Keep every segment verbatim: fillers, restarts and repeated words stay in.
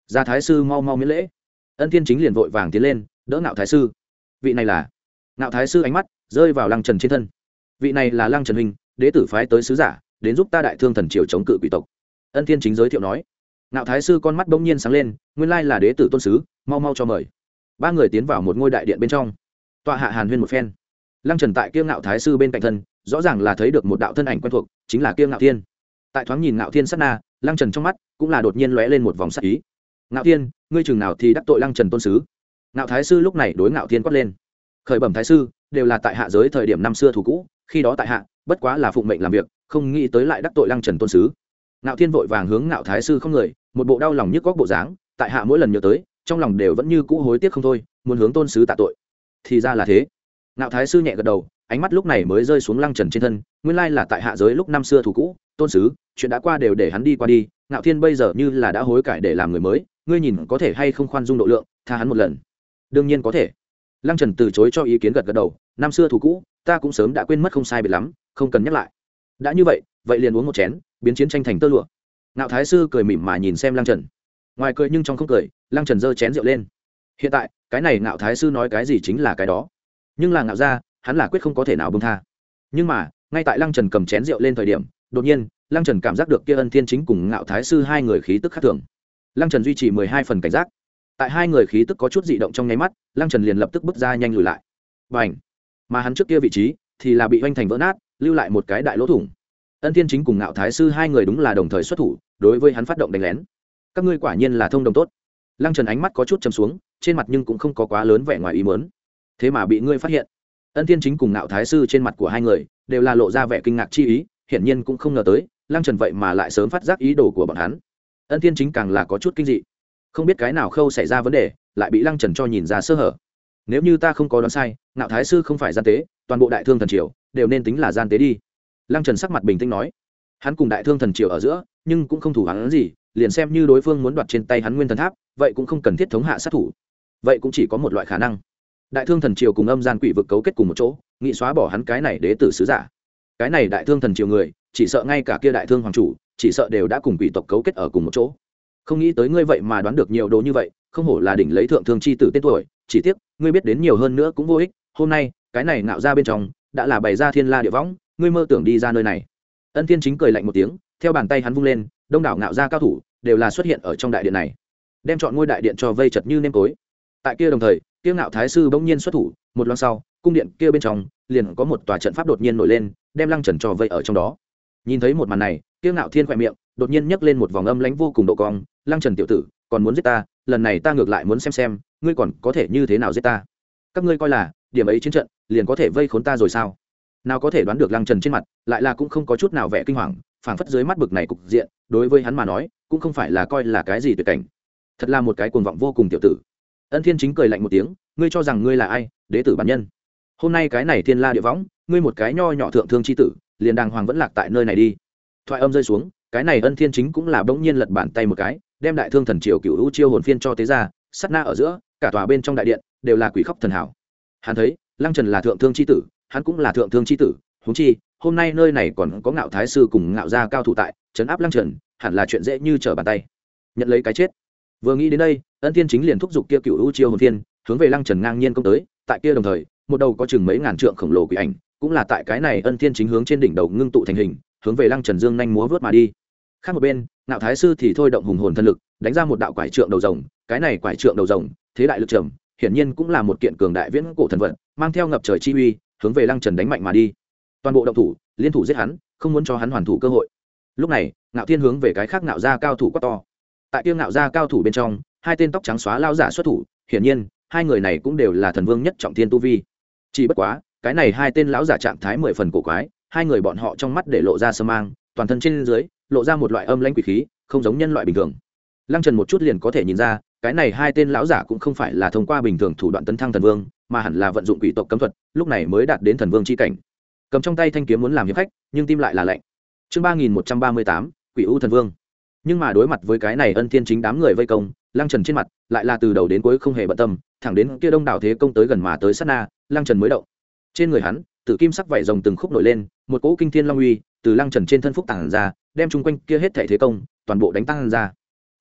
Gia thái sư mau mau miễn lễ. Ân Thiên Chính liền vội vàng tiến lên đỡ Ngạo thái sư. Vị này là. Ngạo thái sư ánh mắt rơi vào Lăng Trần trên thân. Vị này là Lăng Trần huynh, đế tử phái tới sứ giả đến giúp ta đại thương thần triều chống cự quỷ tộc. Ân Thiên Chính giới thiệu nói. Ngạo thái sư con mắt bỗng nhiên sáng lên, nguyên lai là đế tử tôn sứ, mau mau cho mời. Ba người tiến vào một ngôi đại điện bên trong, tọa hạ hàn huyên một phen. Lăng Trần tại kia Ngạo thái sư bên cạnh thân, rõ ràng là thấy được một đạo thân ảnh quen thuộc, chính là kia Ngạo Thiên. Tại thoáng nhìn Ngạo Thiên sát na, Lăng Trần trong mắt cũng là đột nhiên lóe lên một vòng sát ý. Ngạo Thiên, ngươi chừng nào thì đắc tội Lăng Trần tôn sứ? Ngạo thái sư lúc này đối Ngạo Thiên quát lên. Khởi bẩm thái sư, đều là tại hạ giới thời điểm năm xưa thủ cũ, khi đó tại hạ bất quá là phụng mệnh làm việc, không nghĩ tới lại đắc tội Lăng Trần tôn sứ. Ngạo Thiên vội vàng hướng Ngạo thái sư không người, một bộ đau lòng nhức góc bộ dáng, tại hạ mỗi lần nhớ tới, trong lòng đều vẫn như cũ hối tiếc không thôi, muốn hướng tôn sứ tạ tội. Thì ra là thế. Ngạo thái sư nhẹ gật đầu, ánh mắt lúc này mới rơi xuống Lăng Trần trên thân, nguyên lai là tại hạ giới lúc năm xưa thủ cũ, tôn sứ, chuyện đã qua đều để hắn đi qua đi, Ngạo Thiên bây giờ như là đã hối cải để làm người mới, ngươi nhìn có thể hay không khoan dung độ lượng, tha hắn một lần. Đương nhiên có thể. Lăng Trần từ chối cho ý kiến gật gật đầu, năm xưa thủ cũ, ta cũng sớm đã quên mất không sai biệt lắm, không cần nhắc lại. Đã như vậy, vậy liền uống một chén, biến chiến tranh thành tơ lụa. Ngạo thái sư cười mỉm mà nhìn xem Lăng Trần. Ngoài cười nhưng trong không cười, Lăng Trần giơ chén rượu lên. Hiện tại, cái này Ngạo thái sư nói cái gì chính là cái đó. Nhưng là Ngạo gia, hắn là quyết không có thể nào buông tha. Nhưng mà, ngay tại Lăng Trần cầm chén rượu lên thời điểm, đột nhiên, Lăng Trần cảm giác được kia Ân Thiên Chính cùng Ngạo thái sư hai người khí tức khác thường. Lăng Trần duy trì mười hai phần cảnh giác. Tại hai người khí tức có chút dị động trong nháy mắt, Lăng Trần liền lập tức bước ra nhanh lùi lại. Bành! Mà hắn trước kia vị trí thì là bị hoành thành vỡ nát, lưu lại một cái đại lỗ thủng. Ân Thiên Chính cùng Ngạo thái sư hai người đúng là đồng thời xuất thủ, đối với hắn phát động đánh lén. Các ngươi quả nhiên là thông đồng tốt. Lăng Trần ánh mắt có chút trầm xuống, trên mặt nhưng cũng không có quá lớn vẻ ngoài ý muốn. Thế mà bị ngươi phát hiện. Ân Thiên Chính cùng Ngạo thái sư trên mặt của hai người đều là lộ ra vẻ kinh ngạc chi ý, hiển nhiên cũng không ngờ tới, Lăng Trần vậy mà lại sớm phát giác ý đồ của bọn hắn. Ân Thiên Chính càng là có chút kinh dị, không biết cái nào khâu xảy ra vấn đề, lại bị Lăng Trần cho nhìn ra sơ hở. Nếu như ta không có đoán sai, Ngạo thái sư không phải gian tế, toàn bộ đại thương thần triều đều nên tính là gian tế đi. Lăng Trần sắc mặt bình tĩnh nói, hắn cùng đại thương thần triều ở giữa, nhưng cũng không thủ hắn gì, liền xem như đối phương muốn đoạt trên tay hắn nguyên thần tháp, vậy cũng không cần thiết thống hạ sát thủ. Vậy cũng chỉ có một loại khả năng, đại thương thần triều cùng âm gian quỷ vực cấu kết cùng một chỗ, nghị xóa bỏ hắn cái này đế tử sứ giả. Cái này đại thương thần triều người, chỉ sợ ngay cả kia đại thương hoàng chủ, chỉ sợ đều đã cùng quỷ tộc cấu kết ở cùng một chỗ. Không nghĩ tới ngươi vậy mà đoán được nhiều đồ như vậy, không hổ là đỉnh lấy thượng thương chi tử tên tuổi, chỉ tiếc ngươi biết đến nhiều hơn nữa cũng vô ích. Hôm nay cái này Ngạo ra bên trong đã là bày ra thiên la địa võng, ngươi mơ tưởng đi ra nơi này. Ân Thiên Chính cười lạnh một tiếng, theo bàn tay hắn vung lên, đông đảo Ngạo ra cao thủ đều là xuất hiện ở trong đại điện này, đem chọn ngôi đại điện cho vây chật như nêm tối. Tại kia đồng thời, kia Ngạo thái sư bỗng nhiên xuất thủ, một loáng sau, cung điện kia bên trong liền có một tòa trận pháp đột nhiên nổi lên, đem Lăng Trần cho vây ở trong đó. Nhìn thấy một màn này, kia Ngạo Thiên khẽ miệng đột nhiên nhấc lên một vòng âm lãnh vô cùng độ cong, Lăng Trần tiểu tử, còn muốn giết ta, lần này ta ngược lại muốn xem xem ngươi còn có thể như thế nào giết ta. Các ngươi coi là điểm ấy chiến trận liền có thể vây khốn ta rồi sao? Nào có thể đoán được Lăng Trần trên mặt lại là cũng không có chút nào vẻ kinh hoàng, phảng phất dưới mắt bực này cục diện, đối với hắn mà nói, cũng không phải là coi là cái gì tuyệt cảnh. Thật là một cái cuồng vọng vô cùng tiểu tử. Ân Thiên Chính cười lạnh một tiếng, ngươi cho rằng ngươi là ai, đế tử bản nhân? Hôm nay cái này thiên la địa võng, ngươi một cái nho nhỏ thượng thương chi tử, liền đàng hoàng vẫn lạc tại nơi này đi. Thoại âm rơi xuống, cái này Ân Thiên Chính cũng là bỗng nhiên lật bàn tay một cái, đem đại thương thần triều cửu u chiêu hồn phiên cho tế ra, sát na ở giữa, cả tòa bên trong đại điện đều là quỷ khóc thần hảo. Hắn thấy, Lăng Trần là thượng thương chi tử, hắn cũng là thượng thương chi tử, huống chi, hôm nay nơi này còn có Ngạo thái sư cùng Ngạo gia cao thủ tại, trấn áp Lăng Trần, hẳn là chuyện dễ như trở bàn tay. Nhận lấy cái chết. Vừa nghĩ đến đây, Ân Thiên Chính liền thúc giục kia cửu u chiêu hồn phiên, hướng về Lăng Trần ngang nhiên công tới, tại kia đồng thời, một đầu có chừng mấy ngàn trượng khổng lồ quỷ ảnh, cũng là tại cái này Ân Thiên Chính hướng trên đỉnh đầu ngưng tụ thành hình, hướng về Lăng Trần dương nhanh múa vớt mà đi. Khác một bên, Ngạo thái sư thì thôi động hùng hồn thân lực, đánh ra một đạo quải trượng đầu rồng, cái này quải trượng đầu rồng, thế đại lực trầm, hiển nhiên cũng là một kiện cường đại viễn cổ thần vật, mang theo ngập trời chi uy, hướng về Lăng Trần đánh mạnh mà đi. Toàn bộ động thủ, liên thủ giết hắn, không muốn cho hắn hoàn thủ cơ hội. Lúc này, Ngạo Thiên hướng về cái khác Ngạo gia cao thủ quát to. Tại kia Ngạo gia cao thủ bên trong, hai tên tóc trắng xóa lao giả xuất thủ, hiển nhiên, hai người này cũng đều là thần vương nhất trọng thiên tu vi. Chỉ bất quá, cái này hai tên lão giả trạng thái mười phần cổ quái, hai người bọn họ trong mắt để lộ ra sơ mang, toàn thân trên dưới lộ ra một loại âm lãnh quỷ khí, không giống nhân loại bình thường. Lăng Trần một chút liền có thể nhìn ra, cái này hai tên lão giả cũng không phải là thông qua bình thường thủ đoạn tấn thăng thần vương, mà hẳn là vận dụng quỷ tộc cấm thuật, lúc này mới đạt đến thần vương chi cảnh. Cầm trong tay thanh kiếm muốn làm hiệp khách, nhưng tim lại là lạnh. Chương ba nghìn một trăm ba mươi tám, Quỷ U thần vương. Nhưng mà đối mặt với cái này Ân Thiên Chính đám người vây công, Lăng Trần trên mặt lại là từ đầu đến cuối không hề bận tâm, thẳng đến kia đông đảo thế công tới gần mà tới sát na, Lăng Trần mới động. Trên người hắn, tử kim sắc vảy rồng từng khúc nổi lên, một cỗ kinh thiên long uy từ Lăng Trần trên thân phúc tản ra, đem chung quanh kia hết thảy thế công toàn bộ đánh tăng ra.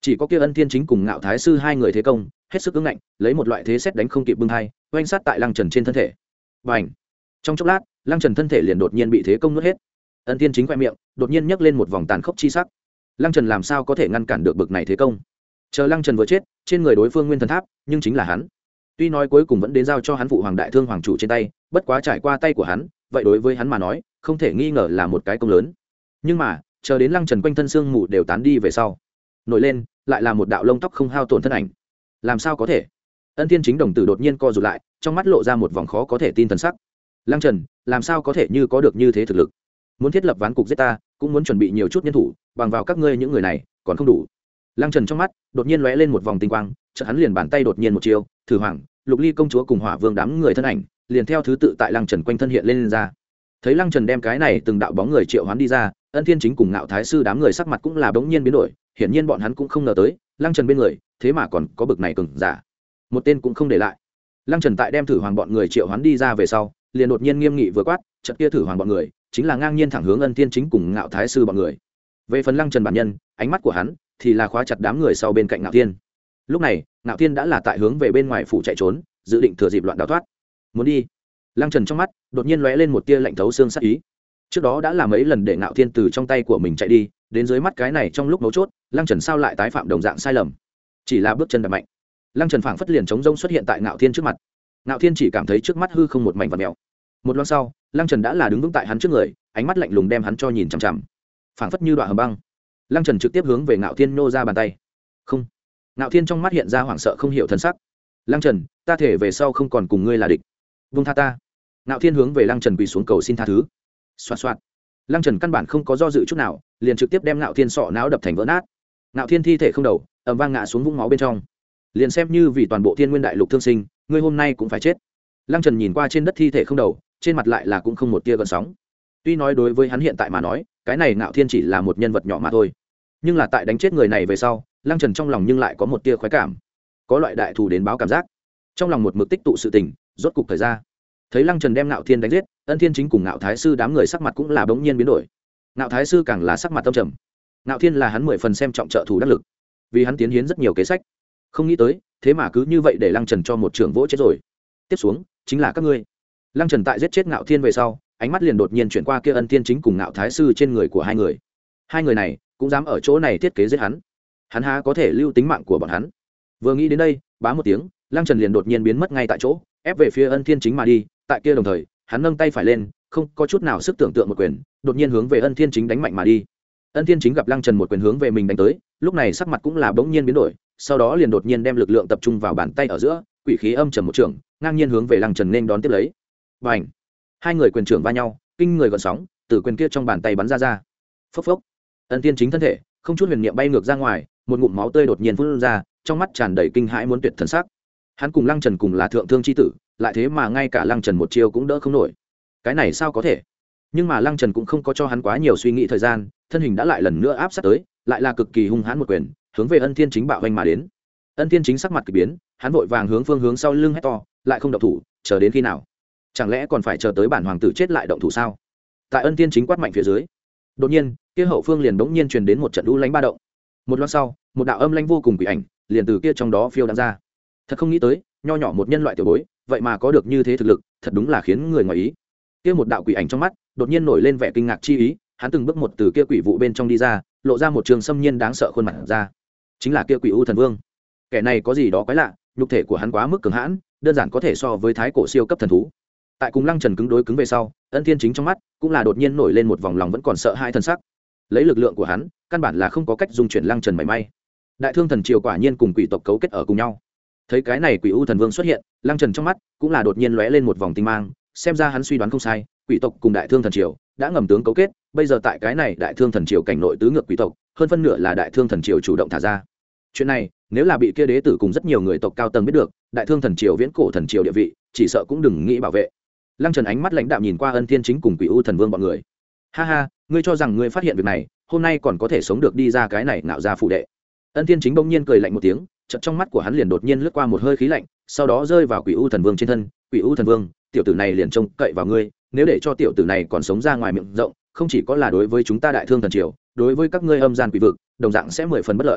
chỉ có kia ân thiên chính cùng ngạo thái sư hai người thế công hết sức ứng ngạnh, lấy một loại thế xét đánh không kịp bưng hai oanh sát tại lăng trần trên thân thể. Và ảnh trong chốc lát lăng trần thân thể liền đột nhiên bị thế công nuốt hết. Ân thiên chính khoe miệng đột nhiên nhấc lên một vòng tàn khốc chi sắc. Lăng trần làm sao có thể ngăn cản được bực này thế công? Chờ lăng trần vừa chết, trên người đối phương nguyên thần tháp nhưng chính là hắn. Tuy nói cuối cùng vẫn đến giao cho hắn phụ hoàng đại thương hoàng chủ trên tay, bất quá trải qua tay của hắn, vậy đối với hắn mà nói không thể nghi ngờ là một cái công lớn. Nhưng mà chờ đến lăng trần quanh thân xương mù đều tán đi về sau, nổi lên lại là một đạo lông tóc không hao tổn thân ảnh. Làm sao có thể? Ân thiên chính đồng tử đột nhiên co rụt lại, trong mắt lộ ra một vòng khó có thể tin thần sắc. Lăng trần làm sao có thể như có được như thế thực lực? Muốn thiết lập ván cục giết ta, cũng muốn chuẩn bị nhiều chút nhân thủ, bằng vào các ngươi những người này còn không đủ. Lăng trần trong mắt đột nhiên lóe lên một vòng tinh quang, chợt hắn liền bàn tay đột nhiên một chiêu, thử hoàng, lục ly công chúa cùng hỏa vương đám người thân ảnh liền theo thứ tự tại lăng trần quanh thân hiện lên, lên ra. Thấy lăng trần đem cái này từng đạo bóng người triệu hoán đi ra, ân thiên chính cùng ngạo thái sư đám người sắc mặt cũng là bỗng nhiên biến đổi, hiển nhiên bọn hắn cũng không ngờ tới lăng trần bên người thế mà còn có bực này cường giả, một tên cũng không để lại. Lăng trần tại đem thử hoàng bọn người triệu hoán đi ra về sau, liền đột nhiên nghiêm nghị vừa quát, trận kia thử hoàng bọn người chính là ngang nhiên thẳng hướng ân thiên chính cùng ngạo thái sư bọn người. Về phần lăng trần bản nhân, ánh mắt của hắn thì là khóa chặt đám người sau bên cạnh ngạo thiên. Lúc này ngạo thiên đã là tại hướng về bên ngoài phủ chạy trốn, dự định thừa dịp loạn đào thoát. Muốn đi? Lăng trần trong mắt đột nhiên lóe lên một tia lạnh thấu xương sắc ý. Trước đó đã là mấy lần để ngạo thiên từ trong tay của mình chạy đi, đến dưới mắt cái này trong lúc mấu chốt, lăng trần sao lại tái phạm đồng dạng sai lầm? Chỉ là bước chân đập mạnh, lăng trần phảng phất liền chống rông xuất hiện tại ngạo thiên trước mặt. Ngạo thiên chỉ cảm thấy trước mắt hư không một mảnh vặn mèo. Một loan sau, lăng trần đã là đứng vững tại hắn trước người, ánh mắt lạnh lùng đem hắn cho nhìn chằm chằm, phảng phất như đoạn hầm băng. Lăng trần trực tiếp hướng về ngạo thiên nô ra bàn tay. Không. Ngạo thiên trong mắt hiện ra hoảng sợ không hiểu thân sắc. Lăng trần, ta thể về sau không còn cùng ngươi là địch, vung tha ta. Ngạo thiên hướng về lăng trần quỳ xuống cầu xin tha thứ. Xoạt xoạt. Lăng trần căn bản không có do dự chút nào, liền trực tiếp đem ngạo thiên sọ não đập thành vỡ nát. Ngạo thiên thi thể không đầu, ầm vang ngã xuống vũng máu bên trong. Liền xem như vì toàn bộ thiên nguyên đại lục thương sinh, ngươi hôm nay cũng phải chết. Lăng trần nhìn qua trên đất thi thể không đầu, trên mặt lại là cũng không một tia gợn sóng. Tuy nói đối với hắn hiện tại mà nói, cái này ngạo thiên chỉ là một nhân vật nhỏ mà thôi, nhưng là tại đánh chết người này về sau, lăng trần trong lòng nhưng lại có một tia khoái cảm, có loại đại thù đến báo cảm giác. Trong lòng một mực tích tụ sự tình rốt cục thời ra. Thấy lăng trần đem ngạo thiên đánh giết, ân thiên chính cùng ngạo thái sư đám người sắc mặt cũng là bỗng nhiên biến đổi. Ngạo thái sư càng là sắc mặt tâm trầm. Ngạo thiên là hắn mười phần xem trọng trợ thủ đắc lực, vì hắn tiến hiến rất nhiều kế sách, không nghĩ tới thế mà cứ như vậy để lăng trần cho một trưởng vỗ chết rồi. Tiếp xuống chính là các ngươi. Lăng trần tại giết chết ngạo thiên về sau, ánh mắt liền đột nhiên chuyển qua kia ân thiên chính cùng ngạo thái sư trên người của hai người. Hai người này cũng dám ở chỗ này thiết kế giết hắn, hắn há có thể lưu tính mạng của bọn hắn? Vừa nghĩ đến đây, bá một tiếng, lăng trần liền đột nhiên biến mất ngay tại chỗ, ép về phía ân thiên chính mà đi. Tại kia đồng thời, hắn nâng tay phải lên, không có chút nào sức tưởng tượng một quyền, đột nhiên hướng về ân thiên chính đánh mạnh mà đi. Ân thiên chính gặp lăng trần một quyền hướng về mình đánh tới, lúc này sắc mặt cũng là bỗng nhiên biến đổi, sau đó liền đột nhiên đem lực lượng tập trung vào bàn tay ở giữa, quỷ khí âm trầm một trường, ngang nhiên hướng về lăng trần nên đón tiếp lấy. Bành! Hai người quyền trưởng va nhau, kinh người gợn sóng từ quyền kia trong bàn tay bắn ra ra. Phốc phốc! Ân thiên chính thân thể không chút huyền niệm bay ngược ra ngoài, một ngụm máu tươi đột nhiên phun ra, trong mắt tràn đầy kinh hãi muốn tuyệt thần sắc. Hắn cùng lăng trần cùng là thượng thương chi tử, lại thế mà ngay cả lăng trần một chiêu cũng đỡ không nổi. Cái này sao có thể? Nhưng mà lăng trần cũng không có cho hắn quá nhiều suy nghĩ thời gian, thân hình đã lại lần nữa áp sát tới, lại là cực kỳ hung hãn một quyền hướng về ân thiên chính bạo vanh mà đến. Ân thiên chính sắc mặt kỳ biến, hắn vội vàng hướng phương hướng sau lưng hét to, lại không động thủ, chờ đến khi nào? Chẳng lẽ còn phải chờ tới bản hoàng tử chết lại động thủ sao? Tại ân thiên chính quát mạnh phía dưới, đột nhiên kia hậu phương liền bỗng nhiên truyền đến một trận u lánh ba động. Một lát sau, một đạo âm lãnh vô cùng quỷ ảnh liền từ kia trong đó phiêu đãng ra. Thật không nghĩ tới, nho nhỏ một nhân loại tiểu bối, vậy mà có được như thế thực lực, thật đúng là khiến người ngoài ý. Kia một đạo quỷ ảnh trong mắt đột nhiên nổi lên vẻ kinh ngạc chi ý, hắn từng bước một từ kia quỷ vụ bên trong đi ra, lộ ra một trường xâm nhiên đáng sợ khuôn mặt ra. Chính là kia quỷ u thần vương. Kẻ này có gì đó quái lạ, nhục thể của hắn quá mức cường hãn, đơn giản có thể so với thái cổ siêu cấp thần thú. Tại cùng lăng trần cứng đối cứng về sau, ân thiên chính trong mắt cũng là đột nhiên nổi lên một vòng lòng vẫn còn sợ hai thần sắc. Lấy lực lượng của hắn, căn bản là không có cách dung chuyển lăng trần mảy may. Đại thương thần triều quả nhiên cùng quỷ tộc cấu kết ở cùng nhau. Thấy cái này quỷ u thần vương xuất hiện, lăng trần trong mắt cũng là đột nhiên lóe lên một vòng tinh mang, xem ra hắn suy đoán không sai, quỷ tộc cùng đại thương thần triều đã ngầm tướng cấu kết. Bây giờ tại cái này đại thương thần triều cảnh nội tứ ngược quỷ tộc, hơn phân nửa là đại thương thần triều chủ động thả ra. Chuyện này nếu là bị kia đế tử cùng rất nhiều người tộc cao tầng biết được, đại thương thần triều viễn cổ thần triều địa vị chỉ sợ cũng đừng nghĩ bảo vệ. Lăng trần ánh mắt lãnh đạm nhìn qua ân thiên chính cùng quỷ u thần vương bọn người. Ha ha, ngươi cho rằng ngươi phát hiện việc này, hôm nay còn có thể sống được đi ra cái này nạo ra phủ đệ? Ân thiên chính bỗng nhiên cười lạnh một tiếng, chợt trong mắt của hắn liền đột nhiên lướt qua một hơi khí lạnh, sau đó rơi vào quỷ u thần vương trên thân. Quỷ u thần vương, tiểu tử này liền trông cậy vào ngươi, nếu để cho tiểu tử này còn sống ra ngoài miệng rộng, không chỉ có là đối với chúng ta đại thương thần triều, đối với các ngươi âm gian quỷ vực đồng dạng sẽ mười phần bất lợi.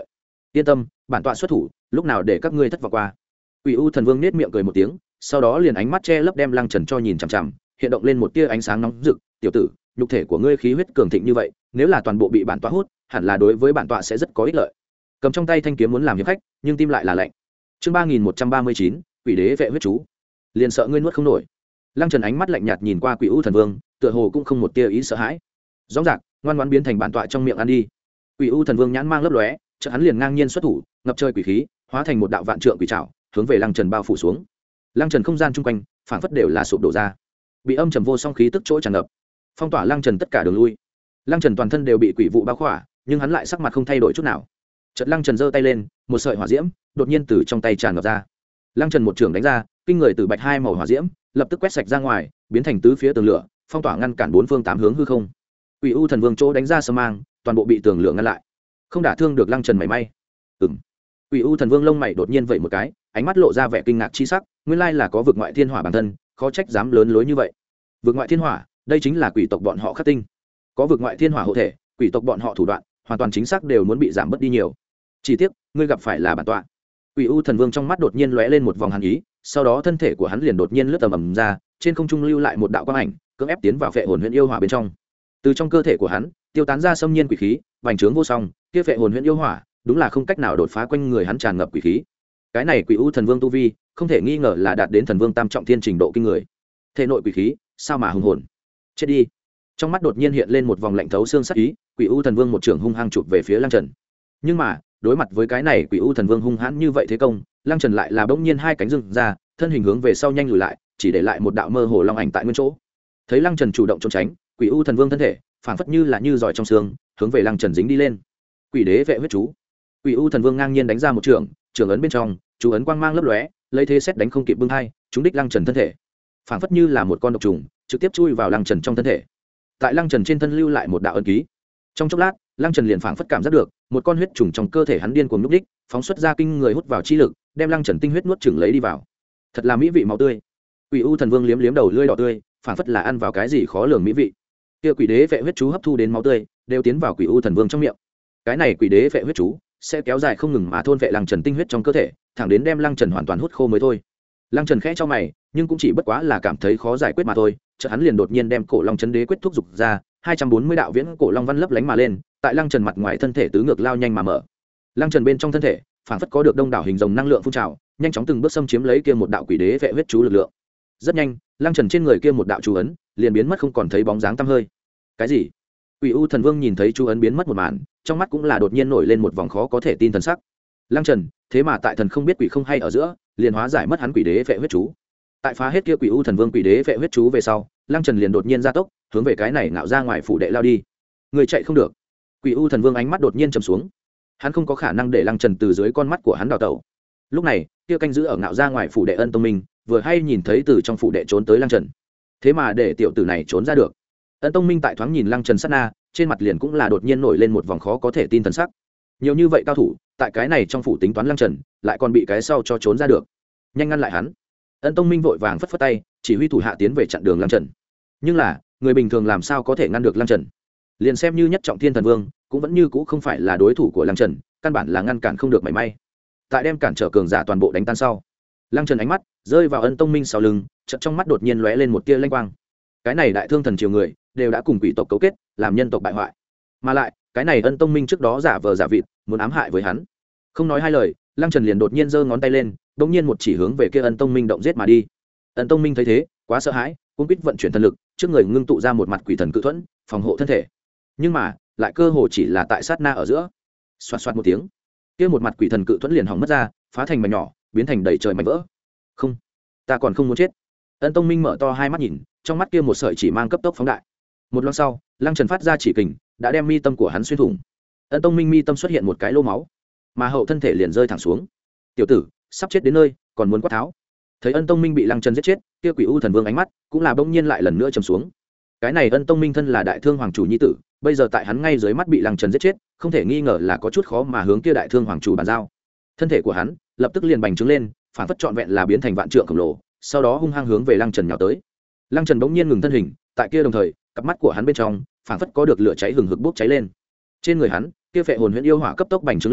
yên tâm, bản tọa xuất thủ lúc nào để các ngươi thất vọng qua. Quỷ U Thần Vương nết miệng cười một tiếng, sau đó liền ánh mắt che lấp đem Lăng Trần cho nhìn chằm chằm, hiện động lên một tia ánh sáng nóng rực. Tiểu tử, nhục thể của ngươi khí huyết cường thịnh như vậy, nếu là toàn bộ bị bản tọa hút, hẳn là đối với bản tọa sẽ rất có ích lợi. Cầm trong tay thanh kiếm muốn làm hiệp khách, nhưng tim lại là lạnh. Chương ba nghìn một trăm ba mươi chín, Quỷ Đế vệ huyết chú. Liền sợ ngươi nuốt không nổi. Lăng Trần ánh mắt lạnh nhạt nhìn qua Quỷ U Thần Vương, tựa hồ cũng không một tia ý sợ hãi. Rõ ràng, ngoan ngoãn biến thành bản tọa trong miệng ăn đi. Quỷ U Thần Vương nhãn mang lấp lóe, chợt hắn liền ngang nhiên xuất thủ, ngập trời quỷ khí, hóa thành một đạo vạn trượng quỷ trảo, hướng về Lăng Trần bao phủ xuống. Lăng Trần không gian chung quanh, phảng phất đều là sụp đổ ra, bị âm trầm vô song khí tức chỗ tràn ngập, phong tỏa Lăng Trần tất cả đường lui. Lăng Trần toàn thân đều bị quỷ vụ bao khỏa, nhưng hắn lại sắc mặt không thay đổi chút nào. Chợt Lăng Trần giơ tay lên, một sợi hỏa diễm đột nhiên từ trong tay tràn ngập ra. Lăng Trần một trường đánh ra, kinh người từ bạch hai màu hỏa diễm, lập tức quét sạch ra ngoài, biến thành tứ phía tường lửa, phong tỏa ngăn cản bốn phương tám hướng hư không. Quỷ U Thần Vương chỗ đánh ra sơ mang, toàn bộ bị tường lửa ngăn lại, không đả thương được Lăng Trần mảy may. Ừm. Quỷ U Thần Vương lông mày đột nhiên vẩy một cái, ánh mắt lộ ra vẻ kinh ngạc chi sắc, nguyên lai là có vực ngoại thiên hỏa bản thân, khó trách dám lớn lối như vậy. Vực ngoại thiên hỏa, đây chính là quỷ tộc bọn họ khắc tinh. Có vực ngoại thiên hỏa hộ thể, quỷ tộc bọn họ thủ đoạn, hoàn toàn chính xác đều muốn bị giảm bớt đi nhiều. Chỉ tiếc, ngươi gặp phải là bản tọa. Quỷ U Thần Vương trong mắt đột nhiên lóe lên một vòng hàn ý, sau đó thân thể của hắn liền đột nhiên lướt tầm ầm ra, trên không trung lưu lại một đạo quang ảnh, cưỡng ép tiến vào phệ hồn huyễn yêu hỏa bên trong. Từ trong cơ thể của hắn, tiêu tán ra xâm nhiên quỷ khí, vành trướng vô song, kia phệ hồn huyễn yêu hỏa, đúng là không cách nào đột phá quanh người hắn tràn ngập quỷ khí. Cái này Quỷ U Thần Vương tu vi, không thể nghi ngờ là đạt đến thần vương tam trọng thiên trình độ kinh người. Thể nội quỷ khí, sao mà hùng hồn. Chết đi. Trong mắt đột nhiên hiện lên một vòng lạnh thấu xương sắc ý, Quỷ U Thần Vương một trường hung hăng chụp về phía Lăng Trần. Nhưng mà, đối mặt với cái này Quỷ U Thần Vương hung hãn như vậy thế công, Lăng Trần lại là bỗng nhiên hai cánh dừng ra, thân hình hướng về sau nhanh lùi lại, chỉ để lại một đạo mơ hồ long ảnh tại nguyên chỗ. Thấy Lăng Trần chủ động trốn tránh, Quỷ U Thần Vương thân thể phảng phất như là như giỏi trong xương, hướng về Lăng Trần dính đi lên. Quỷ Đế vệ huyết chú. Quỷ U Thần Vương ngang nhiên đánh ra một trường, trường ấn bên trong, chú ấn quang mang lấp lóe, lấy thế xét đánh không kịp bưng hai, trúng đích Lăng Trần thân thể. Phảng phất như là một con độc trùng, trực tiếp chui vào Lăng Trần trong thân thể. Tại Lăng Trần trên thân lưu lại một đạo ấn ký. Trong chốc lát, Lăng Trần liền phảng phất cảm giác được, một con huyết trùng trong cơ thể hắn điên cuồng nhúc đích, phóng xuất ra kinh người hút vào chi lực, đem Lăng Trần tinh huyết nuốt chửng lấy đi vào. Thật là mỹ vị máu tươi. Quỷ U Thần Vương liếm liếm đầu lưỡi đỏ tươi, phảng phất là ăn vào cái gì khó lường mỹ vị. Kia Quỷ Đế vệ huyết chú hấp thu đến máu tươi, đều tiến vào Quỷ U Thần Vương trong miệng. Cái này Quỷ Đế vệ huyết chú sẽ kéo dài không ngừng mà thôn vệ Lăng Trần tinh huyết trong cơ thể, thẳng đến đem Lăng Trần hoàn toàn hút khô mới thôi. Lăng Trần khẽ cho mày, nhưng cũng chỉ bất quá là cảm thấy khó giải quyết mà thôi, chợt hắn liền đột nhiên đem Cổ Long Chấn Đế quyết thúc dục ra, hai trăm bốn mươi đạo viễn cổ long văn lấp lánh mà lên, tại Lăng Trần mặt ngoài thân thể tứ ngược lao nhanh mà mở. Lăng Trần bên trong thân thể, phảng phất có được đông đảo hình rồng năng lượng phun trào, nhanh chóng từng bước xâm chiếm lấy kia một đạo Quỷ Đế vệ huyết chú lực lượng. Rất nhanh, Lăng Trần trên người kia một đạo chú ấn liền biến mất không còn thấy bóng dáng tăm hơi. Cái gì? Quỷ U Thần Vương nhìn thấy chú ấn biến mất một màn, trong mắt cũng là đột nhiên nổi lên một vòng khó có thể tin thần sắc. Lăng Trần, thế mà tại thần không biết quỷ không hay ở giữa, liền hóa giải mất hắn Quỷ Đế vệ huyết chú. Tại phá hết kia Quỷ U Thần Vương Quỷ Đế vệ huyết chú về sau, Lăng Trần liền đột nhiên gia tốc, hướng về cái này ngạo ra ngoài phủ đệ lao đi. Người chạy không được. Quỷ U Thần Vương ánh mắt đột nhiên trầm xuống. Hắn không có khả năng để Lăng Trần từ dưới con mắt của hắn đào tẩu. Lúc này, kia canh giữ ở ngạo ra ngoài phủ đệ Ân Tông Minh, vừa hay nhìn thấy từ trong phủ đệ trốn tới Lăng Trần. Thế mà để tiểu tử này trốn ra được. Ân Tông Minh tại thoáng nhìn Lăng Trần sát na, trên mặt liền cũng là đột nhiên nổi lên một vòng khó có thể tin thần sắc. Nhiều như vậy cao thủ, tại cái này trong phủ tính toán Lăng Trần, lại còn bị cái sau cho trốn ra được. Nhanh ngăn lại hắn. Ân Tông Minh vội vàng phất phất tay, chỉ huy thủ hạ tiến về chặn đường Lăng Trần. Nhưng là, người bình thường làm sao có thể ngăn được Lăng Trần? Liền xem như nhất trọng thiên thần vương, cũng vẫn như cũ không phải là đối thủ của Lăng Trần, căn bản là ngăn cản không được mảy may. Tại đem cản trở cường giả toàn bộ đánh tan sau, Lăng Trần ánh mắt rơi vào Ân Tông Minh sau lưng, chợt trong mắt đột nhiên lóe lên một tia lanh quang. Cái này đại thương thần triều người, đều đã cùng quỷ tộc cấu kết, làm nhân tộc bại hoại. Mà lại, cái này Ân Tông Minh trước đó giả vờ giả vịt, muốn ám hại với hắn. Không nói hai lời, Lăng Trần liền đột nhiên giơ ngón tay lên, bỗng nhiên một chỉ hướng về kia Ân Tông Minh động giết mà đi. Ân Tông Minh thấy thế, quá sợ hãi, cũng biết vận chuyển thần lực, trước người ngưng tụ ra một mặt quỷ thần cự thuẫn, phòng hộ thân thể. Nhưng mà, lại cơ hồ chỉ là tại sát na ở giữa. Xoạt xoạt một tiếng, kia một mặt quỷ thần cự thuẫn liền hỏng mất ra, phá thành mảnh nhỏ, biến thành đầy trời mảnh vỡ. Không, ta còn không muốn chết. Ân Tông Minh mở to hai mắt nhìn, trong mắt kia một sợi chỉ mang cấp tốc phóng đại. Một lát sau, Lăng Trần phát ra chỉ kình, đã đem mi tâm của hắn xuyên thủng. Ân Tông Minh mi tâm xuất hiện một cái lỗ máu, mà hậu thân thể liền rơi thẳng xuống. Tiểu tử, sắp chết đến nơi, còn muốn quát tháo. Thấy Ân Tông Minh bị Lăng Trần giết chết, kia Quỷ U Thần Vương ánh mắt cũng là bỗng nhiên lại lần nữa trầm xuống. Cái này Ân Tông Minh thân là đại thương hoàng chủ nhi tử, bây giờ tại hắn ngay dưới mắt bị Lăng Trần giết chết, không thể nghi ngờ là có chút khó mà hướng kia đại thương hoàng chủ bàn giao. Thân thể của hắn lập tức liền bành trướng lên, phản phất trọn vẹn là biến thành vạn trượng khổng lồ, sau đó hung hăng hướng về Lăng Trần nhào tới. Lăng Trần bỗng nhiên ngừng thân hình, tại kia đồng thời, cặp mắt của hắn bên trong phản phất có được lửa cháy hừng hực bốc cháy lên. Trên người hắn, kia phệ hồn huyễn yêu hỏa cấp tốc bành trướng lên,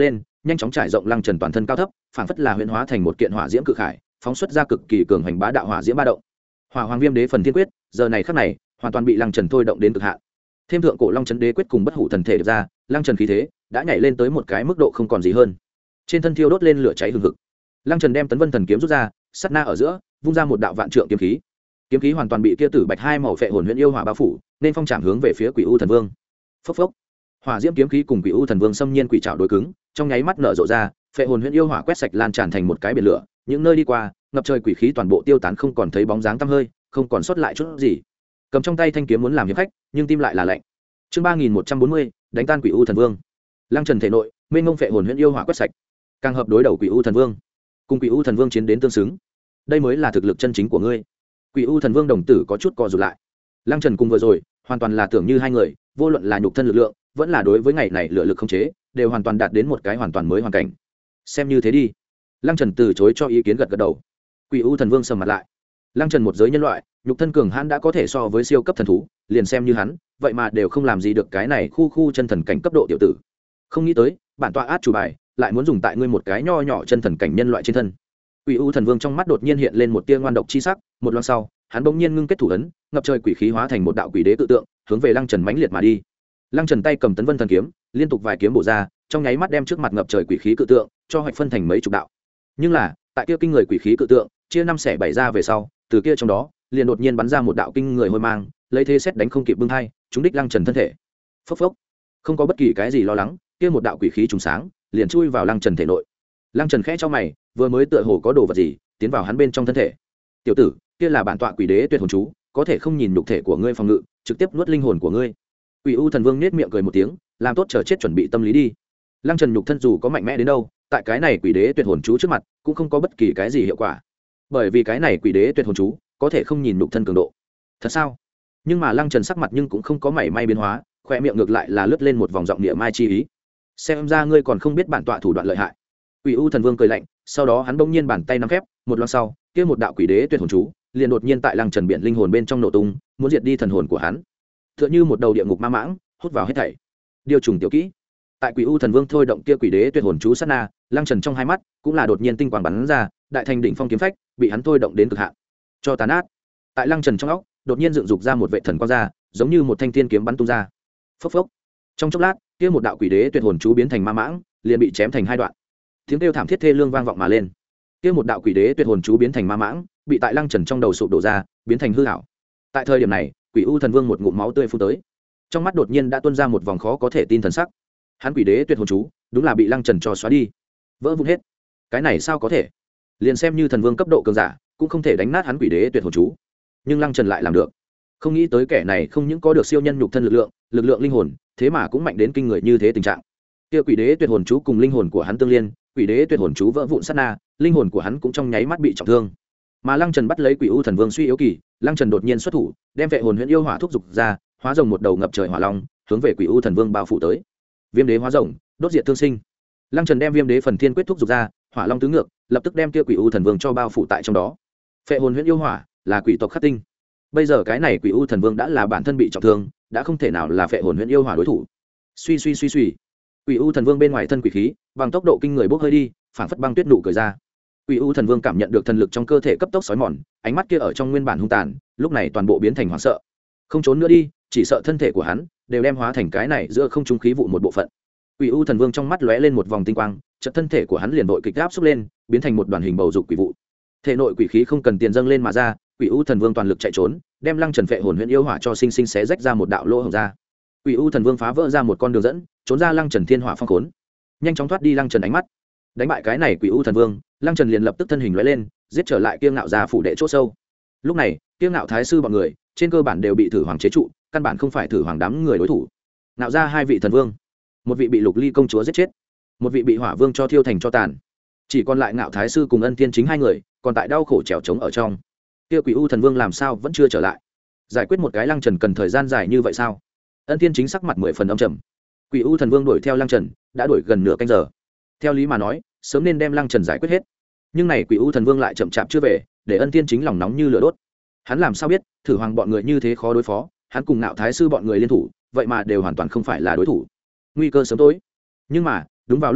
nhanh chóng trải rộng lăng trần toàn thân cao thấp, phảng phất là huyễn hóa thành một kiện hỏa diễm cự khải, phóng xuất ra cực kỳ cường hành bá đạo hỏa diễm ba động. Hỏa Hoàng Viêm Đế phần thiên quyết, giờ này khắc này, hoàn toàn bị lăng trần thôi động đến cực hạn. Thêm thượng cổ long chấn đế quyết cùng bất hủ thần thể được ra, lăng trần khí thế đã nhảy lên tới một cái mức độ không còn gì hơn. Trên thân thiêu đốt lên lửa cháy hừng hực. Lăng trần đem tấn vân thần kiếm rút ra, sát na ở giữa vung ra một đạo vạn trượng kiếm khí. Kiếm khí hoàn toàn bị kia tử bạch hai màu phệ hồn huyễn yêu hỏa bao phủ, nên phong trảm hướng về phía Quỷ U thần vương. Phốc phốc, hỏa diễm kiếm khí cùng Quỷ U thần vương xâm nhiên quỷ trảo đối cứng, trong nháy mắt nở rộ ra, phệ hồn huyễn yêu hỏa quét sạch lan tràn thành một cái biển lửa, những nơi đi qua ngập trời quỷ khí toàn bộ tiêu tán không còn thấy bóng dáng tăm hơi, không còn sót lại chút gì. Cầm trong tay thanh kiếm muốn làm hiệp khách, nhưng tim lại là lạnh. Chương ba nghìn một trăm bốn mươi, đánh tan Quỷ U thần vương. Lăng trần thể nội mênh mông phệ hồn huyễn yêu hỏa quét sạch, càng hợp đối đầu Quỷ U thần vương, cùng Quỷ U thần vương chiến đến tương xứng. Đây mới là thực lực chân chính của ngươi. Quỷ U thần vương đồng tử có chút co rụt lại. Lăng trần cùng vừa rồi hoàn toàn là tưởng như hai người, vô luận là nhục thân lực lượng vẫn là đối với ngày này lựa lực không chế, đều hoàn toàn đạt đến một cái hoàn toàn mới hoàn cảnh. Xem như thế đi. Lăng trần từ chối cho ý kiến, gật gật đầu. Quỷ U thần vương sầm mặt lại. Lăng trần một giới nhân loại, nhục thân cường hãn đã có thể so với siêu cấp thần thú, liền xem như hắn, vậy mà đều không làm gì được cái này khu khu chân thần cảnh cấp độ tiểu tử. Không nghĩ tới bản tọa át chủ bài lại muốn dùng tại ngươi một cái nho nhỏ chân thần cảnh nhân loại trên thân. Quỷ U thần vương trong mắt đột nhiên hiện lên một tia ngoan độc chi sắc, một loan sau hắn bỗng nhiên ngưng kết thủ ấn, ngập trời quỷ khí hóa thành một đạo quỷ đế tự tượng, hướng về lăng trần mãnh liệt mà đi. Lăng trần tay cầm tấn vân thần kiếm, liên tục vài kiếm bổ ra, trong nháy mắt đem trước mặt ngập trời quỷ khí cự tượng cho hoạch phân thành mấy chục đạo. Nhưng là tại kia kinh người quỷ khí cự tượng chia năm xẻ bảy ra về sau, từ kia trong đó liền đột nhiên bắn ra một đạo kinh người hôi mang, lấy thế xét đánh không kịp bưng hai, trúng đích lăng trần thân thể. Phốc phốc, không có bất kỳ cái gì lo lắng, kia một đạo quỷ khí trùng sáng liền chui vào lăng trần thể nội. Lăng trần khẽ cho mày, vừa mới tựa hồ có đồ vật gì tiến vào hắn bên trong thân thể. Tiểu tử, kia là bản tọa quỷ đế tuyệt hồn chú, có thể không nhìn nhục thể của ngươi phòng ngự, trực tiếp nuốt linh hồn của ngươi. Quỷ U thần vương nết miệng cười một tiếng, làm tốt chờ chết chuẩn bị tâm lý đi. Lăng trần nhục thân dù có mạnh mẽ đến đâu, tại cái này quỷ đế tuyệt hồn chú trước mặt cũng không có bất kỳ cái gì hiệu quả, bởi vì cái này quỷ đế tuyệt hồn chú có thể không nhìn nhục thân cường độ. Thật sao? Nhưng mà lăng trần sắc mặt nhưng cũng không có mảy may biến hóa, khoe miệng ngược lại là lướt lên một vòng giọng địa mai chi ý. Xem ra ngươi còn không biết bản tọa thủ đoạn lợi hại. Quỷ U thần vương cười lạnh, sau đó hắn bỗng nhiên bàn tay nắm phép, một loan sau kia một đạo quỷ đế tuyệt hồn chú liền đột nhiên tại lăng trần biển linh hồn bên trong nổ tung, muốn diệt đi thần hồn của hắn, tựa như một đầu địa ngục ma mãng hút vào hết thảy. Điều trùng tiểu kỹ. Tại Quỷ U thần vương thôi động kia quỷ đế tuyệt hồn chú sát na, lăng trần trong hai mắt cũng là đột nhiên tinh quang bắn ra, đại thành đỉnh phong kiếm phách bị hắn thôi động đến cực hạn, cho tàn át. Tại lăng trần trong óc đột nhiên dựng dục ra một vệ thần quang ra, giống như một thanh thiên kiếm bắn tung ra. Phốc phốc, trong chốc lát kia một đạo quỷ đế tuyệt hồn chú biến thành ma mãng, liền bị chém thành hai đoạn. Tiếng kêu thảm thiết thê lương vang vọng mà lên. Kia một đạo quỷ đế tuyệt hồn chú biến thành ma mãng, bị tại lăng trần trong đầu sụp đổ ra, biến thành hư ảo. Tại thời điểm này, Quỷ U thần vương một ngụm máu tươi phun tới, trong mắt đột nhiên đã tuôn ra một vòng khó có thể tin thần sắc. Hắn quỷ đế tuyệt hồn chú đúng là bị lăng trần cho xóa đi, vỡ vụn hết. Cái này sao có thể? Liền xem như thần vương cấp độ cường giả cũng không thể đánh nát hắn quỷ đế tuyệt hồn chú, nhưng lăng trần lại làm được. Không nghĩ tới kẻ này không những có được siêu nhân nhục thân lực lượng, lực lượng linh hồn, thế mà cũng mạnh đến kinh người như thế tình trạng. Kia quỷ đế tuyệt hồn chú cùng linh hồn của hắn tương liên, quỷ đế tuyệt hồn chú vỡ vụn sát na, linh hồn của hắn cũng trong nháy mắt bị trọng thương. Mà lăng trần bắt lấy Quỷ U thần vương suy yếu kỳ, lăng trần đột nhiên xuất thủ, đem vệ hồn huyễn yêu hỏa thúc dục ra, hóa rồng một đầu ngập trời hỏa long, hướng về Quỷ U thần vương bao phủ tới. Viêm đế hóa rồng, đốt diệt thương sinh. Lăng trần đem viêm đế phần thiên quyết thúc dục ra, hỏa long tứ ngược, lập tức đem kia Quỷ U thần vương cho bao phủ tại trong đó. Vệ hồn huyễn yêu hỏa là quỷ tộc khắc tinh, bây giờ cái này Quỷ U thần vương đã là bản thân bị trọng thương, đã không thể nào là vệ hồn huyễn yêu hỏa đối thủ. Suy suy suy suy, Quỷ U thần vương bên ngoài thân quỷ khí bằng tốc độ kinh người bốc hơi đi, phảng phất băng tuyết nụ cười ra. Quỷ U thần vương cảm nhận được thần lực trong cơ thể cấp tốc xói mòn, ánh mắt kia ở trong nguyên bản hung tàn, lúc này toàn bộ biến thành hoảng sợ. Không trốn nữa đi, chỉ sợ thân thể của hắn đều đem hóa thành cái này giữa không trung khí vụ một bộ phận. Quỷ U thần vương trong mắt lóe lên một vòng tinh quang, chợt thân thể của hắn liền vội kịch áp xúc lên, biến thành một đoàn hình bầu dục quỷ vụ. Thể nội quỷ khí không cần tiền dâng lên mà ra, Quỷ U thần vương toàn lực chạy trốn, đem Lăng Trần phệ hồn huyễn yêu hỏa cho sinh sinh xé rách ra một đạo lỗ hổng ra. Quỷ U thần vương phá vỡ ra một con đường dẫn, trốn ra Lăng Trần thiên hỏa phong khốn, nhanh chóng thoát đi Lăng Trần ánh mắt. Đánh bại cái này Quỷ U thần vương, Lăng Trần liền lập tức thân hình lóe lên, giết trở lại Kiêng Ngạo gia phủ đệ chỗ sâu. Lúc này, Kiêng Ngạo thái sư bọn người, trên cơ bản đều bị Thử Hoàng chế trụ, căn bản không phải Thử Hoàng đám người đối thủ. Ngạo gia hai vị thần vương, một vị bị Lục Ly công chúa giết chết, một vị bị Hỏa Vương cho thiêu thành cho tàn. Chỉ còn lại Ngạo thái sư cùng Ân Thiên Chính hai người, còn tại đau khổ trèo trống ở trong. Kia Quỷ U thần vương làm sao vẫn chưa trở lại? Giải quyết một cái Lăng Trần cần thời gian dài như vậy sao? Ân Thiên Chính sắc mặt mười phần âm trầm. Quỷ U thần vương đuổi theo Lăng Trần đã đuổi gần nửa canh giờ. Theo lý mà nói, sớm nên đem Lăng Trần giải quyết hết, nhưng này Quỷ U thần vương lại chậm chạp chưa về, để Ân Thiên Chính lòng nóng như lửa đốt. Hắn làm sao biết Thử Hoàng bọn người như thế khó đối phó, hắn cùng Nạo thái sư bọn người liên thủ, vậy mà đều hoàn toàn không phải là đối thủ. Nguy cơ sớm tối. Nhưng mà đúng vào lúc này,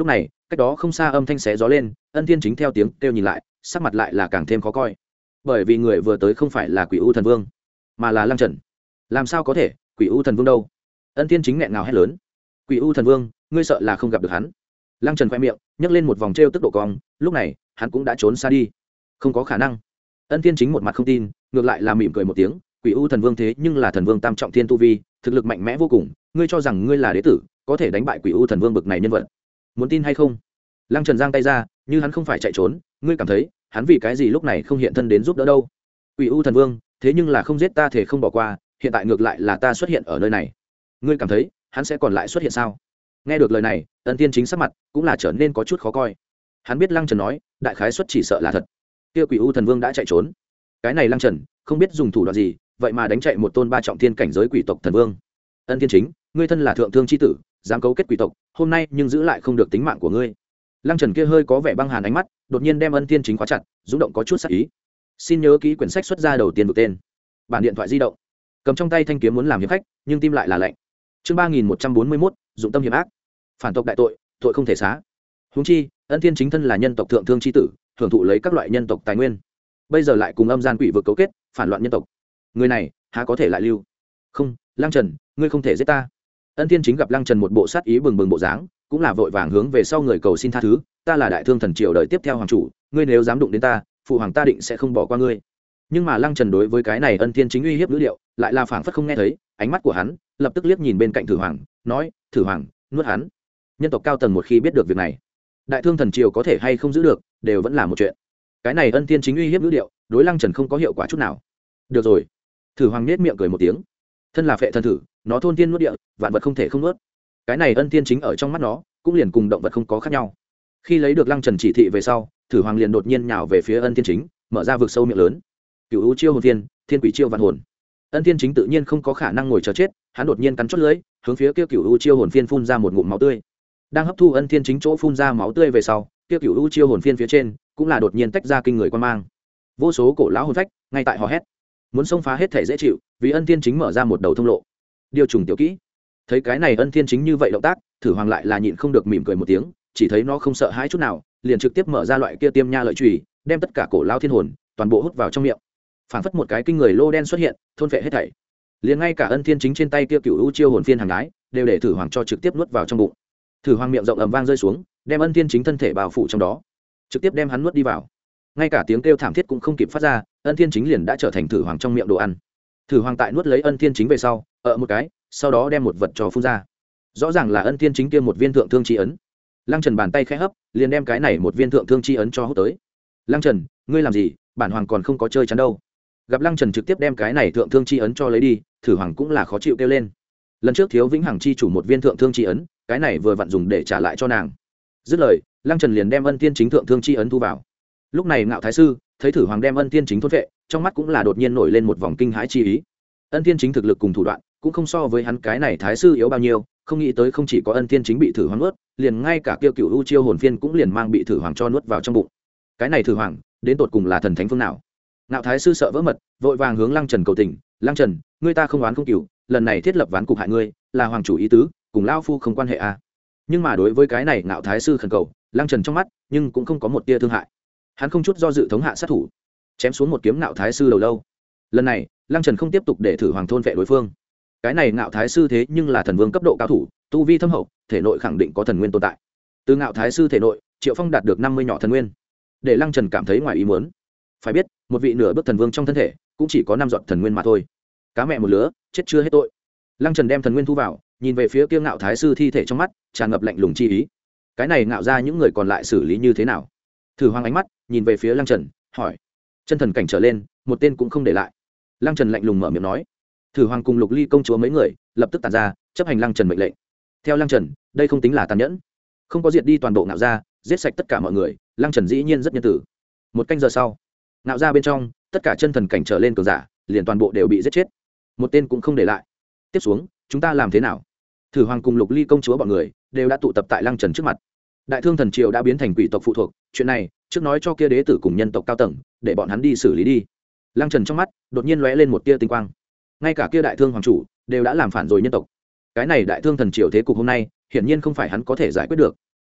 cách đó không xa âm thanh xé gió lên, ân thiên chính theo tiếng kêu nhìn lại, sắc mặt lại là càng thêm khó coi, bởi vì người vừa tới không phải là quỷ u thần vương mà là lăng trần. Làm sao có thể, quỷ u thần vương đâu? Ân thiên chính nghẹn ngào hét lớn. Quỷ u thần vương, ngươi sợ là không gặp được hắn? Lăng trần khoe miệng nhấc lên một vòng trêu tức độ cong, lúc này hắn cũng đã trốn xa đi. Không có khả năng. Ân thiên chính một mặt không tin, ngược lại là mỉm cười một tiếng. Quỷ u thần vương thế nhưng là thần vương tam trọng thiên tu vi, thực lực mạnh mẽ vô cùng, ngươi cho rằng ngươi là đế tử có thể đánh bại quỷ u thần vương bực này nhân vật? Muốn tin hay không? Lăng trần giang tay ra, như hắn không phải chạy trốn, ngươi cảm thấy hắn vì cái gì lúc này không hiện thân đến giúp đỡ đâu? Quỷ u thần vương thế nhưng là không giết ta thể không bỏ qua, hiện tại ngược lại là ta xuất hiện ở nơi này, ngươi cảm thấy hắn sẽ còn lại xuất hiện sao? Nghe được lời này, ân tiên chính sắc mặt cũng là trở nên có chút khó coi. Hắn biết lăng trần nói đại khái xuất chỉ sợ là thật, kia quỷ u thần vương đã chạy trốn. Cái này lăng trần không biết dùng thủ đoạn gì, vậy mà đánh chạy một tôn ba trọng thiên cảnh giới quỷ tộc thần vương. Ân tiên chính, ngươi thân là thượng thương chi tử, dám cấu kết quỷ tộc, hôm nay nhưng giữ lại không được tính mạng của ngươi. Lăng trần kia hơi có vẻ băng hàn ánh mắt đột nhiên đem ân tiên chính khóa chặt, rung động có chút sắc ý. Xin nhớ kỹ quyển sách xuất ra đầu tiên vực tên, bản điện thoại di động, cầm trong tay thanh kiếm muốn làm hiệp khách, nhưng tim lại là lạnh. Chương ba nghìn một trăm bốn mươi mốt, dụng tâm hiểm ác, phản tộc đại tội, tội không thể xá. Huống chi ân thiên chính thân là nhân tộc thượng thương chi tử, hưởng thụ lấy các loại nhân tộc tài nguyên, bây giờ lại cùng âm gian quỷ vực cấu kết, phản loạn nhân tộc, người này há có thể lại lưu? Không, lăng trần, ngươi không thể giết ta. Ân thiên chính gặp lăng trần một bộ sát ý bừng bừng bộ dáng, cũng là vội vàng hướng về sau người cầu xin tha thứ. Ta là đại thương thần triều đời tiếp theo hoàng chủ, ngươi nếu dám đụng đến ta, phụ hoàng ta định sẽ không bỏ qua ngươi. Nhưng mà lăng trần đối với cái này ân thiên chính uy hiếp ngữ điệu lại là phảng phất không nghe thấy, ánh mắt của hắn lập tức liếc nhìn bên cạnh thử hoàng, nói, thử hoàng, nuốt hắn. Nhân tộc cao tầng một khi biết được việc này, đại thương thần triều có thể hay không giữ được đều vẫn là một chuyện. Cái này ân thiên chính uy hiếp ngữ điệu đối lăng trần không có hiệu quả chút nào. Được rồi. Thử hoàng nết miệng cười một tiếng. Thân là phệ thần thử, nó thôn thiên nuốt địa, vạn vật không thể không nuốt. Cái này ân thiên chính ở trong mắt nó cũng liền cùng động vật không có khác nhau. Khi lấy được lăng trần chỉ thị về sau, thử hoàng liền đột nhiên nhào về phía ân thiên chính, mở ra vực sâu miệng lớn. Cửu u chiêu hồn viên, thiên quỷ chiêu vạn hồn. Ân thiên chính tự nhiên không có khả năng ngồi chờ chết, hắn đột nhiên cắn chốt lưỡi, hướng phía kia cửu u chiêu hồn phiên phun ra một ngụm máu tươi. Đang hấp thu ân thiên chính chỗ phun ra máu tươi về sau, kia cửu u chiêu hồn phiên phía trên cũng là đột nhiên tách ra kinh người quan mang. Vô số cổ lão hồn phách ngay tại hò hét, muốn xông phá hết thể dễ chịu, vì ân thiên chính mở ra một đầu thông lộ. Điều trùng tiểu kỹ. Thấy cái này ân thiên chính như vậy động tác, thử hoàng lại là nhịn không được mỉm cười một tiếng, chỉ thấy nó không sợ hãi chút nào, liền trực tiếp mở ra loại kia tiêm nha lợi chùy, đem tất cả cổ lão thiên hồn toàn bộ hút vào trong miệng. Phảng phất một cái kinh người lô đen xuất hiện, thôn phệ hết thảy. Liền ngay cả ân thiên chính trên tay kia cửu u chiêu hồn phiên hàng gái đều để thử hoàng cho trực tiếp nuốt vào trong bụng. Thử hoàng miệng rộng ầm vang rơi xuống, đem ân thiên chính thân thể bao phủ trong đó, trực tiếp đem hắn nuốt đi vào. Ngay cả tiếng kêu thảm thiết cũng không kịp phát ra, ân thiên chính liền đã trở thành thử hoàng trong miệng đồ ăn. Thử hoàng tại nuốt lấy ân thiên chính về sau, ở một cái, sau đó đem một vật cho phun ra. Rõ ràng là ân thiên chính kia một viên thượng thương chi ấn. Lăng Trần bàn tay khẽ hấp, liền đem cái này một viên thượng thương chi ấn cho hút tới. Lăng Trần, ngươi làm gì? Bản hoàng còn không có chơi chắn đâu. Gặp Lăng Trần trực tiếp đem cái này thượng thương chi ấn cho lấy đi, thử hoàng cũng là khó chịu kêu lên. Lần trước thiếu vĩnh hằng chi chủ một viên thượng thương chi ấn, cái này vừa vặn dùng để trả lại cho nàng. Dứt lời, Lăng Trần liền đem ân thiên chính thượng thương chi ấn thu vào. Lúc này Ngạo Thái sư thấy thử hoàng đem ân thiên chính thôn vệ, trong mắt cũng là đột nhiên nổi lên một vòng kinh hãi chi ý. Ân thiên chính thực lực cùng thủ đoạn cũng không so với hắn cái này thái sư yếu bao nhiêu, không nghĩ tới không chỉ có ân thiên chính bị thử hoàng nuốt, liền ngay cả kia cựu u chiêu hồn phiên cũng liền mang bị thử hoàng cho nuốt vào trong bụng. Cái này thử hoàng đến tột cùng là thần thánh phương nào? Ngạo Thái sư sợ vỡ mật, vội vàng hướng Lăng Trần cầu tình, Lăng Trần, ngươi ta không oán không cừu, lần này thiết lập ván cục hại ngươi, là hoàng chủ ý tứ, cùng lao phu không quan hệ à. Nhưng mà đối với cái này Ngạo Thái sư khẩn cầu, Lăng Trần trong mắt nhưng cũng không có một tia thương hại. Hắn không chút do dự thống hạ sát thủ, chém xuống một kiếm Ngạo Thái sư đầu lâu. Lần này Lăng Trần không tiếp tục để thử hoàng thôn vệ đối phương. Cái này Ngạo Thái sư thế nhưng là thần vương cấp độ cao thủ, tu vi thâm hậu, thể nội khẳng định có thần nguyên tồn tại. Từ Ngạo Thái sư thể nội, Triệu Phong đạt được năm mươi nhỏ thần nguyên, để Lăng Trần cảm thấy ngoài ý muốn. Phải biết, một vị nửa bước thần vương trong thân thể cũng chỉ có năm giọt thần nguyên mà thôi. Cá mẹ một lứa, chết chưa hết tội. Lăng Trần đem thần nguyên thu vào, nhìn về phía kia Ngạo Thái sư thi thể trong mắt tràn ngập lạnh lùng chi ý. Cái này Ngạo ra những người còn lại xử lý như thế nào? Thử hoàng ánh mắt nhìn về phía Lăng Trần, hỏi. Chân thần cảnh trở lên, một tên cũng không để lại. Lăng Trần lạnh lùng mở miệng nói. Thử hoàng cùng Lục Ly công chúa mấy người lập tức tản ra, chấp hành Lăng Trần mệnh lệnh. Theo Lăng Trần, đây không tính là tàn nhẫn, không có diệt đi toàn bộ Ngạo gia, giết sạch tất cả mọi người, Lăng Trần dĩ nhiên rất nhân tử. Một canh giờ sau, Ngạo gia bên trong tất cả chân thần cảnh trở lên cường giả liền toàn bộ đều bị giết chết, một tên cũng không để lại. Tiếp xuống chúng ta làm thế nào? Thử hoàng cùng Lục Ly công chúa bọn người đều đã tụ tập tại Lăng Trần trước mặt. Đại thương thần triều đã biến thành quỷ tộc phụ thuộc, chuyện này trước nói cho kia đế tử cùng nhân tộc cao tầng, để bọn hắn đi xử lý đi. Lăng Trần trong mắt đột nhiên lóe lên một tia tinh quang. Ngay cả kia đại thương hoàng chủ đều đã làm phản rồi nhân tộc, cái này đại thương thần triều thế cục hôm nay hiển nhiên không phải hắn có thể giải quyết được.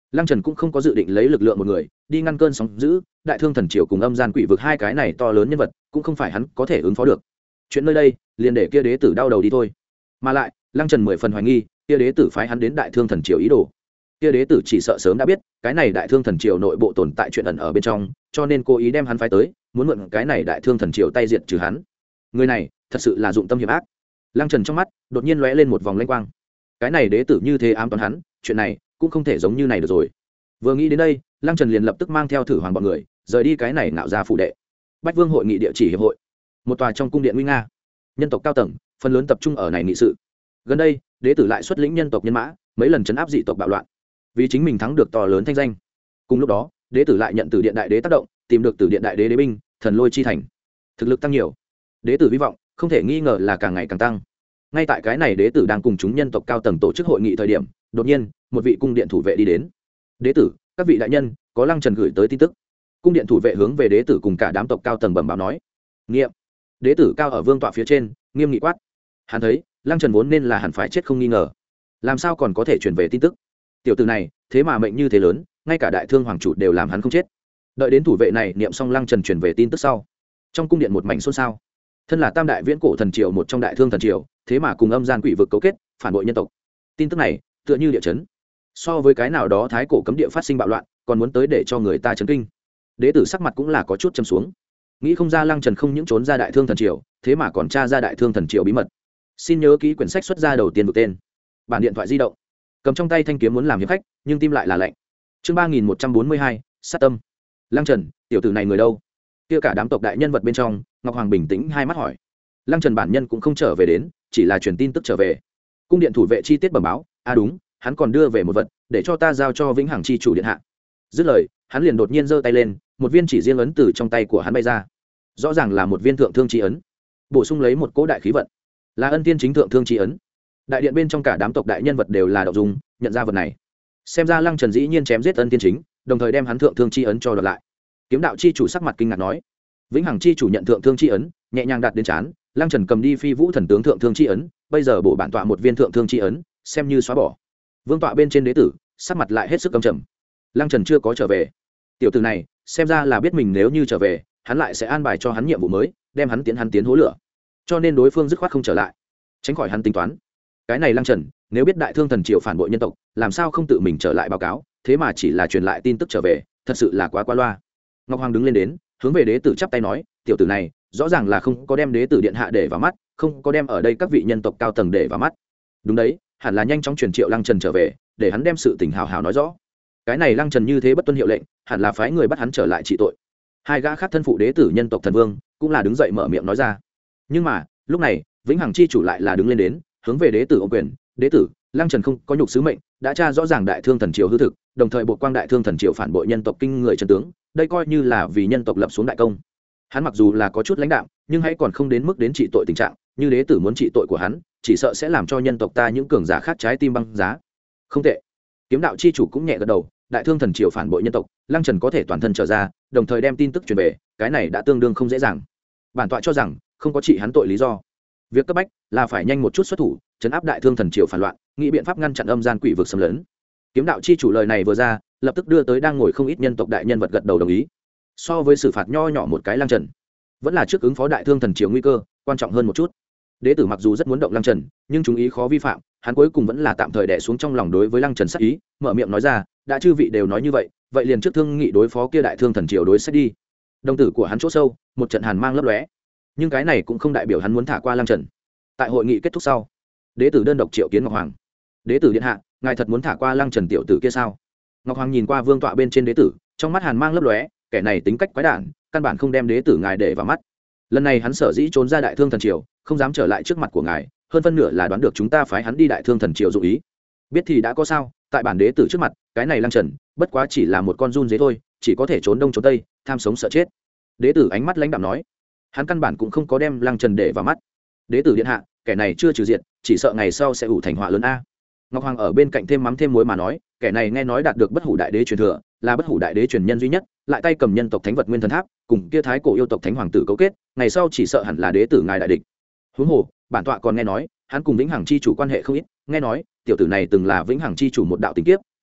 Lăng Trần cũng không có dự định lấy lực lượng một người đi ngăn cơn sóng dữ, đại thương thần triều cùng âm gian quỷ vực hai cái này to lớn nhân vật cũng không phải hắn có thể ứng phó được. Chuyện nơi đây liền để kia đế tử đau đầu đi thôi. Mà lại Lăng Trần mười phần hoài nghi kia đế tử phái hắn đến đại thương thần triều ý đồ. Kia đế tử chỉ sợ sớm đã biết cái này đại thương thần triều nội bộ tồn tại chuyện ẩn ở bên trong, cho nên cố ý đem hắn phái tới, muốn mượn cái này đại thương thần triều tay diệt trừ hắn. Người này thật sự là dụng tâm hiểm ác. Lăng Trần trong mắt đột nhiên lóe lên một vòng lanh quang. Cái này đế tử như thế ám toán hắn, chuyện này cũng không thể giống như này được rồi. Vừa nghĩ đến đây, Lăng Trần liền lập tức mang theo Thử Hoàng bọn người rời đi cái này nạo ra phủ đệ. Bách Vương hội nghị địa chỉ hiệp hội, một tòa trong cung điện nguy nga, nhân tộc cao tầng phần lớn tập trung ở này nghị sự. Gần đây đế tử lại xuất lĩnh nhân tộc nhân mã mấy lần chấn áp dị tộc bạo loạn, vì chính mình thắng được to lớn thanh danh. Cùng lúc đó đế tử lại nhận từ điện đại đế tác động, tìm được từ điện đại đế đế binh thần lôi chi thành, thực lực tăng nhiều. Đế tử hy vọng không thể nghi ngờ là càng ngày càng tăng. Ngay tại cái này đế tử đang cùng chúng nhân tộc cao tầng tổ chức hội nghị thời điểm, đột nhiên một vị cung điện thủ vệ đi đến. Đế tử, các vị đại nhân, có Lăng Trần gửi tới tin tức. Cung điện thủ vệ hướng về đế tử cùng cả đám tộc cao tầng bẩm báo nói. Nghiệm. Đế tử cao ở vương tọa phía trên nghiêm nghị quát. Hắn thấy Lăng Trần vốn nên là hẳn phải chết không nghi ngờ, làm sao còn có thể truyền về tin tức. Tiểu tử này thế mà mệnh như thế lớn, ngay cả đại thương hoàng chủ đều làm hắn không chết. Đợi đến thủ vệ này niệm xong Lăng Trần truyền về tin tức sau, trong cung điện một mảnh xôn xao. Thân là tam đại viễn cổ thần triều một trong đại thương thần triều, thế mà cùng âm gian quỷ vực cấu kết phản bội nhân tộc. Tin tức này tựa như địa chấn, so với cái nào đó thái cổ cấm địa phát sinh bạo loạn còn muốn tới để cho người ta chấn kinh. Đế tử sắc mặt cũng là có chút châm xuống, nghĩ không ra Lăng Trần không những trốn ra đại thương thần triều, thế mà còn tra ra đại thương thần triều bí mật. Xin nhớ kỹ quyển sách xuất ra đầu tiên vực tên. Bản điện thoại di động, cầm trong tay thanh kiếm muốn làm hiệp khách, nhưng tim lại là lạnh. Chương ba nghìn một trăm bốn mươi hai, sát tâm. Lăng Trần, tiểu tử này người đâu? Kia cả đám tộc đại nhân vật bên trong, Ngọc Hoàng bình tĩnh hai mắt hỏi. Lăng Trần bản nhân cũng không trở về đến, chỉ là truyền tin tức trở về. Cung điện thủ vệ chi tiết bẩm báo, a à đúng, hắn còn đưa về một vật, để cho ta giao cho Vĩnh Hằng chi chủ điện hạ. Dứt lời, hắn liền đột nhiên giơ tay lên, một viên chỉ riêng ấn từ trong tay của hắn bay ra. Rõ ràng là một viên thượng thương chi ấn, bổ sung lấy một cỗ đại khí vận, là ân tiên chính thượng thương chi ấn. Đại điện bên trong cả đám tộc đại nhân vật đều là đậu dung, nhận ra vật này. Xem ra Lăng Trần dĩ nhiên chém giết ân tiên chính, đồng thời đem hắn thượng thương chi ấn cho đoạt lại. Kiếm đạo chi chủ sắc mặt kinh ngạc nói. Vĩnh Hằng chi chủ nhận thượng thương chi ấn, nhẹ nhàng đặt đến trán. Lăng Trần cầm đi Phi Vũ thần tướng thượng thương chi ấn, bây giờ bổ bản tọa một viên thượng thương chi ấn, xem như xóa bỏ. Vương tọa bên trên đế tử, sắc mặt lại hết sức căm trầm. Lăng Trần chưa có trở về, tiểu tử này xem ra là biết mình nếu như trở về, hắn lại sẽ an bài cho hắn nhiệm vụ mới, đem hắn tiến hắn tiến hố lửa, cho nên đối phương dứt khoát không trở lại, tránh khỏi hắn tính toán. Cái này Lăng Trần nếu biết đại thương thần triều phản bội nhân tộc, làm sao không tự mình trở lại báo cáo, thế mà chỉ là truyền lại tin tức trở về, thật sự là quá qua loa. Ngọc Hoàng đứng lên đến, hướng về đế tử chắp tay nói, tiểu tử này rõ ràng là không có đem đế tử điện hạ để vào mắt, không có đem ở đây các vị nhân tộc cao tầng để vào mắt. Đúng đấy, hẳn là nhanh chóng truyền triệu Lăng Trần trở về, để hắn đem sự tình hào hào nói rõ. Cái này Lăng Trần như thế bất tuân hiệu lệnh, hẳn là phái người bắt hắn trở lại trị tội. Hai gã khác thân phụ đế tử nhân tộc thần vương cũng là đứng dậy mở miệng nói ra. Nhưng mà lúc này Vĩnh Hằng chi chủ lại là đứng lên đến, hướng về đế tử ô quyền, đế tử, Lăng Trần không có nhục sứ mệnh, đã tra rõ ràng đại thương thần triều hư thực, đồng thời buộc quang đại thương thần triều phản bội nhân tộc kinh người chân tướng, đây coi như là vì nhân tộc lập xuống đại công. Hắn mặc dù là có chút lãnh đạm, nhưng hãy còn không đến mức đến trị tội tình trạng, như đế tử muốn trị tội của hắn, chỉ sợ sẽ làm cho nhân tộc ta những cường giả khác trái tim băng giá. Không tệ. Kiếm đạo chi chủ cũng nhẹ gật đầu, đại thương thần triều phản bội nhân tộc, Lăng Trần có thể toàn thân trở ra, đồng thời đem tin tức truyền về, cái này đã tương đương không dễ dàng. Bản tọa cho rằng không có trị hắn tội lý do. Việc cấp bách là phải nhanh một chút xuất thủ, trấn áp đại thương thần triều phản loạn, nghĩ biện pháp ngăn chặn âm gian quỷ vực xâm lấn. Kiếm đạo chi chủ lời này vừa ra, lập tức đưa tới đang ngồi không ít nhân tộc đại nhân vật gật đầu đồng ý. So với xử phạt nho nhỏ một cái Lăng Trần, vẫn là trước ứng phó đại thương thần triều nguy cơ quan trọng hơn một chút. Đế tử mặc dù rất muốn động Lăng Trần, nhưng chúng ý khó vi phạm, hắn cuối cùng vẫn là tạm thời đè xuống trong lòng đối với Lăng Trần sát ý, mở miệng nói ra, đã chư vị đều nói như vậy, vậy liền trước thương nghị đối phó kia đại thương thần triều đối sách đi. Đồng tử của hắn chỗ sâu, một trận hàn mang lấp lóe, nhưng cái này cũng không đại biểu hắn muốn thả qua Lăng Trần. Tại hội nghị kết thúc sau, đế tử đơn độc triệu kiến Ngọc Hoàng. Đế tử điện hạ, ngài thật muốn thả qua Lăng Trần tiểu tử kia sao? Ngọc Hoàng nhìn qua vương tọa bên trên đế tử, trong mắt hàn mang lấp lóe, kẻ này tính cách quái đản, căn bản không đem đế tử ngài để vào mắt. Lần này hắn sở dĩ trốn ra đại thương thần triều, không dám trở lại trước mặt của ngài, hơn phân nửa là đoán được chúng ta phái hắn đi đại thương thần triều dụ ý. Biết thì đã có sao, tại bản đế tử trước mặt, cái này Lăng Trần bất quá chỉ là một con giun dế thôi, chỉ có thể trốn đông trốn tây, tham sống sợ chết. Đế tử ánh mắt lãnh đạm nói, hắn căn bản cũng không có đem Lăng Trần để vào mắt. Đế tử điện hạ, kẻ này chưa trừ diện, chỉ sợ ngày sau sẽ ủ thành họa lớn a. Ngọc Hoàng ở bên cạnh thêm mắm thêm muối mà nói, kẻ này nghe nói đạt được bất hủ đại đế truyền thừa, là bất hủ đại đế truyền nhân duy nhất, lại tay cầm nhân tộc thánh vật nguyên thần tháp, cùng kia thái cổ yêu tộc thánh hoàng tử cấu kết, ngày sau chỉ sợ hẳn là đế tử ngài đại địch. Huống hồ, bản tọa còn nghe nói, hắn cùng Vĩnh Hằng chi chủ quan hệ không ít, nghe nói tiểu tử này từng là Vĩnh Hằng chi chủ một đạo tình kiếp,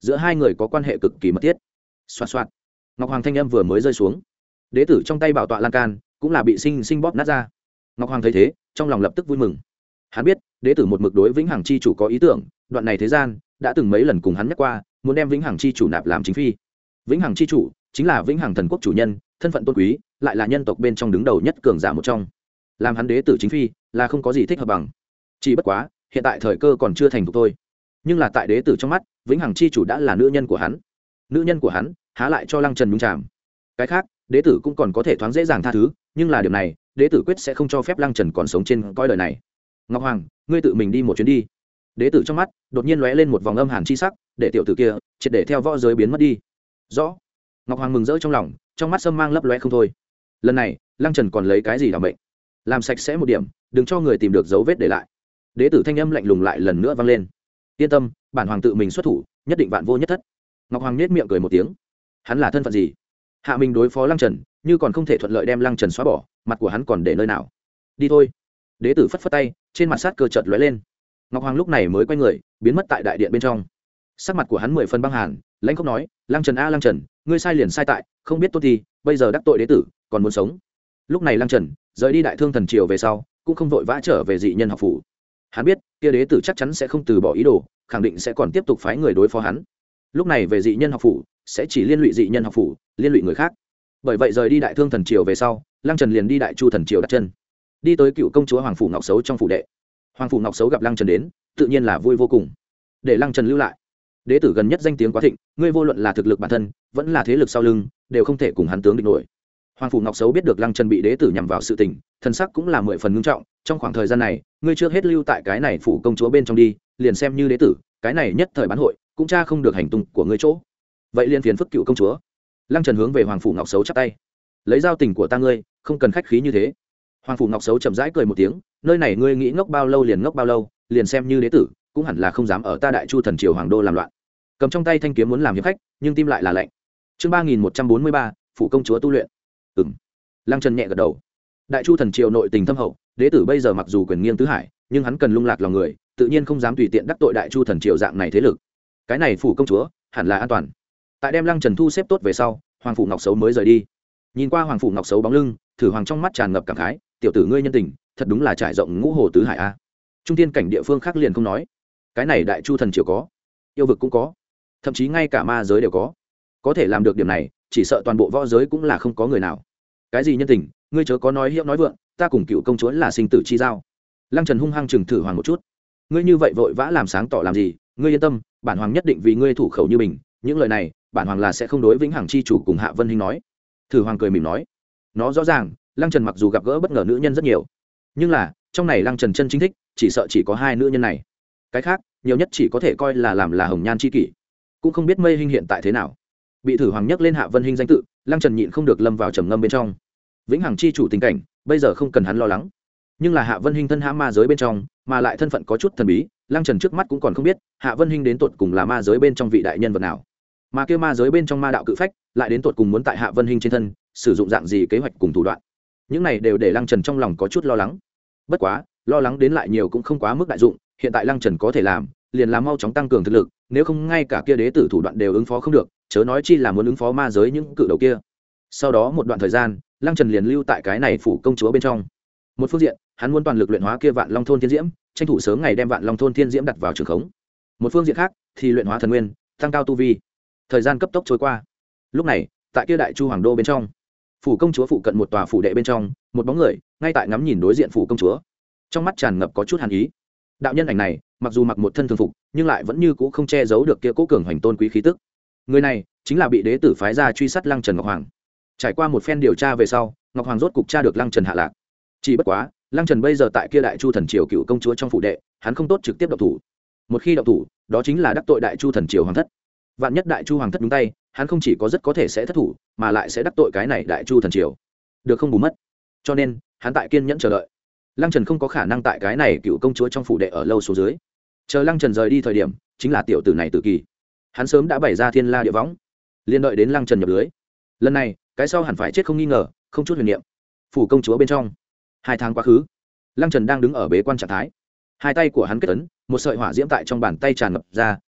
giữa hai người có quan hệ cực kỳ mật thiết. Xoạt xoạt, ngọc hoàng thanh âm vừa mới rơi xuống, đế tử trong tay bảo tọa lan can cũng là bị sinh sinh bóp nát ra. Ngọc hoàng thấy thế trong lòng lập tức vui mừng. Hắn biết đế tử một mực đối vĩnh hằng chi chủ có ý tưởng, đoạn này thế gian đã từng mấy lần cùng hắn nhắc qua muốn đem vĩnh hằng chi chủ nạp làm chính phi. Vĩnh hằng chi chủ chính là vĩnh hằng thần quốc chủ nhân, thân phận tôn quý, lại là nhân tộc bên trong đứng đầu nhất cường giả một trong, làm hắn đế tử chính phi là không có gì thích hợp bằng. Chỉ bất quá hiện tại thời cơ còn chưa thành thục thôi. Nhưng là tại đế tử trong mắt, vĩnh hằng chi chủ đã là nữ nhân của hắn, nữ nhân của hắn há lại cho lăng trần nhúng chạm. Cái khác đế tử cũng còn có thể thoáng dễ dàng tha thứ, nhưng là điều này đế tử quyết sẽ không cho phép lăng trần còn sống trên cõi đời này. Ngọc hoàng, ngươi tự mình đi một chuyến đi. Đế tử trong mắt đột nhiên lóe lên một vòng âm hàn chi sắc, để tiểu tử kia triệt để theo võ giới biến mất đi. Rõ. Ngọc hoàng mừng rỡ trong lòng, trong mắt sâm mang lấp lóe không thôi. Lần này lăng trần còn lấy cái gì đảm bệnh, làm sạch sẽ một điểm, đừng cho người tìm được dấu vết để lại. Đế tử thanh âm lạnh lùng lại lần nữa vang lên. Yên tâm, bản hoàng tự mình xuất thủ, nhất định vạn vô nhất thất. Ngọc hoàng nết miệng cười một tiếng. Hắn là thân phận gì? Hạ mình đối phó lăng trần, như còn không thể thuận lợi đem lăng trần xóa bỏ, mặt của hắn còn để nơi nào? Đi thôi. Đế tử phất phất tay, trên mặt sát cơ chợt lóe lên. Ngọc hoàng lúc này mới quay người biến mất tại đại điện bên trong. Sắc mặt của hắn mười phần băng hàn, lãnh khốc nói: lăng trần a lăng trần, ngươi sai liền sai tại không biết tốt thì bây giờ đắc tội đế tử còn muốn sống. Lúc này lăng trần rời đi đại thương thần triều về sau cũng không vội vã trở về dị nhân học phủ. Hắn biết kia đế tử chắc chắn sẽ không từ bỏ ý đồ, khẳng định sẽ còn tiếp tục phái người đối phó hắn. Lúc này về dị nhân học phủ sẽ chỉ liên lụy dị nhân học phủ, liên lụy người khác. Bởi vậy rời đi đại thương thần triều về sau, lăng trần liền đi đại chu thần triều đặt chân, đi tới cựu công chúa hoàng phủ ngọc xấu trong phủ đệ. Hoàng phủ ngọc xấu gặp lăng trần đến tự nhiên là vui vô cùng, để lăng trần lưu lại. Đế tử gần nhất danh tiếng quá thịnh, ngươi vô luận là thực lực bản thân vẫn là thế lực sau lưng đều không thể cùng hắn tướng địch nổi. Hoàng phủ ngọc xấu biết được lăng trần bị đế tử nhằm vào sự tình, thần sắc cũng là mười phần ngưng trọng. Trong khoảng thời gian này ngươi chưa hết lưu tại cái này phủ công chúa bên trong đi, liền xem như đế tử cái này nhất thời bán hội cũng tra không được hành tung của ngươi chỗ, vậy liên phiền phức cựu công chúa. Lăng trần hướng về hoàng phủ ngọc xấu chắp tay, lấy giao tình của ta ngươi không cần khách khí như thế. Hoàng phủ ngọc xấu chậm rãi cười một tiếng, nơi này ngươi nghĩ ngốc bao lâu liền ngốc bao lâu, liền xem như đế tử cũng hẳn là không dám ở ta đại chu thần triều hoàng đô làm loạn. Cầm trong tay thanh kiếm muốn làm hiệp khách, nhưng tim lại là lạnh. Chương ba nghìn một trăm bốn mươi ba, phủ công chúa tu luyện. Ừm. Lăng trần nhẹ gật đầu. Đại chu thần triều nội tình thâm hậu, đế tử bây giờ mặc dù quyền nghiêng tứ hải, nhưng hắn cần lung lạc lòng người, tự nhiên không dám tùy tiện đắc tội đại chu thần triều dạng này thế lực. Cái này phủ công chúa hẳn là an toàn. Tại đem lăng trần thu xếp tốt về sau, hoàng phủ ngọc xấu mới rời đi. Nhìn qua hoàng phủ ngọc xấu bóng lưng, thử hoàng trong mắt tràn ngập cảm khái, tiểu tử ngươi nhân tình thật đúng là trải rộng ngũ hồ tứ hải a. Trung tiên cảnh địa phương khác liền không nói, cái này đại chu thần triều có, yêu vực cũng có, thậm chí ngay cả ma giới đều có. Có thể làm được điểm này, chỉ sợ toàn bộ võ giới cũng là không có người nào. Cái gì nhân tình, ngươi chớ có nói hiệu nói vượng, ta cùng cựu công chúa là sinh tử chi giao. Lăng trần hung hăng chừng thử hoàng một chút. Ngươi như vậy vội vã làm sáng tỏ làm gì? Ngươi yên tâm, bản hoàng nhất định vì ngươi thủ khẩu như mình. Những lời này bản hoàng là sẽ không đối vĩnh hằng chi chủ cùng Hạ Vân Hinh nói. Thử hoàng cười mỉm nói, nó rõ ràng lăng trần mặc dù gặp gỡ bất ngờ nữ nhân rất nhiều, nhưng là trong này lăng trần chân chính thích chỉ sợ chỉ có hai nữ nhân này. Cái khác nhiều nhất chỉ có thể coi là làm là hồng nhan chi kỷ. Cũng không biết Mây Hinh hiện tại thế nào. Bị thử hoàng nhắc lên Hạ Vân Hinh danh tự, lăng trần nhịn không được lâm vào trầm ngâm bên trong. Vĩnh hằng chi chủ tình cảnh bây giờ không cần hắn lo lắng, nhưng là Hạ Vân Hinh thân hãm ma giới bên trong, mà lại thân phận có chút thần bí, lăng trần trước mắt cũng còn không biết Hạ Vân Hinh đến tột cùng là ma giới bên trong vị đại nhân vật nào, mà kia ma giới bên trong ma đạo cự phách lại đến tột cùng muốn tại Hạ Vân Hinh trên thân sử dụng dạng gì kế hoạch cùng thủ đoạn. Những này đều để lăng trần trong lòng có chút lo lắng. Bất quá lo lắng đến lại nhiều cũng không quá mức đại dụng, hiện tại lăng trần có thể làm liền làm mau chóng tăng cường thực lực, nếu không ngay cả kia đế tử thủ đoạn đều ứng phó không được, chớ nói chi là muốn ứng phó ma giới những cự đầu kia. Sau đó một đoạn thời gian, lăng trần liền lưu tại cái này phủ công chúa bên trong. Một phương diện hắn muốn toàn lực luyện hóa kia vạn long thôn thiên diễm, tranh thủ sớm ngày đem vạn long thôn thiên diễm đặt vào trường khống. Một phương diện khác thì luyện hóa thần nguyên, tăng cao tu vi. Thời gian cấp tốc trôi qua. Lúc này tại kia đại chu hoàng đô bên trong, phủ công chúa phụ cận một tòa phủ đệ bên trong, một bóng người ngay tại ngắm nhìn đối diện phủ công chúa, trong mắt tràn ngập có chút hàn ý. Đạo nhân ảnh này mặc dù mặc một thân thường phục, nhưng lại vẫn như cũ không che giấu được kia cố cường hoành tôn quý khí tức. Người này chính là bị đế tử phái ra truy sát lăng trần ngọc hoàng. Trải qua một phen điều tra về sau, ngọc hoàng rốt cục tra được lăng trần hạ lạc. Chỉ bất quá lăng trần bây giờ tại kia đại chu thần triều cựu công chúa trong phủ đệ, hắn không tốt trực tiếp động thủ. Một khi động thủ, đó chính là đắc tội đại chu thần triều hoàng thất. Vạn nhất đại chu hoàng thất đúng tay, hắn không chỉ có rất có thể sẽ thất thủ, mà lại sẽ đắc tội cái này đại chu thần triều, được không bù mất. Cho nên hắn tại kiên nhẫn chờ đợi. Lăng trần không có khả năng tại cái này cựu công chúa trong phủ đệ ở lâu số dưới. Chờ lăng trần rời đi thời điểm, chính là tiểu tử này tự kỳ. Hắn sớm đã bày ra thiên la địa võng, liên đợi đến lăng trần nhập lưới. Lần này cái sau hẳn phải chết không nghi ngờ, không chút huyền niệm. Phủ công chúa bên trong, hai tháng quá khứ, lăng trần đang đứng ở bế quan trạng thái. Hai tay của hắn kết ấn, một sợi hỏa diễm tại trong bàn tay tràn ngập ra,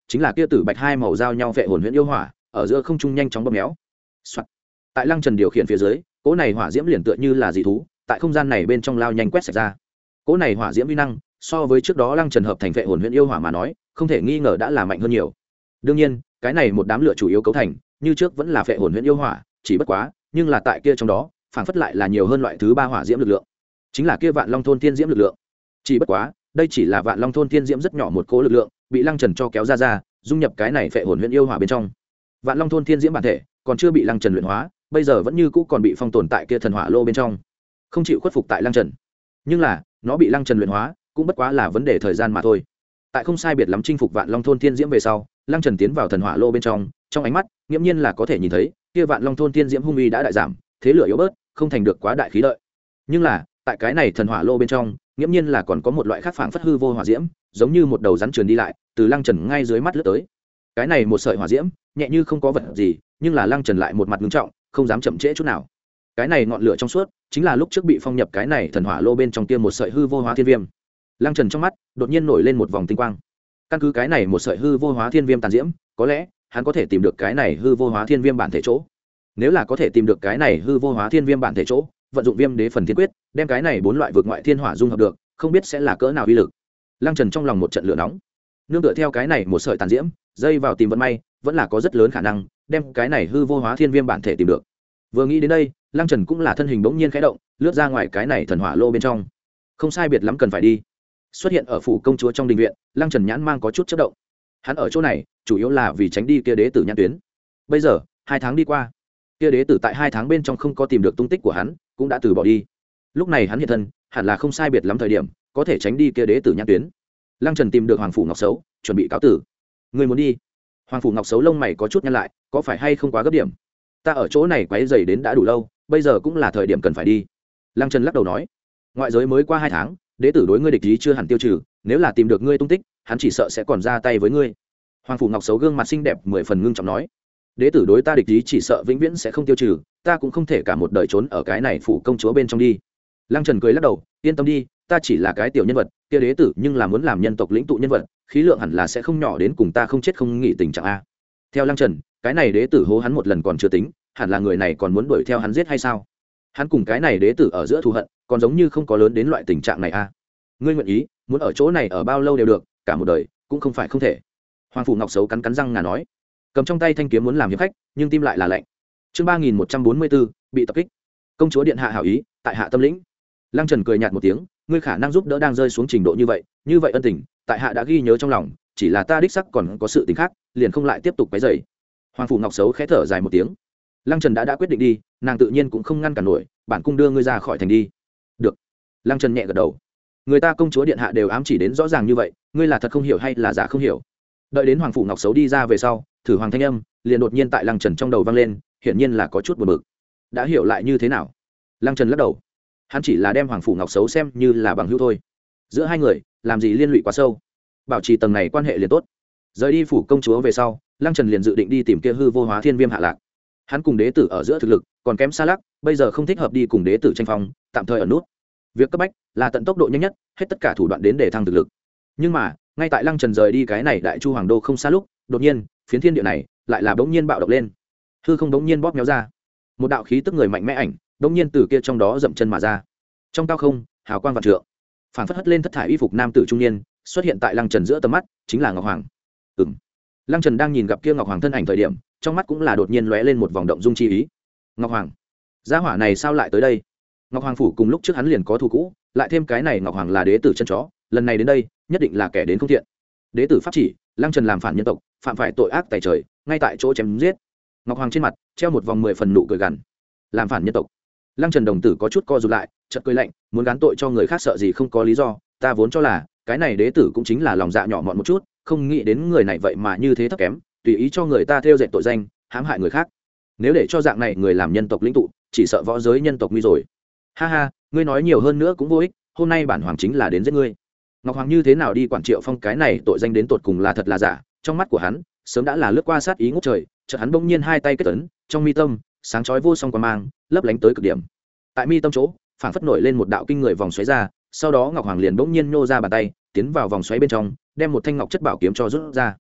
chính là kia tử bạch hai màu giao nhau vệ hồn huyễn yêu hỏa ở giữa không trung nhanh chóng bóp méo。Soạn. Tại lăng trần điều khiển phía dưới, cỗ này hỏa diễm liền tựa như là dị thú tại không gian này bên trong lao nhanh quét sạch ra. Cỗ này hỏa diễm vi năng so với trước đó lăng trần hợp thành vệ hồn huyễn yêu hỏa mà nói không thể nghi ngờ đã là mạnh hơn nhiều. Đương nhiên cái này một đám lửa chủ yếu cấu thành như trước vẫn là vệ hồn huyễn yêu hỏa, chỉ bất quá nhưng là tại kia trong đó phảng phất lại là nhiều hơn loại thứ ba hỏa diễm lực lượng, chính là kia vạn long thôn thiên diễm lực lượng. Chỉ bất quá đây chỉ là vạn long thôn thiên diễm rất nhỏ một cỗ lực lượng bị lăng trần cho kéo ra ra dung nhập cái này vệ hồn huyễn yêu hỏa bên trong. Vạn long thôn thiên diễm bản thể còn chưa bị lăng trần luyện hóa, bây giờ vẫn như cũ còn bị phong tồn tại kia thần hỏa lô bên trong, không chịu khuất phục tại lăng trần. Nhưng là nó bị lăng trần luyện hóa cũng bất quá là vấn đề thời gian mà thôi. Tại không sai biệt lắm chinh phục vạn long thôn thiên diễm về sau, lăng trần tiến vào thần hỏa lô bên trong, trong ánh mắt nghiễm nhiên là có thể nhìn thấy kia vạn long thôn thiên diễm hung uy đã đại giảm, thế lửa yếu bớt, không thành được quá đại khí lợi. Nhưng là tại cái này thần hỏa lô bên trong nghiễm nhiên là còn có một loại khác phảng phất hư vô hỏa diễm, giống như một đầu rắn trườn đi lại từ lăng trần ngay dưới mắt lướt tới. Cái này một sợi hỏa diễm nhẹ như không có vật gì, nhưng là lăng trần lại một mặt ngưng trọng, không dám chậm trễ chút nào. Cái này ngọn lửa trong suốt chính là lúc trước bị phong nhập cái này thần hỏa lô bên trong kia một sợi hư vô hóa thiên viêm. Lăng trần trong mắt đột nhiên nổi lên một vòng tinh quang. Căn cứ cái này một sợi hư vô hóa thiên viêm tàn diễm, có lẽ hắn có thể tìm được cái này hư vô hóa thiên viêm bản thể chỗ. Nếu là có thể tìm được cái này hư vô hóa thiên viêm bản thể chỗ, vận dụng viêm đế phần thiên quyết, đem cái này bốn loại vực ngoại thiên hỏa dung hợp được, không biết sẽ là cỡ nào uy lực. Lăng trần trong lòng một trận lửa nóng, nương tựa theo cái này một sợi tàn diễm dây vào tìm vận may, vẫn là có rất lớn khả năng đem cái này hư vô hóa thiên viêm bản thể tìm được. Vừa nghĩ đến đây, lăng trần cũng là thân hình bỗng nhiên khẽ động, lướt ra ngoài cái này thần hỏa lô bên trong. Không sai biệt lắm cần phải đi. Xuất hiện ở phủ công chúa trong đình viện, lăng trần nhãn mang có chút chớp động. Hắn ở chỗ này chủ yếu là vì tránh đi kia đế tử nhãn tuyến. Bây giờ hai tháng đi qua, kia đế tử tại hai tháng bên trong không có tìm được tung tích của hắn, cũng đã từ bỏ đi. Lúc này hắn hiện thân hẳn là không sai biệt lắm thời điểm có thể tránh đi kia đế tử nhãn tuyến. Lăng trần tìm được hoàng phủ ngọc xấu, chuẩn bị cáo tử. Người muốn đi? Hoàng phủ ngọc xấu lông mày có chút nhăn lại, có phải hay không quá gấp điểm? Ta ở chỗ này quấy rầy đến đã đủ lâu, bây giờ cũng là thời điểm cần phải đi. Lăng trần lắc đầu nói, ngoại giới mới qua hai tháng, đế tử đối ngươi địch ý chưa hẳn tiêu trừ, nếu là tìm được ngươi tung tích, hắn chỉ sợ sẽ còn ra tay với ngươi. Hoàng phủ ngọc xấu gương mặt xinh đẹp mười phần ngưng trọng nói, đế tử đối ta địch ý chỉ sợ vĩnh viễn sẽ không tiêu trừ, ta cũng không thể cả một đời trốn ở cái này phủ công chúa bên trong đi. Lăng trần cười lắc đầu, yên tâm đi, ta chỉ là cái tiểu nhân vật, kia đế tử nhưng là muốn làm nhân tộc lĩnh tụ nhân vật, khí lượng hẳn là sẽ không nhỏ đến cùng ta không chết không nghỉ tình trạng a. Theo Lăng trần, cái này đế tử hố hắn một lần còn chưa tính, hẳn là người này còn muốn đuổi theo hắn giết hay sao? Hắn cùng cái này đế tử ở giữa thù hận còn giống như không có lớn đến loại tình trạng này a. Ngươi nguyện ý muốn ở chỗ này ở bao lâu đều được, cả một đời cũng không phải không thể. Hoàng phủ ngọc xấu cắn cắn răng ngà nói, cầm trong tay thanh kiếm muốn làm hiệp khách, nhưng tim lại là lạnh. Chương ba nghìn một trăm bốn mươi bốn, bị tập kích. Công chúa điện hạ hảo ý, tại hạ tâm lĩnh. Lăng trần cười nhạt một tiếng, ngươi khả năng giúp đỡ đang rơi xuống trình độ như vậy, như vậy ân tình tại hạ đã ghi nhớ trong lòng, chỉ là ta đích sắc còn có sự tình khác, liền không lại tiếp tục quấy rầy. Hoàng phủ ngọc xấu khẽ thở dài một tiếng. Lăng trần đã đã quyết định đi, nàng tự nhiên cũng không ngăn cản nổi, bản cung đưa ngươi ra khỏi thành đi. Được. Lăng trần nhẹ gật đầu. Người ta công chúa điện hạ đều ám chỉ đến rõ ràng như vậy, ngươi là thật không hiểu hay là giả không hiểu? Đợi đến hoàng phủ ngọc xấu đi ra về sau, thử hoàng thanh âm liền đột nhiên tại Lăng trần trong đầu vang lên, hiển nhiên là có chút buồn bực. Đã hiểu lại như thế nào? Lăng trần lắc đầu. Hắn chỉ là đem hoàng phủ ngọc xấu xem như là bằng hữu thôi, giữa hai người làm gì liên lụy quá sâu, bảo trì tầng này quan hệ liền tốt. Rời đi phủ công chúa về sau, Lăng trần liền dự định đi tìm kia hư vô hóa thiên viêm hạ lạc. Hắn cùng đế tử ở giữa thực lực còn kém xa lắc, bây giờ không thích hợp đi cùng đế tử tranh phong, tạm thời ở nút. Việc cấp bách là tận tốc độ nhanh nhất, hết tất cả thủ đoạn đến để thăng thực lực. Nhưng mà ngay tại Lăng trần rời đi cái này đại chu hoàng đô không xa lúc, đột nhiên phiến thiên địa này lại là bỗng nhiên bạo động lên, hư không bỗng nhiên bóp méo ra, một đạo khí tức người mạnh mẽ ảnh bỗng nhiên từ kia trong đó dậm chân mà ra. Trong cao không hào quang vạn trượng, phảng phất hất lên thất thải y phục nam tử trung niên xuất hiện tại Lăng trần giữa tầm mắt, chính là Ngọc Hoàng. Ừm. Lăng trần đang nhìn gặp kia Ngọc Hoàng thân ảnh thời điểm, trong mắt cũng là đột nhiên lóe lên một vòng động dung chi ý. Ngọc Hoàng, gia hỏa này sao lại tới đây? Ngọc Hoàng phủ cùng lúc trước hắn liền có thù cũ, lại thêm cái này Ngọc Hoàng là đế tử chân chó, lần này đến đây nhất định là kẻ đến không thiện. Đế tử pháp chỉ, Lăng trần làm phản nhân tộc, phạm phải tội ác tày trời, ngay tại chỗ chém giết. Ngọc Hoàng trên mặt treo một vòng mười phần nụ cười gằn. Làm phản nhân tộc? Lăng trần đồng tử có chút co rụt lại, chợt cười lạnh, muốn gán tội cho người khác sợ gì không có lý do, ta vốn cho là cái này đế tử cũng chính là lòng dạ nhỏ mọn một chút, không nghĩ đến người này vậy mà như thế thấp kém, tùy ý cho người ta theo dệt tội danh, hãm hại người khác. Nếu để cho dạng này người làm nhân tộc lĩnh tụ, chỉ sợ võ giới nhân tộc nguy rồi. Ha ha, ngươi nói nhiều hơn nữa cũng vô ích, hôm nay bản hoàng chính là đến giết ngươi. Ngọc Hoàng như thế nào đi quản Triệu Phong cái này tội danh đến tột cùng là thật là giả, trong mắt của hắn sớm đã là lướt qua sát ý ngút trời, chợt hắn bỗng nhiên hai tay kết ấn, trong mi tâm sáng chói vô song quang mang, lấp lánh tới cực điểm. Tại mi tâm chỗ, phảng phất nổi lên một đạo kinh người vòng xoáy ra, sau đó Ngọc Hoàng liền bỗng nhiên nhô ra bàn tay, tiến vào vòng xoáy bên trong, đem một thanh ngọc chất bảo kiếm cho rút ra.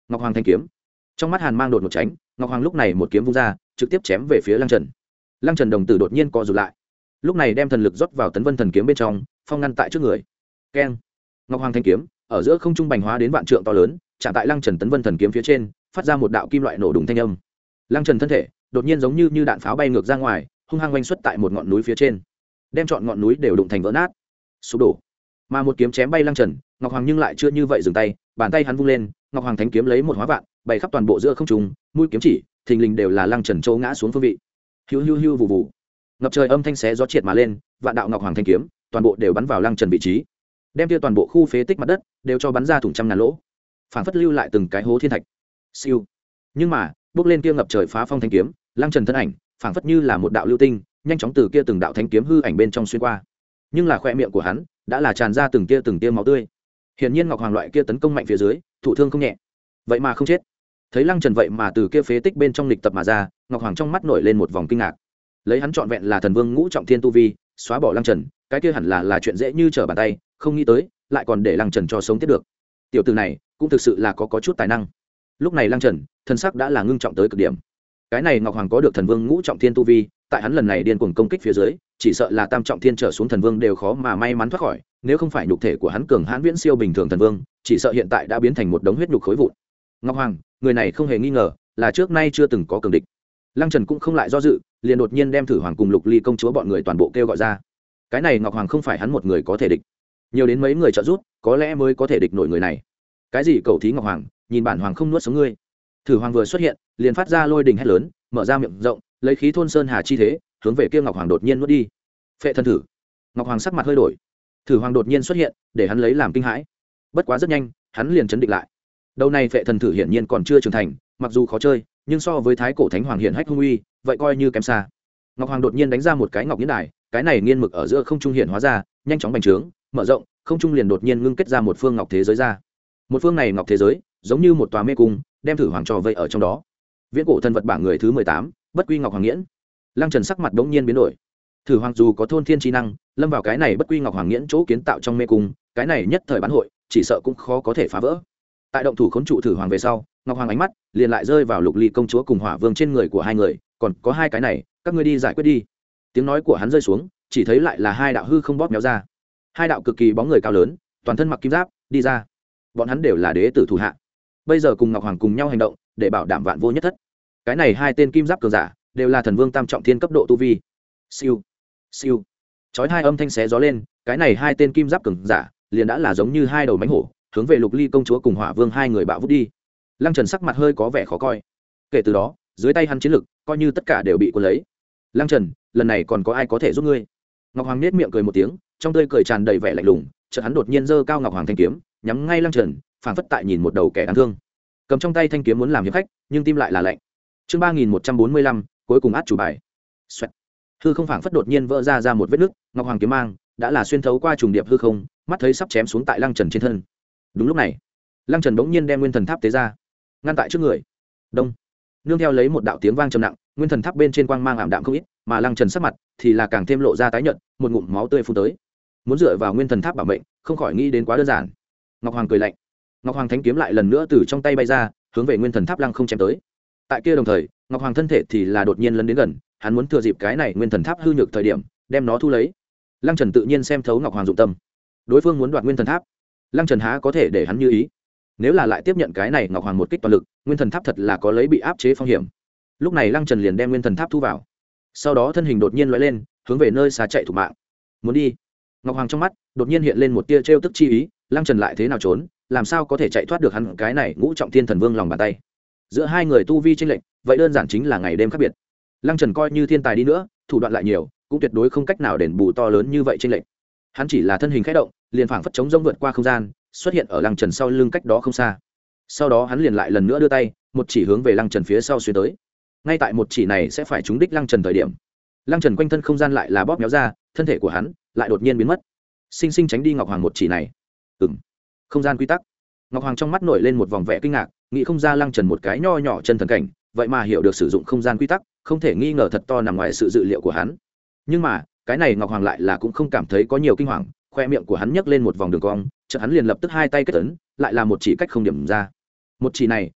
Ngọc Hoàng thanh kiếm. Trong mắt hàn mang đột một tránh, Ngọc Hoàng lúc này một kiếm vung ra, trực tiếp chém về phía Lăng Trần. Lăng Trần đồng tử đột nhiên co rụt lại, lúc này đem thần lực rót vào Tấn Vân thần kiếm bên trong, phong ngăn tại trước người. Keng! Ngọc Hoàng thanh kiếm ở giữa không trung bành hóa đến vạn trượng to lớn, chạm tại Lăng Trần Tấn Vân thần kiếm phía trên, phát ra một đạo kim loại nổ đùng thanh âm. Lăng Trần thân thể đột nhiên giống như như đạn pháo bay ngược ra ngoài, hung hăng oanh xuất tại một ngọn núi phía trên, đem trọn ngọn núi đều đụng thành vỡ nát, sụp đổ. Mà một kiếm chém bay Lăng Trần, Ngọc Hoàng nhưng lại chưa như vậy dừng tay, bàn tay hắn vung lên, Ngọc Hoàng thánh kiếm lấy một hóa vạn, bay khắp toàn bộ giữa không trung, mũi kiếm chỉ, thình lình đều là Lăng Trần châu ngã xuống phương vị. Hiu hiu hiu vụ vụ. Ngập trời âm thanh xé gió triệt mà lên, vạn đạo Ngọc Hoàng thanh kiếm, toàn bộ đều bắn vào Lăng Trần vị trí, đem kia toàn bộ khu phế tích mặt đất đều cho bắn ra thủng trăm ngàn lỗ, phảng phất lưu lại từng cái hố thiên thạch. Siêu. Nhưng mà, bước lên kia ngập trời phá phong thanh kiếm, Lăng Trần thân ảnh, phảng phất như là một đạo lưu tinh, nhanh chóng từ kia từng đạo thanh kiếm hư ảnh bên trong xuyên qua. Nhưng là khóe miệng của hắn đã là tràn ra từng tia từng tia máu tươi. Hiển nhiên Ngọc Hoàng loại kia tấn công mạnh phía dưới, thụ thương không nhẹ. Vậy mà không chết. Thấy Lăng Trần vậy mà từ kia phế tích bên trong lịch tập mà ra, Ngọc Hoàng trong mắt nổi lên một vòng kinh ngạc. Lấy hắn trọn vẹn là thần vương ngũ trọng thiên tu vi, xóa bỏ Lăng Trần, cái kia hẳn là là chuyện dễ như trở bàn tay, không nghĩ tới, lại còn để Lăng Trần cho sống tiếp được. Tiểu tử này, cũng thực sự là có có chút tài năng. Lúc này Lăng Trần, thân sắc đã là ngưng trọng tới cực điểm. Cái này Ngọc Hoàng có được thần vương ngũ trọng thiên tu vi, tại hắn lần này điên cuồng công kích phía dưới, chỉ sợ là tam trọng thiên trở xuống thần vương đều khó mà may mắn thoát khỏi, nếu không phải nhục thể của hắn cường hãn viễn siêu bình thường thần vương, chỉ sợ hiện tại đã biến thành một đống huyết nhục khối vụn. Ngọc Hoàng, người này không hề nghi ngờ, là trước nay chưa từng có cường địch. Lăng Trần cũng không lại do dự, liền đột nhiên đem Thử Hoàng cùng Lục Ly công chúa bọn người toàn bộ kêu gọi ra. Cái này Ngọc Hoàng không phải hắn một người có thể địch, nhiều đến mấy người trợ giúp, có lẽ mới có thể địch nổi người này. Cái gì cầu thí Ngọc Hoàng, nhìn bản hoàng không nuốt sống ngươi. Thử Hoàng vừa xuất hiện, liền phát ra lôi đình hét lớn, mở ra miệng rộng, lấy khí thôn sơn hà chi thế, hướng về kia Ngọc Hoàng đột nhiên nuốt đi. Phệ thần thử. Ngọc Hoàng sắc mặt hơi đổi. Thử Hoàng đột nhiên xuất hiện, để hắn lấy làm kinh hãi. Bất quá rất nhanh, hắn liền chấn định lại. Đầu này Phệ thần thử hiển nhiên còn chưa trưởng thành, mặc dù khó chơi, nhưng so với Thái cổ Thánh Hoàng hiển hách hung uy, vậy coi như kém xa. Ngọc Hoàng đột nhiên đánh ra một cái ngọc nhẫn đài, cái này nghiên mực ở giữa không trung hiện hóa ra, nhanh chóng bành trướng, mở rộng, không trung liền đột nhiên ngưng kết ra một phương ngọc thế giới ra. Một phương này ngọc thế giới, giống như một tòa mê cung, đem Thử Hoàng trò vây ở trong đó. Viễn cổ thần vật bảng người thứ mười tám, Bất Quy Ngọc Hoàng Nghiễn. Lăng Trần sắc mặt đống nhiên biến đổi. Thử Hoàng dù có thôn thiên chi năng, lâm vào cái này Bất Quy Ngọc Hoàng Nghiễn chỗ kiến tạo trong mê cung, cái này nhất thời bán hội, chỉ sợ cũng khó có thể phá vỡ. Tại động thủ khốn trụ Thử Hoàng về sau, Ngọc Hoàng ánh mắt liền lại rơi vào Lục Ly công chúa cùng Hỏa Vương trên người của hai người, còn có hai cái này, các ngươi đi giải quyết đi. Tiếng nói của hắn rơi xuống, chỉ thấy lại là hai đạo hư không bóp méo ra. Hai đạo cực kỳ bóng người cao lớn, toàn thân mặc kim giáp, đi ra. Bọn hắn đều là đế tử thủ hạ. Bây giờ cùng Ngọc Hoàng cùng nhau hành động, để bảo đảm vạn vô nhất thất. Cái này hai tên kim giáp cường giả, đều là thần vương tam trọng thiên cấp độ tu vi. Siêu, siêu. Chói hai âm thanh xé gió lên, cái này hai tên kim giáp cường giả, liền đã là giống như hai đầu mãnh hổ, hướng về Lục Ly công chúa cùng Hỏa Vương hai người bạo vút đi. Lăng Trần sắc mặt hơi có vẻ khó coi. Kể từ đó, dưới tay hắn chiến lực, coi như tất cả đều bị cuốn lấy. Lăng Trần, lần này còn có ai có thể giúp ngươi? Ngọc Hoàng nhếch miệng cười một tiếng, trong tươi cười tràn đầy vẻ lạnh lùng, chợt hắn đột nhiên giơ cao Ngọc Hoàng thanh kiếm, nhắm ngay Lăng Trần, phảng phất tại nhìn một đầu kẻ đáng thương. Cầm trong tay thanh kiếm muốn làm hiệp khách, nhưng tim lại là lạnh. Chương ba nghìn một trăm bốn mươi lăm, cuối cùng át chủ bài. Xoẹt. Hư không phảng phất đột nhiên vỡ ra ra một vết nứt, Ngọc Hoàng kiếm mang đã là xuyên thấu qua trùng điệp hư không, mắt thấy sắp chém xuống tại Lăng Trần trên thân. Đúng lúc này, Lăng Trần bỗng nhiên đem Nguyên Thần Tháp tế ra, ngăn tại trước người. Đông. Nương theo lấy một đạo tiếng vang trầm nặng, Nguyên Thần Tháp bên trên quang mang ảm đạm không ít, mà Lăng Trần sắc mặt thì là càng thêm lộ ra tái nhợt, một ngụm máu tươi phun tới. Muốn dựa vào Nguyên Thần Tháp bảo mệnh, không khỏi nghĩ đến quá đơn giản. Ngọc Hoàng cười lạnh. Ngọc Hoàng thánh kiếm lại lần nữa từ trong tay bay ra, hướng về Nguyên Thần Tháp lăng không chém tới. Tại kia đồng thời, Ngọc Hoàng thân thể thì là đột nhiên lấn đến gần, hắn muốn thừa dịp cái này Nguyên Thần Tháp hư nhược thời điểm, đem nó thu lấy. Lăng Trần tự nhiên xem thấu Ngọc Hoàng dụng tâm. Đối phương muốn đoạt Nguyên Thần Tháp, Lăng Trần há có thể để hắn như ý. Nếu là lại tiếp nhận cái này Ngọc Hoàng một kích toàn lực, Nguyên Thần Tháp thật là có lấy bị áp chế phong hiểm. Lúc này Lăng Trần liền đem Nguyên Thần Tháp thu vào. Sau đó thân hình đột nhiên lóe lên, hướng về nơi xa chạy thủ mạng. Muốn đi. Ngọc Hoàng trong mắt đột nhiên hiện lên một tia trêu tức chi ý, Lăng Trần lại thế nào trốn, làm sao có thể chạy thoát được hắn cái này ngũ trọng thiên thần vương lòng bàn tay. Giữa hai người tu vi chênh lệch, vậy đơn giản chính là ngày đêm khác biệt. Lăng Trần coi như thiên tài đi nữa, thủ đoạn lại nhiều, cũng tuyệt đối không cách nào đền bù to lớn như vậy chênh lệch. Hắn chỉ là thân hình khẽ động, liền phảng phất chống rông vượt qua không gian, xuất hiện ở Lăng Trần sau lưng cách đó không xa. Sau đó hắn liền lại lần nữa đưa tay, một chỉ hướng về Lăng Trần phía sau xuyên tới. Ngay tại một chỉ này sẽ phải trúng đích Lăng Trần thời điểm, Lăng Trần quanh thân không gian lại là bóp méo ra, thân thể của hắn lại đột nhiên biến mất, sinh sinh tránh đi Ngọc Hoàng một chỉ này. Ừm, không gian quy tắc. Ngọc Hoàng trong mắt nổi lên một vòng vẻ kinh ngạc, nghĩ không ra Lăng Trần một cái nho nhỏ chân thần cảnh, vậy mà hiểu được sử dụng không gian quy tắc, không thể nghi ngờ thật to nằm ngoài sự dự liệu của hắn. Nhưng mà, cái này Ngọc Hoàng lại là cũng không cảm thấy có nhiều kinh hoàng, khoe miệng của hắn nhấc lên một vòng đường cong, chợt hắn liền lập tức hai tay kết ấn, lại là một chỉ cách không điểm ra. Một chỉ này,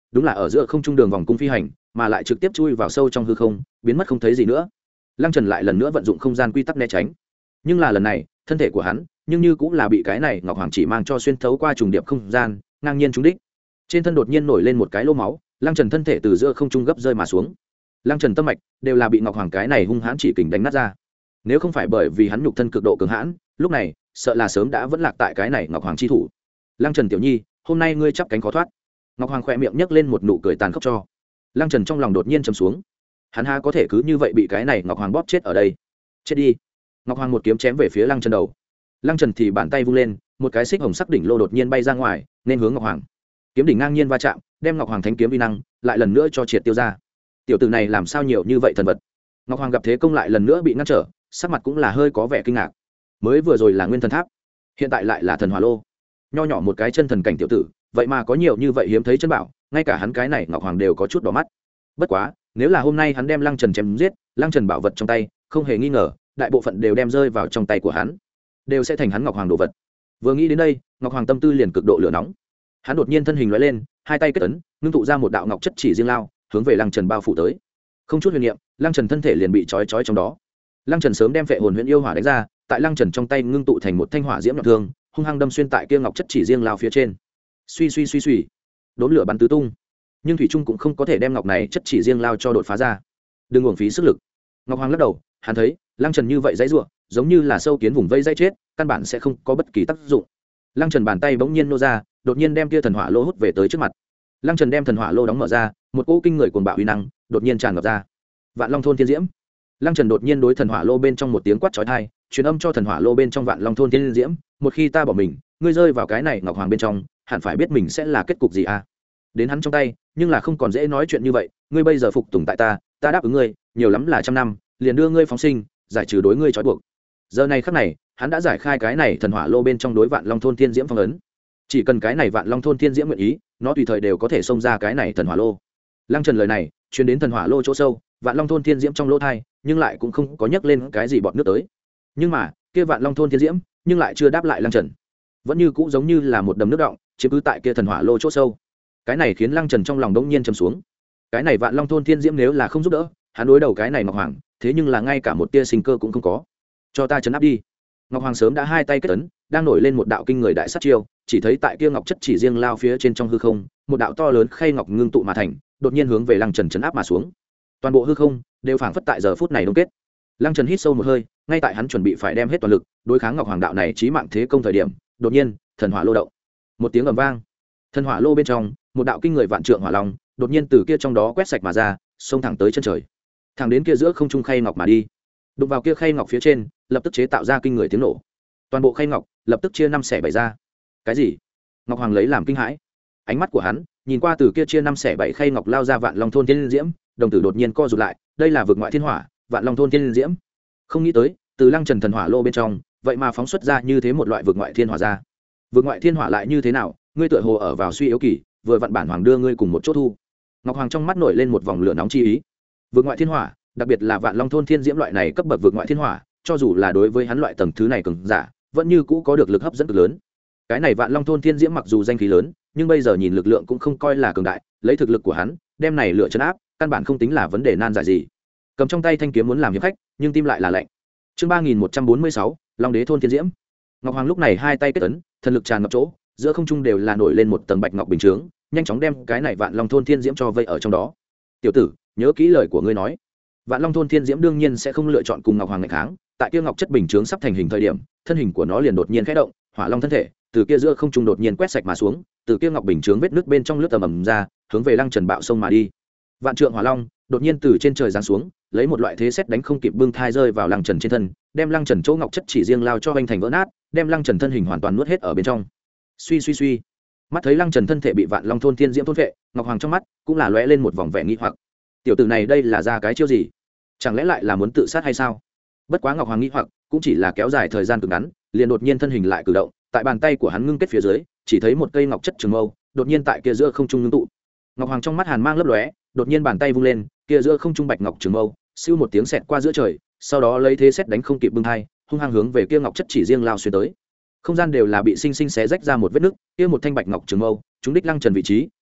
đúng là ở giữa không trung đường vòng cung phi hành mà lại trực tiếp chui vào sâu trong hư không biến mất không thấy gì nữa. Lăng Trần lại lần nữa vận dụng không gian quy tắc né tránh, nhưng là lần này thân thể của hắn nhưng như cũng là bị cái này ngọc hoàng chỉ mang cho xuyên thấu qua trùng điệp không gian, ngang nhiên trúng đích. Trên thân đột nhiên nổi lên một cái lỗ máu, Lăng Trần thân thể từ giữa không trung gấp rơi mà xuống. Lăng Trần tâm mạch đều là bị ngọc hoàng cái này hung hãn chỉ kình đánh nát ra. Nếu không phải bởi vì hắn nhục thân cực độ cường hãn, lúc này sợ là sớm đã vẫn lạc tại cái này ngọc hoàng chi thủ. Lăng Trần tiểu nhi, hôm nay ngươi chắp cánh khó thoát. Ngọc hoàng khẽ miệng nhấc lên một nụ cười tàn khốc cho. Lăng Trần trong lòng đột nhiên trầm xuống. Hắn ha có thể cứ như vậy bị cái này ngọc hoàng bóp chết ở đây? Chết đi. Ngọc hoàng một kiếm chém về phía Lăng Trần đầu. Lăng Trần thì bàn tay vung lên, một cái xích hồng sắc đỉnh lô đột nhiên bay ra ngoài, nên hướng ngọc hoàng. Kiếm đỉnh ngang nhiên va chạm, đem ngọc hoàng thánh kiếm vi năng lại lần nữa cho triệt tiêu ra. Tiểu tử này làm sao nhiều như vậy thần vật? Ngọc hoàng gặp thế công lại lần nữa bị ngăn trở, sắc mặt cũng là hơi có vẻ kinh ngạc. Mới vừa rồi là nguyên thần tháp, hiện tại lại là thần hỏa lô. Nho nhỏ một cái chân thần cảnh tiểu tử, vậy mà có nhiều như vậy hiếm thấy chân bảo, ngay cả hắn cái này ngọc hoàng đều có chút đỏ mắt. Bất quá, nếu là hôm nay hắn đem Lăng Trần chém giết, Lăng Trần bảo vật trong tay không hề nghi ngờ đại bộ phận đều đem rơi vào trong tay của hắn, đều sẽ thành hắn ngọc hoàng đồ vật. Vừa nghĩ đến đây, ngọc hoàng tâm tư liền cực độ lửa nóng. Hắn đột nhiên thân hình lóe lên, hai tay kết ấn, ngưng tụ ra một đạo ngọc chất chỉ riêng lao, hướng về Lăng Trần bao phủ tới. Không chút huyền niệm, Lăng Trần thân thể liền bị trói trói trong đó. Lăng Trần sớm đem phệ hồn huyễn yêu hỏa đánh ra, tại Lăng Trần trong tay ngưng tụ thành một thanh hỏa diễm nhọn thương, hung hăng đâm xuyên tại kia ngọc chất chỉ riêng lao phía trên. Suy suy suy suy, đốn lửa bắn tứ tung, nhưng thủy trung cũng không có thể đem ngọc này chất chỉ riêng lao cho đột phá ra. Đừng uổng phí sức lực. Ngọc hoàng lắc đầu, hắn thấy Lăng Trần như vậy dãy rủa, giống như là sâu kiến vùng vây dây chết, căn bản sẽ không có bất kỳ tác dụng. Lăng Trần bàn tay bỗng nhiên nô ra, đột nhiên đem kia thần hỏa lô hút về tới trước mặt. Lăng Trần đem thần hỏa lô đóng mở ra, một cỗ kinh người cuồng bạo uy năng đột nhiên tràn ngập ra. Vạn Long thôn thiên diễm. Lăng Trần đột nhiên đối thần hỏa lô bên trong một tiếng quát chói tai, truyền âm cho thần hỏa lô bên trong Vạn Long thôn thiên diễm, một khi ta bỏ mình, ngươi rơi vào cái này ngọc hoàng bên trong, hẳn phải biết mình sẽ là kết cục gì à? Đến hắn trong tay, nhưng là không còn dễ nói chuyện như vậy, ngươi bây giờ phục tùng tại ta, ta đáp ứng ngươi, nhiều lắm là trăm năm, liền đưa ngươi phóng sinh, giải trừ đối ngươi trói buộc. Giờ này khắc này, hắn đã giải khai cái này thần hỏa lô bên trong đối Vạn Long thôn thiên diễm phong ấn. Chỉ cần cái này Vạn Long thôn thiên diễm nguyện ý, nó tùy thời đều có thể xông ra cái này thần hỏa lô. Lăng Trần lời này truyền đến thần hỏa lô chỗ sâu, Vạn Long thôn thiên diễm trong lỗ thai, nhưng lại cũng không có nhấc lên cái gì bọt nước tới. Nhưng mà, kia Vạn Long thôn thiên diễm, nhưng lại chưa đáp lại Lăng Trần, vẫn như cũ giống như là một đầm nước động, chiếm cứ tại kia thần hỏa lô chỗ sâu. Cái này khiến Lăng Trần trong lòng đống nhiên trầm xuống. Cái này Vạn Long thôn thiên diễm nếu là không giúp đỡ, hắn đối đầu cái này Ngọc Hoàng, thế nhưng là ngay cả một tia sinh cơ cũng không có. Cho ta trấn áp đi. Ngọc Hoàng sớm đã hai tay kết ấn, đang nổi lên một đạo kinh người đại sát chiêu, chỉ thấy tại kia ngọc chất chỉ riêng lao phía trên trong hư không, một đạo to lớn khay ngọc ngưng tụ mà thành, đột nhiên hướng về Lăng Trần trấn áp mà xuống. Toàn bộ hư không đều phảng phất tại giờ phút này đông kết. Lăng Trần hít sâu một hơi, ngay tại hắn chuẩn bị phải đem hết toàn lực đối kháng Ngọc Hoàng đạo này chí mạng thế công thời điểm, đột nhiên, thần hỏa lô động. Một tiếng ầm vang, thần hỏa lô bên trong, một đạo kinh người vạn trượng hỏa long, đột nhiên từ kia trong đó quét sạch mà ra, xông thẳng tới chân trời. Thẳng đến kia giữa không trung khay ngọc mà đi. Đụng vào kia khay ngọc phía trên, lập tức chế tạo ra kinh người tiếng nổ. Toàn bộ khay ngọc lập tức chia năm xẻ bảy ra. Cái gì? Ngọc Hoàng lấy làm kinh hãi. Ánh mắt của hắn nhìn qua từ kia chia năm xẻ bảy khay ngọc lao ra Vạn Long thôn thiên diễm, đồng tử đột nhiên co rụt lại, đây là vực ngoại thiên hỏa, Vạn Long thôn thiên diễm. Không nghĩ tới, từ Lăng Trần thần hỏa lô bên trong, vậy mà phóng xuất ra như thế một loại vực ngoại thiên hỏa ra. Vực ngoại thiên hỏa lại như thế nào? Ngươi tựa hồ ở vào suy yếu kỳ, vừa vặn bản hoàng đưa ngươi cùng một chỗ thu. Ngọc Hoàng trong mắt nổi lên một vòng lửa nóng chi ý. Vực ngoại thiên hỏa, đặc biệt là Vạn Long thôn thiên diễm loại này cấp bậc vực ngoại thiên hỏa, cho dù là đối với hắn loại tầng thứ này cường giả, vẫn như cũ có được lực hấp dẫn cực lớn. Cái này Vạn Long thôn thiên diễm mặc dù danh khí lớn, nhưng bây giờ nhìn lực lượng cũng không coi là cường đại, lấy thực lực của hắn, đem này lựa chấn áp, căn bản không tính là vấn đề nan giải gì. Cầm trong tay thanh kiếm muốn làm hiệp khách, nhưng tim lại là lạnh. Chương ba nghìn một trăm bốn mươi sáu, Long đế thôn thiên diễm. Ngọc Hoàng lúc này hai tay kết ấn, thần lực tràn ngập chỗ, giữa không trung đều là nổi lên một tầng bạch ngọc bình chướng, nhanh chóng đem cái này Vạn Long thôn thiên diễm cho vây ở trong đó. Tiểu tử, nhớ kỹ lời của ngươi nói. Vạn Long thôn thiên diễm đương nhiên sẽ không lựa chọn cùng Ngọc Hoàng nghịch kháng, tại kia ngọc chất bình chướng sắp thành hình thời điểm, thân hình của nó liền đột nhiên khẽ động, hỏa long thân thể từ kia giữa không trung đột nhiên quét sạch mà xuống, từ kia ngọc bình chướng vết nước bên trong lướt tầm ầm ra, hướng về Lăng Trần bạo sông mà đi. Vạn trượng hỏa long đột nhiên từ trên trời giáng xuống, lấy một loại thế xét đánh không kịp bưng thai rơi vào Lăng Trần trên thân, đem Lăng Trần chỗ ngọc chất chỉ riêng lao cho anh thành vỡ nát, đem Lăng Trần thân hình hoàn toàn nuốt hết ở bên trong. Suy suy suy, mắt thấy Lăng Trần thân thể bị Vạn Long thôn thiên diễm thôn vệ, Ngọc Hoàng trong mắt cũng là lóe lên một vòng vẻ nghi hoặc. Tiểu tử này đây là ra cái chiêu gì? Chẳng lẽ lại là muốn tự sát hay sao? Bất quá Ngọc Hoàng nghi hoặc cũng chỉ là kéo dài thời gian cực ngắn, liền đột nhiên thân hình lại cử động, tại bàn tay của hắn ngưng kết phía dưới, chỉ thấy một cây ngọc chất trường mâu đột nhiên tại kia giữa không trung ngưng tụ. Ngọc Hoàng trong mắt hàn mang lấp lóe, đột nhiên bàn tay vung lên, kia giữa không trung bạch ngọc trường mâu siêu một tiếng xẹt qua giữa trời, sau đó lấy thế xét đánh không kịp bưng thai, hung hăng hướng về kia ngọc chất chỉ riêng lao xuyên tới. Không gian đều là bị sinh sinh xé rách ra một vết nứt, kia một thanh bạch ngọc trường mâu trúng đích Lăng Trần vị trí,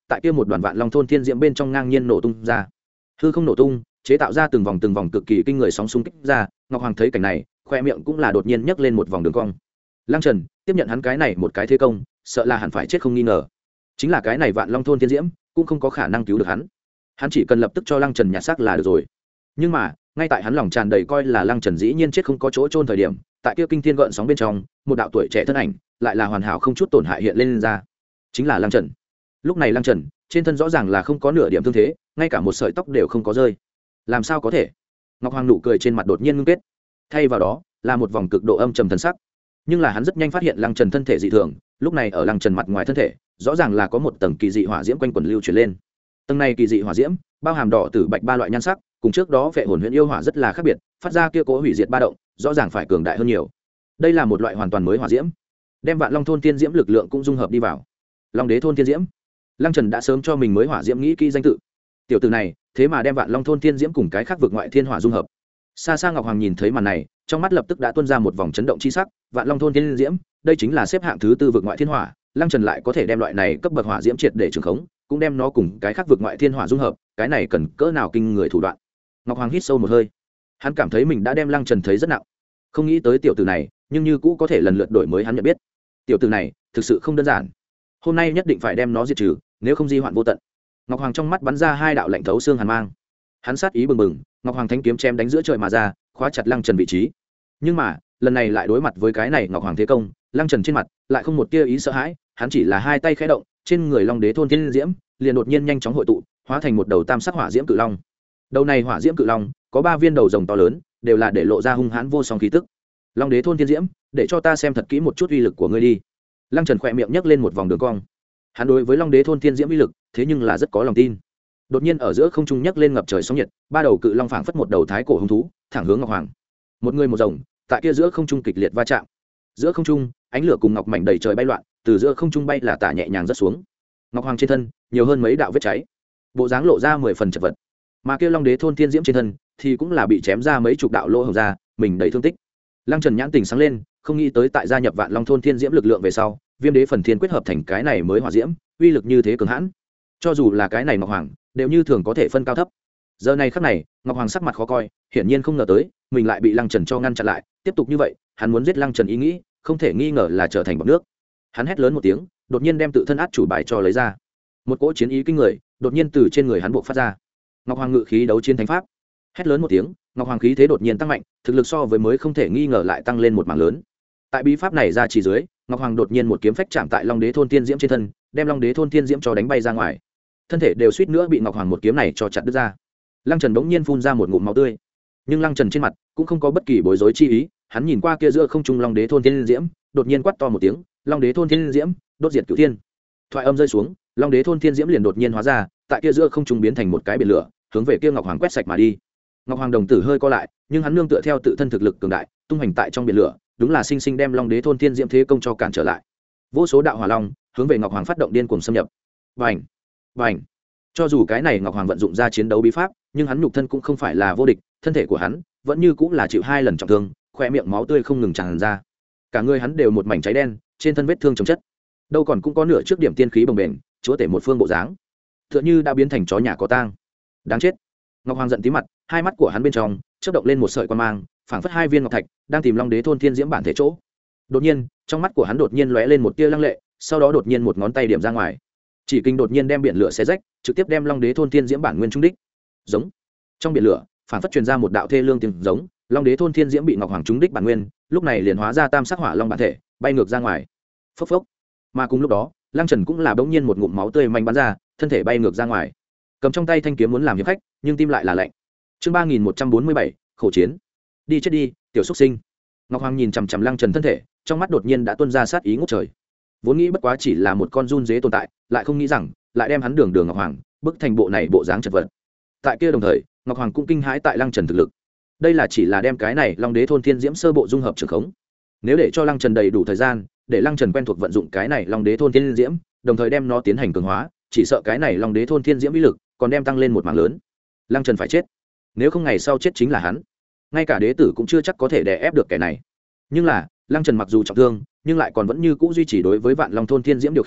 tại kia một đoàn vạn long thôn thiên diễm bên trong ngang nhiên nổ tung ra. Hư không nổ tung, chế tạo ra từng vòng từng vòng cực kỳ kinh người sóng xung kích ra. Ngọc Hoàng thấy cảnh này, khoe miệng cũng là đột nhiên nhấc lên một vòng đường cong. Lăng Trần tiếp nhận hắn cái này một cái thế công, sợ là hẳn phải chết không nghi ngờ. Chính là cái này vạn long thôn thiên diễm cũng không có khả năng cứu được hắn. Hắn chỉ cần lập tức cho Lăng Trần nhặt xác là được rồi. Nhưng mà ngay tại hắn lòng tràn đầy coi là Lăng Trần dĩ nhiên chết không có chỗ trôn thời điểm, tại kia kinh thiên gợn sóng bên trong, một đạo tuổi trẻ thân ảnh lại là hoàn hảo không chút tổn hại hiện lên, lên ra. Chính là Lăng Trần. Lúc này Lăng Trần trên thân rõ ràng là không có nửa điểm thương thế, ngay cả một sợi tóc đều không có rơi. Làm sao có thể? Ngọc Hoàng nụ cười trên mặt đột nhiên ngưng kết, thay vào đó là một vòng cực độ âm trầm thần sắc. Nhưng là hắn rất nhanh phát hiện Lăng Trần thân thể dị thường, lúc này ở Lăng Trần mặt ngoài thân thể rõ ràng là có một tầng kỳ dị hỏa diễm quanh quẩn lưu chuyển lên. Tầng này kỳ dị hỏa diễm bao hàm đỏ tử bạch ba loại nhan sắc, cùng trước đó Vệ Hồn Huyền Yêu Hỏa rất là khác biệt, phát ra kia cố hủy diệt ba động, rõ ràng phải cường đại hơn nhiều. Đây là một loại hoàn toàn mới hỏa diễm, đem Vạn Long thôn tiên diễm lực lượng cũng dung hợp đi vào. Long Đế thôn tiên diễm. Lăng Trần đã sớm cho mình mới hỏa diễm nghĩ kỹ danh tự. Tiểu tử này, thế mà đem Vạn Long thôn tiên diễm cùng cái khác vực ngoại thiên hỏa dung hợp. Xa xa Ngọc Hoàng nhìn thấy màn này, trong mắt lập tức đã tuôn ra một vòng chấn động chi sắc. Vạn Long thôn tiên diễm, đây chính là xếp hạng thứ tư vực ngoại thiên hỏa, Lăng Trần lại có thể đem loại này cấp bậc hỏa diễm triệt để trường khống, cũng đem nó cùng cái khác vực ngoại thiên hỏa dung hợp, cái này cần cỡ nào kinh người thủ đoạn. Ngọc Hoàng hít sâu một hơi, hắn cảm thấy mình đã đem Lăng Trần thấy rất nặng, không nghĩ tới tiểu tử này nhưng như cũ có thể lần lượt đổi mới hắn nhận biết. Tiểu tử này thực sự không đơn giản, hôm nay nhất định phải đem nó diệt trừ, nếu không di hoạn vô tận. Ngọc Hoàng trong mắt bắn ra hai đạo lạnh thấu xương hàn mang, hắn sát ý bừng bừng, Ngọc Hoàng thanh kiếm chém đánh giữa trời mà ra, khóa chặt Lăng Trần vị trí. Nhưng mà lần này lại đối mặt với cái này Ngọc Hoàng thế công, Lăng Trần trên mặt lại không một tia ý sợ hãi, hắn chỉ là hai tay khẽ động, trên người Long Đế thôn thiên diễm liền đột nhiên nhanh chóng hội tụ, hóa thành một đầu tam sắc hỏa diễm cự long. Đầu này hỏa diễm cự long có ba viên đầu rồng to lớn, đều là để lộ ra hung hãn vô song khí tức. Long Đế thôn thiên diễm, để cho ta xem thật kỹ một chút uy lực của ngươi đi. Lăng Trần khỏe miệng nhấc lên một vòng đường cong. Hắn đối với Long Đế thôn thiên diễm uy lực thế nhưng là rất có lòng tin. Đột nhiên ở giữa không trung nhấc lên ngập trời sóng nhiệt, ba đầu cự long phảng phất một đầu thái cổ hung thú, thẳng hướng Ngọc Hoàng. Một người một rồng, tại kia giữa không trung kịch liệt va chạm. Giữa không trung, ánh lửa cùng ngọc mảnh đầy trời bay loạn, từ giữa không trung bay là tả nhẹ nhàng rất xuống. Ngọc Hoàng trên thân nhiều hơn mấy đạo vết cháy, bộ dáng lộ ra mười phần chật vật. Mà kia Long Đế thôn thiên diễm trên thân thì cũng là bị chém ra mấy chục đạo lỗ hổng ra, mình đầy thương tích. Lăng Trần nhãn tình sáng lên, không nghĩ tới tại gia nhập Vạn Long thôn thiên diễm lực lượng về sau, Viêm Đế phần thiên quyết hợp thành cái này mới hỏa diễm, uy lực như thế cường hãn. Cho dù là cái này Ngọc Hoàng, đều như thường có thể phân cao thấp. Giờ này khắc này, Ngọc Hoàng sắc mặt khó coi, hiển nhiên không ngờ tới mình lại bị Lăng Trần cho ngăn chặn lại, tiếp tục như vậy, hắn muốn giết Lăng Trần ý nghĩ, không thể nghi ngờ là trở thành bọt nước. Hắn hét lớn một tiếng, đột nhiên đem tự thân át chủ bài cho lấy ra. Một cỗ chiến ý kinh người đột nhiên từ trên người hắn bộc phát ra. Ngọc Hoàng ngự khí đấu chiến thánh pháp. Hét lớn một tiếng, Ngọc Hoàng khí thế đột nhiên tăng mạnh, thực lực so với mới không thể nghi ngờ lại tăng lên một mảng lớn. Tại bí pháp này ra chỉ dưới, Ngọc Hoàng đột nhiên một kiếm phách chạm tại Long Đế thôn thiên diễm trên thân, đem Long Đế thôn thiên diễm cho đánh bay ra ngoài. Thân thể đều suýt nữa bị Ngọc Hoàng một kiếm này cho chặt đứt ra. Lăng Trần bỗng nhiên phun ra một ngụm máu tươi, nhưng Lăng Trần trên mặt cũng không có bất kỳ bối rối chi ý, hắn nhìn qua kia giữa không trung Long Đế thôn thiên diễm, đột nhiên quát to một tiếng, Long Đế thôn thiên diễm, đốt diệt cửu thiên. Thoại âm rơi xuống, Long Đế thôn thiên diễm liền đột nhiên hóa ra, tại kia giữa không trung biến thành một cái biển lửa, hướng về kia Ngọc Hoàng quét sạch mà đi. Ngọc Hoàng đồng tử hơi co lại, nhưng hắn nương tựa theo tự thân thực lực cường đại, tung hành tại trong biển lửa, đúng là sinh sinh đem Long Đế thôn thiên diễm thế công cho cản trở lại. Vô số đạo hỏa long hướng về Ngọc Hoàng phát động điên cuồng xâm nhập. Bành, bành. Cho dù cái này Ngọc Hoàng vận dụng ra chiến đấu bí pháp, nhưng hắn nhục thân cũng không phải là vô địch, thân thể của hắn vẫn như cũng là chịu hai lần trọng thương, khóe miệng máu tươi không ngừng tràn ra. Cả người hắn đều một mảnh cháy đen, trên thân vết thương chồng chất. Đâu còn cũng có nửa trước điểm tiên khí bồng bềnh, chúa tể một phương bộ dáng, tựa như đã biến thành chó nhà có tang. Đáng chết. Ngọc Hoàng giận tí mặt, hai mắt của hắn bên trong chớp động lên một sợi quan mang, phảng phất hai viên ngọc thạch đang tìm Long Đế thôn thiên diễm bản thể chỗ. Đột nhiên, trong mắt của hắn đột nhiên lóe lên một tia lăng lệ, sau đó đột nhiên một ngón tay điểm ra ngoài, chỉ kinh đột nhiên đem biển lửa xé rách, trực tiếp đem Long Đế thôn thiên diễm bản nguyên trung đích. Giống. Trong biển lửa, phảng phất truyền ra một đạo thê lương tiếng giống, Long Đế thôn thiên diễm bị Ngọc Hoàng trúng đích bản nguyên, lúc này liền hóa ra tam sắc hỏa long bản thể, bay ngược ra ngoài. Phốc phốc. Mà cùng lúc đó, Lăng Trần cũng là bỗng nhiên một ngụm máu tươi manh bắn ra, thân thể bay ngược ra ngoài. Cầm trong tay thanh kiếm muốn làm hiệp khách, nhưng tim lại là lạnh. Chương ba nghìn một trăm bốn mươi bảy, khổ chiến. Đi chết đi, tiểu xuất sinh. Ngọc Hoàng nhìn chằm chằm Lăng Trần thân thể, trong mắt đột nhiên đã tuôn ra sát ý ngút trời. Vốn nghĩ bất quá chỉ là một con run dế tồn tại, lại không nghĩ rằng lại đem hắn đường đường Ngọc Hoàng bức thành bộ này bộ dáng chật vật. Tại kia đồng thời, Ngọc Hoàng cũng kinh hãi tại Lăng Trần thực lực. Đây là chỉ là đem cái này Long Đế thôn thiên diễm sơ bộ dung hợp trường khống. Nếu để cho Lăng Trần đầy đủ thời gian, để Lăng Trần quen thuộc vận dụng cái này Long Đế thôn thiên diễm, đồng thời đem nó tiến hành cường hóa, chỉ sợ cái này Long Đế thôn thiên diễm uy lực còn đem tăng lên một mảng lớn. Lăng Trần phải chết, nếu không ngày sau chết chính là hắn. Ngay cả đế tử cũng chưa chắc có thể đè ép được kẻ này. Nhưng là Lăng Trần mặc dù trọng thương, nhưng lại còn vẫn như cũ duy trì đối với Vạn Long thôn thiên diễm điều khiển,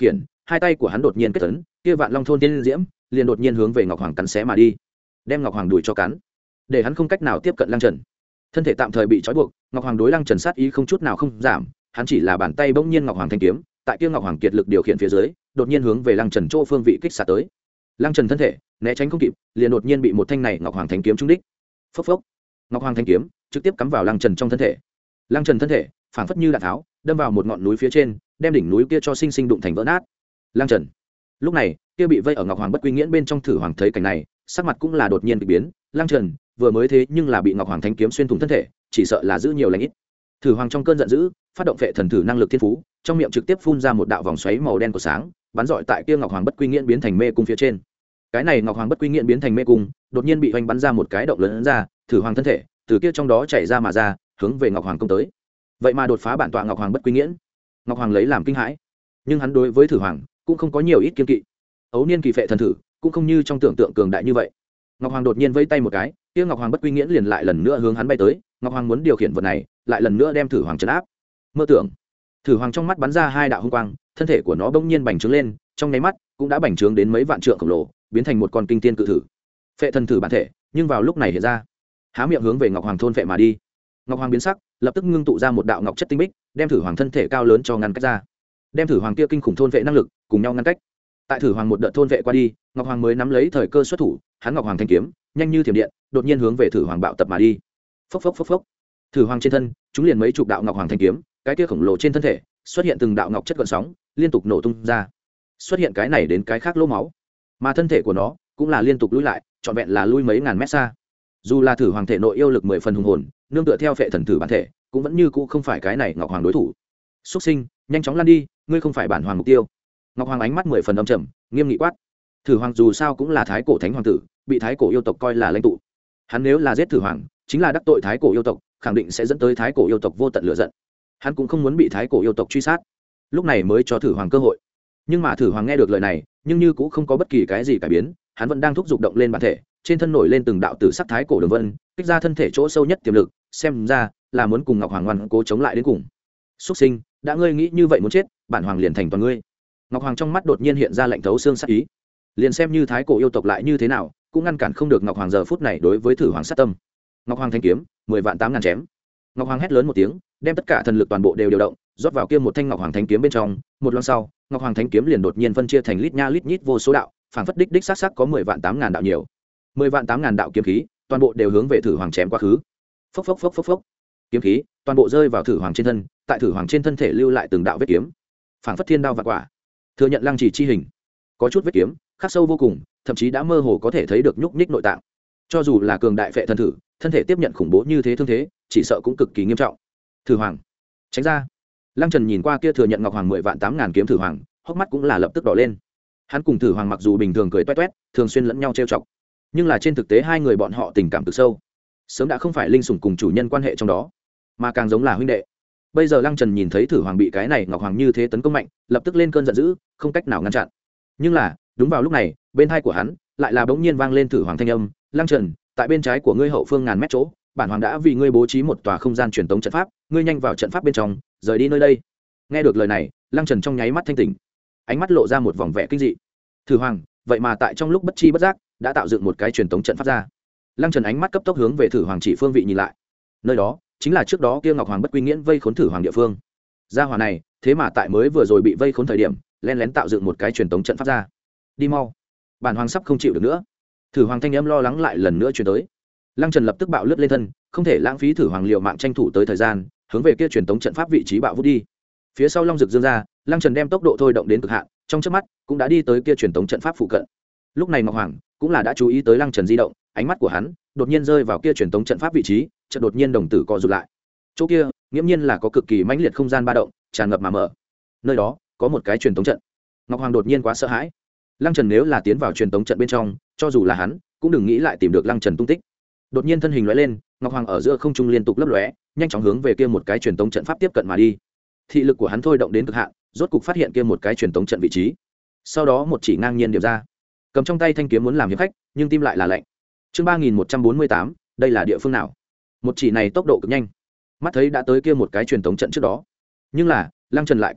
hai tay của hắn đột nhiên kết tấn, kia vạn long thôn tiên diễm liền đột nhiên hướng về ngọc hoàng cắn xé mà đi, đem ngọc hoàng đuổi cho cắn, để hắn không cách nào tiếp cận lăng trần. Thân thể tạm thời bị trói buộc, ngọc hoàng đối lăng trần sát ý không chút nào không giảm, hắn chỉ là bàn tay bỗng nhiên ngọc hoàng thanh kiếm tại kia ngọc hoàng kiệt lực điều khiển phía dưới đột nhiên hướng về lăng trần chỗ phương vị kích xạ tới. Lăng trần thân thể né tránh không kịp, liền đột nhiên bị một thanh này ngọc hoàng thanh kiếm trúng đích. Phốc phốc, ngọc hoàng thanh kiếm trực tiếp cắm vào lăng trần trong thân thể. Lăng trần thân thể phảng phất như đạn tháo đâm vào một ngọn núi phía trên, đem đỉnh núi kia cho sinh sinh đụng thành vỡ nát. Lăng trần lúc này kia bị vây ở ngọc hoàng bất quy nghiễn bên trong thử hoàng thấy cảnh này, sắc mặt cũng là đột nhiên bị biến. Lăng trần vừa mới thế nhưng là bị ngọc hoàng thanh kiếm xuyên thủng thân thể, chỉ sợ là giữ nhiều lành ít. Thử hoàng trong cơn giận dữ phát động phệ thần thử năng lực thiên phú, trong miệng trực tiếp phun ra một đạo vòng xoáy màu đen của sáng, bắn rọi tại kia ngọc hoàng bất quy nghiễn biến thành mê cung phía trên. Cái này ngọc hoàng bất quy nghiễn biến thành mê cung đột nhiên bị hoành bắn ra một cái động lớn ra, thử hoàng thân thể từ kia trong đó chảy ra mà ra, hướng về ngọc hoàng công tới. Vậy mà đột phá bản tọa ngọc hoàng bất quy nghiễn, ngọc hoàng lấy làm kinh hãi, nhưng hắn đối với thử hoàng cũng không có nhiều ít kiên kỵ. Ấu niên kỳ phệ thần thử cũng không như trong tưởng tượng cường đại như vậy. Ngọc hoàng đột nhiên vẫy tay một cái, kia ngọc hoàng bất quy nghiễn liền lại lần nữa hướng hắn bay tới. Ngọc hoàng muốn điều khiển vật này, lại lần nữa đem thử hoàng trấn áp. Mơ tưởng, thử hoàng trong mắt bắn ra hai đạo hung quang, thân thể của nó bỗng nhiên bành trướng lên, trong nháy mắt cũng đã bành trướng đến mấy vạn trượng khổng lồ, biến thành một con kinh tiên cự thử. Phệ thần thử bản thể, nhưng vào lúc này hiện ra, há miệng hướng về ngọc hoàng thôn phệ mà đi. Ngọc hoàng biến sắc, lập tức ngưng tụ ra một đạo ngọc chất tinh bích, đem thử hoàng thân thể cao lớn cho ngăn cách ra, đem thử hoàng kia kinh khủng thôn vệ năng lực cùng nhau ngăn cách. Tại thử hoàng một đợt thôn vệ qua đi, ngọc hoàng mới nắm lấy thời cơ xuất thủ, hắn ngọc hoàng thanh kiếm nhanh như thiểm điện đột nhiên hướng về thử hoàng bạo tập mà đi. Phốc phốc phốc phốc, thử hoàng trên thân chúng liền mấy chục đạo ngọc hoàng thanh kiếm, cái kia khổng lồ trên thân thể xuất hiện từng đạo ngọc chất gợn sóng, liên tục nổ tung ra, xuất hiện cái này đến cái khác lỗ máu, mà thân thể của nó cũng là liên tục lùi lại, trọn vẹn là lui mấy ngàn mét xa. Dù là thử hoàng thể nội yêu lực mười phần hùng hồn, nương tựa theo phệ thần thử bản thể, cũng vẫn như cũ không phải cái này ngọc hoàng đối thủ. Xuất sinh, nhanh chóng lăn đi, ngươi không phải bản hoàng mục tiêu. Ngọc hoàng ánh mắt mười phần âm trầm, nghiêm nghị quát. Thử hoàng dù sao cũng là thái cổ thánh hoàng tử, bị thái cổ yêu tộc coi là lãnh tụ, hắn nếu là giết thử hoàng chính là đắc tội thái cổ yêu tộc, khẳng định sẽ dẫn tới thái cổ yêu tộc vô tận lửa giận. Hắn cũng không muốn bị thái cổ yêu tộc truy sát, lúc này mới cho thử hoàng cơ hội. Nhưng mà thử hoàng nghe được lời này, nhưng như cũng không có bất kỳ cái gì cải biến, hắn vẫn đang thúc giục động lên bản thể, trên thân nổi lên từng đạo tử sắc thái cổ đường vân, kích ra thân thể chỗ sâu nhất tiềm lực, xem ra là muốn cùng ngọc hoàng ngoan cố chống lại đến cùng. Xuất sinh, đã ngươi nghĩ như vậy muốn chết, bản hoàng liền thành toàn ngươi. Ngọc hoàng trong mắt đột nhiên hiện ra lạnh thấu xương sát ý, liền xem như thái cổ yêu tộc lại như thế nào cũng ngăn cản không được ngọc hoàng giờ phút này đối với thử hoàng sát tâm. Ngọc hoàng thanh kiếm mười vạn tám ngàn chém. Ngọc hoàng hét lớn một tiếng, đem tất cả thần lực toàn bộ đều điều động, rót vào kia một thanh ngọc hoàng thanh kiếm bên trong. Một loang sau, ngọc hoàng thanh kiếm liền đột nhiên phân chia thành lít nha lít nhít vô số đạo, phảng phất đích đích sát sắc có mười vạn tám ngàn đạo nhiều. Mười vạn tám ngàn đạo kiếm khí, toàn bộ đều hướng về thử hoàng chém quá khứ. Phốc phốc phốc phốc phốc. Kiếm khí toàn bộ rơi vào thử hoàng trên thân, tại thử hoàng trên thân thể lưu lại từng đạo vết kiếm, phảng phất thiên đao vạn quả. Thừa nhận lăng trì chi hình, có chút vết kiếm khắc sâu vô cùng, thậm chí đã mơ hồ có thể thấy được nhúc nhích nội tạng. Cho dù là cường đại phệ thần thử, thân thể tiếp nhận khủng bố như thế thương thế, chỉ sợ cũng cực kỳ nghiêm trọng. Thử hoàng tránh ra. Lăng Trần nhìn qua kia thừa nhận ngọc hoàng mười vạn tám ngàn kiếm thử hoàng, hốc mắt cũng là lập tức đỏ lên. Hắn cùng thử hoàng mặc dù bình thường cười toét toét, thường xuyên lẫn nhau trêu chọc, nhưng là trên thực tế hai người bọn họ tình cảm cực sâu, sớm đã không phải linh sủng cùng chủ nhân quan hệ trong đó, mà càng giống là huynh đệ. Bây giờ Lăng Trần nhìn thấy thử hoàng bị cái này ngọc hoàng như thế tấn công mạnh, lập tức lên cơn giận dữ, không cách nào ngăn chặn. Nhưng là đúng vào lúc này, bên tai của hắn lại là bỗng nhiên vang lên thử hoàng thanh âm. Lăng Trần, tại bên trái của ngươi hậu phương ngàn mét chỗ, bản hoàng đã vì ngươi bố trí một tòa không gian truyền tống trận pháp, ngươi nhanh vào trận pháp bên trong, rời đi nơi đây. Nghe được lời này, Lăng Trần trong nháy mắt thanh tỉnh, ánh mắt lộ ra một vòng vẻ kinh dị. Thử hoàng vậy mà tại trong lúc bất chi bất giác đã tạo dựng một cái truyền tống trận pháp ra. Lăng Trần ánh mắt cấp tốc hướng về thử hoàng chỉ phương vị nhìn lại, nơi đó chính là trước đó kia ngọc hoàng bất quy nghiễn vây khốn thử hoàng địa phương. Gia hỏa này thế mà tại mới vừa rồi bị vây khốn thời điểm len lén tạo dựng một cái truyền tống trận pháp ra. Đi mau, bản hoàng sắp không chịu được nữa. Thử hoàng thanh âm lo lắng lại lần nữa truyền tới. Lăng Trần lập tức bạo lướt lên thân, không thể lãng phí thử hoàng liều mạng tranh thủ tới thời gian, hướng về kia truyền tống trận pháp vị trí bạo vút đi. Phía sau long rực dương ra, Lăng Trần đem tốc độ thôi động đến cực hạn, trong chớp mắt cũng đã đi tới kia truyền tống trận pháp phụ cận. Lúc này Ngọc Hoàng cũng là đã chú ý tới Lăng Trần di động, ánh mắt của hắn đột nhiên rơi vào kia truyền tống trận pháp vị trí, chợt đột nhiên đồng tử co rụt lại. Chỗ kia nghiễm nhiên là có cực kỳ mãnh liệt không gian ba động tràn ngập mà mở, nơi đó có một cái truyền tống trận. Ngọc Hoàng đột nhiên quá sợ hãi. Lăng Trần nếu là tiến vào truyền tống trận bên trong, cho dù là hắn cũng đừng nghĩ lại tìm được Lăng Trần tung tích. Đột nhiên thân hình lóe lên, Ngọc Hoàng ở giữa không trung liên tục lấp lóe, nhanh chóng hướng về kia một cái truyền tống trận pháp tiếp cận mà đi. Thị lực của hắn thôi động đến cực hạn, rốt cục phát hiện kia một cái truyền tống trận vị trí. Sau đó một chỉ ngang nhiên điểm ra, cầm trong tay thanh kiếm muốn làm hiệp khách, nhưng tim lại là lạnh. Chương ba nghìn một trăm bốn mươi tám, đây là địa phương nào? Một chỉ này tốc độ cực nhanh, mắt thấy đã tới kia một cái truyền tống trận trước đó. Nhưng là, Lăng Trần lại cắn răng,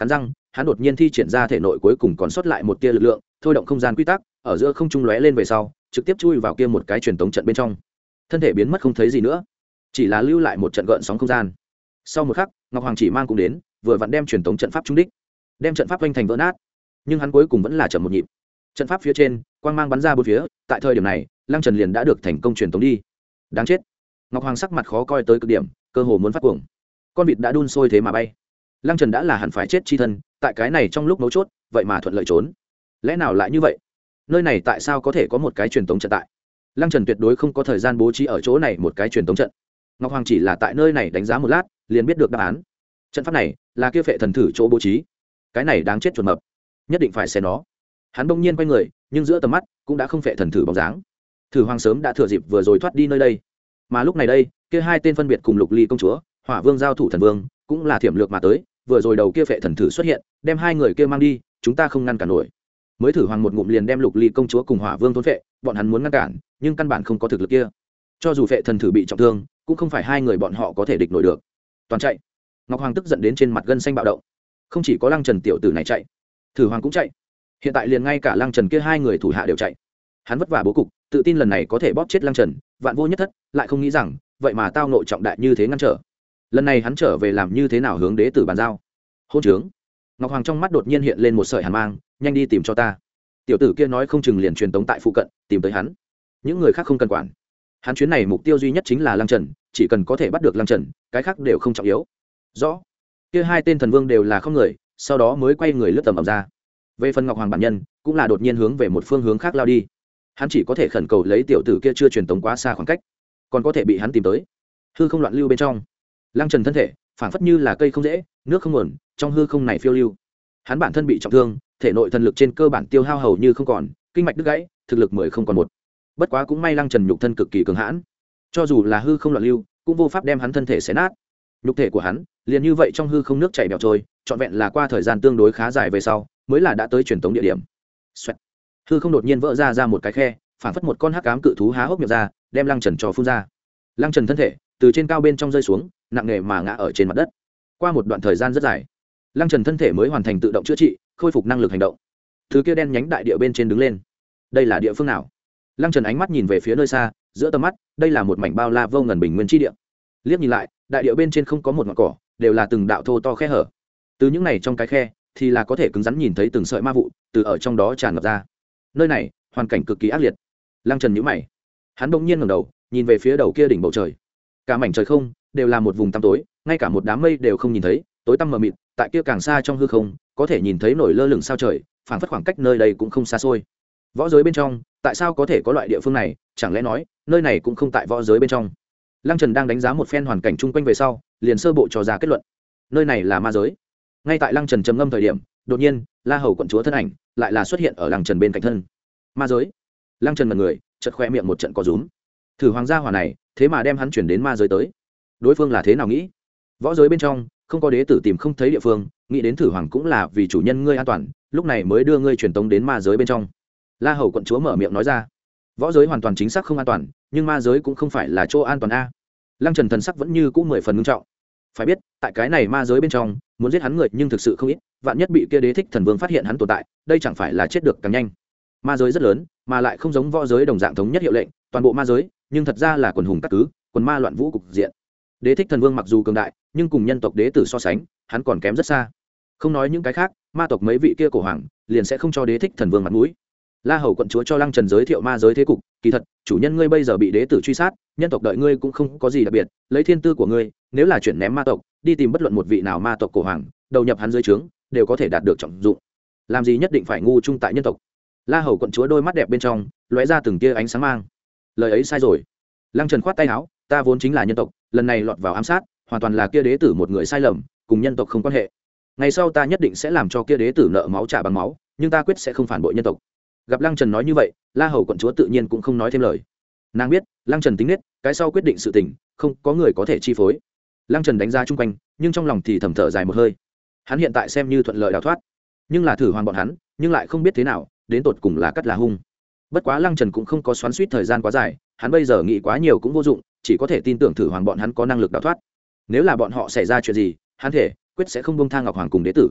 hắn đột nhiên thi triển ra thể nội cuối cùng còn sót lại một tia lực lượng, thôi động không gian quy tắc, ở giữa không trung lóe lên về sau trực tiếp chui vào kia một cái truyền tống trận bên trong, thân thể biến mất không thấy gì nữa, chỉ là lưu lại một trận gợn sóng không gian. Sau một khắc, Ngọc Hoàng chỉ mang cũng đến, vừa vặn đem truyền tống trận pháp trúng đích, đem trận pháp vênh thành vỡ nát, nhưng hắn cuối cùng vẫn là chậm một nhịp. Trận pháp phía trên quang mang bắn ra bốn phía, tại thời điểm này Lăng Trần liền đã được thành công truyền tống đi. Đáng chết! Ngọc Hoàng sắc mặt khó coi tới cực điểm, cơ hồ muốn phát cuồng. Con vịt đã đun sôi thế mà bay, Lăng Trần đã là hẳn phải chết chi thân, tại cái này trong lúc mấu chốt vậy mà thuận lợi trốn, lẽ nào lại như vậy? Nơi này tại sao có thể có một cái truyền tống trận tại? Lăng Trần tuyệt đối không có thời gian bố trí ở chỗ này một cái truyền tống trận. Ngọc Hoàng chỉ là tại nơi này đánh giá một lát liền biết được đáp án. Trận pháp này là kia phệ thần thử chỗ bố trí, cái này đáng chết chuột mập, nhất định phải xé nó. Hắn bỗng nhiên quay người, nhưng giữa tầm mắt cũng đã không phệ thần thử bóng dáng. Thử Hoàng sớm đã thừa dịp vừa rồi thoát đi nơi đây, mà lúc này đây kia hai tên phân biệt cùng Lục Ly công chúa, Hỏa Vương giao thủ thần vương cũng là thiểm lược mà tới, vừa rồi đầu kia phệ thần thử xuất hiện đem hai người kia mang đi, chúng ta không ngăn cản nổi. Mới Thử Hoàng một ngụm liền đem Lục Ly công chúa cùng Hỏa Vương thôn phệ, bọn hắn muốn ngăn cản nhưng căn bản không có thực lực kia, cho dù phệ thần thử bị trọng thương cũng không phải hai người bọn họ có thể địch nổi được. Toàn chạy! Ngọc Hoàng tức giận đến trên mặt gân xanh bạo động. Không chỉ có Lăng Trần tiểu tử này chạy, Thử Hoàng cũng chạy, hiện tại liền ngay cả Lăng Trần kia hai người thủ hạ đều chạy. Hắn vất vả bố cục, tự tin lần này có thể bóp chết Lăng Trần, vạn vô nhất thất, lại không nghĩ rằng vậy mà tao nội trọng đại như thế ngăn trở. Lần này hắn trở về làm như thế nào hướng đế tử bàn giao? Hôn trướng! Ngọc Hoàng trong mắt đột nhiên hiện lên một sợi hàn mang, nhanh đi tìm cho ta. Tiểu tử kia nói không chừng liền truyền tống tại phụ cận, tìm tới hắn. Những người khác không cần quản. Hắn chuyến này mục tiêu duy nhất chính là Lăng Trần, chỉ cần có thể bắt được Lăng Trần, cái khác đều không trọng yếu. Rõ. Kia hai tên thần vương đều là không người, sau đó mới quay người lướt tầm ầm ra. Về phần Ngọc Hoàng bản nhân, cũng là đột nhiên hướng về một phương hướng khác lao đi. Hắn chỉ có thể khẩn cầu lấy tiểu tử kia chưa truyền tống quá xa khoảng cách, còn có thể bị hắn tìm tới. Hư không loạn lưu bên trong, Lăng Trần thân thể phảng phất như là cây không dễ, nước không nguồn, trong hư không này phiêu lưu. Hắn bản thân bị trọng thương, thể nội thần lực trên cơ bản tiêu hao hầu như không còn, kinh mạch đứt gãy, thực lực mười không còn một. Bất quá cũng may Lăng Trần nhục thân cực kỳ cường hãn, cho dù là hư không loạn lưu, cũng vô pháp đem hắn thân thể xé nát. Nhục thể của hắn liền như vậy trong hư không nước chảy bèo trôi, trọn vẹn là qua thời gian tương đối khá dài về sau, mới là đã tới truyền tống địa điểm. Xoẹt. Hư không đột nhiên vỡ ra ra một cái khe, phảng phất một con hắc ám cự thú há hốc miệng ra, đem Lăng Trần cho phun ra. Lăng Trần thân thể từ trên cao bên trong rơi xuống, nặng nề mà ngã ở trên mặt đất. Qua một đoạn thời gian rất dài, Lăng Trần thân thể mới hoàn thành tự động chữa trị, khôi phục năng lực hành động. Thứ kia đen nhánh đại địa bên trên đứng lên. Đây là địa phương nào? Lăng Trần ánh mắt nhìn về phía nơi xa, giữa tầm mắt, đây là một mảnh bao la vô ngần bình nguyên chi địa. Liếc nhìn lại, đại địa bên trên không có một ngọn cỏ, đều là từng đạo thô to khe hở. Từ những này trong cái khe, thì là có thể cứng rắn nhìn thấy từng sợi ma vụ từ ở trong đó tràn ngập ra. Nơi này, hoàn cảnh cực kỳ ác liệt. Lăng Trần nhíu mày, hắn bỗng nhiên ngẩng đầu, nhìn về phía đầu kia đỉnh bầu trời. Cả mảnh trời không đều là một vùng tăm tối, ngay cả một đám mây đều không nhìn thấy, tối tăm mờ mịt. Tại kia càng xa trong hư không, có thể nhìn thấy nổi lơ lửng sao trời, phảng phất khoảng cách nơi đây cũng không xa xôi. Võ giới bên trong, tại sao có thể có loại địa phương này? Chẳng lẽ nói nơi này cũng không tại võ giới bên trong? Lăng Trần đang đánh giá một phen hoàn cảnh chung quanh về sau, liền sơ bộ cho ra kết luận, nơi này là ma giới. Ngay tại Lăng Trần trầm ngâm thời điểm, đột nhiên La Hầu quận chúa thân ảnh lại là xuất hiện ở Lăng Trần bên cạnh thân. Ma giới? Lăng Trần mật người, chợt khoe miệng một trận có rúm. Thử Hoàng gia hỏa này, thế mà đem hắn chuyển đến ma giới tới. Đối phương là thế nào nghĩ? Võ giới bên trong không có đế tử tìm không thấy địa phương, nghĩ đến Thử Hoàng cũng là vì chủ nhân ngươi an toàn, lúc này mới đưa ngươi truyền tống đến ma giới bên trong. La Hầu quận chúa mở miệng nói ra. Võ giới hoàn toàn chính xác không an toàn, nhưng ma giới cũng không phải là chỗ an toàn a. Lăng Trần thần sắc vẫn như cũ mười phần nghiêm trọng. Phải biết, tại cái này ma giới bên trong, muốn giết hắn người nhưng thực sự không ít, vạn nhất bị kia đế thích thần vương phát hiện hắn tồn tại, đây chẳng phải là chết được càng nhanh. Ma giới rất lớn, mà lại không giống võ giới đồng dạng thống nhất hiệu lệnh, toàn bộ ma giới, nhưng thật ra là quần hùng các cứ, quần ma loạn vũ cục diện. Đế thích thần vương mặc dù cường đại, nhưng cùng nhân tộc đế tử so sánh, hắn còn kém rất xa. Không nói những cái khác, ma tộc mấy vị kia cổ hoàng, liền sẽ không cho đế thích thần vương mặt mũi. La Hầu quận chúa cho Lăng Trần giới thiệu ma giới thế cục, kỳ thật, chủ nhân ngươi bây giờ bị đế tử truy sát, nhân tộc đợi ngươi cũng không có gì đặc biệt, lấy thiên tư của ngươi, nếu là chuyển ném ma tộc, đi tìm bất luận một vị nào ma tộc cổ hoàng, đầu nhập hắn dưới trướng, đều có thể đạt được trọng dụng. Làm gì nhất định phải ngu trung tại nhân tộc? La Hầu quận chúa đôi mắt đẹp bên trong lóe ra từng tia ánh sáng mang. Lời ấy sai rồi. Lăng Trần khoát tay áo, ta vốn chính là nhân tộc, lần này lọt vào ám sát, hoàn toàn là kia đế tử một người sai lầm, cùng nhân tộc không quan hệ. Ngày sau ta nhất định sẽ làm cho kia đế tử nợ máu trả bằng máu, nhưng ta quyết sẽ không phản bội nhân tộc. Gặp Lăng Trần nói như vậy, La Hầu quận chúa tự nhiên cũng không nói thêm lời. Nàng biết, Lăng Trần tính nết, cái sau quyết định sự tình, không có người có thể chi phối. Lăng Trần đánh giá chung quanh, nhưng trong lòng thì thầm thở dài một hơi. Hắn hiện tại xem như thuận lợi đào thoát, nhưng là Thử Hoàng bọn hắn, nhưng lại không biết thế nào, đến tột cùng là cắt là hung. Bất quá Lăng Trần cũng không có xoắn xuýt thời gian quá dài, hắn bây giờ nghĩ quá nhiều cũng vô dụng, chỉ có thể tin tưởng Thử Hoàng bọn hắn có năng lực đào thoát. Nếu là bọn họ xảy ra chuyện gì, hắn thể quyết sẽ không buông tha Ngọc Hoàng cùng đế tử.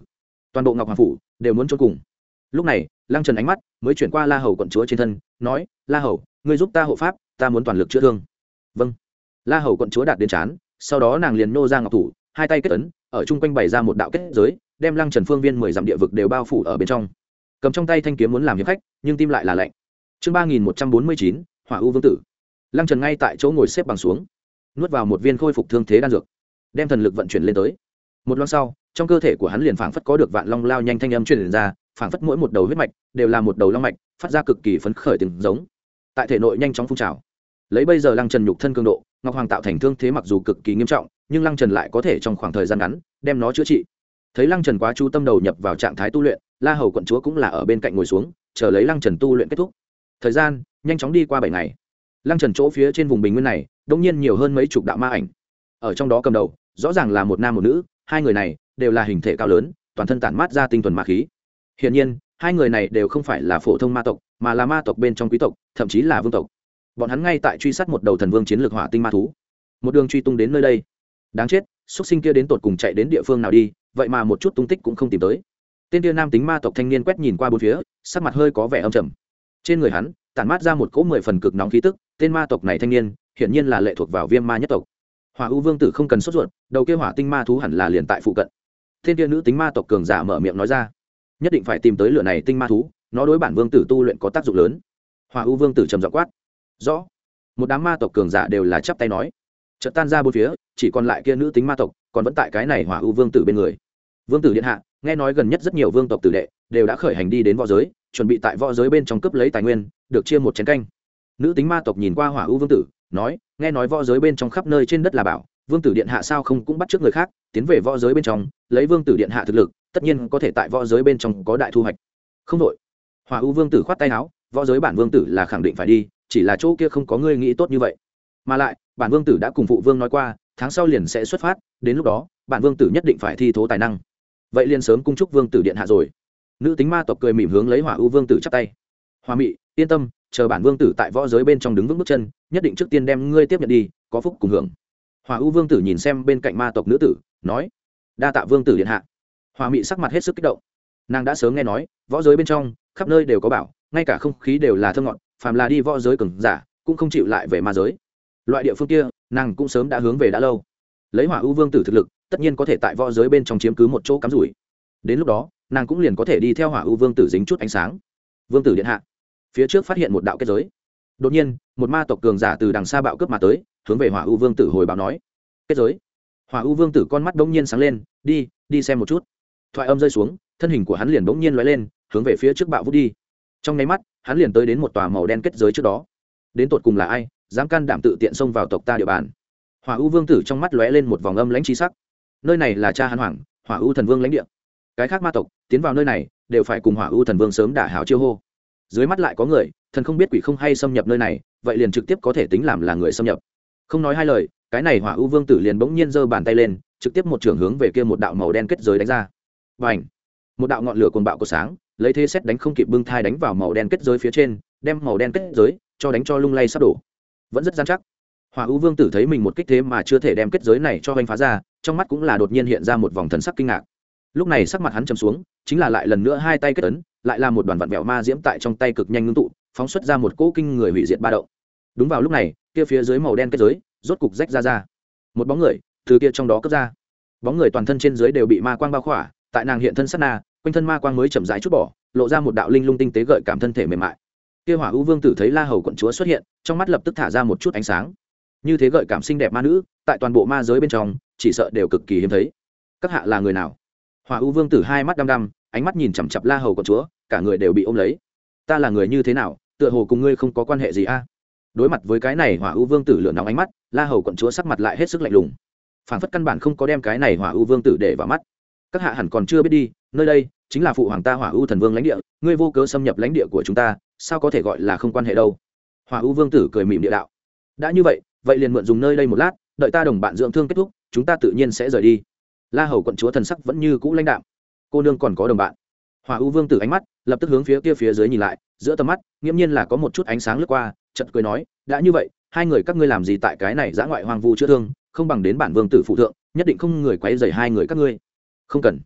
toàn bộ ngọc hoàng phủ đều muốn trốn cùng. Lúc này lăng trần ánh mắt mới chuyển qua La Hầu quận chúa trên thân, nói: La Hầu, ngươi giúp ta hộ pháp, ta muốn toàn lực chữa thương. Vâng. La Hầu quận chúa đạt đến chán, sau đó nàng liền nô ra ngọc thủ, hai tay kết ấn, ở chung quanh bày ra một đạo kết giới, đem lăng trần phương viên mười dặm địa vực đều bao phủ ở bên trong. Cầm trong tay thanh kiếm muốn làm hiệp khách, nhưng tim lại là lạnh. Chương ba nghìn một trăm bốn mươi chín, Hỏa U Vương tử. Lăng Trần ngay tại chỗ ngồi xếp bằng xuống, nuốt vào một viên khôi phục thương thế đan dược, đem thần lực vận chuyển lên tới. Một lát sau, trong cơ thể của hắn liền phảng phất có được vạn long lao nhanh thanh âm truyền ra, phảng phất mỗi một đầu huyết mạch đều là một đầu long mạch, phát ra cực kỳ phấn khởi từng giống. Tại thể nội nhanh chóng phun trào. Lấy bây giờ Lăng Trần nhục thân cường độ, Ngọc Hoàng tạo thành thương thế mặc dù cực kỳ nghiêm trọng, nhưng Lăng Trần lại có thể trong khoảng thời gian ngắn đem nó chữa trị. Thấy Lăng Trần quá chú tâm đầu nhập vào trạng thái tu luyện, La Hầu quận chúa cũng là ở bên cạnh ngồi xuống, chờ lấy Lăng Trần tu luyện kết thúc. Thời gian nhanh chóng đi qua bảy ngày. Lăng Trần chỗ phía trên vùng bình nguyên này, đột nhiên nhiều hơn mấy chục đạo ma ảnh. Ở trong đó cầm đầu, rõ ràng là một nam một nữ, hai người này đều là hình thể cao lớn, toàn thân tản mát ra tinh thuần ma khí. Hiển nhiên, hai người này đều không phải là phổ thông ma tộc, mà là ma tộc bên trong quý tộc, thậm chí là vương tộc. Bọn hắn ngay tại truy sát một đầu thần vương chiến lược hỏa tinh ma thú, một đường truy tung đến nơi đây. Đáng chết, xuất sinh kia đến tột cùng chạy đến địa phương nào đi, vậy mà một chút tung tích cũng không tìm tới. Tên kia nam tính ma tộc thanh niên quét nhìn qua bốn phía, sắc mặt hơi có vẻ âm trầm. Trên người hắn tản mát ra một cỗ mười phần cực nóng khí tức, tên ma tộc này thanh niên hiển nhiên là lệ thuộc vào Viêm Ma nhất tộc. Hỏa U Vương tử không cần sốt ruột, đầu kia hỏa tinh ma thú hẳn là liền tại phụ cận. Tên kia nữ tính ma tộc cường giả mở miệng nói ra, nhất định phải tìm tới lửa này tinh ma thú, nó đối bản vương tử tu luyện có tác dụng lớn. Hỏa U Vương tử trầm giọng quát. Rõ. Một đám ma tộc cường giả đều là chắp tay nói. Chợt tan ra bốn phía, chỉ còn lại kia nữ tính ma tộc, còn vẫn tại cái này Hỏa U Vương tử bên người. Vương tử điện hạ, nghe nói gần nhất rất nhiều vương tộc tử đệ đều đã khởi hành đi đến võ giới, chuẩn bị tại võ giới bên trong cướp lấy tài nguyên, được chia một chén canh. Nữ tính ma tộc nhìn qua Hỏa U Vương tử, nói, nghe nói võ giới bên trong khắp nơi trên đất là bảo, vương tử điện hạ sao không cũng bắt trước người khác, tiến về võ giới bên trong, lấy vương tử điện hạ thực lực, tất nhiên có thể tại võ giới bên trong có đại thu hoạch. Không đội. Hỏa U Vương tử khoát tay áo, võ giới bản vương tử là khẳng định phải đi, chỉ là chỗ kia không có ngươi nghĩ tốt như vậy. Mà lại, bản vương tử đã cùng phụ vương nói qua, tháng sau liền sẽ xuất phát, đến lúc đó, bản vương tử nhất định phải thi thố tài năng. Vậy liền sớm cung chúc vương tử điện hạ rồi. Nữ tính ma tộc cười mỉm hướng lấy Hỏa U Vương tử chắp tay. Hoa Mị, yên tâm, chờ bản vương tử tại võ giới bên trong đứng vững bước chân, nhất định trước tiên đem ngươi tiếp nhận đi, có phúc cùng hưởng. Hỏa U Vương tử nhìn xem bên cạnh ma tộc nữ tử, nói, đa tạ vương tử điện hạ. Hoa Mị sắc mặt hết sức kích động. Nàng đã sớm nghe nói, võ giới bên trong khắp nơi đều có bảo, ngay cả không khí đều là thơm ngọt, phàm là đi võ giới cường giả cũng không chịu lại về ma giới. Loại địa phương kia, nàng cũng sớm đã hướng về đã lâu. Lấy Hỏa U Vương tử thực lực, tất nhiên có thể tại võ giới bên trong chiếm cứ một chỗ cắm rủi. Đến lúc đó, nàng cũng liền có thể đi theo Hỏa U Vương tử dính chút ánh sáng. Vương tử điện hạ, phía trước phát hiện một đạo kết giới. Đột nhiên, một ma tộc cường giả từ đằng xa bạo cướp mà tới, hướng về Hỏa U Vương tử hồi báo nói, kết giới. Hỏa U Vương tử con mắt đống nhiên sáng lên, đi, đi xem một chút. Thoại âm rơi xuống, thân hình của hắn liền bỗng nhiên lóe lên, hướng về phía trước bạo vút đi. Trong nháy mắt, hắn liền tới đến một tòa màu đen kết giới trước đó. Đến tột cùng là ai, dám can đảm tự tiện xông vào tộc ta địa bàn? Hỏa U Vương tử trong mắt lóe lên một vòng âm lãnh chi sắc. Nơi này là cha hắn Hoàng, Hỏa U thần vương lãnh địa. Cái khác ma tộc tiến vào nơi này đều phải cùng Hỏa U thần vương sớm đả hảo chiêu hô. Dưới mắt lại có người, thần không biết quỷ không hay xâm nhập nơi này, vậy liền trực tiếp có thể tính làm là người xâm nhập. Không nói hai lời, cái này Hỏa U Vương tử liền bỗng nhiên giơ bàn tay lên, trực tiếp một trường hướng về kia một đạo màu đen kết giới đánh ra. Bành! Một đạo ngọn lửa cuồng bạo của sáng, lấy thế xét đánh không kịp bưng thai đánh vào màu đen kết giới phía trên, đem màu đen kết giới cho đánh cho lung lay sắp đổ. Vẫn rất gian chắc. Hỏa U Vương tử thấy mình một kích thế mà chưa thể đem kết giới này cho hoành phá ra, trong mắt cũng là đột nhiên hiện ra một vòng thần sắc kinh ngạc. Lúc này sắc mặt hắn trầm xuống, chính là lại lần nữa hai tay kết ấn, lại là một đoàn vặn vẹo ma diễm tại trong tay cực nhanh ngưng tụ, phóng xuất ra một cỗ kinh người hủy diệt ba động. Đúng vào lúc này, kia phía dưới màu đen kết giới rốt cục rách ra ra. Một bóng người từ kia trong đó cất ra. Bóng người toàn thân trên dưới đều bị ma quang bao khỏa, tại nàng hiện thân sát na, quanh thân ma quang mới chậm rãi chút bỏ, lộ ra một đạo linh lung tinh tế gợi cảm thân thể mềm mại. Kia Hỏa U Vương tử thấy La Hầu quận chúa xuất hiện, trong mắt lập tức thả ra một chút ánh sáng. Như thế gợi cảm xinh đẹp ma nữ, tại toàn bộ ma giới bên trong, chỉ sợ đều cực kỳ hiếm thấy. Các hạ là người nào? Hỏa U Vương tử hai mắt đăm đăm, ánh mắt nhìn chằm chằm La Hầu quận chúa, cả người đều bị ôm lấy. Ta là người như thế nào, tựa hồ cùng ngươi không có quan hệ gì a? Đối mặt với cái này Hỏa U Vương tử lửa nóng ánh mắt, La Hầu quận chúa sắc mặt lại hết sức lạnh lùng. Phảng phất căn bản không có đem cái này Hỏa U Vương tử để vào mắt. Các hạ hẳn còn chưa biết đi, nơi đây chính là phụ hoàng ta Hỏa U thần vương lãnh địa, ngươi vô cớ xâm nhập lãnh địa của chúng ta, sao có thể gọi là không quan hệ đâu? Hỏa U Vương tử cười mỉm địa đạo. Đã như vậy, vậy liền mượn dùng nơi đây một lát, đợi ta đồng bạn dưỡng thương kết thúc, chúng ta tự nhiên sẽ rời đi. La Hầu quận chúa thần sắc vẫn như cũ lãnh đạm. Cô nương còn có đồng bạn? Hỏa U Vương tử ánh mắt lập tức hướng phía kia phía dưới nhìn lại, giữa tầm mắt nghiễm nhiên là có một chút ánh sáng lướt qua, chợt cười nói, đã như vậy, hai người các ngươi làm gì tại cái này dã ngoại hoang vu chữa thương, không bằng đến bản vương tử phụ thượng, nhất định không người quấy rầy hai người các ngươi. Không cần.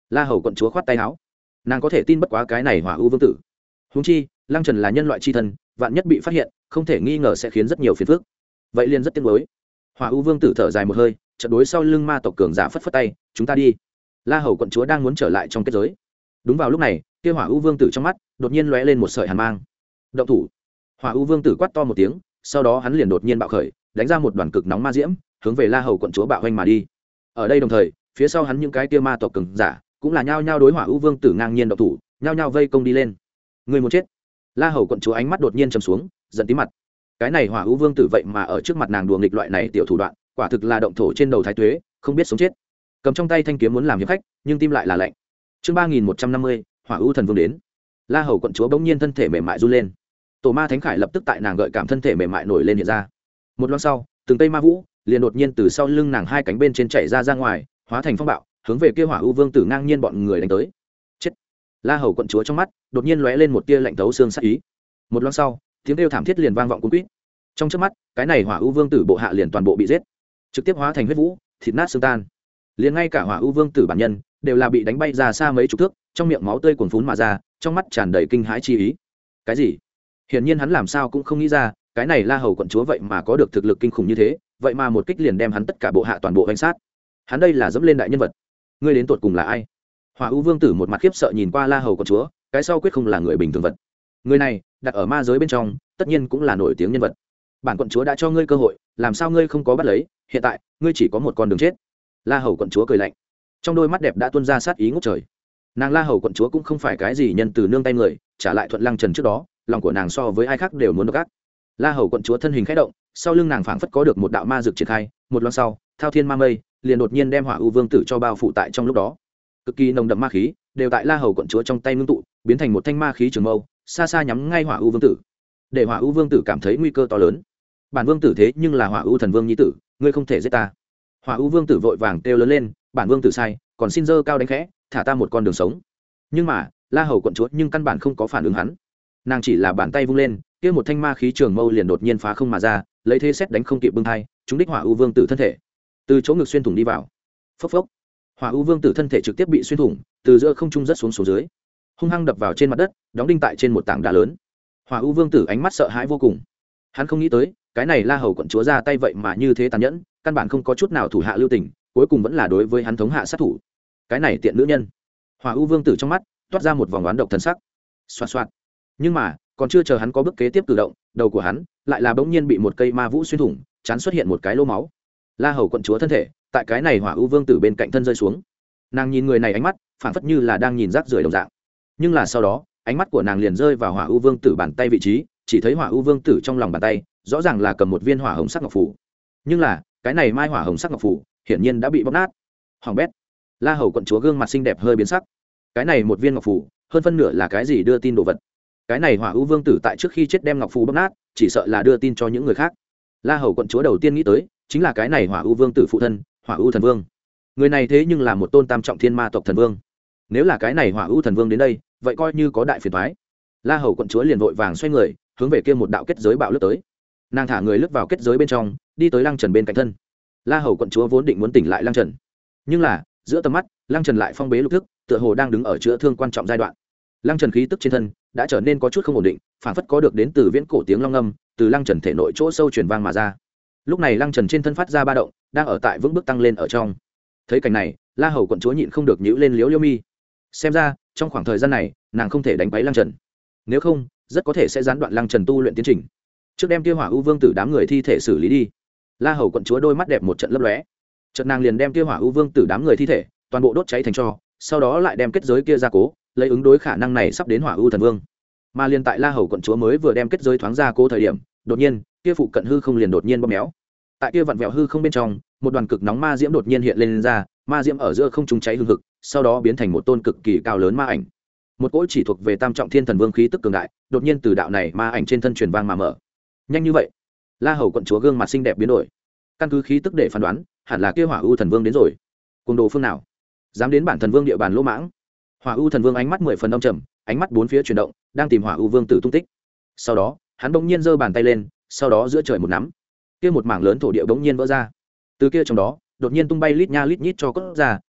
La hầu quận chúa khoát tay áo, nàng có thể tin bất quá cái này hỏa ưu vương tử. Huống chi lăng trần là nhân loại chi thân, vạn nhất bị phát hiện không thể nghi ngờ sẽ khiến rất nhiều phiền phức. Vậy liền rất tiếc nuối. Hỏa ưu vương tử thở dài một hơi, chợt đối sau lưng ma tộc cường giả phất phất tay, chúng ta đi. La hầu quận chúa đang muốn trở lại trong kết giới. Đúng vào lúc này, kia hỏa ưu vương tử trong mắt đột nhiên lóe lên một sợi hàn mang. Động thủ. Hỏa ưu vương tử quát to một tiếng, sau đó hắn liền đột nhiên bạo khởi, đánh ra một đoàn cực nóng ma diễm, hướng về La hầu quận chúa bạo hoành mà đi. Ở đây đồng thời, phía sau hắn những cái kia ma tộc cường giả cũng là nhao nhao đối hỏa ưu vương tử ngang nhiên động thủ, nhao nhao vây công đi lên. Người muốn chết. La hầu quận chúa ánh mắt đột nhiên trầm xuống, giận tím mặt. Cái này hỏa ưu vương tử vậy mà ở trước mặt nàng đùa nghịch loại này tiểu thủ đoạn, quả thực là động thổ trên đầu thái tuế, không biết sống chết. Cầm trong tay thanh kiếm muốn làm hiệp khách, nhưng tim lại là lạnh. Chương ba nghìn một trăm năm mươi, hỏa ưu thần vương đến. La hầu quận chúa bỗng nhiên thân thể mềm mại run lên. Tổ ma thánh khải lập tức tại nàng gợi cảm thân thể mềm mại nổi lên hiện ra. Một lát sau, từng cây ma vũ liền đột nhiên từ sau lưng nàng hai cánh bên trên chảy ra ra ngoài, hóa thành phong bạo, hướng về kia hỏa ưu vương tử ngang nhiên bọn người đánh tới. Chết. La hầu quận chúa trong mắt đột nhiên lóe lên một tia lạnh thấu xương sát ý. Một lát sau, tiếng kêu thảm thiết liền vang vọng cuống quýt. Trong chớp mắt, cái này hỏa ưu vương tử bộ hạ liền toàn bộ bị giết, trực tiếp hóa thành huyết vũ, thịt nát xương tan. Liền ngay cả hỏa ưu vương tử bản nhân đều là bị đánh bay ra xa mấy chục thước, trong miệng máu tươi cuồn phún mà ra, trong mắt tràn đầy kinh hãi chi ý. Cái gì? Hiển nhiên hắn làm sao cũng không nghĩ ra, cái này La hầu quận chúa vậy mà có được thực lực kinh khủng như thế, vậy mà một kích liền đem hắn tất cả bộ hạ toàn bộ đánh sát. Hắn đây là dẫm lên đại nhân vật. Ngươi đến tuột cùng là ai? Hỏa ưu vương tử một mặt khiếp sợ nhìn qua La hầu quận chúa, cái sau quyết không là người bình thường vật. Người này đặt ở ma giới bên trong, tất nhiên cũng là nổi tiếng nhân vật. Bản quận chúa đã cho ngươi cơ hội, làm sao ngươi không có bắt lấy? Hiện tại ngươi chỉ có một con đường chết. La hầu quận chúa cười lạnh, trong đôi mắt đẹp đã tuôn ra sát ý ngút trời. Nàng La hầu quận chúa cũng không phải cái gì nhân từ nương tay người, trả lại thuận lăng trần trước đó, lòng của nàng so với ai khác đều muốn độc ác. La hầu quận chúa thân hình khẽ động, sau lưng nàng phảng phất có được một đạo ma dược triển khai, một loáng sau, thao thiên ma mây liền đột nhiên đem hỏa ưu vương tử cho bao phủ tại trong lúc đó. Cực kỳ nồng đậm ma khí đều tại La hầu quận chúa trong tay ngưng tụ, biến thành một thanh ma khí trường mâu, xa xa nhắm ngay hỏa ưu vương tử. Để hỏa ưu vương tử cảm thấy nguy cơ to lớn. Bản vương tử thế nhưng là hỏa ưu thần vương nhi tử, ngươi không thể giết ta. Hỏa ưu vương tử vội vàng kêu lớn lên, bản vương tử sai, còn xin dơ cao đánh khẽ, thả ta một con đường sống. Nhưng mà La hầu quận chúa nhưng căn bản không có phản ứng hắn. Nàng chỉ là bàn tay vung lên, kia một thanh ma khí trường mâu liền đột nhiên phá không mà ra, lấy thế xét đánh không kịp bưng thai, trúng đích hỏa ưu vương tử thân thể, từ chỗ ngực xuyên thủng đi vào. Phốc phốc, hỏa ưu vương tử thân thể trực tiếp bị xuyên thủng, từ giữa không trung rất xuống xuống dưới, hung hăng đập vào trên mặt đất, đóng đinh tại trên một tảng đá lớn. Hỏa ưu vương tử ánh mắt sợ hãi vô cùng, hắn không nghĩ tới cái này La hầu quận chúa ra tay vậy mà như thế tàn nhẫn, căn bản không có chút nào thủ hạ lưu tình, cuối cùng vẫn là đối với hắn thống hạ sát thủ. Cái này tiện nữ nhân. Hỏa ưu vương tử trong mắt toát ra một vòng oán độc thần sắc. Xoạt xoạt. Nhưng mà còn chưa chờ hắn có bước kế tiếp cử động, đầu của hắn lại là bỗng nhiên bị một cây ma vũ xuyên thủng, chán xuất hiện một cái lỗ máu. La hầu quận chúa thân thể tại cái này hỏa ưu vương tử bên cạnh thân rơi xuống. Nàng nhìn người này ánh mắt phảng phất như là đang nhìn rác rưởi đồng dạng. Nhưng là sau đó ánh mắt của nàng liền rơi vào hỏa ưu vương tử bàn tay vị trí, chỉ thấy hỏa ưu vương tử trong lòng bàn tay rõ ràng là cầm một viên hỏa hồng sắc ngọc phù. Nhưng là cái này mai hỏa hồng sắc ngọc phù hiển nhiên đã bị bóc nát. Hoàng bét. La hầu quận chúa gương mặt xinh đẹp hơi biến sắc. Cái này một viên ngọc phù hơn phân nửa là cái gì đưa tin đồ vật. Cái này hỏa ưu vương tử tại trước khi chết đem ngọc phù bóc nát, chỉ sợ là đưa tin cho những người khác. La hầu quận chúa đầu tiên nghĩ tới chính là cái này hỏa ưu vương tử phụ thân, hỏa ưu thần vương. Người này thế nhưng là một tôn tam trọng thiên ma tộc thần vương. Nếu là cái này hỏa ưu thần vương đến đây, vậy coi như có đại phiền toái. La hầu quận chúa liền vội vàng xoay người, hướng về kia một đạo kết giới bạo lướt tới. Nàng thả người lướt vào kết giới bên trong, đi tới Lăng Trần bên cạnh thân. La hầu quận chúa vốn định muốn tỉnh lại Lăng Trần, nhưng là giữa tầm mắt Lăng Trần lại phong bế lục thức, tựa hồ đang đứng ở chữa thương quan trọng giai đoạn. Lăng Trần khí tức trên thân đã trở nên có chút không ổn định, phản phất có được đến từ viễn cổ tiếng long ngâm từ Lăng Trần thể nội chỗ sâu truyền vang mà ra. Lúc này Lăng Trần trên thân phát ra ba động, đang ở tại vững bước tăng lên ở trong. Thấy cảnh này, La hầu quận chúa nhịn không được nhíu lên liếu liêu mi. Xem ra trong khoảng thời gian này nàng không thể đánh bấy Lăng Trần, nếu không rất có thể sẽ gián đoạn Lăng Trần tu luyện tiến trình. Trước đem kia hỏa ưu vương tử đám người thi thể xử lý đi. La hầu quận chúa đôi mắt đẹp một trận lấp lóe, chợt nàng liền đem kia hỏa ưu vương tử đám người thi thể toàn bộ đốt cháy thành tro, sau đó lại đem kết giới kia ra cố, lấy ứng đối khả năng này sắp đến hỏa ưu thần vương. Mà liền tại La hầu quận chúa mới vừa đem kết giới thoáng ra cố thời điểm, đột nhiên kia phụ cận hư không liền đột nhiên bóp méo. Tại kia vặn vẹo hư không bên trong, một đoàn cực nóng ma diễm đột nhiên hiện lên, lên ra, ma diễm ở giữa không trung cháy hừng hực, sau đó biến thành một tôn cực kỳ cao lớn ma ảnh. Một cỗ chỉ thuộc về tam trọng thiên thần vương khí tức cường đại, đột nhiên từ đạo này ma ảnh trên thân truyền vang mà mở. Nhanh như vậy, La hầu quận chúa gương mặt xinh đẹp biến đổi, căn cứ khí tức để phán đoán, hẳn là kia hỏa ưu thần vương đến rồi. Cuồng đồ phương nào dám đến bản thần vương địa bàn lỗ mãng? Hỏa ưu thần vương ánh mắt mười phần âm trầm, ánh mắt bốn phía chuyển động, đang tìm hỏa ưu vương tử tung tích. Sau đó hắn bỗng nhiên giơ bàn tay lên, sau đó giữa trời một nắm, kia một mảng lớn thổ địa bỗng nhiên vỡ ra, từ kia trong đó đột nhiên tung bay lít nha lít nhít cho cốt ra,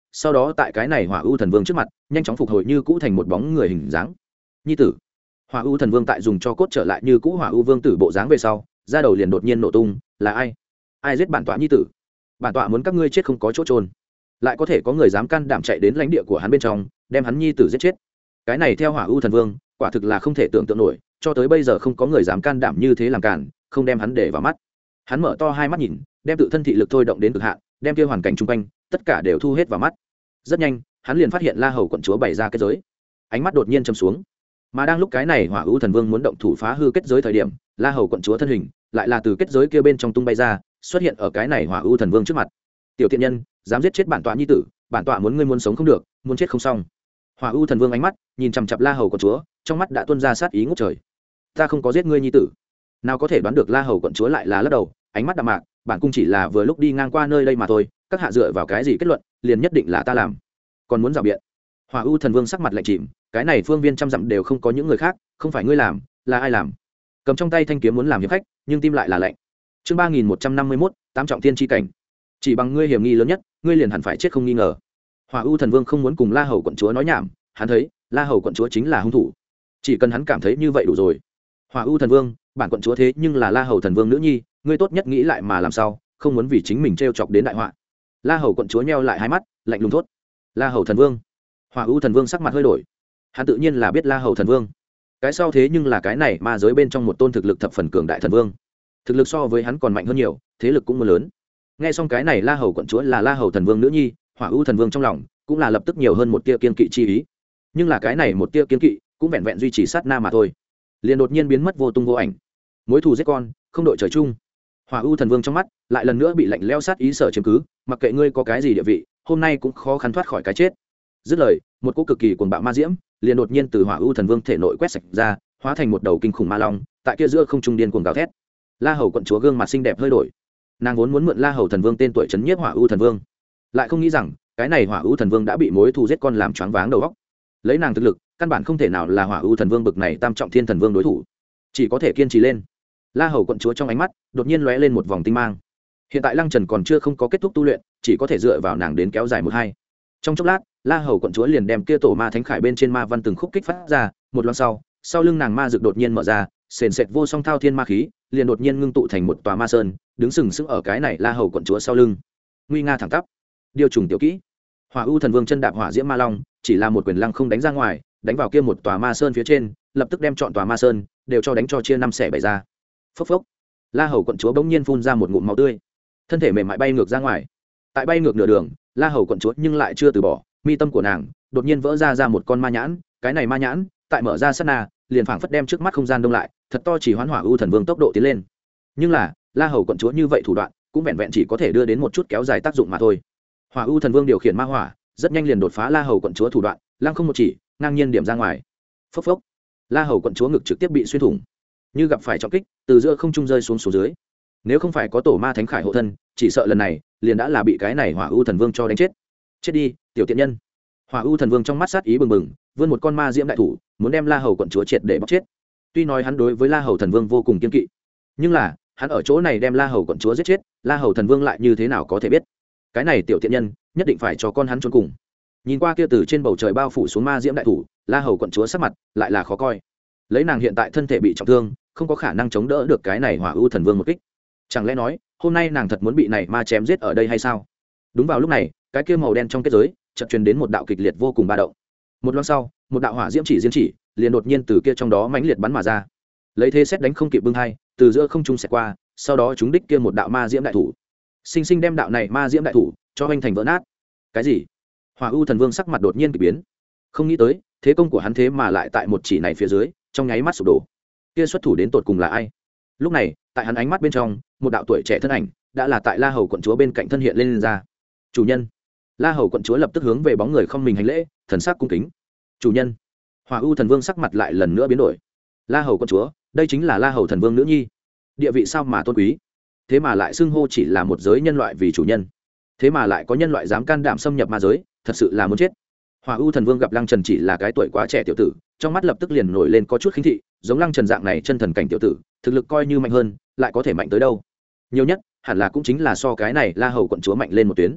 sau đó tại cái này hỏa ưu thần vương trước mặt nhanh chóng phục hồi như cũ thành một bóng người hình dáng nhi tử. Hỏa ưu thần vương tại dùng cho cốt trở lại như cũ hỏa ưu vương tử bộ dáng về sau, da đầu liền đột nhiên nổ tung. Là ai? Ai giết bản tọa nhi tử? Bản tọa muốn các ngươi chết không có chỗ trôn. Lại có thể có người dám can đảm chạy đến lãnh địa của hắn bên trong đem hắn nhi tử giết chết? Cái này theo hỏa ưu thần vương quả thực là không thể tưởng tượng nổi, cho tới bây giờ không có người dám can đảm như thế làm cản, không đem hắn để vào mắt. Hắn mở to hai mắt nhìn, đem tự thân thị lực thôi động đến cực hạn, đem kia hoàn cảnh chung quanh tất cả đều thu hết vào mắt. Rất nhanh hắn liền phát hiện La Hầu quận chúa bày ra kết giới, ánh mắt đột nhiên châm xuống. Mà đang lúc cái này hỏa ưu thần vương muốn động thủ phá hư kết giới thời điểm, La Hầu quận chúa thân hình lại là từ kết giới kia bên trong tung bay ra, xuất hiện ở cái này hỏa ưu thần vương trước mặt. Tiểu tiện nhân, dám giết chết bản tọa nhi tử, bản tọa muốn ngươi muốn sống không được, muốn chết không xong. Hỏa ưu thần vương ánh mắt nhìn chằm chằm La Hầu quận chúa, trong mắt đã tuôn ra sát ý ngút trời. Ta không có giết ngươi nhi tử. Nào có thể đoán được La Hầu quận chúa lại là lắc đầu, ánh mắt đạm mạc, bản cung chỉ là vừa lúc đi ngang qua nơi đây mà thôi, các hạ dựa vào cái gì kết luận liền nhất định là ta làm? Còn muốn rào biện? Hỏa ưu thần vương sắc mặt lạnh chìm, cái này phương viên trăm dặm đều không có những người khác, không phải ngươi làm, là ai làm? Cầm trong tay thanh kiếm muốn làm hiệp khách, nhưng tim lại là lạnh. Chương ba nghìn một trăm năm mươi mốt, tám trọng thiên chi cảnh. Chỉ bằng ngươi hiểm nghi lớn nhất, ngươi liền hẳn phải chết không nghi ngờ. Hỏa ưu thần vương không muốn cùng La Hầu quận chúa nói nhảm, hắn thấy La Hầu quận chúa chính là hung thủ, chỉ cần hắn cảm thấy như vậy đủ rồi. Hỏa ưu thần vương, bản quận chúa thế nhưng là La Hầu thần vương nữ nhi, ngươi tốt nhất nghĩ lại mà làm sao, không muốn vì chính mình trêu chọc đến đại họa. La Hầu quận chúa nheo lại hai mắt, lạnh lùng thốt. La Hầu thần vương. Hỏa ưu thần vương sắc mặt hơi đổi, hắn tự nhiên là biết La Hầu thần vương, cái sau thế nhưng là cái này ma giới bên trong một tôn thực lực thập phần cường đại thần vương, thực lực so với hắn còn mạnh hơn nhiều, thế lực cũng mưa lớn. Nghe xong cái này La Hầu quận chúa là La Hầu thần vương nữ nhi, Hỏa ưu thần vương trong lòng cũng là lập tức nhiều hơn một tia kiên kỵ chi ý, nhưng là cái này một tia kiên kỵ cũng vẹn vẹn duy trì sát na mà thôi, liền đột nhiên biến mất vô tung vô ảnh. Mối thù giết con, không đội trời chung. Hỏa ưu thần vương trong mắt lại lần nữa bị lạnh lẽo sát ý sở chiếm cứ, mặc kệ ngươi có cái gì địa vị, hôm nay cũng khó khăn thoát khỏi cái chết. Dứt lời, một cỗ cực kỳ cuồng bạo ma diễm liền đột nhiên từ hỏa ưu thần vương thể nội quét sạch ra, hóa thành một đầu kinh khủng ma long, tại kia giữa không trung điên cuồng gào thét. La Hầu quận chúa gương mặt xinh đẹp hơi đổi, nàng vốn muốn mượn La Hầu thần vương tên tuổi chấn nhiếp hỏa ưu thần vương, lại không nghĩ rằng cái này hỏa ưu thần vương đã bị mối thù giết con làm choáng váng đầu óc. Lấy nàng thực lực, căn bản không thể nào là hỏa ưu thần vương bực này tam trọng thiên thần vương đối thủ, chỉ có thể kiên trì lên. La Hầu quận chúa trong ánh mắt đột nhiên lóe lên một vòng tinh mang. Hiện tại Lăng Trần còn chưa không có kết thúc tu luyện, chỉ có thể dựa vào nàng đến kéo dài một hai. Trong chốc lát, La Hầu quận chúa liền đem kia tổ ma thánh khải bên trên ma văn từng khúc kích phát ra, một loáng sau, sau lưng nàng ma dược đột nhiên mở ra, sền sệt vô song thao thiên ma khí, liền đột nhiên ngưng tụ thành một tòa ma sơn, đứng sừng sững ở cái này La Hầu quận chúa sau lưng. Nguy nga thẳng tắp, điều trùng tiểu kỹ. Hỏa ưu thần vương chân đạp hỏa diễm ma long, chỉ là một quyền lăng không đánh ra ngoài, đánh vào kia một tòa ma sơn phía trên, lập tức đem trọn tòa ma sơn đều cho đánh cho chia năm xẻ bảy ra. Phốc phốc. La Hầu quận chúa bỗng nhiên phun ra một ngụm máu tươi, thân thể mềm mại bay ngược ra ngoài. Tại bay ngược nửa đường, La Hầu quận chúa nhưng lại chưa từ bỏ, mi tâm của nàng đột nhiên vỡ ra ra một con ma nhãn, cái này ma nhãn tại mở ra sát na liền phảng phất đem trước mắt không gian đông lại, thật to chỉ hoán hỏa ưu thần vương tốc độ tiến lên. Nhưng là La Hầu quận chúa như vậy thủ đoạn cũng vẹn vẹn chỉ có thể đưa đến một chút kéo dài tác dụng mà thôi. Hỏa ưu thần vương điều khiển ma hỏa rất nhanh liền đột phá La Hầu quận chúa thủ đoạn, lăng không một chỉ ngang nhiên điểm ra ngoài. Phốc phốc. La Hầu quận chúa ngực trực tiếp bị xuyên thủng, như gặp phải trọng kích, từ giữa không trung rơi xuống xuống dưới. Nếu không phải có tổ ma thánh khải hộ thân, chỉ sợ lần này liền đã là bị cái này hỏa ưu thần vương cho đánh chết. Chết đi, tiểu tiện nhân. Hỏa ưu thần vương trong mắt sát ý bừng bừng, vươn một con ma diễm đại thủ, muốn đem La Hầu quận chúa triệt để bóc chết. Tuy nói hắn đối với La Hầu thần vương vô cùng kiên kỵ, nhưng là hắn ở chỗ này đem La Hầu quận chúa giết chết, La Hầu thần vương lại như thế nào có thể biết? Cái này tiểu tiện nhân nhất định phải cho con hắn chôn cùng. Nhìn qua kia từ trên bầu trời bao phủ xuống ma diễm đại thủ, La Hầu quận chúa sắc mặt lại là khó coi. Lấy nàng hiện tại thân thể bị trọng thương, không có khả năng chống đỡ được cái này hỏa ưu thần vương một kích. Chẳng lẽ nói hôm nay nàng thật muốn bị này ma chém giết ở đây hay sao? Đúng vào lúc này, cái kia màu đen trong kết giới chợt truyền đến một đạo kịch liệt vô cùng ba động. Một lát sau, một đạo hỏa diễm chỉ diên chỉ liền đột nhiên từ kia trong đó mãnh liệt bắn mà ra, lấy thế xét đánh không kịp bưng hai, từ giữa không trung xẹt qua, sau đó chúng đích kia một đạo ma diễm đại thủ, sinh sinh đem đạo này ma diễm đại thủ cho anh thành vỡ nát. Cái gì? Hỏa ưu thần vương sắc mặt đột nhiên kỳ biến, không nghĩ tới thế công của hắn thế mà lại tại một chỉ này phía dưới trong nháy mắt sụp đổ. Kia xuất thủ đến tột cùng là ai? Lúc này tại hắn ánh mắt bên trong, một đạo tuổi trẻ thân ảnh đã là tại La Hầu quận chúa bên cạnh thân hiện lên, lên ra. Chủ nhân. La Hầu quận chúa lập tức hướng về bóng người không mình hành lễ, thần sắc cung kính. Chủ nhân. Hỏa ưu thần vương sắc mặt lại lần nữa biến đổi. La Hầu quận chúa, đây chính là La Hầu thần vương nữ nhi, địa vị sao mà tôn quý, thế mà lại xưng hô chỉ là một giới nhân loại vì chủ nhân, thế mà lại có nhân loại dám can đảm xâm nhập ma giới, thật sự là muốn chết. Hỏa ưu thần vương gặp Lăng Trần chỉ là cái tuổi quá trẻ tiểu tử, trong mắt lập tức liền nổi lên có chút khinh thị, giống Lăng Trần dạng này chân thần cảnh tiểu tử, thực lực coi như mạnh hơn, lại có thể mạnh tới đâu? Nhiều nhất hẳn là cũng chính là so cái này La Hầu quận chúa mạnh lên một tuyến.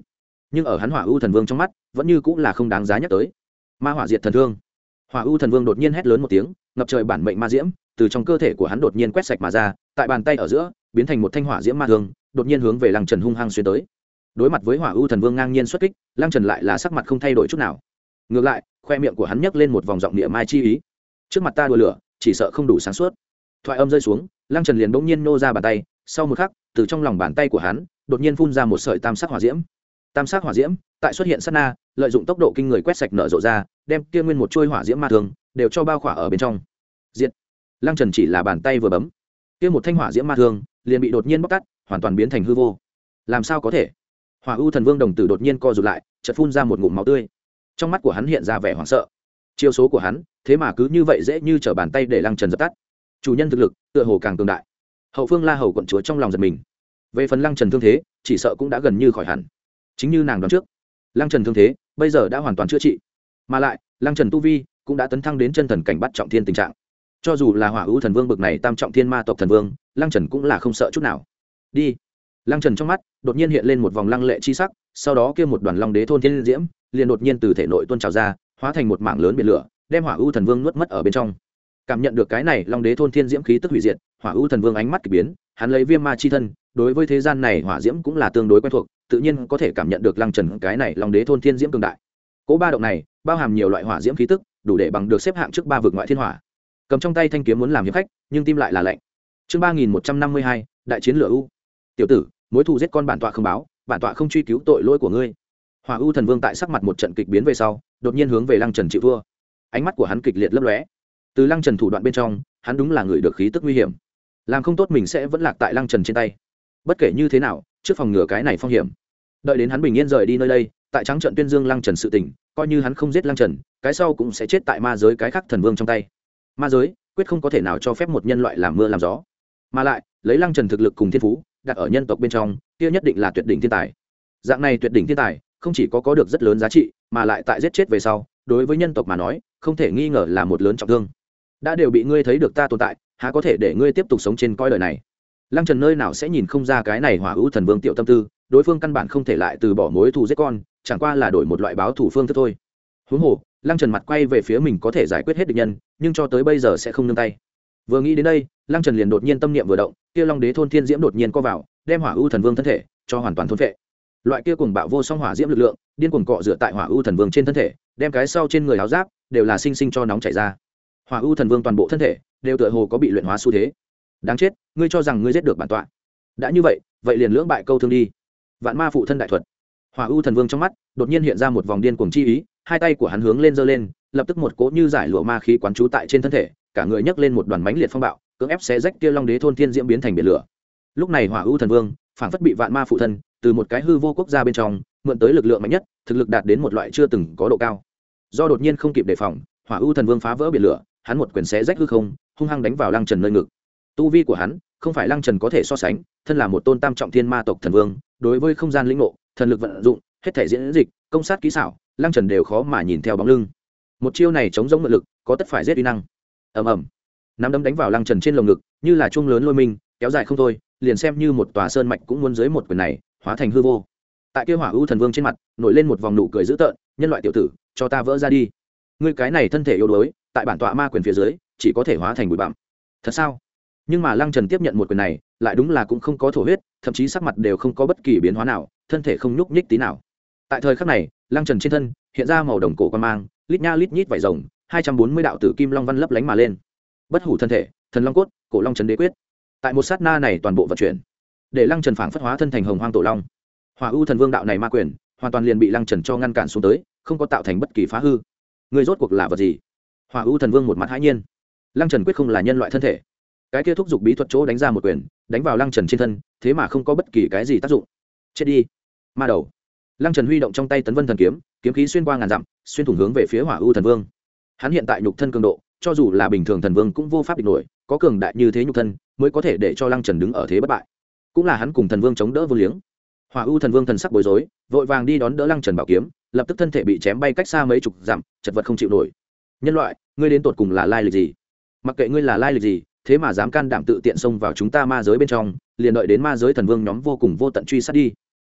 nhưng ở hắn hỏa ưu thần vương trong mắt vẫn như cũng là không đáng giá nhắc tới. Ma hỏa diệt thần thương. Hỏa ưu thần vương đột nhiên hét lớn một tiếng, ngập trời bản mệnh ma diễm từ trong cơ thể của hắn đột nhiên quét sạch mà ra, tại bàn tay ở giữa biến thành một thanh hỏa diễm ma thương, đột nhiên hướng về Lăng Trần hung hăng xuyên tới. Đối mặt với hỏa ưu thần vương ngang nhiên xuất kích, Lăng Trần lại là sắc mặt không thay đổi chút nào. Ngược lại, khoe miệng của hắn nhấc lên một vòng giọng địa mai chi ý. Trước mặt ta đùa lửa, chỉ sợ không đủ sáng suốt. Thoại âm rơi xuống, Lăng Trần liền bỗng nhiên nô ra bàn tay, sau một khắc, từ trong lòng bàn tay của hắn đột nhiên phun ra một sợi tam sắc hỏa diễm. Tam sắc hỏa diễm tại xuất hiện sát na, lợi dụng tốc độ kinh người quét sạch nở rộ ra, đem kia nguyên một chuôi hỏa diễm ma thương đều cho bao khỏa ở bên trong. Diệt. Lăng Trần chỉ là bàn tay vừa bấm, kia một thanh hỏa diễm ma thương liền bị đột nhiên bóc tắt, hoàn toàn biến thành hư vô. Làm sao có thể? Hỏa ưu thần vương đồng tử đột nhiên co rụt lại, chợt phun ra một ngụm máu tươi. Trong mắt của hắn hiện ra vẻ hoảng sợ. Chiêu số của hắn thế mà cứ như vậy dễ như trở bàn tay để Lăng Trần dập tắt. Chủ nhân thực lực tựa hồ càng cường đại. Hậu phương La Hầu quận chúa trong lòng giật mình. Về phần Lăng Trần thương thế, chỉ sợ cũng đã gần như khỏi hẳn. Chính như nàng đoán trước, Lăng Trần thương thế bây giờ đã hoàn toàn chữa trị, mà lại Lăng Trần tu vi cũng đã tấn thăng đến chân thần cảnh bắt trọng thiên tình trạng. Cho dù là hỏa ưu thần vương bực này tam trọng thiên ma tộc thần vương, Lăng Trần cũng là không sợ chút nào. Đi. Lăng Trần trong mắt đột nhiên hiện lên một vòng lăng lệ chi sắc, sau đó kia một đoàn long đế thôn thiên diễm liền đột nhiên từ thể nội tuôn trào ra, hóa thành một mảng lớn biển lửa, đem hỏa ưu thần vương nuốt mất ở bên trong. Cảm nhận được cái này long đế thôn thiên diễm khí tức hủy diệt, hỏa ưu thần vương ánh mắt kỳ biến, hắn lấy viêm ma chi thân, đối với thế gian này hỏa diễm cũng là tương đối quen thuộc, tự nhiên có thể cảm nhận được Lăng Trần cái này long đế thôn thiên diễm cường đại. Cỗ ba động này bao hàm nhiều loại hỏa diễm khí tức, đủ để bằng được xếp hạng trước ba vực ngoại thiên hỏa. Cầm trong tay thanh kiếm muốn làm hiệp khách, nhưng tim lại là lạnh. Chương ba nghìn một trăm năm mươi hai, đại chiến lửa u. Tiểu tử, mối thù giết con bản tọa không báo, bản tọa không truy cứu tội lỗi của ngươi. Hỏa ưu thần vương tại sắc mặt một trận kịch biến về sau, đột nhiên hướng về Lăng Trần chịu thua. Ánh mắt của hắn kịch liệt lấp lóe. Từ Lăng Trần thủ đoạn bên trong, hắn đúng là người được khí tức nguy hiểm. Làm không tốt mình sẽ vẫn lạc tại Lăng Trần trên tay. Bất kể như thế nào, trước phòng ngừa cái này phong hiểm. Đợi đến hắn bình yên rời đi nơi đây, tại trắng trận tuyên dương Lăng Trần sự tình, coi như hắn không giết Lăng Trần, cái sau cũng sẽ chết tại ma giới cái khác thần vương trong tay. Ma giới quyết không có thể nào cho phép một nhân loại làm mưa làm gió, mà lại lấy Lăng Trần thực lực cùng thiên phú đặt ở nhân tộc bên trong, kia nhất định là tuyệt đỉnh thiên tài. Dạng này tuyệt đỉnh thiên tài không chỉ có có được rất lớn giá trị, mà lại tại giết chết về sau, đối với nhân tộc mà nói không thể nghi ngờ là một lớn trọng thương. Đã đều bị ngươi thấy được ta tồn tại, há có thể để ngươi tiếp tục sống trên coi đời này. Lăng Trần nơi nào sẽ nhìn không ra cái này hỏa ưu thần vương tiểu tâm tư, đối phương căn bản không thể lại từ bỏ mối thù giết con, chẳng qua là đổi một loại báo thủ phương thức thôi. Huống hồ, Lăng Trần mặt quay về phía mình có thể giải quyết hết địch nhân, nhưng cho tới bây giờ sẽ không nương tay. Vừa nghĩ đến đây, Lăng Trần liền đột nhiên tâm niệm vừa động, kia long đế thôn thiên diễm đột nhiên co vào, đem hỏa ưu thần vương thân thể cho hoàn toàn thôn phệ. Loại kia cuồng bạo vô song hỏa diễm lực lượng, điên cuồng cọ rửa tại hỏa ưu thần vương trên thân thể, đem cái sau trên người áo giáp đều là sinh sinh cho nóng chảy ra. Hỏa ưu thần vương toàn bộ thân thể đều tựa hồ có bị luyện hóa xu thế. Đáng chết, ngươi cho rằng ngươi giết được bản tọa? Đã như vậy, vậy liền lưỡng bại câu thương đi. Vạn ma phụ thân đại thuật. Hỏa ưu thần vương trong mắt đột nhiên hiện ra một vòng điên cuồng chi ý, hai tay của hắn hướng lên giơ lên, lập tức một cỗ như giải lụa ma khí quán trú tại trên thân thể, cả người nhấc lên một đoàn mãnh liệt phong bạo, cưỡng ép xé rách kia long đế thôn thiên diễm biến thành biển lửa. Lúc này hỏa ưu thần vương phảng phất bị vạn ma phụ thân từ một cái hư vô quốc gia bên trong mượn tới lực lượng mạnh nhất, thực lực đạt đến một loại chưa từng có độ cao. Do đột nhiên không kịp đề phòng, hỏa ưu thần vương phá vỡ biển lửa, hắn một quyền xé rách hư không, hung hăng đánh vào Lăng Trần nơi ngực. Tu vi của hắn không phải Lăng Trần có thể so sánh, thân là một tôn tam trọng thiên ma tộc thần vương, đối với không gian lĩnh ngộ, thần lực vận dụng, hết thể diễn dịch, công sát kỹ xảo, Lăng Trần đều khó mà nhìn theo bóng lưng. Một chiêu này chống giống mượn lực, có tất phải giết uy năng. Ầm ầm, nắm đấm đánh vào Lăng Trần trên lồng ngực, như là chuông lớn lôi minh, kéo dài không thôi, liền xem như một tòa sơn mạch cũng muốn dưới một quyền này hóa thành hư vô. Tại kia hỏa ưu thần vương trên mặt nổi lên một vòng nụ cười dữ tợn, nhân loại tiểu tử, cho ta vỡ ra đi. Ngươi cái này thân thể yếu đuối, tại bản tọa ma quyền phía dưới, chỉ có thể hóa thành bụi bặm. Thật sao? Nhưng mà Lăng Trần tiếp nhận một quyền này, lại đúng là cũng không có thổ huyết, thậm chí sắc mặt đều không có bất kỳ biến hóa nào, thân thể không nhúc nhích tí nào. Tại thời khắc này, Lăng Trần trên thân hiện ra màu đồng cổ quan mang, lít nha lít nhít vảy rồng, hai trăm bốn mươi đạo tử kim long văn lấp lánh mà lên. Bất hủ thân thể, thần long cốt, cổ long chấn đế quyết. Tại một sát na này toàn bộ vận chuyển, để Lăng Trần phảng phất hóa thân thành hồng hoang tổ long. Hỏa ưu thần vương đạo này ma quyền, hoàn toàn liền bị Lăng Trần cho ngăn cản xuống tới, không có tạo thành bất kỳ phá hư. Người rốt cuộc là vật gì? Hỏa ưu thần vương một mặt hãi nhiên. Lăng Trần quyết không là nhân loại thân thể. Cái kia thúc dục bí thuật chỗ đánh ra một quyền, đánh vào Lăng Trần trên thân, thế mà không có bất kỳ cái gì tác dụng. Chết đi, ma đầu. Lăng Trần huy động trong tay Tấn Vân thần kiếm, kiếm khí xuyên qua ngàn dặm, xuyên thủng hướng về phía Hỏa ưu thần vương. Hắn hiện tại nhục thân cường độ, cho dù là bình thường thần vương cũng vô pháp địch nổi, có cường đại như thế nhục thân, mới có thể để cho Lăng Trần đứng ở thế bất bại. Cũng là hắn cùng thần vương chống đỡ vô liếng. Hỏa ưu thần vương thần sắc bối rối, vội vàng đi đón đỡ Lăng Trần bảo kiếm, lập tức thân thể bị chém bay cách xa mấy chục dặm, chật vật không chịu nổi. Nhân loại, ngươi đến tột cùng là lai lịch gì? Mặc kệ ngươi là lai lịch gì, thế mà dám can đảm tự tiện xông vào chúng ta ma giới bên trong, liền đợi đến ma giới thần vương nhóm vô cùng vô tận truy sát đi.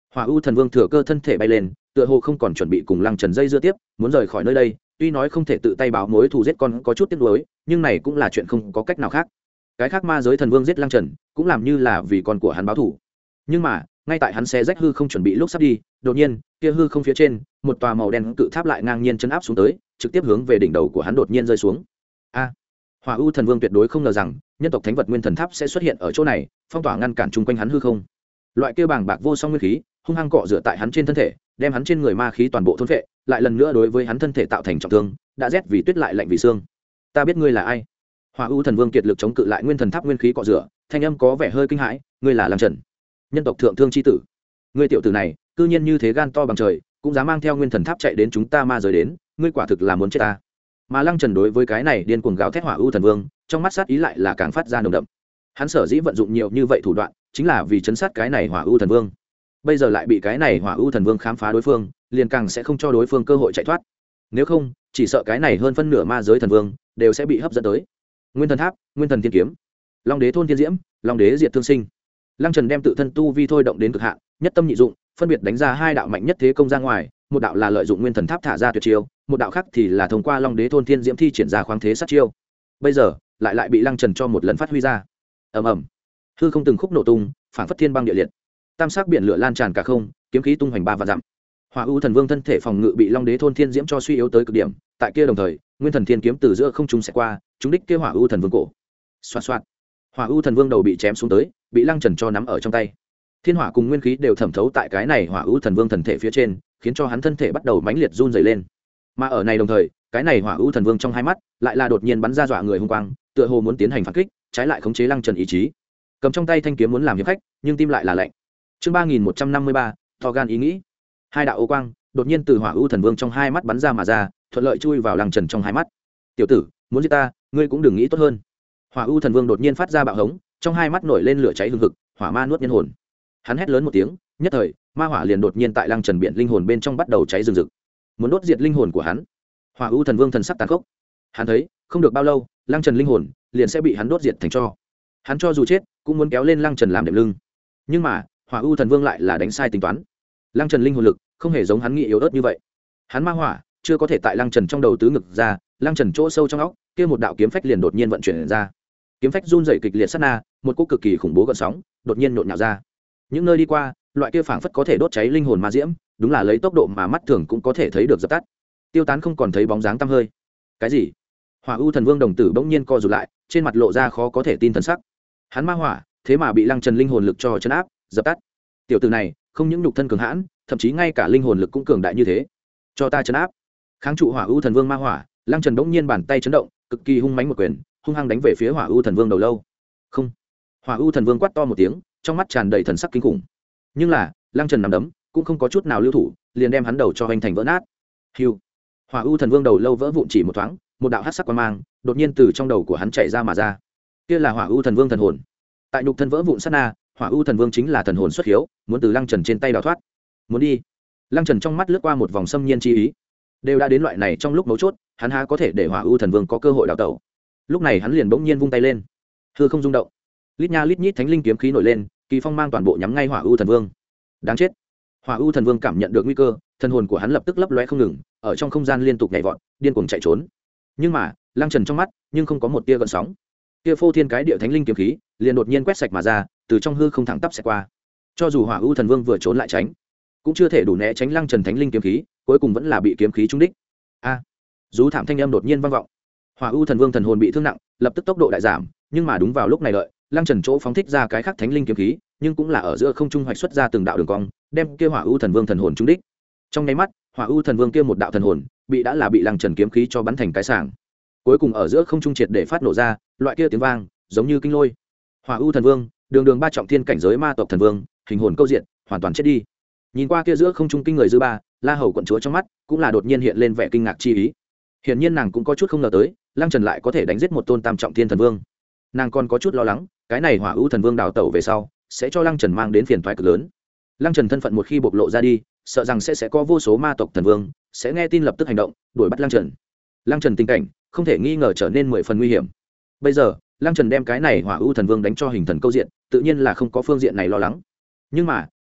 Hỏa U Thần Vương thừa cơ thân thể bay lên, tựa hồ không còn chuẩn bị cùng Lăng Trần dây dưa tiếp, muốn rời khỏi nơi đây. Tuy nói không thể tự tay báo mối thù giết con có chút tiếc nuối, nhưng này cũng là chuyện không có cách nào khác. Cái khác ma giới thần vương giết Lăng Trần, cũng làm như là vì con của hắn báo thù. Nhưng mà, ngay tại hắn xé rách hư không chuẩn bị lúc sắp đi, đột nhiên, kia hư không phía trên, một tòa màu đen cự tháp lại ngang nhiên chấn áp xuống tới, trực tiếp hướng về đỉnh đầu của hắn đột nhiên rơi xuống. A! Hỏa U Thần Vương tuyệt đối không ngờ rằng, nhân tộc thánh vật nguyên thần tháp sẽ xuất hiện ở chỗ này, phong tỏa ngăn cản chung quanh hắn hư không. Loại kia bàng bạc vô song nguyên khí, hung hăng cọ rửa tại hắn trên thân thể, đem hắn trên người ma khí toàn bộ thôn phệ, lại lần nữa đối với hắn thân thể tạo thành trọng thương, đã rét vì tuyết lại lạnh vì xương. Ta biết ngươi là ai. Hỏa U Thần Vương kiệt lực chống cự lại nguyên thần tháp nguyên khí cọ rửa, thanh âm có vẻ hơi kinh hãi, ngươi là Lăng Trần, nhân tộc thượng thương chi tử. Ngươi tiểu tử này, cư nhiên như thế gan to bằng trời, cũng dám mang theo nguyên thần tháp chạy đến chúng ta ma giới đến, ngươi quả thực là muốn chết ta. Mà Lăng Trần đối với cái này điên cuồng gào thét Hỏa U Thần Vương, trong mắt sát ý lại là càng phát ra nồng đậm. Hắn sở dĩ vận dụng nhiều như vậy thủ đoạn, chính là vì chấn sát cái này Hỏa U Thần Vương. Bây giờ lại bị cái này Hỏa U Thần Vương khám phá đối phương, liền càng sẽ không cho đối phương cơ hội chạy thoát. Nếu không, chỉ sợ cái này hơn phân nửa ma giới thần vương đều sẽ bị hấp dẫn tới. Nguyên thần tháp, nguyên thần thiên kiếm, long đế thôn thiên diễm, long đế diệt thương sinh. Lăng Trần đem tự thân tu vi thôi động đến cực hạn, nhất tâm nhị dụng, phân biệt đánh ra hai đạo mạnh nhất thế công ra ngoài, một đạo là lợi dụng nguyên thần tháp thả ra tuyệt chiêu, một đạo khác thì là thông qua long đế thôn thiên diễm thi triển ra khoáng thế sát chiêu. Bây giờ, lại lại bị Lăng Trần cho một lần phát huy ra. Ầm ầm, hư không từng khúc nổ tung, phảng phất thiên băng địa liệt. Tam sắc biển lửa lan tràn cả không, kiếm khí tung hoành ba vạn dặm. Hỏa U Thần Vương thân thể phòng ngự bị Long Đế thôn thiên diễm cho suy yếu tới cực điểm, tại kia đồng thời, Nguyên Thần Thiên kiếm từ giữa không trung sẽ qua, trúng đích kia Hỏa U Thần Vương cổ. Xoạt xoạt. Hỏa U Thần Vương đầu bị chém xuống tới, bị Lăng Trần cho nắm ở trong tay. Thiên hỏa cùng nguyên khí đều thẩm thấu tại cái này Hỏa U Thần Vương thần thể phía trên, khiến cho hắn thân thể bắt đầu mãnh liệt run rẩy lên. Mà ở này đồng thời, cái này Hỏa U Thần Vương trong hai mắt lại là đột nhiên bắn ra dọa người hung quang, tựa hồ muốn tiến hành phản kích, trái lại khống chế Lăng Trần ý chí. Cầm trong tay thanh kiếm muốn làm hiệp khách, nhưng tim lại là lạnh. Chương ba nghìn một trăm năm mươi ba, to gan ý nghĩ. Hai đạo ô quang đột nhiên từ Hỏa U Thần Vương trong hai mắt bắn ra mà ra, thuận lợi chui vào Lăng Trần trong hai mắt. "Tiểu tử, muốn giết ta, ngươi cũng đừng nghĩ tốt hơn." Hỏa U Thần Vương đột nhiên phát ra bạo hống, trong hai mắt nổi lên lửa cháy hừng hực, hỏa ma nuốt nhân hồn. Hắn hét lớn một tiếng, nhất thời, ma hỏa liền đột nhiên tại Lăng Trần biển linh hồn bên trong bắt đầu cháy rừng rực, muốn đốt diệt linh hồn của hắn. Hỏa U Thần Vương thần sắc tàn khốc. Hắn thấy, không được bao lâu, Lăng Trần linh hồn liền sẽ bị hắn đốt diệt thành tro. Hắn cho dù chết, cũng muốn kéo lên Lăng Trần làm đệm lưng. Nhưng mà, Hỏa U Thần Vương lại là đánh sai tính toán. Lăng Trần linh hồn lực không hề giống hắn nghĩ yếu ớt như vậy. Hắn ma hỏa chưa có thể tại Lăng Trần trong đầu tứ ngực ra, Lăng Trần chỗ sâu trong óc, kia một đạo kiếm phách liền đột nhiên vận chuyển ra. Kiếm phách run rẩy kịch liệt sát na, một cỗ cực kỳ khủng bố gợn sóng đột nhiên nhộn nhạo ra. Những nơi đi qua, loại kia phảng phất có thể đốt cháy linh hồn ma diễm, đúng là lấy tốc độ mà mắt thường cũng có thể thấy được dập tắt, tiêu tán không còn thấy bóng dáng tăm hơi. Cái gì? Hỏa U Thần Vương đồng tử bỗng nhiên co rụt lại, trên mặt lộ ra khó có thể tin thần sắc. Hắn ma hỏa, thế mà bị Lăng Trần linh hồn lực cho chấn áp, dập tắt. Tiểu tử này, không những nhục thân cường hãn, thậm chí ngay cả linh hồn lực cũng cường đại như thế. Cho ta chấn áp. Kháng trụ Hỏa U Thần Vương ma hỏa, Lăng Trần bỗng nhiên bàn tay chấn động, cực kỳ hung mãnh một quyền, hung hăng đánh về phía Hỏa U Thần Vương đầu lâu. Không. Hỏa U Thần Vương quát to một tiếng, trong mắt tràn đầy thần sắc kinh khủng. Nhưng là, Lăng Trần nắm đấm, cũng không có chút nào lưu thủ, liền đem hắn đầu cho hoành thành vỡ nát. Hưu. Hỏa U Thần Vương đầu lâu vỡ vụn chỉ một thoáng, một đạo hắc sắc quang mang đột nhiên từ trong đầu của hắn chạy ra mà ra. Kia là Hỏa U Thần Vương thần hồn. Tại nhục thân vỡ vụn sát na, Hỏa U Thần Vương chính là thần hồn xuất hiếu, muốn từ Lăng Trần trên tay đào thoát. Muốn đi. Lăng Trần trong mắt lướt qua một vòng xâm nhiên chi ý. Đều đã đến loại này trong lúc mấu chốt, hắn há có thể để Hỏa U Thần Vương có cơ hội đào tẩu. Lúc này hắn liền bỗng nhiên vung tay lên, hư không rung động, lít nha lít nhít thánh linh kiếm khí nổi lên, kỳ phong mang toàn bộ nhắm ngay Hỏa U Thần Vương. Đáng chết. Hỏa U Thần Vương cảm nhận được nguy cơ, thần hồn của hắn lập tức lấp lóe không ngừng, ở trong không gian liên tục nhảy vọt, điên cuồng chạy trốn. Nhưng mà, Lăng Trần trong mắt, nhưng không có một tia gợn sóng. Kia phô thiên cái địa thánh linh kiếm khí, liền đột nhiên quét sạch mà ra, từ trong hư không thẳng tắp sẽ qua. Cho dù Hỏa U Thần Vương vừa trốn lại tránh, cũng chưa thể đủ né tránh Lăng Trần thánh linh kiếm khí, cuối cùng vẫn là bị kiếm khí trúng đích. A! À, rú thảm thanh âm đột nhiên vang vọng. Hỏa U Thần Vương thần hồn bị thương nặng, lập tức tốc độ đại giảm, nhưng mà đúng vào lúc này đợi, Lăng Trần chỗ phóng thích ra cái khác thánh linh kiếm khí, nhưng cũng là ở giữa không trung hoạch xuất ra từng đạo đường cong, đem kia Hỏa U Thần Vương thần hồn trúng đích. Trong nháy mắt, Hỏa U Thần Vương kia một đạo thần hồn, bị đã là bị Lăng Trần kiếm khí cho bắn thành cái sàng. Cuối cùng ở giữa không trung triệt để phát nổ ra, loại kia tiếng vang, giống như kinh lôi. Hỏa U Thần Vương, đường đường ba trọng thiên cảnh giới ma tộc thần vương, hình hồn câu diện, hoàn toàn chết đi. Nhìn qua kia giữa không trung kinh người dư ba, La Hầu quận chúa trong mắt cũng là đột nhiên hiện lên vẻ kinh ngạc chi ý. Hiển nhiên nàng cũng có chút không ngờ tới, Lăng Trần lại có thể đánh giết một tôn tam trọng thiên thần vương. Nàng còn có chút lo lắng, cái này Hỏa U Thần Vương đào tẩu về sau, sẽ cho Lăng Trần mang đến phiền toái cực lớn. Lăng Trần thân phận một khi bộc lộ ra đi, sợ rằng sẽ sẽ có vô số ma tộc thần vương sẽ nghe tin lập tức hành động, đuổi bắt Lăng Trần. Lăng Trần tình cảnh không thể nghi ngờ trở nên mười phần nguy hiểm. Bây giờ, Lăng Trần đem cái này Hỏa U Thần Vương đánh cho hình thần câu diện, tự nhiên là không có phương diện này lo lắng. Nhưng mà,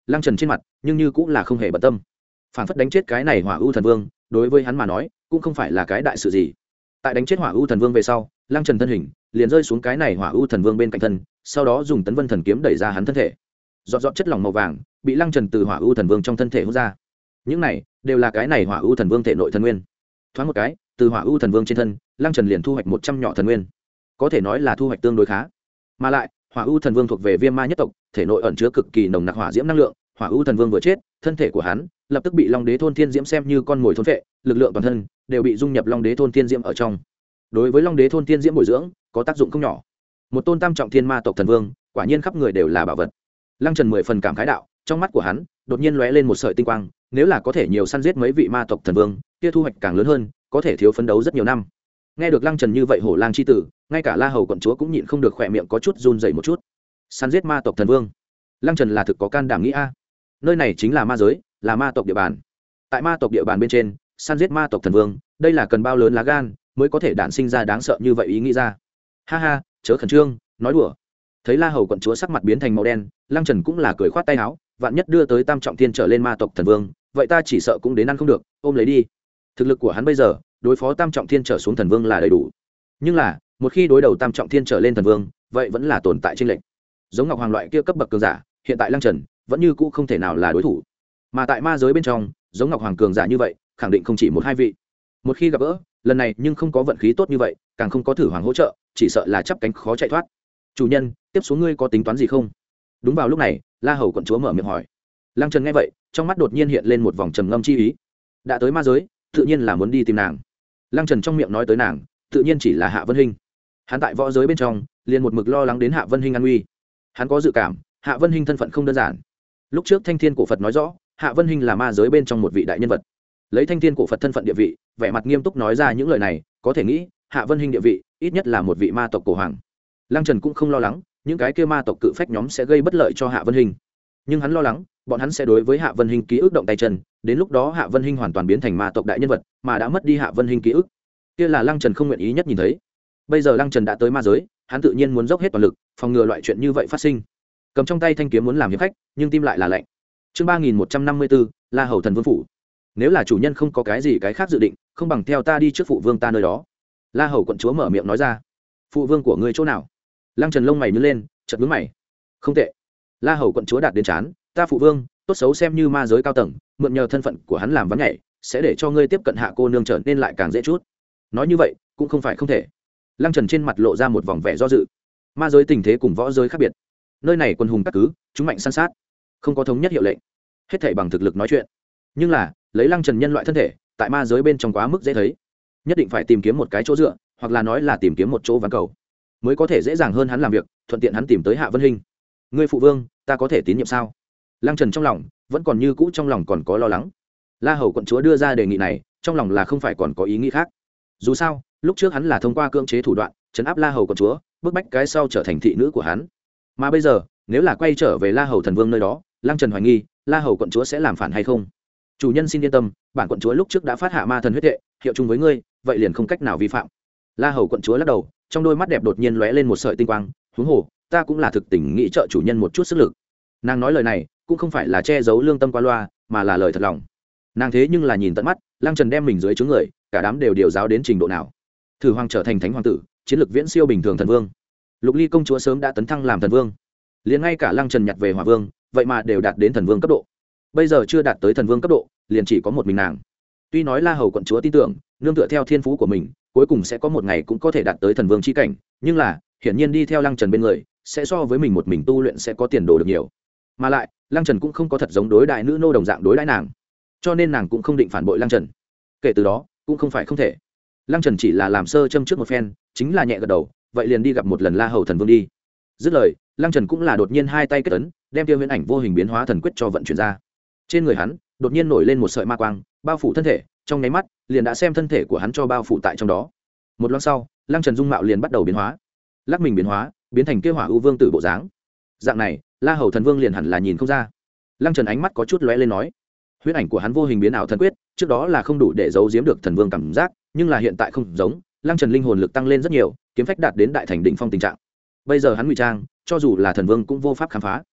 lăng trần trên mặt nhưng như cũng là không hề bận tâm, phản phất đánh chết cái này hỏa ưu thần vương đối với hắn mà nói cũng không phải là cái đại sự gì. Tại đánh chết hỏa ưu thần vương về sau, lăng trần thân hình liền rơi xuống cái này hỏa ưu thần vương bên cạnh thân, sau đó dùng tấn vân thần kiếm đẩy ra hắn thân thể. Giọt giọt chất lỏng màu vàng bị lăng trần từ hỏa ưu thần vương trong thân thể hút ra, những này đều là cái này hỏa ưu thần vương thể nội thần nguyên. Thoáng một cái, từ hỏa ưu thần vương trên thân lăng trần liền thu hoạch một trăm nhỏ thần nguyên, có thể nói là thu hoạch tương đối khá. Mà lại hỏa ưu thần vương thuộc về viêm ma nhất tộc, thể nội ẩn chứa cực kỳ nồng nặc hỏa diễm năng lượng. Hỏa ưu thần vương vừa chết, thân thể của hắn lập tức bị long đế thôn thiên diễm xem như con mồi thôn vệ, lực lượng toàn thân đều bị dung nhập long đế thôn thiên diễm ở trong. Đối với long đế thôn thiên diễm bồi dưỡng có tác dụng không nhỏ. Một tôn tam trọng thiên ma tộc thần vương, quả nhiên khắp người đều là bảo vật. Lăng trần mười phần cảm khái đạo, trong mắt của hắn đột nhiên lóe lên một sợi tinh quang, nếu là có thể nhiều săn giết mấy vị ma tộc thần vương, kia thu hoạch càng lớn hơn, có thể thiếu phấn đấu rất nhiều năm. Nghe được lăng trần như vậy, hổ lang chi tử, ngay cả La Hầu quận chúa cũng nhịn không được khỏe miệng có chút run rẩy một chút. Săn giết ma tộc thần vương, lăng trần là thực có can đảm nghĩ a. Nơi này chính là ma giới, là ma tộc địa bàn. Tại ma tộc địa bàn bên trên săn giết ma tộc thần vương, đây là cần bao lớn lá gan mới có thể đản sinh ra đáng sợ như vậy ý nghĩ ra. Ha ha, chớ khẩn trương, nói đùa. Thấy La Hầu quận chúa sắc mặt biến thành màu đen, lăng trần cũng là cười khoát tay áo, vạn nhất đưa tới tam trọng thiên trở lên ma tộc thần vương, vậy ta chỉ sợ cũng đến ăn không được, ôm lấy đi. Thực lực của hắn bây giờ đối phó tam trọng thiên trở xuống thần vương là đầy đủ, nhưng là một khi đối đầu tam trọng thiên trở lên thần vương, vậy vẫn là tồn tại chênh lệch. Giống Ngọc Hoàng loại kia cấp bậc cường giả, hiện tại lăng trần vẫn như cũ không thể nào là đối thủ. Mà tại ma giới bên trong, giống Ngọc Hoàng cường giả như vậy khẳng định không chỉ một hai vị. Một khi gặp gỡ, lần này nhưng không có vận khí tốt như vậy, càng không có thử hoàng hỗ trợ, chỉ sợ là chắp cánh khó chạy thoát. Chủ nhân, tiếp xuống ngươi có tính toán gì không? Đúng vào lúc này, La Hầu quận chúa mở miệng hỏi. Lăng trần nghe vậy, trong mắt đột nhiên hiện lên một vòng trầm ngâm chi ý. Đã tới ma giới, tự nhiên là muốn đi tìm nàng. Lăng trần trong miệng nói tới nàng, tự nhiên chỉ là Hạ Vân Hinh. Hắn tại võ giới bên trong liền một mực lo lắng đến Hạ Vân Hinh an nguy. Hắn có dự cảm Hạ Vân Hinh thân phận không đơn giản. Lúc trước Thanh Thiên cổ Phật nói rõ, Hạ Vân Hinh là ma giới bên trong một vị đại nhân vật. Lấy Thanh Thiên cổ Phật thân phận địa vị, vẻ mặt nghiêm túc nói ra những lời này, có thể nghĩ Hạ Vân Hinh địa vị ít nhất là một vị ma tộc cổ hoàng. Lăng trần cũng không lo lắng những cái kia ma tộc cự phách nhóm sẽ gây bất lợi cho Hạ Vân Hinh, nhưng hắn lo lắng bọn hắn sẽ đối với Hạ Vân Hinh ký ức động tay chân, đến lúc đó Hạ Vân Hinh hoàn toàn biến thành ma tộc đại nhân vật, mà đã mất đi Hạ Vân Hinh ký ức, kia là Lăng trần không nguyện ý nhất nhìn thấy. Bây giờ Lăng trần đã tới ma giới, hắn tự nhiên muốn dốc hết toàn lực phòng ngừa loại chuyện như vậy phát sinh. Cầm trong tay thanh kiếm muốn làm hiệp khách, nhưng tim lại là lạnh. Chương ba nghìn một trăm năm mươi bốn, La Hầu thần vương phủ. Nếu là chủ nhân không có cái gì cái khác dự định, không bằng theo ta đi trước phụ vương ta nơi đó. La Hầu quận chúa mở miệng nói ra. Phụ vương của ngươi chỗ nào? Lăng trần lông mày nhướng lên, chợt nhướng mày. Không tệ. La Hầu quận chúa đạt đến chán, ta phụ vương tốt xấu xem như ma giới cao tầng, mượn nhờ thân phận của hắn làm ván nhảy, sẽ để cho ngươi tiếp cận Hạ cô nương trở nên lại càng dễ chút. Nói như vậy cũng không phải không thể. Lăng trần trên mặt lộ ra một vòng vẻ do dự. Ma giới tình thế cùng võ giới khác biệt, nơi này quân hùng các cứ, chúng mạnh săn sát, không có thống nhất hiệu lệnh, hết thảy bằng thực lực nói chuyện. Nhưng là lấy Lăng trần nhân loại thân thể tại ma giới bên trong quá mức dễ thấy, nhất định phải tìm kiếm một cái chỗ dựa, hoặc là nói là tìm kiếm một chỗ ván cầu, mới có thể dễ dàng hơn hắn làm việc, thuận tiện hắn tìm tới Hạ Vân Hinh. Ngươi phụ vương ta có thể tín nhiệm sao? Lăng trần trong lòng vẫn còn như cũ, trong lòng còn có lo lắng. La Hầu quận chúa đưa ra đề nghị này, trong lòng là không phải còn có ý nghĩ khác. Dù sao lúc trước hắn là thông qua cưỡng chế thủ đoạn trấn áp La Hầu quận chúa, bức bách cái sau trở thành thị nữ của hắn. Mà bây giờ nếu là quay trở về La Hầu thần vương nơi đó, Lăng trần hoài nghi La Hầu quận chúa sẽ làm phản hay không. Chủ nhân xin yên tâm, bản quận chúa lúc trước đã phát hạ ma thần huyết hệ, hiệu chung với ngươi, vậy liền không cách nào vi phạm. La Hầu quận chúa lắc đầu, trong đôi mắt đẹp đột nhiên lóe lên một sợi tinh quang. Huống hồ ta cũng là thực tình nghĩ trợ chủ nhân một chút sức lực. Nàng nói lời này cũng không phải là che giấu lương tâm qua loa, mà là lời thật lòng. Nàng thế nhưng là nhìn tận mắt Lăng trần đem mình dưới chướng người, cả đám đều điều giáo đến trình độ nào. Thử hoàng trở thành thánh hoàng tử, chiến lược viễn siêu bình thường thần vương. Lục Ly công chúa sớm đã tấn thăng làm thần vương, liền ngay cả Lăng trần nhặt về hỏa vương, vậy mà đều đạt đến thần vương cấp độ. Bây giờ chưa đạt tới thần vương cấp độ, liền chỉ có một mình nàng. Tuy nói La Hầu quận chúa tin tưởng nương tựa theo thiên phú của mình, cuối cùng sẽ có một ngày cũng có thể đạt tới thần vương chi cảnh, nhưng là hiển nhiên đi theo Lăng trần bên người sẽ so với mình một mình tu luyện sẽ có tiền đồ được nhiều. Mà lại Lăng trần cũng không có thật giống đối đại nữ nô đồng dạng đối đãi nàng, cho nên nàng cũng không định phản bội Lăng trần. Kể từ đó cũng không phải không thể. Lăng trần chỉ là làm sơ châm trước một phen, chính là nhẹ gật đầu, vậy liền đi gặp một lần La Hầu thần vương đi. Dứt lời, Lăng trần cũng là đột nhiên hai tay kết ấn, đem tiêu huyễn ảnh vô hình biến hóa thần quyết cho vận chuyển ra. Trên người hắn đột nhiên nổi lên một sợi ma quang, bao phủ thân thể, trong nháy mắt liền đã xem thân thể của hắn cho bao phủ tại trong đó. Một lát sau, Lăng trần dung mạo liền bắt đầu biến hóa, lắc mình biến hóa, biến thành kia hỏa ưu vương tử bộ dáng. Dạng này La Hầu thần vương liền hẳn là nhìn không ra. Lăng trần ánh mắt có chút lóe lên nói, huyễn ảnh của hắn vô hình biến ảo thần quyết, trước đó là không đủ để giấu giếm được thần vương cảm giác, nhưng là hiện tại không giống. Lăng trần linh hồn lực tăng lên rất nhiều, kiếm phách đạt đến đại thành đỉnh phong tình trạng. Bây giờ hắn ngụy trang, cho dù là thần vương cũng vô pháp khám phá.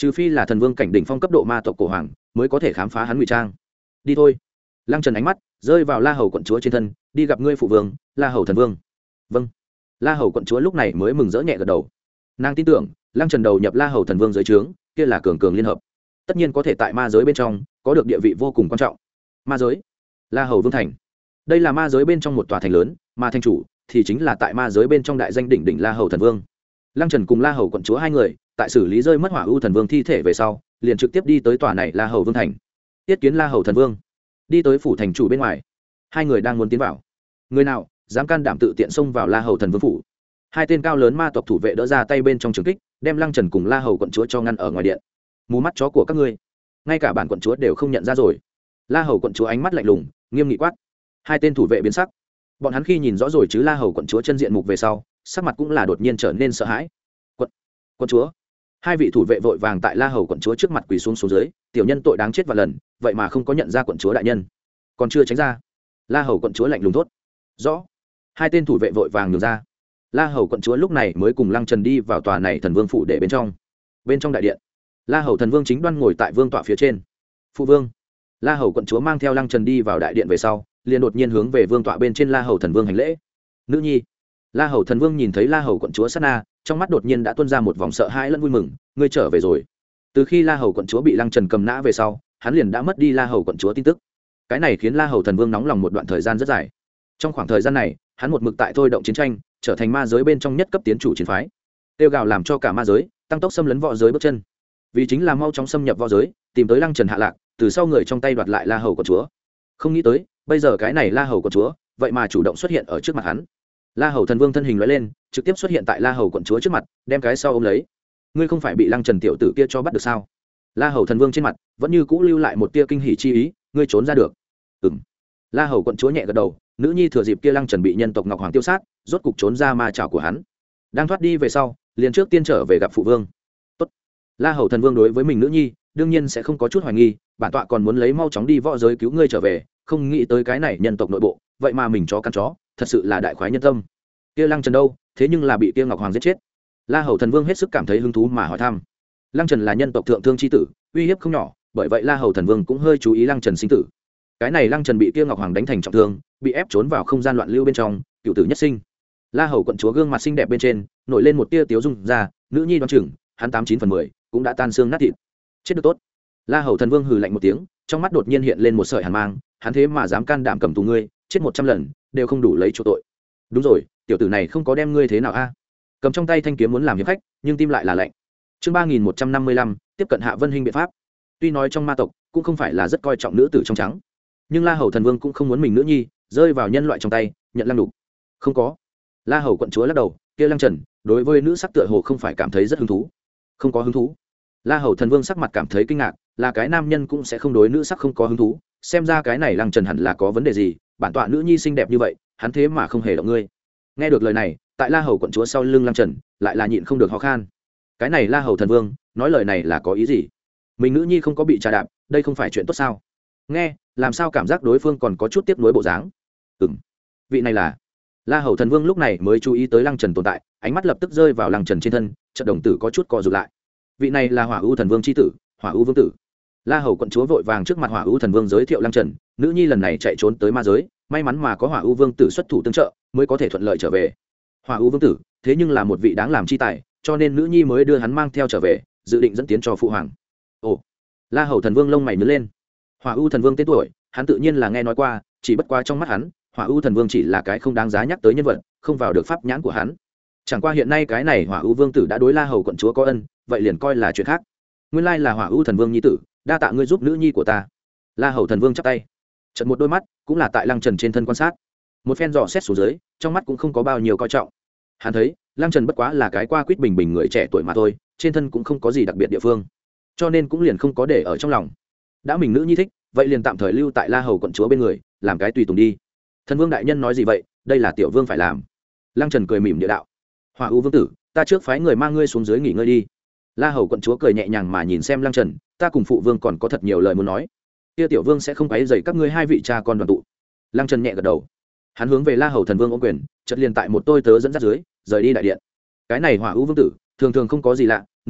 trừ phi là thần vương cảnh đỉnh phong cấp độ ma tộc cổ hoàng mới có thể khám phá hắn ngụy trang. Đi thôi. Lăng Trần ánh mắt rơi vào La Hầu quận chúa trên thân, đi gặp ngươi phụ vương, La Hầu thần vương. Vâng. La Hầu quận chúa lúc này mới mừng rỡ nhẹ gật đầu. Nàng tin tưởng Lăng Trần đầu nhập La Hầu thần vương dưới trướng, kia là cường cường liên hợp, tất nhiên có thể tại ma giới bên trong có được địa vị vô cùng quan trọng. Ma giới, La Hầu vương thành, đây là ma giới bên trong một tòa thành lớn, mà thành chủ thì chính là tại ma giới bên trong đại danh đỉnh đỉnh La Hầu thần vương. Lăng Trần cùng La Hầu quận chúa hai người tại xử lý rơi mất Hỏa U thần vương thi thể về sau, liền trực tiếp đi tới tòa này La Hầu vương thành, tiết kiến La Hầu thần vương. Đi tới phủ thành chủ bên ngoài, hai người đang muốn tiến vào, người nào dám can đảm tự tiện xông vào La Hầu thần vương phủ. Hai tên cao lớn ma tộc thủ vệ đỡ ra tay bên trong trường kích, đem Lăng Trần cùng La Hầu quận chúa cho ngăn ở ngoài điện. Mù mắt chó của các ngươi, ngay cả bản quận chúa đều không nhận ra rồi. La Hầu quận chúa ánh mắt lạnh lùng, nghiêm nghị quát. Hai tên thủ vệ biến sắc, bọn hắn khi nhìn rõ rồi chứ La Hầu quận chúa chân diện mục về sau, sắc mặt cũng là đột nhiên trở nên sợ hãi. Quận quận chúa. Hai vị thủ vệ vội vàng tại La Hầu quận chúa trước mặt quỳ xuống xuống dưới, tiểu nhân tội đáng chết vạn lần, vậy mà không có nhận ra quận chúa đại nhân, còn chưa tránh ra. La Hầu quận chúa lạnh lùng thốt. Rõ. Hai tên thủ vệ vội vàng nhường ra. La Hầu quận chúa lúc này mới cùng Lăng Trần đi vào tòa này thần vương phủ để bên trong. Bên trong đại điện, La Hầu thần vương chính đoan ngồi tại vương tọa phía trên. Phụ vương. La Hầu quận chúa mang theo Lăng Trần đi vào đại điện về sau, liền đột nhiên hướng về vương tọa bên trên La Hầu thần vương hành lễ. Nữ nhi. La Hầu thần vương nhìn thấy La Hầu quận chúa sát na, trong mắt đột nhiên đã tuôn ra một vòng sợ hãi lẫn vui mừng. Ngươi trở về rồi. Từ khi La Hầu quận chúa bị Lăng Trần cầm nã về sau, hắn liền đã mất đi La Hầu quận chúa tin tức. Cái này khiến La Hầu thần vương nóng lòng một đoạn thời gian rất dài. Trong khoảng thời gian này, hắn một mực tại thôi động chiến tranh, trở thành ma giới bên trong nhất cấp tiến chủ chiến phái, tiêu gào làm cho cả ma giới tăng tốc xâm lấn võ giới bước chân, vì chính là mau chóng xâm nhập võ giới, tìm tới Lăng Trần hạ lạc, từ sau người trong tay đoạt lại La Hầu quận chúa. Không nghĩ tới bây giờ cái này La Hầu quận chúa vậy mà chủ động xuất hiện ở trước mặt hắn. La Hầu thần vương thân hình lóe lên, trực tiếp xuất hiện tại La Hầu quận chúa trước mặt, đem cái sau ôm lấy. Ngươi không phải bị Lăng Trần tiểu tử kia cho bắt được sao? La Hầu thần vương trên mặt vẫn như cũ lưu lại một tia kinh hỉ chi ý. Ngươi trốn ra được. Ừm. La Hầu quận chúa nhẹ gật đầu. Nữ nhi thừa dịp kia Lăng Trần bị nhân tộc Ngọc Hoàng tiêu sát, rốt cục trốn ra ma trảo của hắn. Đang thoát đi về sau, liền trước tiên trở về gặp phụ vương. Tốt. La Hầu thần vương đối với mình nữ nhi đương nhiên sẽ không có chút hoài nghi, bản tọa còn muốn lấy mau chóng đi võ giới cứu ngươi trở về, không nghĩ tới cái này nhân tộc nội bộ vậy mà mình chó căn chó, thật sự là đại khoái nhân tâm. Kia Lăng Trần đâu, thế nhưng là bị kia Ngọc Hoàng giết chết. La Hầu thần vương hết sức cảm thấy hứng thú mà hỏi thăm. Lăng Trần là nhân tộc thượng thương chi tử, uy hiếp không nhỏ, bởi vậy La Hầu thần vương cũng hơi chú ý Lăng Trần sinh tử. Cái này Lăng Trần bị kia Ngọc Hoàng đánh thành trọng thương, bị ép trốn vào không gian loạn lưu bên trong, cựu tử nhất sinh. La Hầu quận chúa gương mặt xinh đẹp bên trên nổi lên một tia tiếu dung ra, nữ nhi đoán chừng hắn tám chín phần mười cũng đã tan xương nát thịt. Chết được tốt. La Hầu thần vương hừ lạnh một tiếng, trong mắt đột nhiên hiện lên một sợi hàn mang, hắn thế mà dám can đảm cầm tù ngươi, chết một trăm lần đều không đủ lấy chỗ tội. Đúng rồi, tiểu tử này không có đem ngươi thế nào a? Cầm trong tay thanh kiếm muốn làm hiệp khách, nhưng tim lại là lạnh. Chương ba nghìn một trăm năm mươi lăm, tiếp cận Hạ Vân Hinh biện pháp. Tuy nói trong ma tộc cũng không phải là rất coi trọng nữ tử trong trắng, nhưng La Hầu thần vương cũng không muốn mình nữ nhi rơi vào nhân loại trong tay nhận lăng đục. Không có. La Hầu quận chúa lắc đầu, kia Lăng Trần đối với nữ sắc tựa hồ không phải cảm thấy rất hứng thú. Không có hứng thú. La Hầu thần vương sắc mặt cảm thấy kinh ngạc, là cái nam nhân cũng sẽ không đối nữ sắc không có hứng thú, xem ra cái này Lăng Trần hẳn là có vấn đề gì, bản tọa nữ nhi xinh đẹp như vậy, hắn thế mà không hề động ngươi. Nghe được lời này, tại La Hầu quận chúa sau lưng Lăng Trần lại là nhịn không được ho khan. Cái này La Hầu thần vương nói lời này là có ý gì? Mình nữ nhi không có bị trà đạp, đây không phải chuyện tốt sao? Nghe, làm sao cảm giác đối phương còn có chút tiếc nuối bộ dáng? Ừm, vị này là La Hầu thần vương lúc này mới chú ý tới Lăng Trần tồn tại, ánh mắt lập tức rơi vào Lăng Trần trên thân, chợt đồng tử có chút co rụt lại. Vị này là Hỏa U thần vương chi tử, Hỏa U vương tử. La Hầu quận chúa vội vàng trước mặt Hỏa U thần vương giới thiệu Lăng Trần, nữ nhi lần này chạy trốn tới ma giới, may mắn mà có Hỏa U vương tử xuất thủ tương trợ, mới có thể thuận lợi trở về. Hỏa U vương tử, thế nhưng là một vị đáng làm chi tài, cho nên nữ nhi mới đưa hắn mang theo trở về, dự định dẫn tiến cho phụ hoàng. Ồ. La Hầu thần vương lông mày nhướng lên. Hỏa U thần vương tên tuổi, hắn tự nhiên là nghe nói qua, chỉ bất quá trong mắt hắn, Hỏa U thần vương chỉ là cái không đáng giá nhắc tới nhân vật, không vào được pháp nhãn của hắn. Chẳng qua hiện nay cái này Hỏa U vương tử đã đối La Hầu quận chúa có ân, vậy liền coi là chuyện khác. Nguyên lai là Hỏa U thần vương nhi tử, đa tạ ngươi giúp nữ nhi của ta. La Hầu thần vương chắp tay, chợt một đôi mắt cũng là tại Lăng Trần trên thân quan sát, một phen dò xét xuống dưới, trong mắt cũng không có bao nhiêu coi trọng. Hắn thấy Lăng Trần bất quá là cái qua quýt bình bình người trẻ tuổi mà thôi, trên thân cũng không có gì đặc biệt địa phương, cho nên cũng liền không có để ở trong lòng. Đã mình nữ nhi thích, vậy liền tạm thời lưu tại La Hầu quận chúa bên người, làm cái tùy tùng đi. Thần vương đại nhân nói gì vậy, đây là tiểu vương phải làm. Lăng Trần cười mỉm địa đạo. Hỏa U vương tử, ta trước phái người mang ngươi xuống dưới nghỉ ngơi đi. La Hầu quận chúa cười nhẹ nhàng mà nhìn xem Lăng Trần, ta cùng phụ vương còn có thật nhiều lời muốn nói, kia tiểu vương sẽ không quấy rầy các ngươi hai vị cha con đoàn tụ. Lăng Trần nhẹ gật đầu, hắn hướng về La Hầu thần vương ôm quyền, chợt liền tại một tôi tớ dẫn dắt dưới rời đi đại điện. Cái này Hỏa U vương tử thường thường không có gì lạ, nữ nhi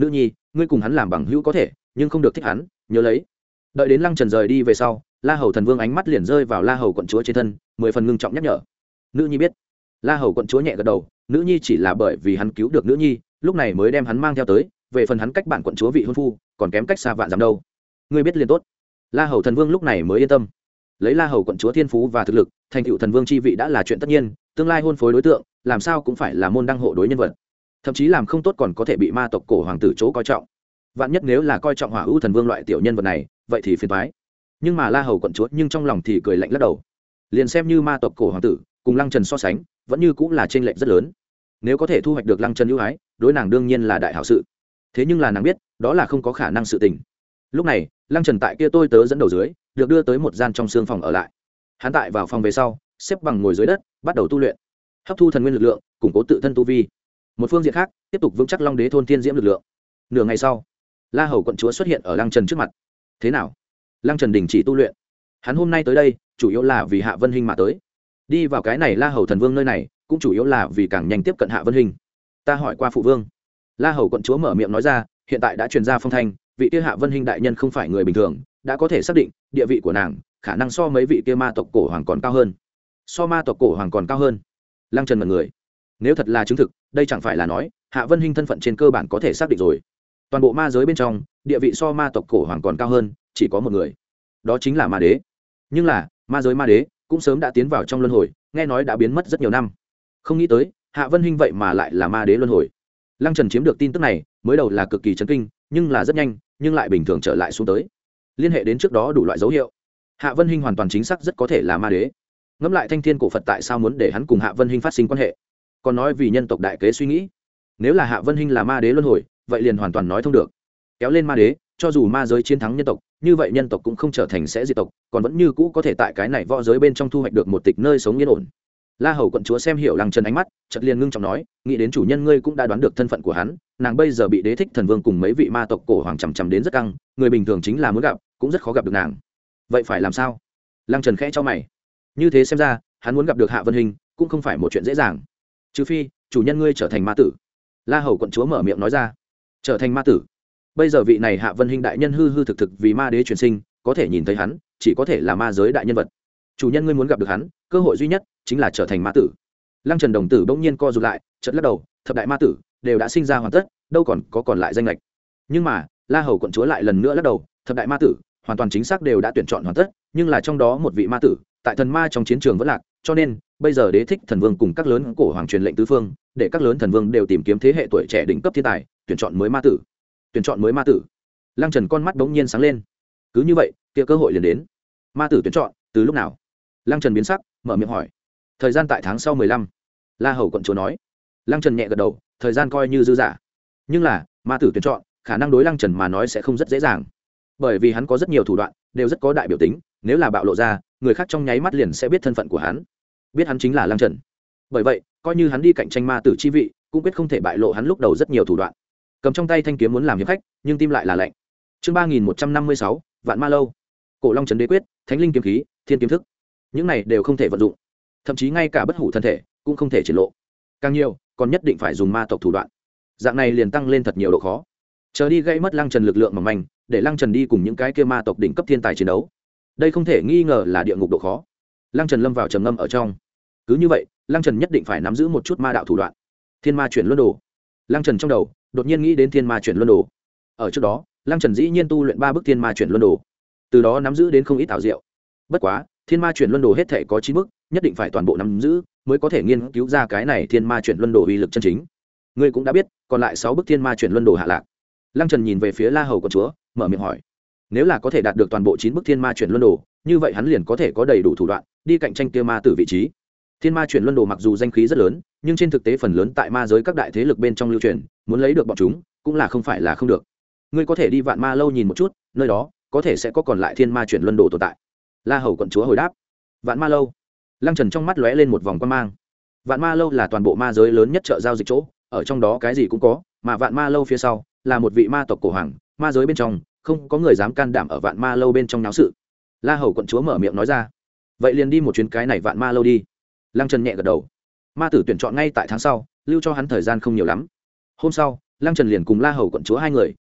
ngươi cùng hắn làm bằng hữu có thể nhưng không được thích hắn, nhớ lấy. Đợi đến Lăng Trần rời đi về sau, La Hầu thần vương ánh mắt liền rơi vào La Hầu quận chúa trên thân, mười phần ngưng trọng nhắc nhở. Nữ nhi biết. La Hầu quận chúa nhẹ gật đầu, nữ nhi chỉ là bởi vì hắn cứu được nữ nhi, lúc này mới đem hắn mang theo tới, về phần hắn cách bản quận chúa vị hôn phu còn kém cách xa vạn dặm đâu. Ngươi biết liền tốt. La Hầu thần vương lúc này mới yên tâm. Lấy La Hầu quận chúa thiên phú và thực lực, thành tựu thần vương chi vị đã là chuyện tất nhiên, tương lai hôn phối đối tượng làm sao cũng phải là môn đăng hộ đối nhân vật, thậm chí làm không tốt còn có thể bị ma tộc cổ hoàng tử chỗ coi trọng. Vạn nhất nếu là coi trọng Hỏa Ưu thần vương loại tiểu nhân vật này, vậy thì phiền toái. Nhưng mà La Hầu quận chúa nhưng trong lòng thì cười lạnh lắc đầu. Liền xem như ma tộc cổ hoàng tử cùng Lăng Trần so sánh, vẫn như cũng là chênh lệch rất lớn. Nếu có thể thu hoạch được Lăng Trần ưu ái, đối nàng đương nhiên là đại hảo sự. Thế nhưng là nàng biết, đó là không có khả năng sự tình. Lúc này, Lăng Trần tại kia tôi tớ dẫn đầu dưới, được đưa tới một gian trong xương phòng ở lại. Hắn tại vào phòng về sau, xếp bằng ngồi dưới đất, bắt đầu tu luyện, hấp thu thần nguyên lực lượng, củng cố tự thân tu vi. Một phương diện khác, tiếp tục vững chắc Long Đế thôn thiên diễm lực lượng. Nửa ngày sau, La Hầu quận chúa xuất hiện ở Lăng Trần trước mặt. Thế nào? Lăng Trần đình chỉ tu luyện. Hắn hôm nay tới đây, chủ yếu là vì Hạ Vân Hinh mà tới. Đi vào cái này La Hầu thần vương nơi này, cũng chủ yếu là vì càng nhanh tiếp cận Hạ Vân Hinh. Ta hỏi qua phụ vương. La Hầu quận chúa mở miệng nói ra, hiện tại đã truyền ra phong thanh, vị kia Hạ Vân Hinh đại nhân không phải người bình thường, đã có thể xác định địa vị của nàng khả năng so mấy vị kia ma tộc cổ hoàng còn cao hơn. So ma tộc cổ hoàng còn cao hơn? Lăng Trần mật người. Nếu thật là chứng thực, đây chẳng phải là nói Hạ Vân Hinh thân phận trên cơ bản có thể xác định rồi. Toàn bộ ma giới bên trong, địa vị so ma tộc cổ hoàng còn cao hơn chỉ có một người, đó chính là ma đế. Nhưng là ma giới ma đế cũng sớm đã tiến vào trong luân hồi, nghe nói đã biến mất rất nhiều năm. Không nghĩ tới Hạ Vân Hinh vậy mà lại là ma đế luân hồi. Lăng Trần chiếm được tin tức này, mới đầu là cực kỳ chấn kinh, nhưng là rất nhanh, nhưng lại bình thường trở lại xuống tới. Liên hệ đến trước đó đủ loại dấu hiệu, Hạ Vân Hinh hoàn toàn chính xác rất có thể là ma đế. Ngẫm lại Thanh Thiên cổ Phật tại sao muốn để hắn cùng Hạ Vân Hinh phát sinh quan hệ, còn nói vì nhân tộc đại kế suy nghĩ. Nếu là Hạ Vân Hinh là ma đế luân hồi, vậy liền hoàn toàn nói thông được. Kéo lên ma đế, cho dù ma giới chiến thắng nhân tộc, như vậy nhân tộc cũng không trở thành sẽ diệt tộc, còn vẫn như cũ có thể tại cái này võ giới bên trong thu hoạch được một tịch nơi sống yên ổn. La Hầu quận chúa xem hiểu Lăng Trần ánh mắt, chợt liền ngưng trọng nói, nghĩ đến chủ nhân ngươi cũng đã đoán được thân phận của hắn, nàng bây giờ bị Đế Thích thần vương cùng mấy vị ma tộc cổ hoàng chằm chằm đến rất căng, người bình thường chính là muốn gặp, cũng rất khó gặp được nàng. Vậy phải làm sao? Lăng Trần khẽ cho mày. Như thế xem ra, hắn muốn gặp được Hạ Vân Hinh cũng không phải một chuyện dễ dàng. Trừ phi, chủ nhân ngươi trở thành ma tử. La Hầu quận chúa mở miệng nói ra. Trở thành ma tử? Bây giờ vị này Hạ Vân Hinh đại nhân hư hư thực thực vì ma đế truyền sinh, có thể nhìn thấy hắn, chỉ có thể là ma giới đại nhân vật. Chủ nhân ngươi muốn gặp được hắn, cơ hội duy nhất chính là trở thành ma tử. Lăng Trần đồng tử bỗng nhiên co rụt lại, chợt lắc đầu, thập đại ma tử đều đã sinh ra hoàn tất, đâu còn có còn lại danh lệch. Nhưng mà, La Hầu quận chúa lại lần nữa lắc đầu, thập đại ma tử hoàn toàn chính xác đều đã tuyển chọn hoàn tất, nhưng là trong đó một vị ma tử tại thần ma trong chiến trường vẫn lạc, cho nên bây giờ Đế Thích thần vương cùng các lớn cổ hoàng truyền lệnh tứ phương, để các lớn thần vương đều tìm kiếm thế hệ tuổi trẻ đỉnh cấp thiên tài, tuyển chọn mới ma tử. Tuyển chọn mới ma tử. Lăng Trần con mắt bỗng nhiên sáng lên. Cứ như vậy, kia cơ hội liền đến. Ma tử tuyển chọn, từ lúc nào? Lăng Trần biến sắc, mở miệng hỏi. Thời gian tại tháng sau mười lăm. La Hầu quận chúa nói. Lăng Trần nhẹ gật đầu, thời gian coi như dư dả. Nhưng là, ma tử tuyển chọn, khả năng đối Lăng Trần mà nói sẽ không rất dễ dàng. Bởi vì hắn có rất nhiều thủ đoạn, đều rất có đại biểu tính, nếu là bạo lộ ra, người khác trong nháy mắt liền sẽ biết thân phận của hắn, biết hắn chính là Lăng Trần. Bởi vậy, coi như hắn đi cạnh tranh ma tử chi vị, cũng quyết không thể bại lộ hắn lúc đầu rất nhiều thủ đoạn. Cầm trong tay thanh kiếm muốn làm hiệp khách, nhưng tim lại là lạnh. Chương ba nghìn một trăm năm mươi sáu, Vạn Ma lâu. Cổ Long Trấn Đế quyết, Thánh Linh kiếm khí, Thiên kiếm thức. Những này đều không thể vận dụng, thậm chí ngay cả bất hủ thân thể cũng không thể triển lộ. Càng nhiều, còn nhất định phải dùng ma tộc thủ đoạn. Dạng này liền tăng lên thật nhiều độ khó. Chờ đi gây mất Lăng Trần lực lượng mỏng manh, để Lăng Trần đi cùng những cái kia ma tộc đỉnh cấp thiên tài chiến đấu. Đây không thể nghi ngờ là địa ngục độ khó. Lăng Trần lâm vào trầm ngâm ở trong. Cứ như vậy, Lăng Trần nhất định phải nắm giữ một chút ma đạo thủ đoạn. Thiên Ma chuyển luân đồ. Lăng Trần trong đầu đột nhiên nghĩ đến Thiên Ma chuyển luân đồ. Ở trước đó, Lăng Trần dĩ nhiên tu luyện ba bức Thiên Ma chuyển luân đồ, từ đó nắm giữ đến không ít ảo diệu. Bất quá, Thiên Ma chuyển luân đồ hết thể có chín bức, nhất định phải toàn bộ nắm giữ mới có thể nghiên cứu ra cái này Thiên Ma chuyển luân đồ uy lực chân chính. Ngươi cũng đã biết, còn lại sáu bức Thiên Ma chuyển luân đồ hạ lạc. Lăng Trần nhìn về phía La Hầu quận chúa, mở miệng hỏi. Nếu là có thể đạt được toàn bộ chín bức Thiên Ma chuyển luân đồ, như vậy hắn liền có thể có đầy đủ thủ đoạn đi cạnh tranh kia ma tử vị trí. Thiên Ma chuyển luân đồ mặc dù danh khí rất lớn, nhưng trên thực tế phần lớn tại ma giới các đại thế lực bên trong lưu truyền, muốn lấy được bọn chúng cũng là không phải là không được. Ngươi có thể đi Vạn Ma lâu nhìn một chút, nơi đó có thể sẽ có còn lại Thiên Ma chuyển luân đồ tồn tại. La Hầu quận chúa hồi đáp. Vạn Ma lâu. Lăng Trần trong mắt lóe lên một vòng quan mang. Vạn Ma lâu là toàn bộ ma giới lớn nhất chợ giao dịch chỗ, ở trong đó cái gì cũng có, mà Vạn Ma lâu phía sau là một vị ma tộc cổ hoàng, ma giới bên trong không có người dám can đảm ở Vạn Ma lâu bên trong náo sự. La Hầu quận chúa mở miệng nói ra. Vậy liền đi một chuyến cái này Vạn Ma lâu đi. Lăng Trần nhẹ gật đầu. Ma tử tuyển chọn ngay tại tháng sau, lưu cho hắn thời gian không nhiều lắm. Hôm sau, Lăng Trần liền cùng La Hầu quận chúa hai người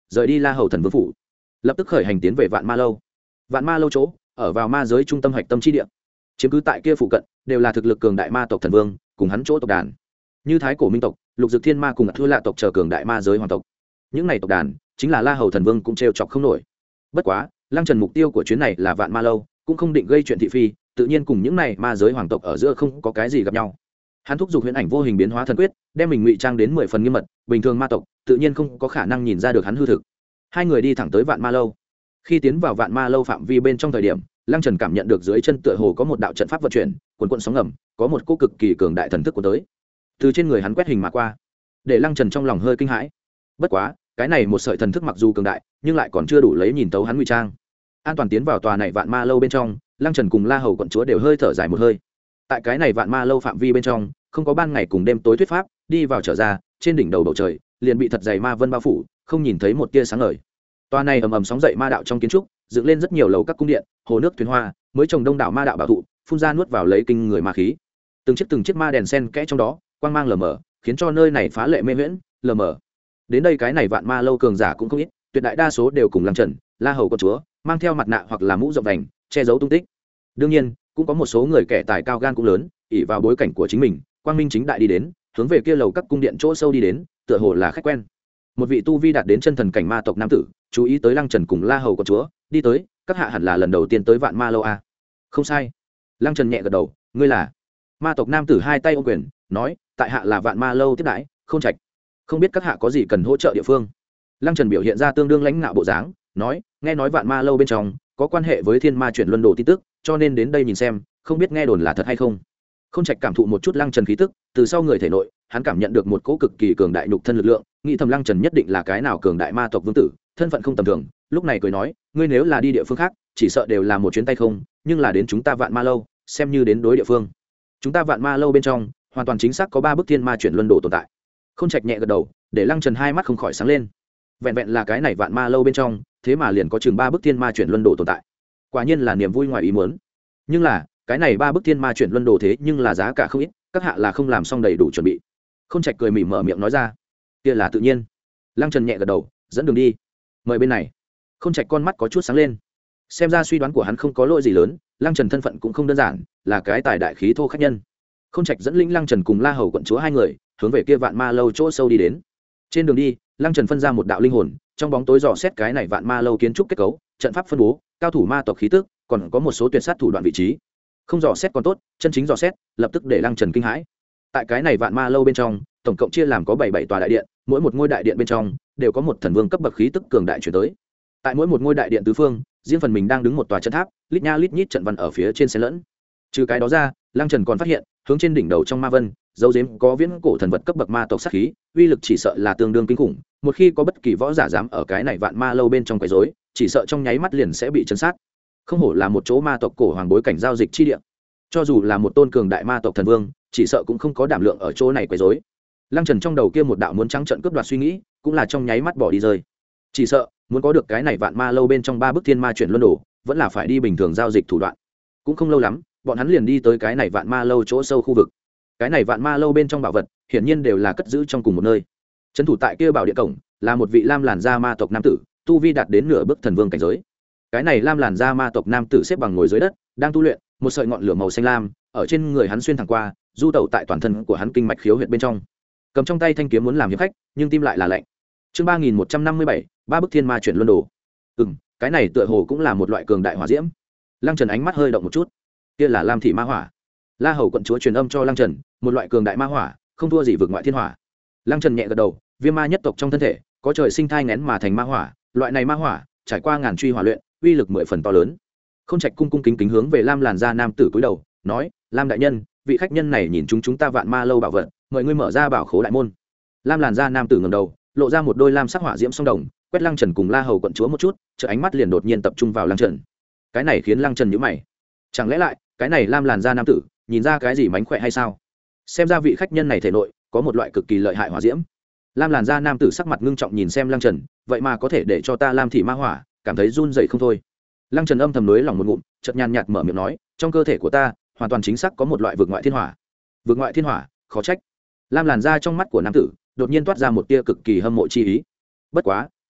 rời đi La Hầu Thần Vương phủ, lập tức khởi hành tiến về Vạn Ma Lâu. Vạn Ma Lâu chỗ ở vào ma giới trung tâm hạch tâm chi địa, chiếm cứ tại kia phụ cận đều là thực lực cường đại ma tộc thần vương cùng hắn chỗ tộc đàn, như Thái Cổ Minh tộc, Lục Dực Thiên Ma cùng Thưa Lạ tộc chờ cường đại ma giới hoàng tộc. Những này tộc đàn chính là La Hầu Thần Vương cũng trêu chọc không nổi. Bất quá, Lăng Trần mục tiêu của chuyến này là Vạn Ma Lâu, cũng không định gây chuyện thị phi, tự nhiên cùng những này ma giới hoàng tộc ở giữa không có cái gì gặp nhau. Hắn thúc giục huyễn ảnh vô hình biến hóa thần quyết, đem mình ngụy trang đến mười phần nghiêm mật, bình thường ma tộc tự nhiên không có khả năng nhìn ra được hắn hư thực. Hai người đi thẳng tới Vạn Ma Lâu. Khi tiến vào Vạn Ma Lâu phạm vi bên trong thời điểm, Lăng Trần cảm nhận được dưới chân tựa hồ có một đạo trận pháp vận chuyển, cuồn cuộn sóng ngầm, có một cô cực kỳ cường đại thần thức của tới. Từ trên người hắn quét hình mà qua, để Lăng Trần trong lòng hơi kinh hãi. Bất quá, cái này một sợi thần thức mặc dù cường đại, nhưng lại còn chưa đủ lấy nhìn tấu hắn ngụy trang. An toàn tiến vào tòa này Vạn Ma Lâu bên trong, Lăng Trần cùng La Hầu quận chúa đều hơi thở dài một hơi. Tại cái này Vạn Ma Lâu phạm vi bên trong, không có ban ngày cùng đêm tối thuyết pháp, đi vào trở ra, trên đỉnh đầu bầu trời liền bị thật dày ma vân bao phủ, không nhìn thấy một tia sáng ngời. Tòa này ầm ầm sóng dậy ma đạo trong kiến trúc, dựng lên rất nhiều lầu các cung điện, hồ nước thuyền hoa, mới trồng đông đảo ma đạo bảo thụ, phun ra nuốt vào lấy kinh người ma khí. Từng chiếc từng chiếc ma đèn sen kẽ trong đó, quang mang lờ mờ, khiến cho nơi này phá lệ mê miễn, lờ mờ. Đến đây cái này Vạn Ma Lâu cường giả cũng không ít, tuyệt đại đa số đều cùng Lăng Trần, La Hầu con chúa, mang theo mặt nạ hoặc là mũ rộng vành, che giấu tung tích. Đương nhiên, cũng có một số người kẻ tài cao gan cũng lớn, ỷ vào bối cảnh của chính mình, quang minh chính đại đi đến, hướng về kia lầu các cung điện chỗ sâu đi đến, tựa hồ là khách quen. Một vị tu vi đạt đến chân thần cảnh ma tộc nam tử, chú ý tới Lăng Trần cùng La Hầu con chúa, đi tới, các hạ hẳn là lần đầu tiên tới Vạn Ma Lâu à? Không sai. Lăng Trần nhẹ gật đầu, ngươi là? Ma tộc nam tử hai tay ôm quyền, nói, tại hạ là Vạn Ma Lâu tiếp đãi, không trạch. Không biết các hạ có gì cần hỗ trợ địa phương? Lăng Trần biểu hiện ra tương đương lãnh ngạo bộ dáng, nói, nghe nói Vạn Ma Lâu bên trong có quan hệ với Thiên Ma chuyển luân đồ tin tức, cho nên đến đây nhìn xem, không biết nghe đồn là thật hay không. Không trạch cảm thụ một chút Lăng Trần khí tức, từ sau người thể nội, hắn cảm nhận được một cỗ cực kỳ cường đại nhục thân lực lượng, nghĩ thầm Lăng Trần nhất định là cái nào cường đại ma tộc vương tử, thân phận không tầm thường. Lúc này cười nói, ngươi nếu là đi địa phương khác, chỉ sợ đều là một chuyến tay không, nhưng là đến chúng ta Vạn Ma Lâu, xem như đến đối địa phương. Chúng ta Vạn Ma Lâu bên trong, hoàn toàn chính xác có ba bức Thiên Ma chuyển luân đồ tồn tại. Không trạch nhẹ gật đầu, để Lăng Trần hai mắt không khỏi sáng lên. Vẹn vẹn là cái này Vạn Ma Lâu bên trong, thế mà liền có chừng ba bức Thiên Ma chuyển luân đồ tồn tại. Quả nhiên là niềm vui ngoài ý muốn. Nhưng là, cái này ba bức Thiên Ma chuyển luân đồ thế nhưng là giá cả không ít, các hạ là không làm xong đầy đủ chuẩn bị. Không trạch cười mỉm mở miệng nói ra, kia là tự nhiên. Lăng Trần nhẹ gật đầu, dẫn đường đi. Mời bên này. Không trạch con mắt có chút sáng lên. Xem ra suy đoán của hắn không có lỗi gì lớn, Lăng Trần thân phận cũng không đơn giản, là cái tài đại khí thô khách nhân. Không trạch dẫn lĩnh Lăng Trần cùng La Hầu quận chúa hai người, hướng về kia Vạn Ma Lâu chỗ sâu đi đến. Trên đường đi, Lăng Trần phân ra một đạo linh hồn, trong bóng tối dò xét cái này Vạn Ma Lâu kiến trúc kết cấu, trận pháp phân bố, cao thủ ma tộc khí tức, còn có một số tuyệt sát thủ đoạn vị trí. Không dò xét còn tốt, chân chính dò xét, lập tức để Lăng Trần kinh hãi. Tại cái này Vạn Ma Lâu bên trong, tổng cộng chia làm có bảy bảy tòa đại điện, mỗi một ngôi đại điện bên trong đều có một thần vương cấp bậc khí tức cường đại chuyển tới. Tại mỗi một ngôi đại điện tứ phương, riêng phần mình đang đứng một tòa trận tháp, lít nha lít nhít trận văn ở phía trên xen lẫn. Trừ cái đó ra, Lăng Trần còn phát hiện, hướng trên đỉnh đầu trong ma vân, dấu giếm có viễn cổ thần vật cấp bậc ma tộc sát khí, uy lực chỉ sợ là tương đương kinh khủng, một khi có bất kỳ võ giả dám ở cái này Vạn Ma Lâu bên trong quấy rối, chỉ sợ trong nháy mắt liền sẽ bị chấn sát. Không hổ là một chỗ ma tộc cổ hoàng bối cảnh giao dịch chi địa. Cho dù là một tôn cường đại ma tộc thần vương, chỉ sợ cũng không có đảm lượng ở chỗ này quấy rối. Lăng Trần trong đầu kia một đạo muốn trắng trợn cướp đoạt suy nghĩ, cũng là trong nháy mắt bỏ đi rơi. Chỉ sợ, muốn có được cái này Vạn Ma Lâu bên trong ba bức Thiên Ma chuyển luân đồ, vẫn là phải đi bình thường giao dịch thủ đoạn. Cũng không lâu lắm, bọn hắn liền đi tới cái này Vạn Ma Lâu chỗ sâu khu vực. Cái này Vạn Ma Lâu bên trong bảo vật, hiển nhiên đều là cất giữ trong cùng một nơi. Trấn thủ tại kia bảo điện cổng, là một vị lam làn da ma tộc nam tử, tu vi đạt đến nửa bước thần vương cảnh giới. Cái này lam làn da ma tộc nam tử xếp bằng ngồi dưới đất, đang tu luyện, một sợi ngọn lửa màu xanh lam ở trên người hắn xuyên thẳng qua, du tẩu tại toàn thân của hắn kinh mạch khiếu huyệt bên trong. Cầm trong tay thanh kiếm muốn làm hiệp khách, nhưng tim lại là lạnh. Chương ba nghìn một trăm năm mươi bảy, ba bức Thiên Ma chuyển luân đồ. Ừm, cái này tựa hồ cũng là một loại cường đại hỏa diễm. Lăng Trần ánh mắt hơi động một chút. Kia là Lam thị ma hỏa. La Hầu quận chúa truyền âm cho Lăng Trần, một loại cường đại ma hỏa, không thua gì vực ngoại thiên hỏa. Lăng Trần nhẹ gật đầu, viêm ma nhất tộc trong thân thể có trời sinh thai nghén mà thành ma hỏa, loại này ma hỏa trải qua ngàn truy hỏa luyện, uy lực mười phần to lớn. Không trạch cung cung kính kính hướng về Lam làn da nam tử cúi đầu, nói, Lam đại nhân, vị khách nhân này nhìn chúng chúng ta Vạn Ma Lâu bảo vật, mời ngươi mở ra bảo khố đại môn. Lam làn da nam tử ngẩng đầu, lộ ra một đôi lam sắc hỏa diễm song đồng, quét Lăng Trần cùng La Hầu quận chúa một chút, chợt ánh mắt liền đột nhiên tập trung vào Lăng Trần. Cái này khiến Lăng Trần nhíu mày. Chẳng lẽ lại, cái này lam làn da nam tử, nhìn ra cái gì mánh khỏe hay sao? Xem ra vị khách nhân này thể nội có một loại cực kỳ lợi hại hỏa diễm. Lam làn da nam tử sắc mặt ngưng trọng nhìn xem Lăng Trần, vậy mà có thể để cho ta Lam thị ma hỏa cảm thấy run rẩy không thôi. Lăng Trần âm thầm nới lòng một ngụm, chợt nhàn nhạt mở miệng nói, trong cơ thể của ta hoàn toàn chính xác có một loại vực ngoại thiên hỏa. Vực ngoại thiên hỏa, khó trách. Lam làn da trong mắt của nam tử đột nhiên toát ra một tia cực kỳ hâm mộ chi ý. Bất quá,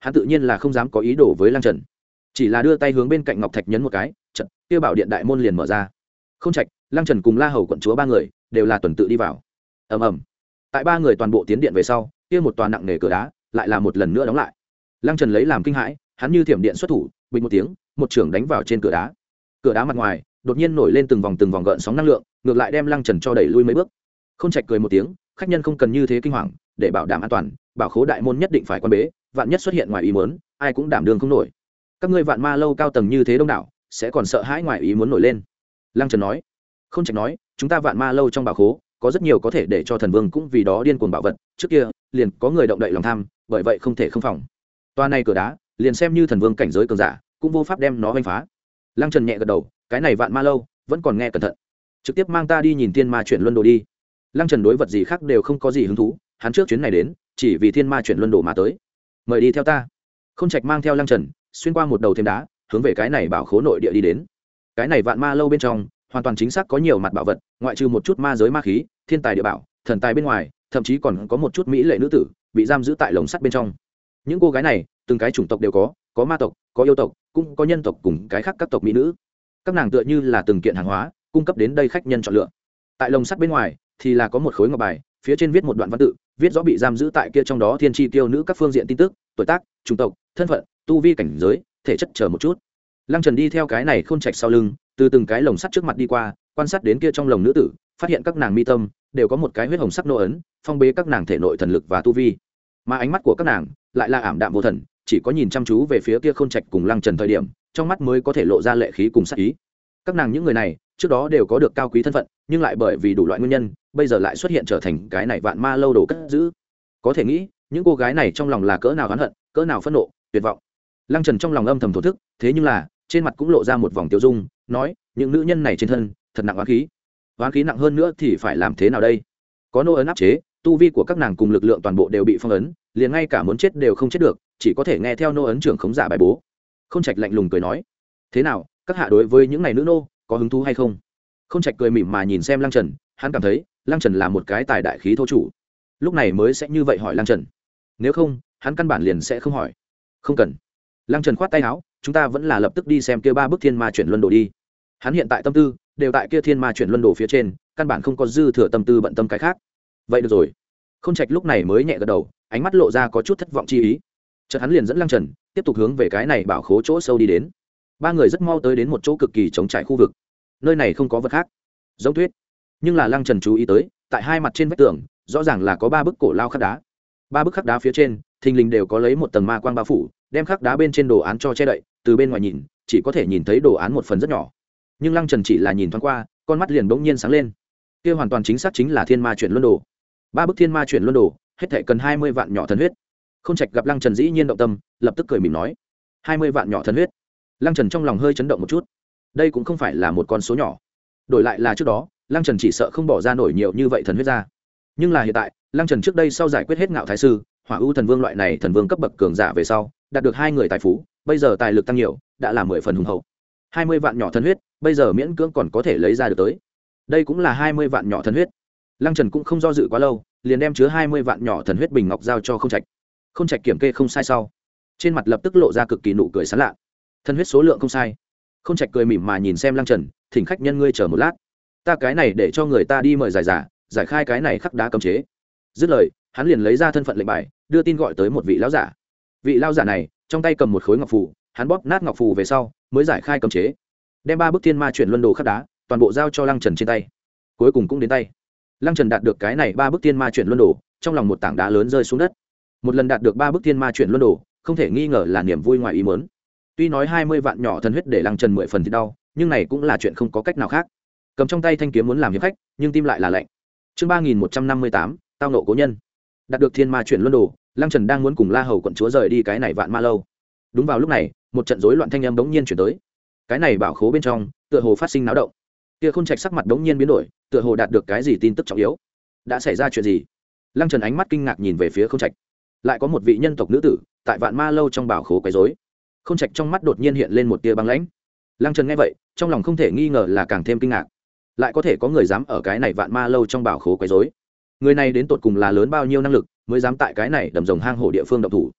hắn tự nhiên là không dám có ý đồ với lăng trần, chỉ là đưa tay hướng bên cạnh ngọc thạch nhấn một cái, trận kia bảo điện đại môn liền mở ra. Không Trạch, lăng trần cùng La Hầu quận chúa ba người đều là tuần tự đi vào. Ầm ầm, tại ba người toàn bộ tiến điện về sau, kia một tòa nặng nề cửa đá lại là một lần nữa đóng lại. Lăng trần lấy làm kinh hãi, hắn như thiểm điện xuất thủ, bình một tiếng, một chưởng đánh vào trên cửa đá. Cửa đá mặt ngoài đột nhiên nổi lên từng vòng từng vòng gợn sóng năng lượng, ngược lại đem lăng trần cho đẩy lui mấy bước. Không Trạch cười một tiếng, khách nhân không cần như thế kinh hoàng, để bảo đảm an toàn, bảo khố đại môn nhất định phải quan bế, vạn nhất xuất hiện ngoài ý muốn, ai cũng đảm đương không nổi. Các ngươi Vạn Ma lâu cao tầng như thế đông đảo, sẽ còn sợ hãi ngoài ý muốn nổi lên. Lăng Trần nói. Không Trạch nói, chúng ta Vạn Ma lâu trong bảo khố có rất nhiều có thể để cho thần vương cũng vì đó điên cuồng bảo vật, trước kia liền có người động đậy lòng tham, bởi vậy không thể không phòng. Toa này cửa đá, liền xem như thần vương cảnh giới cường giả, cũng vô pháp đem nó vênh phá. Lăng Trần nhẹ gật đầu, cái này Vạn Ma lâu vẫn còn nghe cẩn thận, trực tiếp mang ta đi nhìn thiên ma chuyển luân đồ đi. Lăng Trần đối vật gì khác đều không có gì hứng thú, hắn trước chuyến này đến chỉ vì thiên ma chuyển luân đồ mà tới. Mời đi theo ta. Không Trạch mang theo Lăng Trần xuyên qua một đầu thêm đá, hướng về cái này bảo khố nội địa đi đến. Cái này Vạn Ma lâu bên trong hoàn toàn chính xác có nhiều mặt bảo vật, ngoại trừ một chút ma giới ma khí, thiên tài địa bảo, thần tài bên ngoài, thậm chí còn có một chút mỹ lệ nữ tử bị giam giữ tại lồng sắt bên trong. Những cô gái này từng cái chủng tộc đều có, có ma tộc, có yêu tộc, cũng có nhân tộc cùng cái khác các tộc mỹ nữ. Các nàng tựa như là từng kiện hàng hóa cung cấp đến đây khách nhân chọn lựa. Tại lồng sắt bên ngoài thì là có một khối ngọc bài, phía trên viết một đoạn văn tự, viết rõ bị giam giữ tại kia trong đó thiên tri tiêu nữ các phương diện tin tức, tuổi tác, chủng tộc, thân phận, tu vi cảnh giới, thể chất chờ một chút. Lăng Trần đi theo cái này Khôn Trạch sau lưng, từ từng cái lồng sắt trước mặt đi qua, quan sát đến kia trong lồng nữ tử, phát hiện các nàng mi tâm đều có một cái huyết hồng sắc nô ấn, phong bế các nàng thể nội thần lực và tu vi. Mà ánh mắt của các nàng lại là ảm đạm vô thần, chỉ có nhìn chăm chú về phía kia Khôn Trạch cùng Lăng Trần thời điểm, trong mắt mới có thể lộ ra lệ khí cùng sát ý. Các nàng những người này trước đó đều có được cao quý thân phận, nhưng lại bởi vì đủ loại nguyên nhân, bây giờ lại xuất hiện trở thành cái này Vạn Ma lâu đồ cất giữ. Có thể nghĩ những cô gái này trong lòng là cỡ nào oán hận, cỡ nào phẫn nộ, tuyệt vọng. Lăng Trần trong lòng âm thầm thổ thức, thế nhưng là trên mặt cũng lộ ra một vòng tiêu dung, nói những nữ nhân này trên thân thật nặng oán khí. Oán khí nặng hơn nữa thì phải làm thế nào đây? Có nô ấn áp chế, tu vi của các nàng cùng lực lượng toàn bộ đều bị phong ấn, liền ngay cả muốn chết đều không chết được, chỉ có thể nghe theo nô ấn trưởng khống giả bài bố. Không Trạch lạnh lùng cười nói, thế nào, các hạ đối với những này nữ nô có hứng thú hay không? Không Trạch cười mỉm mà nhìn xem Lăng Trần, hắn cảm thấy Lăng Trần là một cái tài đại khí thô chủ, lúc này mới sẽ như vậy hỏi Lăng Trần, nếu không hắn căn bản liền sẽ không hỏi. Không cần. Lăng Trần khoát tay áo, chúng ta vẫn là lập tức đi xem kia ba bức thiên ma chuyển luân đồ đi. Hắn hiện tại tâm tư đều tại kia thiên ma chuyển luân đồ phía trên, căn bản không có dư thừa tâm tư bận tâm cái khác. Vậy được rồi. Không Trạch lúc này mới nhẹ gật đầu, ánh mắt lộ ra có chút thất vọng chi ý. Chợt hắn liền dẫn Lăng Trần tiếp tục hướng về cái này bảo khố chỗ sâu đi đến. Ba người rất mau tới đến một chỗ cực kỳ trống trải khu vực. Nơi này không có vật khác, giống tuyết, nhưng là Lăng Trần chú ý tới, tại hai mặt trên vách tường rõ ràng là có ba bức cổ lao khắc đá. Ba bức khắc đá phía trên thình lình đều có lấy một tầng ma quang bao phủ, đem khắc đá bên trên đồ án cho che đậy, từ bên ngoài nhìn chỉ có thể nhìn thấy đồ án một phần rất nhỏ. Nhưng Lăng Trần chỉ là nhìn thoáng qua, con mắt liền bỗng nhiên sáng lên. Kia hoàn toàn chính xác chính là thiên ma chuyển luân đồ. Ba bức thiên ma chuyển luân đồ hết thảy cần hai mươi vạn nhỏ thần huyết. Không Trạch gặp Lăng Trần dĩ nhiên động tâm, lập tức cười mỉm nói, hai mươi vạn nhỏ thần huyết. Lăng Trần trong lòng hơi chấn động một chút, đây cũng không phải là một con số nhỏ, đổi lại là trước đó Lăng Trần chỉ sợ không bỏ ra nổi nhiều như vậy thần huyết ra. Nhưng là hiện tại Lăng Trần trước đây sau giải quyết hết Ngạo Thái sư, Hỏa ưu thần vương loại này thần vương cấp bậc cường giả về sau, đạt được hai người tài phú, bây giờ tài lực tăng nhiều, đã là mười phần hùng hậu. hai mươi vạn nhỏ thần huyết bây giờ miễn cưỡng còn có thể lấy ra được tới, đây cũng là hai mươi vạn nhỏ thần huyết. Lăng Trần cũng không do dự quá lâu, liền đem chứa hai mươi vạn nhỏ thần huyết bình ngọc giao cho Không Trạch. Không Trạch kiểm kê không sai sau, trên mặt lập tức lộ ra cực kỳ nụ cười sán lạ. Thần huyết số lượng không sai. Không Trạch cười mỉm mà nhìn xem Lăng Trần, thỉnh khách nhân ngươi chờ một lát, ta cái này để cho người ta đi mời giải giả, giải khai cái này khắc đá cấm chế. Dứt lời, hắn liền lấy ra thân phận lệnh bài, đưa tin gọi tới một vị lão giả. Vị lão giả này trong tay cầm một khối ngọc phù, hắn bóp nát ngọc phù về sau mới giải khai cấm chế, đem ba bức thiên ma chuyển luân đồ khắc đá toàn bộ giao cho Lăng Trần trên tay. Cuối cùng cũng đến tay. Lăng Trần đạt được cái này ba bức thiên ma chuyển luân đồ, trong lòng một tảng đá lớn rơi xuống đất. Một lần đạt được ba bức thiên ma chuyển luân đồ, không thể nghi ngờ là niềm vui ngoài ý muốn. Tuy nói hai mươi vạn nhỏ thần huyết để Lăng Trần mười phần thì đau, nhưng này cũng là chuyện không có cách nào khác. Cầm trong tay thanh kiếm muốn làm hiệp khách, nhưng tim lại là lạnh. Chương ba nghìn một trăm năm mươi tám, tao nộ cố nhân. Đạt được thiên ma chuyển luân đồ, Lăng Trần đang muốn cùng La Hầu quận chúa rời đi cái này Vạn Ma lâu. Đúng vào lúc này, một trận rối loạn thanh âm bỗng nhiên chuyển tới. Cái này bảo khố bên trong, tựa hồ phát sinh náo động. Kia Khôn Trạch sắc mặt bỗng nhiên biến đổi, tựa hồ đạt được cái gì tin tức trọng yếu. Đã xảy ra chuyện gì? Lăng Trần ánh mắt kinh ngạc nhìn về phía Khôn Trạch. Lại có một vị nhân tộc nữ tử tại Vạn Ma lâu trong bảo khố quấy rối. Khôn Trạch trong mắt đột nhiên hiện lên một tia băng lãnh. Lăng Trần nghe vậy, trong lòng không thể nghi ngờ là càng thêm kinh ngạc. Lại có thể có người dám ở cái này Vạn Ma lâu trong bảo khố quấy rối. Người này đến tột cùng là lớn bao nhiêu năng lực mới dám tại cái này đầm rồng hang hổ địa phương động thủ.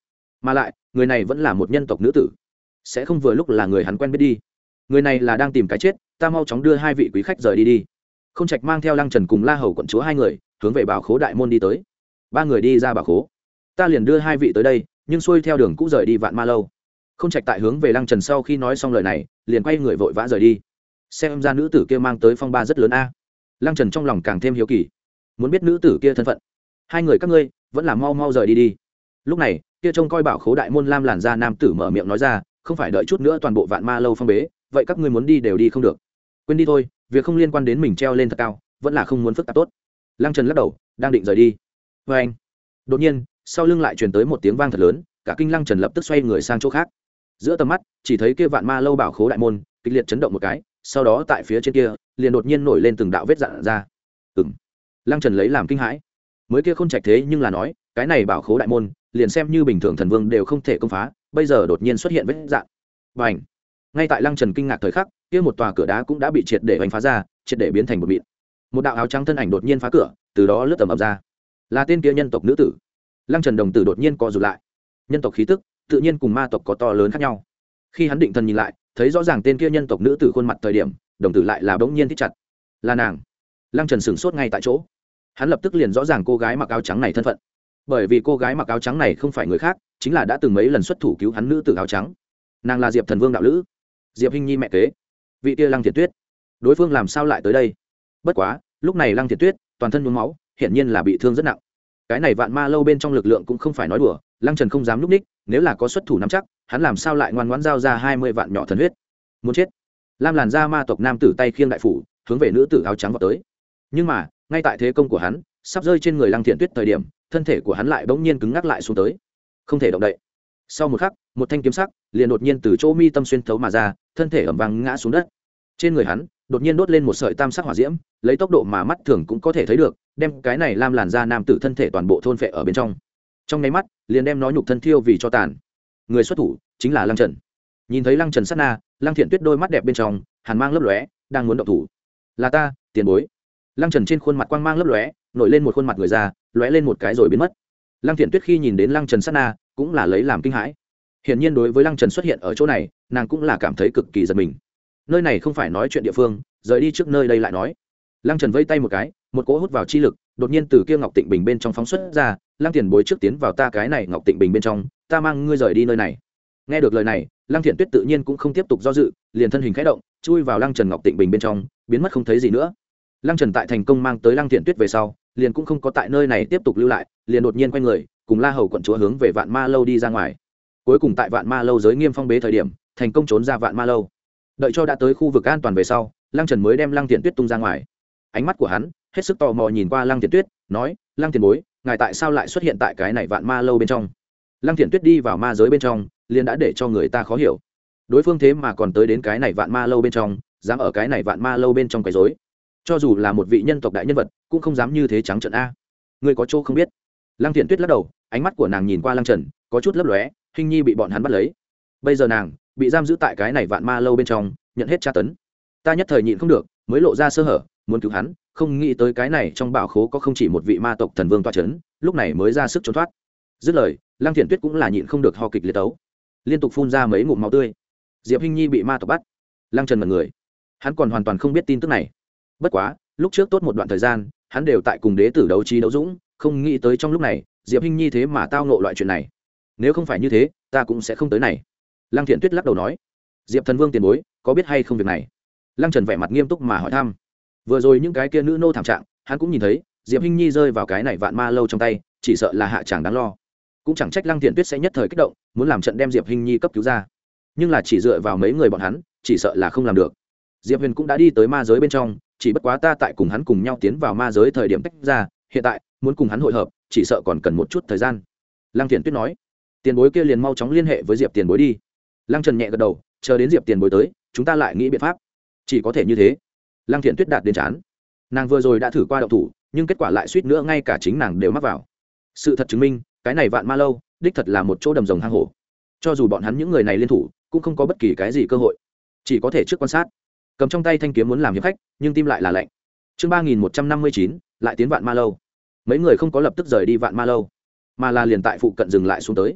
mà lại người này vẫn là một nhân tộc nữ tử, sẽ không vừa lúc là người hắn quen biết đi. Người này là đang tìm cái chết, ta mau chóng đưa hai vị quý khách rời đi đi. Không Trạch mang theo Lăng Trần cùng La Hầu quận chúa hai người hướng về bảo khố đại môn đi tới. Ba người đi ra bảo khố, ta liền đưa hai vị tới đây, nhưng xuôi theo đường cũ rời đi Vạn Ma lâu. Không Trạch tại hướng về Lăng Trần sau khi nói xong lời này, liền quay người vội vã rời đi. Xem ra nữ tử kia mang tới phong ba rất lớn a. Lăng Trần trong lòng càng thêm hiếu kỳ, muốn biết nữ tử kia thân phận. Hai người các ngươi vẫn là mau mau rời đi đi. Lúc này, kia trông coi bảo khố đại môn lam làn da nam tử mở miệng nói ra, không phải đợi chút nữa toàn bộ Vạn Ma lâu phong bế, vậy các ngươi muốn đi đều đi không được. Quên đi thôi, việc không liên quan đến mình treo lên thật cao, vẫn là không muốn phức tạp tốt. Lăng Trần lắc đầu, đang định rời đi. Và anh, đột nhiên, sau lưng lại truyền tới một tiếng vang thật lớn, cả kinh Lăng Trần lập tức xoay người sang chỗ khác. Giữa tầm mắt, chỉ thấy kia Vạn Ma lâu bảo khố đại môn kịch liệt chấn động một cái, sau đó tại phía trên kia, liền đột nhiên nổi lên từng đạo vết rạn ra. Ừm. Lăng Trần lấy làm kinh hãi. Mới kia Khôn Trạch thế nhưng là nói, cái này bảo khố đại môn, liền xem như bình thường thần vương đều không thể công phá, bây giờ đột nhiên xuất hiện vết rạn. Bành! Ngay tại Lăng Trần kinh ngạc thời khắc, kia một tòa cửa đá cũng đã bị triệt để vành phá ra, triệt để biến thành một mịn. Một đạo áo trắng thân ảnh đột nhiên phá cửa, từ đó lướt tầm ập ra. Là tên kia nhân tộc nữ tử. Lăng Trần đồng tử đột nhiên co rụt lại. Nhân tộc khí tức, tự nhiên cùng ma tộc có to lớn khác nhau. Khi hắn định thần nhìn lại, thấy rõ ràng tên kia nhân tộc nữ tử khuôn mặt thời điểm, đồng tử lại là bỗng nhiên thích chặt. Là nàng. Lăng Trần sửng sốt ngay tại chỗ. Hắn lập tức liền rõ ràng cô gái mặc áo trắng này thân phận, bởi vì cô gái mặc áo trắng này không phải người khác, chính là đã từng mấy lần xuất thủ cứu hắn nữ tử áo trắng. Nàng là Diệp Thần Vương đạo lữ, Diệp Hinh Nhi mẹ kế, vị kia Lăng Thiệt Tuyết. Đối phương làm sao lại tới đây? Bất quá, lúc này Lăng Thiệt Tuyết toàn thân nhuốm máu, hiển nhiên là bị thương rất nặng. Cái này Vạn Ma lâu bên trong lực lượng cũng không phải nói đùa, Lăng Trần không dám lúc ních, nếu là có xuất thủ nắm chắc, hắn làm sao lại ngoan ngoãn giao ra hai mươi vạn nhỏ thần huyết. Muốn chết. Lam làn da ma tộc nam tử tay khiêng đại phủ, hướng về nữ tử áo trắng vọt tới. Nhưng mà, ngay tại thế công của hắn sắp rơi trên người Lăng Thiện Tuyết thời điểm, thân thể của hắn lại bỗng nhiên cứng ngắc lại xuống tới, không thể động đậy. Sau một khắc, một thanh kiếm sắc liền đột nhiên từ chỗ mi tâm xuyên thấu mà ra, thân thể ầm vang ngã xuống đất. Trên người hắn đột nhiên đốt lên một sợi tam sắc hỏa diễm, lấy tốc độ mà mắt thường cũng có thể thấy được, đem cái này lam làn da nam tử thân thể toàn bộ thôn phệ ở bên trong. Trong nháy mắt, liền đem nó nhục thân thiêu vì cho tàn. Người xuất thủ chính là Lăng Trần. Nhìn thấy Lăng Trần sát na, Lăng Thiện Tuyết đôi mắt đẹp bên trong hàn mang lấp lóe, đang muốn động thủ. Là ta, tiền bối. Lăng Trần trên khuôn mặt quang mang lấp lóe, nổi lên một khuôn mặt người già, lóe lên một cái rồi biến mất. Lăng Thiện Tuyết khi nhìn đến Lăng Trần sát na, cũng là lấy làm kinh hãi. Hiển nhiên đối với Lăng Trần xuất hiện ở chỗ này, nàng cũng là cảm thấy cực kỳ giật mình. Nơi này không phải nói chuyện địa phương, rời đi trước nơi đây lại nói. Lăng Trần vây tay một cái, một cỗ hút vào chi lực, đột nhiên từ kia Ngọc Tịnh Bình bên trong phóng xuất ra, Lăng Tiền bối trước tiến vào ta cái này Ngọc Tịnh Bình bên trong, ta mang ngươi rời đi nơi này. Nghe được lời này, Lăng Thiện Tuyết tự nhiên cũng không tiếp tục do dự, liền thân hình khẽ động, chui vào Lăng Trần Ngọc Tịnh Bình bên trong, biến mất không thấy gì nữa. Lăng Trần tại thành công mang tới Lăng Thiện Tuyết về sau, liền cũng không có tại nơi này tiếp tục lưu lại, liền đột nhiên quay người, cùng La Hầu quận chúa hướng về Vạn Ma lâu đi ra ngoài. Cuối cùng tại Vạn Ma lâu giới nghiêm phong bế thời điểm, thành công trốn ra Vạn Ma lâu. Đợi cho đã tới khu vực an toàn về sau, Lăng Trần mới đem Lăng Thiện Tuyết tung ra ngoài. Ánh mắt của hắn hết sức tò mò nhìn qua Lăng Thiện Tuyết, nói: "Lăng tiền bối, ngài tại sao lại xuất hiện tại cái này Vạn Ma lâu bên trong?" Lăng Thiện Tuyết đi vào ma giới bên trong, liền đã để cho người ta khó hiểu. Đối phương thế mà còn tới đến cái này Vạn Ma lâu bên trong, dám ở cái này Vạn Ma lâu bên trong quấy rối. Cho dù là một vị nhân tộc đại nhân vật, cũng không dám như thế trắng trợn a. Ngươi có chỗ không biết. Lăng Thiện Tuyết lắc đầu, ánh mắt của nàng nhìn qua Lăng Trần, có chút lấp lóe, Hinh Nhi bị bọn hắn bắt lấy. Bây giờ nàng bị giam giữ tại cái này Vạn Ma lâu bên trong, nhận hết tra tấn. Ta nhất thời nhịn không được, mới lộ ra sơ hở, muốn cứu hắn, không nghĩ tới cái này trong bảo khố có không chỉ một vị ma tộc thần vương toa chấn, lúc này mới ra sức trốn thoát. Dứt lời, Lăng Thiện Tuyết cũng là nhịn không được ho kịch liệt tấu, liên tục phun ra mấy ngụm máu tươi. Diệp Hinh Nhi bị ma tộc bắt. Lăng Trần mật người, hắn còn hoàn toàn không biết tin tức này. Bất quá, lúc trước tốt một đoạn thời gian, hắn đều tại cùng đế tử đấu trí đấu dũng, không nghĩ tới trong lúc này, Diệp Hinh Nhi thế mà tao ngộ loại chuyện này. Nếu không phải như thế, ta cũng sẽ không tới này. Lăng Thiện Tuyết lắc đầu nói: "Diệp Thần Vương tiền bối, có biết hay không việc này?" Lăng Trần vẻ mặt nghiêm túc mà hỏi thăm. Vừa rồi những cái kia nữ nô thảm trạng, hắn cũng nhìn thấy, Diệp Hinh Nhi rơi vào cái này Vạn Ma lâu trong tay, chỉ sợ là hạ tràng đáng lo. Cũng chẳng trách Lăng Thiện Tuyết sẽ nhất thời kích động, muốn làm trận đem Diệp Hinh Nhi cấp cứu ra. Nhưng là chỉ dựa vào mấy người bọn hắn, chỉ sợ là không làm được. Diệp Huyền cũng đã đi tới ma giới bên trong, chỉ bất quá ta tại cùng hắn cùng nhau tiến vào ma giới thời điểm tách ra, hiện tại muốn cùng hắn hội hợp, chỉ sợ còn cần một chút thời gian. Lăng Thiện Tuyết nói: "Tiền bối kia liền mau chóng liên hệ với Diệp tiền bối đi." Lăng Trần nhẹ gật đầu, chờ đến Diệp tiền bối tới, chúng ta lại nghĩ biện pháp. Chỉ có thể như thế. Lăng Thiện Tuyết đạt đến chán. Nàng vừa rồi đã thử qua động thủ, nhưng kết quả lại suýt nữa ngay cả chính nàng đều mắc vào. Sự thật chứng minh, cái này Vạn Ma lâu đích thật là một chỗ đầm rồng hang hổ. Cho dù bọn hắn những người này liên thủ, cũng không có bất kỳ cái gì cơ hội, chỉ có thể trước quan sát. Cầm trong tay thanh kiếm muốn làm hiệp khách, nhưng tim lại là lạnh. Chương ba nghìn một trăm năm mươi chín, lại tiến Vạn Ma lâu. Mấy người không có lập tức rời đi Vạn Ma lâu, mà là liền tại phụ cận dừng lại xuống tới.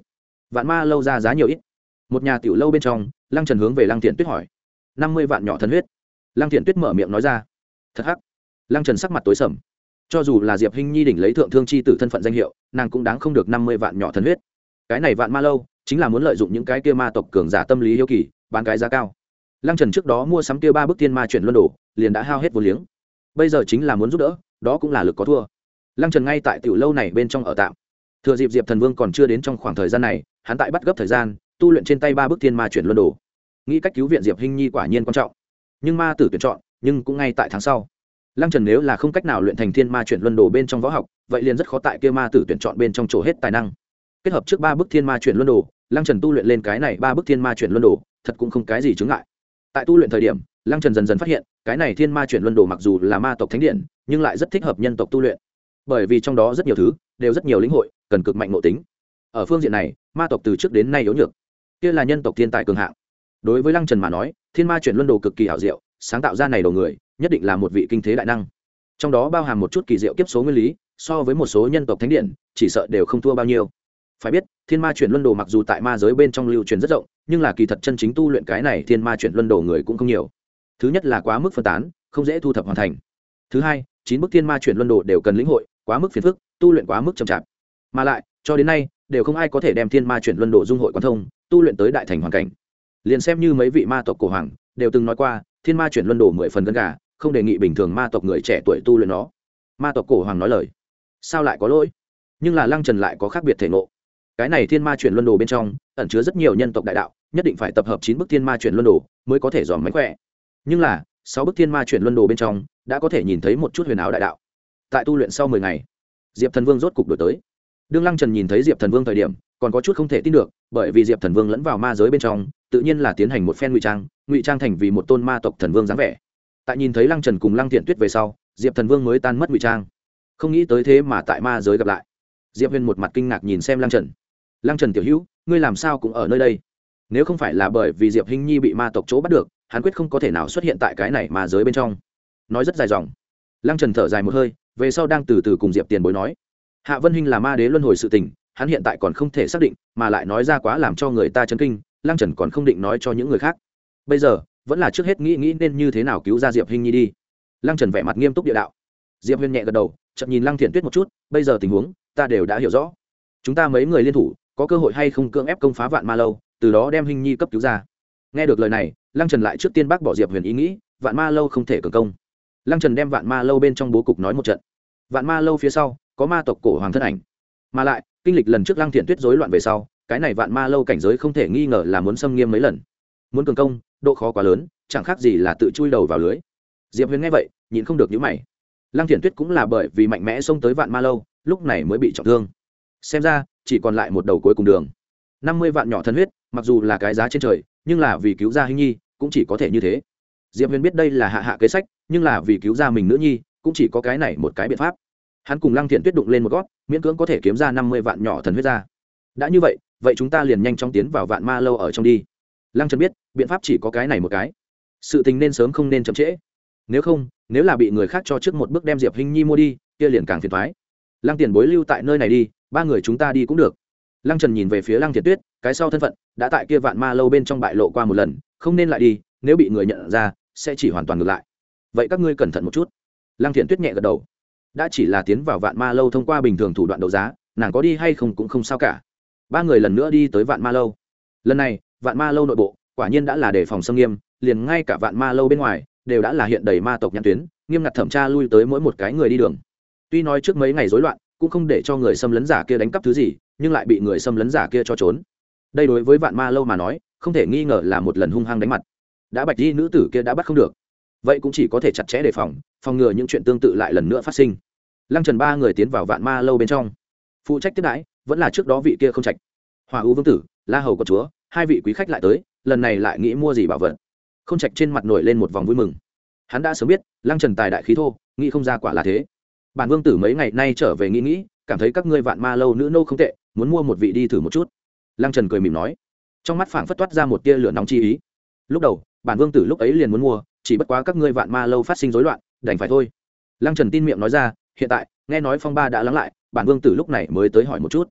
Vạn ma lâu ra giá nhiều ít? Một nhà tiểu lâu bên trong, Lăng Trần hướng về Lăng Thiện Tuyết hỏi. Năm mươi vạn nhỏ thần huyết. Lăng Thiện Tuyết mở miệng nói ra. Thật hắc. Lăng Trần sắc mặt tối sầm. Cho dù là Diệp Hinh Nhi đỉnh lấy thượng thương chi tử thân phận danh hiệu, nàng cũng đáng không được năm mươi vạn nhỏ thần huyết. Cái này Vạn ma lâu chính là muốn lợi dụng những cái kia ma tộc cường giả tâm lý hiếu kỳ, bán cái giá cao. Lăng Trần trước đó mua sắm kia ba bức thiên ma chuyển luân đồ, liền đã hao hết vốn liếng. Bây giờ chính là muốn giúp đỡ, đó cũng là lực có thua. Lăng Trần ngay tại tiểu lâu này bên trong ở tạm. Thừa dịp Diệp Thần Vương còn chưa đến trong khoảng thời gian này, hắn tại bắt gấp thời gian, tu luyện trên tay ba bức thiên ma chuyển luân đồ. Nghĩ cách cứu viện Diệp Hinh Nhi quả nhiên quan trọng. Nhưng ma tử tuyển chọn, nhưng cũng ngay tại tháng sau. Lăng Trần nếu là không cách nào luyện thành thiên ma chuyển luân đồ bên trong võ học, vậy liền rất khó tại kia ma tử tuyển chọn bên trong chỗ hết tài năng. Kết hợp trước ba bức thiên ma chuyển luân đồ, Lăng Trần tu luyện lên cái này ba bức thiên ma chuyển luân đồ, thật cũng không cái gì chướng ngại. Tại tu luyện thời điểm, Lăng Trần dần dần phát hiện, cái này thiên ma chuyển luân đồ mặc dù là ma tộc thánh điện, nhưng lại rất thích hợp nhân tộc tu luyện. Bởi vì trong đó rất nhiều thứ, đều rất nhiều lĩnh hội, cần cực mạnh nội tính. Ở phương diện này, ma tộc từ trước đến nay yếu nhược. Kia là nhân tộc thiên tài cường hạng. Đối với Lăng Trần mà nói, thiên ma chuyển luân đồ cực kỳ hảo diệu, sáng tạo ra này đồ người, nhất định là một vị kinh thế đại năng. Trong đó bao hàm một chút kỳ diệu kiếp số nguyên lý, so với một số nhân tộc thánh điện, chỉ sợ đều không thua bao nhiêu. Phải biết, thiên ma chuyển luân đồ mặc dù tại ma giới bên trong lưu truyền rất rộng, nhưng là kỳ thật chân chính tu luyện cái này thiên ma chuyển luân đồ người cũng không nhiều. Thứ nhất là quá mức phân tán, không dễ thu thập hoàn thành. Thứ hai, chín bức thiên ma chuyển luân đồ đều cần lĩnh hội, quá mức phiền phức, tu luyện quá mức chậm chạp. Mà lại, cho đến nay, đều không ai có thể đem thiên ma chuyển luân đồ dung hội quan thông, tu luyện tới đại thành hoàn cảnh. Liền xem như mấy vị ma tộc cổ hoàng, đều từng nói qua, thiên ma chuyển luân đồ mười phần gân gà, không đề nghị bình thường ma tộc người trẻ tuổi tu luyện nó. Ma tộc cổ hoàng nói lời, sao lại có lỗi? Nhưng là Lăng Trần lại có khác biệt thể ngộ. Cái này thiên ma chuyển luân đồ bên trong ẩn chứa rất nhiều nhân tộc đại đạo, nhất định phải tập hợp chín bức thiên ma chuyển luân đồ mới có thể dòm mánh khỏe. Nhưng là sáu bức thiên ma chuyển luân đồ bên trong đã có thể nhìn thấy một chút huyền áo đại đạo. Tại tu luyện sau mười ngày, Diệp Thần Vương rốt cục đổi tới. Đương Lăng Trần nhìn thấy Diệp Thần Vương thời điểm, còn có chút không thể tin được, bởi vì Diệp Thần Vương lẫn vào ma giới bên trong, tự nhiên là tiến hành một phen ngụy trang, ngụy trang thành vì một tôn ma tộc thần vương dáng vẻ. Tại nhìn thấy Lăng Trần cùng Lăng Thiện Tuyết về sau, Diệp Thần Vương mới tan mất ngụy trang. Không nghĩ tới thế mà tại ma giới gặp lại. Diệp Huyền một mặt kinh ngạc nhìn xem Lăng Trần. Lăng Trần tiểu hữu, ngươi làm sao cũng ở nơi đây? Nếu không phải là bởi vì Diệp Hinh Nhi bị ma tộc chỗ bắt được, hắn quyết không có thể nào xuất hiện tại cái này ma giới bên trong. Nói rất dài dòng. Lăng Trần thở dài một hơi, về sau đang từ từ cùng Diệp Tiền Bối nói. Hạ Vân Hinh là ma đế luân hồi sự tình, hắn hiện tại còn không thể xác định, mà lại nói ra quá làm cho người ta chấn kinh, Lăng Trần còn không định nói cho những người khác. Bây giờ, vẫn là trước hết nghĩ nghĩ nên như thế nào cứu ra Diệp Hinh Nhi đi. Lăng Trần vẻ mặt nghiêm túc địa đạo. Diệp Huyền nhẹ gật đầu, chợt nhìn Lăng Thiện Tuyết một chút, bây giờ tình huống ta đều đã hiểu rõ. Chúng ta mấy người liên thủ, có cơ hội hay không cưỡng ép công phá Vạn Ma lâu, từ đó đem Hinh Nhi cấp cứu ra. Nghe được lời này, Lăng Trần lại trước tiên bác bỏ Diệp Huyền ý nghĩ, Vạn Ma lâu không thể cường công. Lăng Trần đem Vạn Ma lâu bên trong bố cục nói một trận. Vạn Ma lâu phía sau có ma tộc cổ hoàng thân ảnh, mà lại kinh lịch lần trước Lăng Thiện Tuyết rối loạn về sau, cái này Vạn Ma lâu cảnh giới không thể nghi ngờ là muốn xâm nghiêm mấy lần. Muốn cường công, độ khó quá lớn, chẳng khác gì là tự chui đầu vào lưới. Diệp Huyền nghe vậy, nhịn không được nhíu mày. Lăng Thiện Tuyết cũng là bởi vì mạnh mẽ xông tới Vạn Ma lâu, lúc này mới bị trọng thương. Xem ra chỉ còn lại một đầu cuối cùng đường. Năm mươi vạn nhỏ thần huyết, mặc dù là cái giá trên trời, nhưng là vì cứu ra Hinh Nhi, cũng chỉ có thể như thế. Diệp Huyền biết đây là hạ hạ kế sách, nhưng là vì cứu ra mình nữ nhi, cũng chỉ có cái này một cái biện pháp. Hắn cùng Lăng Thiện Tuyết đụng lên một gót, miễn cưỡng có thể kiếm ra năm mươi vạn nhỏ thần huyết ra. Đã như vậy, vậy chúng ta liền nhanh chóng tiến vào Vạn Ma lâu ở trong đi. Lăng Trần biết, biện pháp chỉ có cái này một cái. Sự tình nên sớm không nên chậm trễ. Nếu không, nếu là bị người khác cho trước một bước đem Diệp Hinh Nhi mua đi, kia liền càng phiền toái. Lăng Tiền Bối lưu tại nơi này đi, ba người chúng ta đi cũng được. Lăng Trần nhìn về phía Lăng Thiện Tuyết, cái sau thân phận đã tại kia Vạn Ma lâu bên trong bại lộ qua một lần, không nên lại đi, nếu bị người nhận ra, sẽ chỉ hoàn toàn ngược lại. Vậy các ngươi cẩn thận một chút. Lăng Thiện Tuyết nhẹ gật đầu. Đã chỉ là tiến vào Vạn Ma lâu thông qua bình thường thủ đoạn đấu giá, nàng có đi hay không cũng không sao cả. Ba người lần nữa đi tới Vạn Ma lâu. Lần này, Vạn Ma lâu nội bộ quả nhiên đã là đề phòng xâm nghiêm, liền ngay cả Vạn Ma lâu bên ngoài đều đã là hiện đầy ma tộc nhãn tuyến, nghiêm ngặt thẩm tra lui tới mỗi một cái người đi đường. Tuy nói trước mấy ngày rối loạn, cũng không để cho người xâm lấn giả kia đánh cắp thứ gì, nhưng lại bị người xâm lấn giả kia cho trốn. Đây đối với Vạn Ma lâu mà nói, không thể nghi ngờ là một lần hung hăng đánh mặt. Đã bạch y nữ tử kia đã bắt không được, vậy cũng chỉ có thể chặt chẽ đề phòng, phòng ngừa những chuyện tương tự lại lần nữa phát sinh. Lăng Trần ba người tiến vào Vạn Ma lâu bên trong, phụ trách tiếp đãi vẫn là trước đó vị kia Không Trạch, Hỏa U vương tử, La Hầu của chúa, hai vị quý khách lại tới, lần này lại nghĩ mua gì bảo vật. Không Trạch trên mặt nổi lên một vòng vui mừng. Hắn đã sớm biết Lăng Trần tài đại khí thô, nghĩ không ra quả là thế. Bản vương tử mấy ngày nay trở về nghĩ nghĩ, cảm thấy các ngươi Vạn Ma lâu nữ nô không tệ, muốn mua một vị đi thử một chút. Lăng Trần cười mỉm nói, trong mắt phảng phất toát ra một tia lửa nóng chi ý. Lúc đầu bản vương tử lúc ấy liền muốn mua, chỉ bất quá các ngươi Vạn Ma lâu phát sinh rối loạn, đành phải thôi. Lăng Trần tin miệng nói ra, hiện tại nghe nói phong ba đã lắng lại, bản vương tử lúc này mới tới hỏi một chút.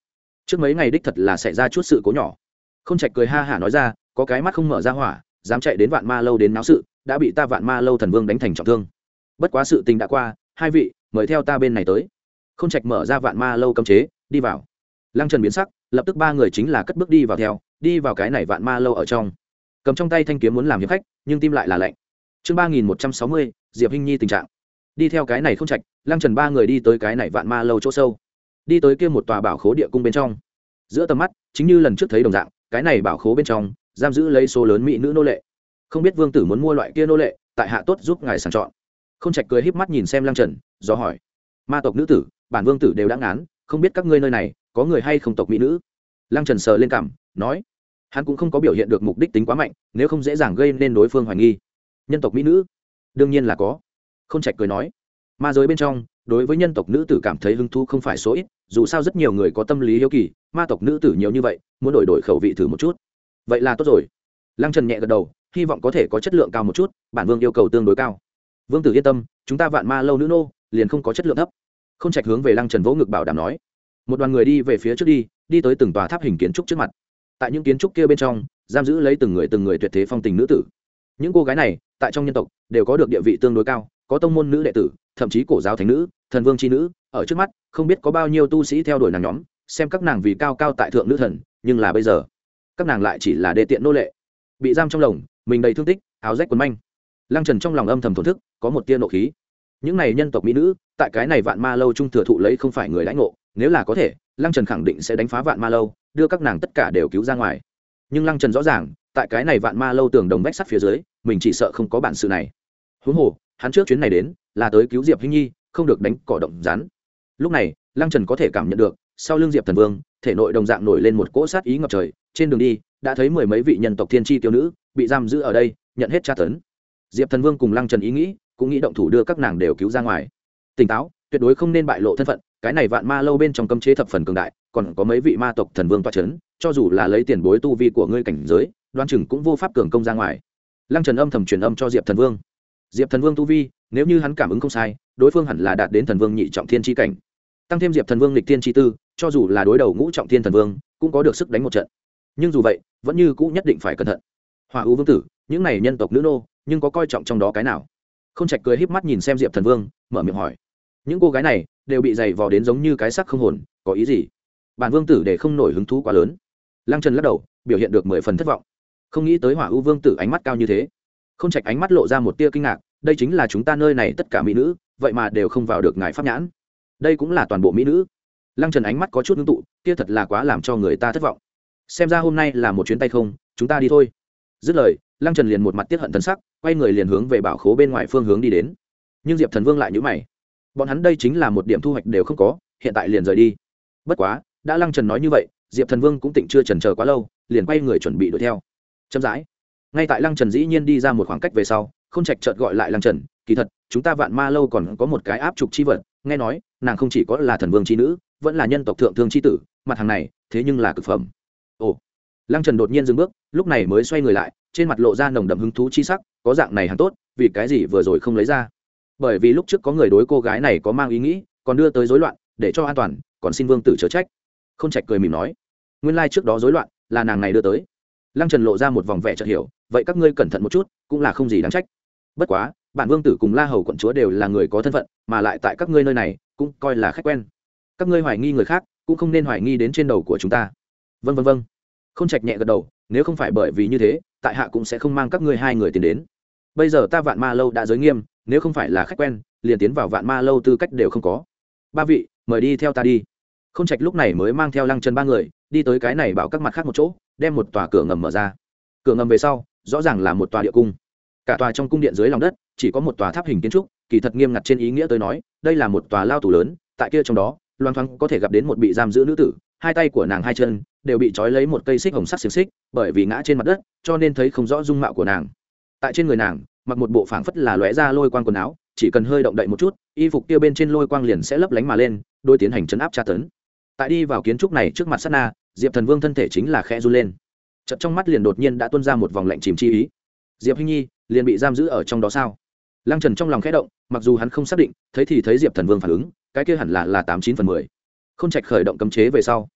trước mấy ngày đích thật là xảy ra chút sự cố nhỏ. Khôn Trạch cười ha hả nói ra, có cái mắt không mở ra hỏa dám chạy đến Vạn Ma lâu đến náo sự, đã bị ta Vạn Ma lâu thần vương đánh thành trọng thương. Bất quá sự tình đã qua, hai vị mời theo ta bên này tới. Khôn Trạch mở ra Vạn Ma lâu cấm chế, đi vào. Lăng Trần biến sắc, lập tức ba người chính là cất bước đi vào theo, đi vào cái này Vạn Ma lâu ở trong. Cầm trong tay thanh kiếm muốn làm hiệp khách, nhưng tim lại là lạnh. Chương ba nghìn một trăm sáu mươi, Diệp Hinh Nhi tình trạng. Đi theo cái này Khôn Trạch, Lăng Trần ba người đi tới cái này Vạn Ma lâu chỗ sâu. Đi tới kia một tòa bảo khố địa cung bên trong. Giữa tầm mắt, chính như lần trước thấy đồng dạng, cái này bảo khố bên trong giam giữ lấy số lớn mỹ nữ nô lệ. Không biết vương tử muốn mua loại kia nô lệ, tại hạ tốt giúp ngài sàng chọn. Khôn Trạch cười híp mắt nhìn xem Lăng Trần, do hỏi: ma tộc nữ tử, bản vương tử đều đã ngán, không biết các ngươi nơi này có người hay không tộc mỹ nữ? Lăng Trần sờ lên cằm, nói: hắn cũng không có biểu hiện được mục đích tính quá mạnh, nếu không dễ dàng gây nên đối phương hoài nghi. Nhân tộc mỹ nữ, đương nhiên là có. Khôn Trạch cười nói: ma giới bên trong, đối với nhân tộc nữ tử cảm thấy hứng thú không phải số ít, dù sao rất nhiều người có tâm lý hiếu kỳ, ma tộc nữ tử nhiều như vậy, muốn đổi đổi khẩu vị thử một chút. Vậy là tốt rồi. Lăng Trần nhẹ gật đầu, hy vọng có thể có chất lượng cao một chút, bản vương yêu cầu tương đối cao. Vương tử yên tâm, chúng ta Vạn Ma lâu nữ nô liền không có chất lượng thấp. Khôn Trạch hướng về Lăng Trần vỗ ngực bảo đảm nói. Một đoàn người đi về phía trước đi, đi tới từng tòa tháp hình kiến trúc trước mặt. Tại những kiến trúc kia bên trong, giam giữ lấy từng người từng người tuyệt thế phong tình nữ tử. Những cô gái này, tại trong nhân tộc đều có được địa vị tương đối cao, có tông môn nữ đệ tử, thậm chí cổ giáo thánh nữ, thần vương chi nữ, ở trước mắt, không biết có bao nhiêu tu sĩ theo đuổi nàng nhóm, xem các nàng vì cao cao tại thượng nữ thần, nhưng là bây giờ, các nàng lại chỉ là đê tiện nô lệ, bị giam trong lồng, mình đầy thương tích, áo rách quần manh. Lăng Trần trong lòng âm thầm thổn thức, có một tia nộ khí. Những này nhân tộc mỹ nữ, tại cái này Vạn Ma lâu trung thừa thụ lấy không phải người đãi ngộ, nếu là có thể, Lăng Trần khẳng định sẽ đánh phá Vạn Ma lâu, đưa các nàng tất cả đều cứu ra ngoài. Nhưng Lăng Trần rõ ràng, tại cái này Vạn Ma lâu tường đồng vách sắt phía dưới, mình chỉ sợ không có bản sự này. Huống hồ, hắn trước chuyến này đến, là tới cứu Diệp Hinh Nhi, không được đánh cỏ động rắn. Lúc này, Lăng Trần có thể cảm nhận được, sau lưng Diệp Thần Vương, thể nội đồng dạng nổi lên một cỗ sát ý ngập trời, trên đường đi, đã thấy mười mấy vị nhân tộc thiên chi tiêu nữ bị giam giữ ở đây, nhận hết tra tấn. Diệp Thần Vương cùng Lăng Trần ý nghĩ, cũng nghĩ động thủ đưa các nàng đều cứu ra ngoài. Tỉnh táo, tuyệt đối không nên bại lộ thân phận, cái này Vạn Ma lâu bên trong cấm chế thập phần cường đại, còn có mấy vị ma tộc thần vương tọa chấn, cho dù là lấy tiền bối tu vi của ngươi cảnh giới, đoan chừng cũng vô pháp cường công ra ngoài. Lăng Trần âm thầm truyền âm cho Diệp Thần Vương. Diệp Thần Vương tu vi, nếu như hắn cảm ứng không sai, đối phương hẳn là đạt đến thần vương nhị trọng thiên chi cảnh. Tăng thêm Diệp Thần Vương lịch thiên chi tư, cho dù là đối đầu ngũ trọng thiên thần vương, cũng có được sức đánh một trận. Nhưng dù vậy, vẫn như cũ nhất định phải cẩn thận. Hỏa U vương tử, những này nhân tộc nữ nô, nhưng có coi trọng trong đó cái nào? Khôn Trạch cười híp mắt nhìn xem Diệp Thần Vương, mở miệng hỏi. Những cô gái này đều bị dày vò đến giống như cái xác không hồn, có ý gì? Bản vương tử để không nổi hứng thú quá lớn. Lăng Trần lắc đầu, biểu hiện được mười phần thất vọng. Không nghĩ tới Hỏa U vương tử ánh mắt cao như thế. Khôn Trạch ánh mắt lộ ra một tia kinh ngạc, đây chính là chúng ta nơi này tất cả mỹ nữ, vậy mà đều không vào được ngài pháp nhãn. Đây cũng là toàn bộ mỹ nữ. Lăng Trần ánh mắt có chút ngưng tụ, kia thật là quá làm cho người ta thất vọng. Xem ra hôm nay là một chuyến tay không, chúng ta đi thôi. Dứt lời, Lăng Trần liền một mặt tiếc hận thần sắc, quay người liền hướng về bảo khố bên ngoài phương hướng đi đến. Nhưng Diệp Thần Vương lại nhíu mày. Bọn hắn đây chính là một điểm thu hoạch đều không có, hiện tại liền rời đi. Bất quá, đã Lăng Trần nói như vậy, Diệp Thần Vương cũng tịnh chưa chần chờ quá lâu, liền quay người chuẩn bị đuổi theo. Chậm rãi. Ngay tại Lăng Trần dĩ nhiên đi ra một khoảng cách về sau, Khôn Trạch chợt gọi lại Lăng Trần, kỳ thật, chúng ta Vạn Ma lâu còn có một cái áp trục chi vật, nghe nói, nàng không chỉ có là thần vương chi nữ, vẫn là nhân tộc thượng thương chi tử, mặt hàng này, thế nhưng là cực phẩm. Ồ. Lăng Trần đột nhiên dừng bước, lúc này mới xoay người lại, trên mặt lộ ra nồng đậm hứng thú chi sắc, có dạng này hàng tốt, vì cái gì vừa rồi không lấy ra? Bởi vì lúc trước có người đối cô gái này có mang ý nghĩ, còn đưa tới rối loạn, để cho an toàn, còn xin vương tử chớ trách. Khôn Trạch cười mỉm nói, nguyên lai trước đó rối loạn, là nàng này đưa tới. Lăng Trần lộ ra một vòng vẻ chợt hiểu, vậy các ngươi cẩn thận một chút, cũng là không gì đáng trách. Bất quá, bản vương tử cùng La Hầu quận chúa đều là người có thân phận, mà lại tại các ngươi nơi này, cũng coi là khách quen. Các ngươi hoài nghi người khác, cũng không nên hoài nghi đến trên đầu của chúng ta. Vâng vâng vâng. Khôn Trạch nhẹ gật đầu, nếu không phải bởi vì như thế, tại hạ cũng sẽ không mang các ngươi hai người tiến đến. Bây giờ ta Vạn Ma lâu đã giới nghiêm, nếu không phải là khách quen, liền tiến vào Vạn Ma lâu tư cách đều không có. Ba vị, mời đi theo ta đi. Khôn Trạch lúc này mới mang theo Lăng Trần ba người, đi tới cái này bảo các mặt khác một chỗ, đem một tòa cửa ngầm mở ra. Cửa ngầm về sau, rõ ràng là một tòa địa cung. Cả tòa trong cung điện dưới lòng đất, chỉ có một tòa tháp hình kiến trúc, kỳ thật nghiêm ngặt trên ý nghĩa tới nói, đây là một tòa lao tù lớn, tại kia trong đó, loan thoáng có thể gặp đến một bị giam giữ nữ tử, hai tay của nàng hai chân đều bị trói lấy một cây xích hồng sắc xiềng xích, bởi vì ngã trên mặt đất, cho nên thấy không rõ dung mạo của nàng. Tại trên người nàng, mặc một bộ phảng phất là lóe ra lôi quang quần áo, chỉ cần hơi động đậy một chút, y phục kia bên trên lôi quang liền sẽ lấp lánh mà lên, đôi tiến hành trấn áp tra tấn. Tại đi vào kiến trúc này trước mặt sát na, Diệp Thần Vương thân thể chính là khẽ run lên. Chợt trong mắt liền đột nhiên đã tuôn ra một vòng lạnh chìm chi ý. Diệp Hinh Nhi liền bị giam giữ ở trong đó sao? Lăng Trần trong lòng khẽ động, mặc dù hắn không xác định, thấy thì thấy Diệp Thần Vương phản ứng, cái kia hẳn là là tám chín phần mười. Khôn Trạch khởi động cấm chế về sau,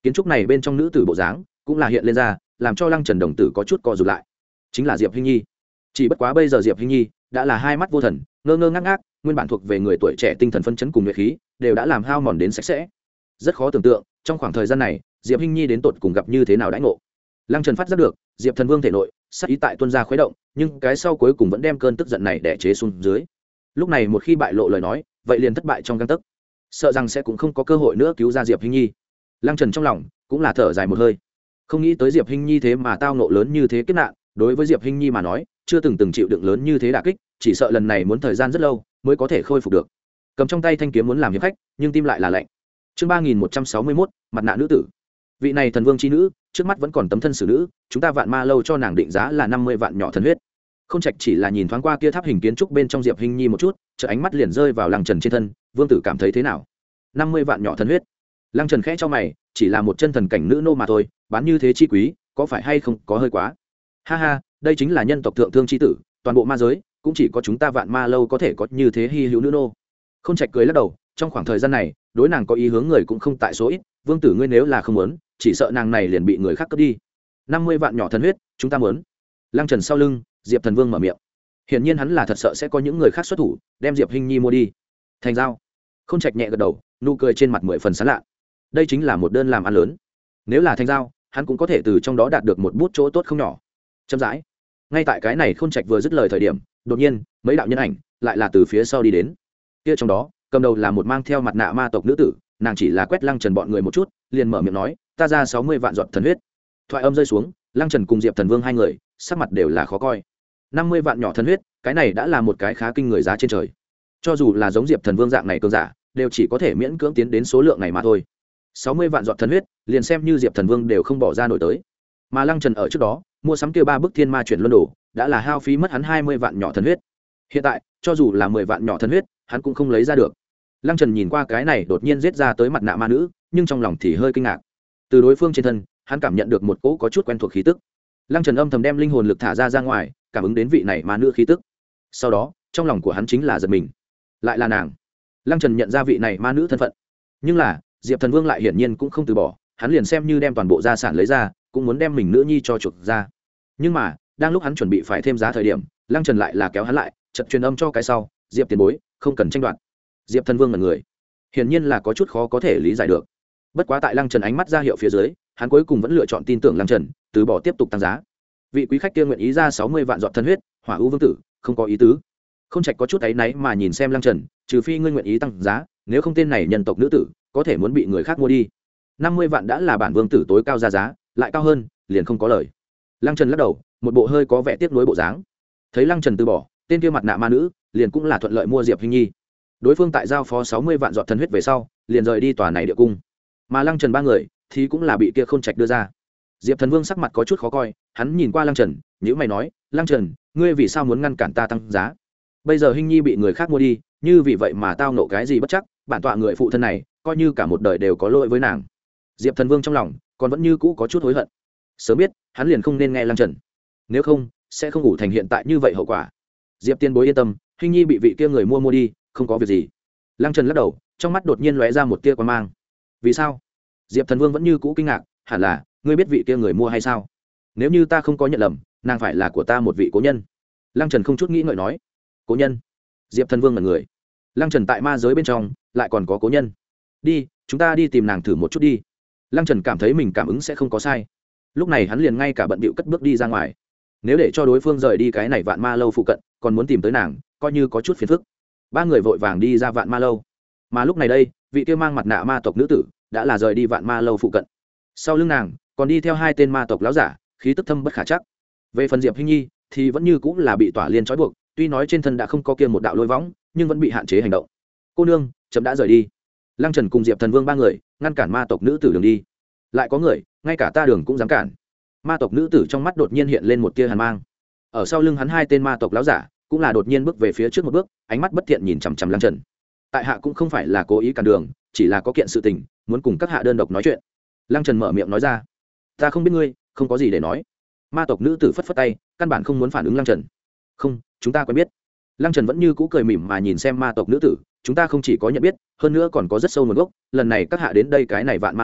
kiến trúc này bên trong nữ tử bộ dáng cũng là hiện lên ra, làm cho lăng trần đồng tử có chút co rụt lại. Chính là diệp hinh nhi. Chỉ bất quá bây giờ diệp hinh nhi đã là hai mắt vô thần, ngơ ngơ ngác ngác, nguyên bản thuộc về người tuổi trẻ tinh thần phấn chấn cùng nhuệ khí đều đã làm hao mòn đến sạch sẽ. Rất khó tưởng tượng trong khoảng thời gian này diệp hinh nhi đến tột cùng gặp như thế nào đãi ngộ. Lăng trần phát giác được diệp thần vương thể nội sát ý tại tuân ra khuấy động, nhưng cái sau cuối cùng vẫn đem cơn tức giận này đè chế xuống dưới. Lúc này một khi bại lộ lời nói, vậy liền thất bại trong gang tấc, sợ rằng sẽ cũng không có cơ hội nữa cứu ra diệp hinh nhi. Lăng trần trong lòng cũng là thở dài một hơi, không nghĩ tới diệp hinh nhi thế mà tao nộ lớn như thế kiếp nạn. Đối với diệp hinh nhi mà nói, chưa từng từng chịu đựng lớn như thế đả kích, chỉ sợ lần này muốn thời gian rất lâu mới có thể khôi phục được. Cầm trong tay thanh kiếm muốn làm hiệp khách, nhưng tim lại là lạnh. Chương ba nghìn một trăm sáu mươi mốt, mặt nạ nữ tử. Vị này thần vương chi nữ, trước mắt vẫn còn tấm thân xử nữ, chúng ta Vạn Ma lâu cho nàng định giá là năm mươi vạn nhỏ thần huyết. Không Trạch chỉ là nhìn thoáng qua kia tháp hình kiến trúc bên trong diệp hinh nhi một chút, chợt ánh mắt liền rơi vào Lăng Trần trên thân. Vương tử cảm thấy thế nào? năm mươi vạn nhỏ thần huyết. Lăng Trần khẽ cho mày, chỉ là một chân thần cảnh nữ nô mà thôi, bán như thế chi quý, có phải hay không có hơi quá? Ha ha, đây chính là nhân tộc thượng thương chi tử, toàn bộ ma giới cũng chỉ có chúng ta Vạn Ma lâu có thể có như thế hi hữu nữ nô. Không Trạch cười lắc đầu, trong khoảng thời gian này đối nàng có ý hướng người cũng không tại số ít. Vương tử ngươi nếu là không muốn, chỉ sợ nàng này liền bị người khác cướp đi. Năm mươi vạn nhỏ thần huyết chúng ta muốn. Lăng Trần sau lưng diệp thần vương mở miệng, hiển nhiên hắn là thật sợ sẽ có những người khác xuất thủ đem diệp hinh nhi mua đi. Thành giao. Không Trạch nhẹ gật đầu, nụ cười trên mặt mười phần sán lạ. Đây chính là một đơn làm ăn lớn, nếu là thành giao hắn cũng có thể từ trong đó đạt được một bút chỗ tốt không nhỏ. Chậm rãi, ngay tại cái này Không Trạch vừa dứt lời thời điểm, đột nhiên mấy đạo nhân ảnh lại là từ phía sau đi đến. Kia trong đó cầm đầu là một mang theo mặt nạ ma tộc nữ tử, nàng chỉ là quét Lăng Trần bọn người một chút liền mở miệng nói, ta ra sáu mươi vạn giọt thần huyết. Thoại âm rơi xuống, Lăng Trần cùng diệp thần vương hai người sắc mặt đều là khó coi. Năm mươi vạn nhỏ thần huyết, cái này đã là một cái khá kinh người giá trên trời. Cho dù là giống diệp thần vương dạng này cường giả đều chỉ có thể miễn cưỡng tiến đến số lượng này mà thôi. Sáu mươi vạn giọt thần huyết liền xem như diệp thần vương đều không bỏ ra nổi tới. Mà Lăng Trần ở trước đó mua sắm kia ba bức thiên ma chuyển luân đồ đã là hao phí mất hắn hai mươi vạn nhỏ thần huyết. Hiện tại cho dù là mười vạn nhỏ thần huyết hắn cũng không lấy ra được. Lăng Trần nhìn qua cái này đột nhiên giết ra tới mặt nạ ma nữ, nhưng trong lòng thì hơi kinh ngạc. Từ đối phương trên thân hắn cảm nhận được một cỗ có chút quen thuộc khí tức. Lăng Trần âm thầm đem linh hồn lực thả ra ra ngoài, cảm ứng đến vị này ma nữ khí tức. Sau đó trong lòng của hắn chính là giật mình, lại là nàng. Lăng Trần nhận ra vị này ma nữ thân phận, nhưng là diệp thần vương lại hiển nhiên cũng không từ bỏ, hắn liền xem như đem toàn bộ gia sản lấy ra cũng muốn đem mình nữ nhi cho chuộc ra. Nhưng mà đang lúc hắn chuẩn bị phải thêm giá thời điểm, Lăng Trần lại là kéo hắn lại, chợt truyền âm cho cái sau, diệp tiền bối không cần tranh đoạt. Diệp thần vương là người hiển nhiên là có chút khó có thể lý giải được. Bất quá tại Lăng Trần ánh mắt ra hiệu phía dưới, hắn cuối cùng vẫn lựa chọn tin tưởng Lăng Trần, từ bỏ tiếp tục tăng giá. Vị quý khách kia nguyện ý ra sáu mươi vạn giọt thân huyết, Hỏa U vương tử không có ý tứ. Không Trạch có chút áy náy mà nhìn xem Lăng Trần, trừ phi ngươi nguyện ý tăng giá, nếu không tên này nhân tộc nữ tử có thể muốn bị người khác mua đi. Năm mươi vạn đã là bản vương tử tối cao ra giá, lại cao hơn liền không có lời. Lăng Trần lắc đầu, một bộ hơi có vẻ tiếc nuối bộ dáng. Thấy Lăng Trần từ bỏ, tên kia mặt nạ ma nữ liền cũng là thuận lợi mua diệp hinh nhi. Đối phương tại giao phó sáu mươi vạn giọt thần huyết về sau liền rời đi tòa này địa cung, mà Lăng Trần ba người thì cũng là bị kia Khôn Trạch đưa ra. Diệp thần vương sắc mặt có chút khó coi, hắn nhìn qua Lăng Trần, nhíu mày nói, Lăng Trần ngươi vì sao muốn ngăn cản ta tăng giá? Bây giờ hinh nhi bị người khác mua đi, như vì vậy mà tao nộ cái gì bất chắc, bản tọa người phụ thân này coi như cả một đời đều có lỗi với nàng. Diệp thần vương trong lòng còn vẫn như cũ có chút hối hận, sớm biết hắn liền không nên nghe Lăng Trần, nếu không sẽ không ngủ thành hiện tại như vậy hậu quả. Diệp tiên bối yên tâm, hinh nhi bị vị kia người mua mua đi không có việc gì. Lăng Trần lắc đầu, trong mắt đột nhiên lóe ra một tia quan mang. Vì sao? Diệp thần vương vẫn như cũ kinh ngạc, hẳn là ngươi biết vị kia người mua hay sao? Nếu như ta không có nhận lầm, nàng phải là của ta một vị cố nhân. Lăng Trần không chút nghĩ ngợi nói. Cố nhân? Diệp thần vương là người. Lăng Trần tại ma giới bên trong lại còn có cố nhân. Đi, chúng ta đi tìm nàng thử một chút đi. Lăng Trần cảm thấy mình cảm ứng sẽ không có sai, lúc này hắn liền ngay cả bận bịu cất bước đi ra ngoài. Nếu để cho đối phương rời đi cái này Vạn Ma lâu phụ cận còn muốn tìm tới nàng, coi như có chút phiền phức. Ba người vội vàng đi ra Vạn Ma lâu, mà lúc này đây vị kia mang mặt nạ ma tộc nữ tử đã là rời đi Vạn Ma lâu phụ cận. Sau lưng nàng còn đi theo hai tên ma tộc láo giả, khí tức thâm bất khả chắc. Về phần Diệp hinh nhi thì vẫn như cũng là bị tỏa liên trói buộc, tuy nói trên thân đã không có kia một đạo lôi võng, nhưng vẫn bị hạn chế hành động. Cô nương chậm đã rời đi. Lăng Trần cùng Diệp thần vương ba người ngăn cản ma tộc nữ tử đường đi. Lại có người ngay cả ta đường cũng dám cản. Ma tộc nữ tử trong mắt đột nhiên hiện lên một tia hàn mang. Ở sau lưng hắn hai tên ma tộc láo giả cũng là đột nhiên bước về phía trước một bước, ánh mắt bất thiện nhìn chằm chằm Lăng Trần. Tại hạ cũng không phải là cố ý cản đường, chỉ là có kiện sự tình muốn cùng các hạ đơn độc nói chuyện. Lăng Trần mở miệng nói ra. Ta không biết ngươi, không có gì để nói. Ma tộc nữ tử phất phất tay, căn bản không muốn phản ứng Lăng Trần. Không, chúng ta quen biết. Lăng Trần vẫn như cũ cười mỉm mà nhìn xem ma tộc nữ tử, chúng ta không chỉ có nhận biết, hơn nữa còn có rất sâu nguồn gốc, lần này các hạ đến đây cái này Vạn Ma lâu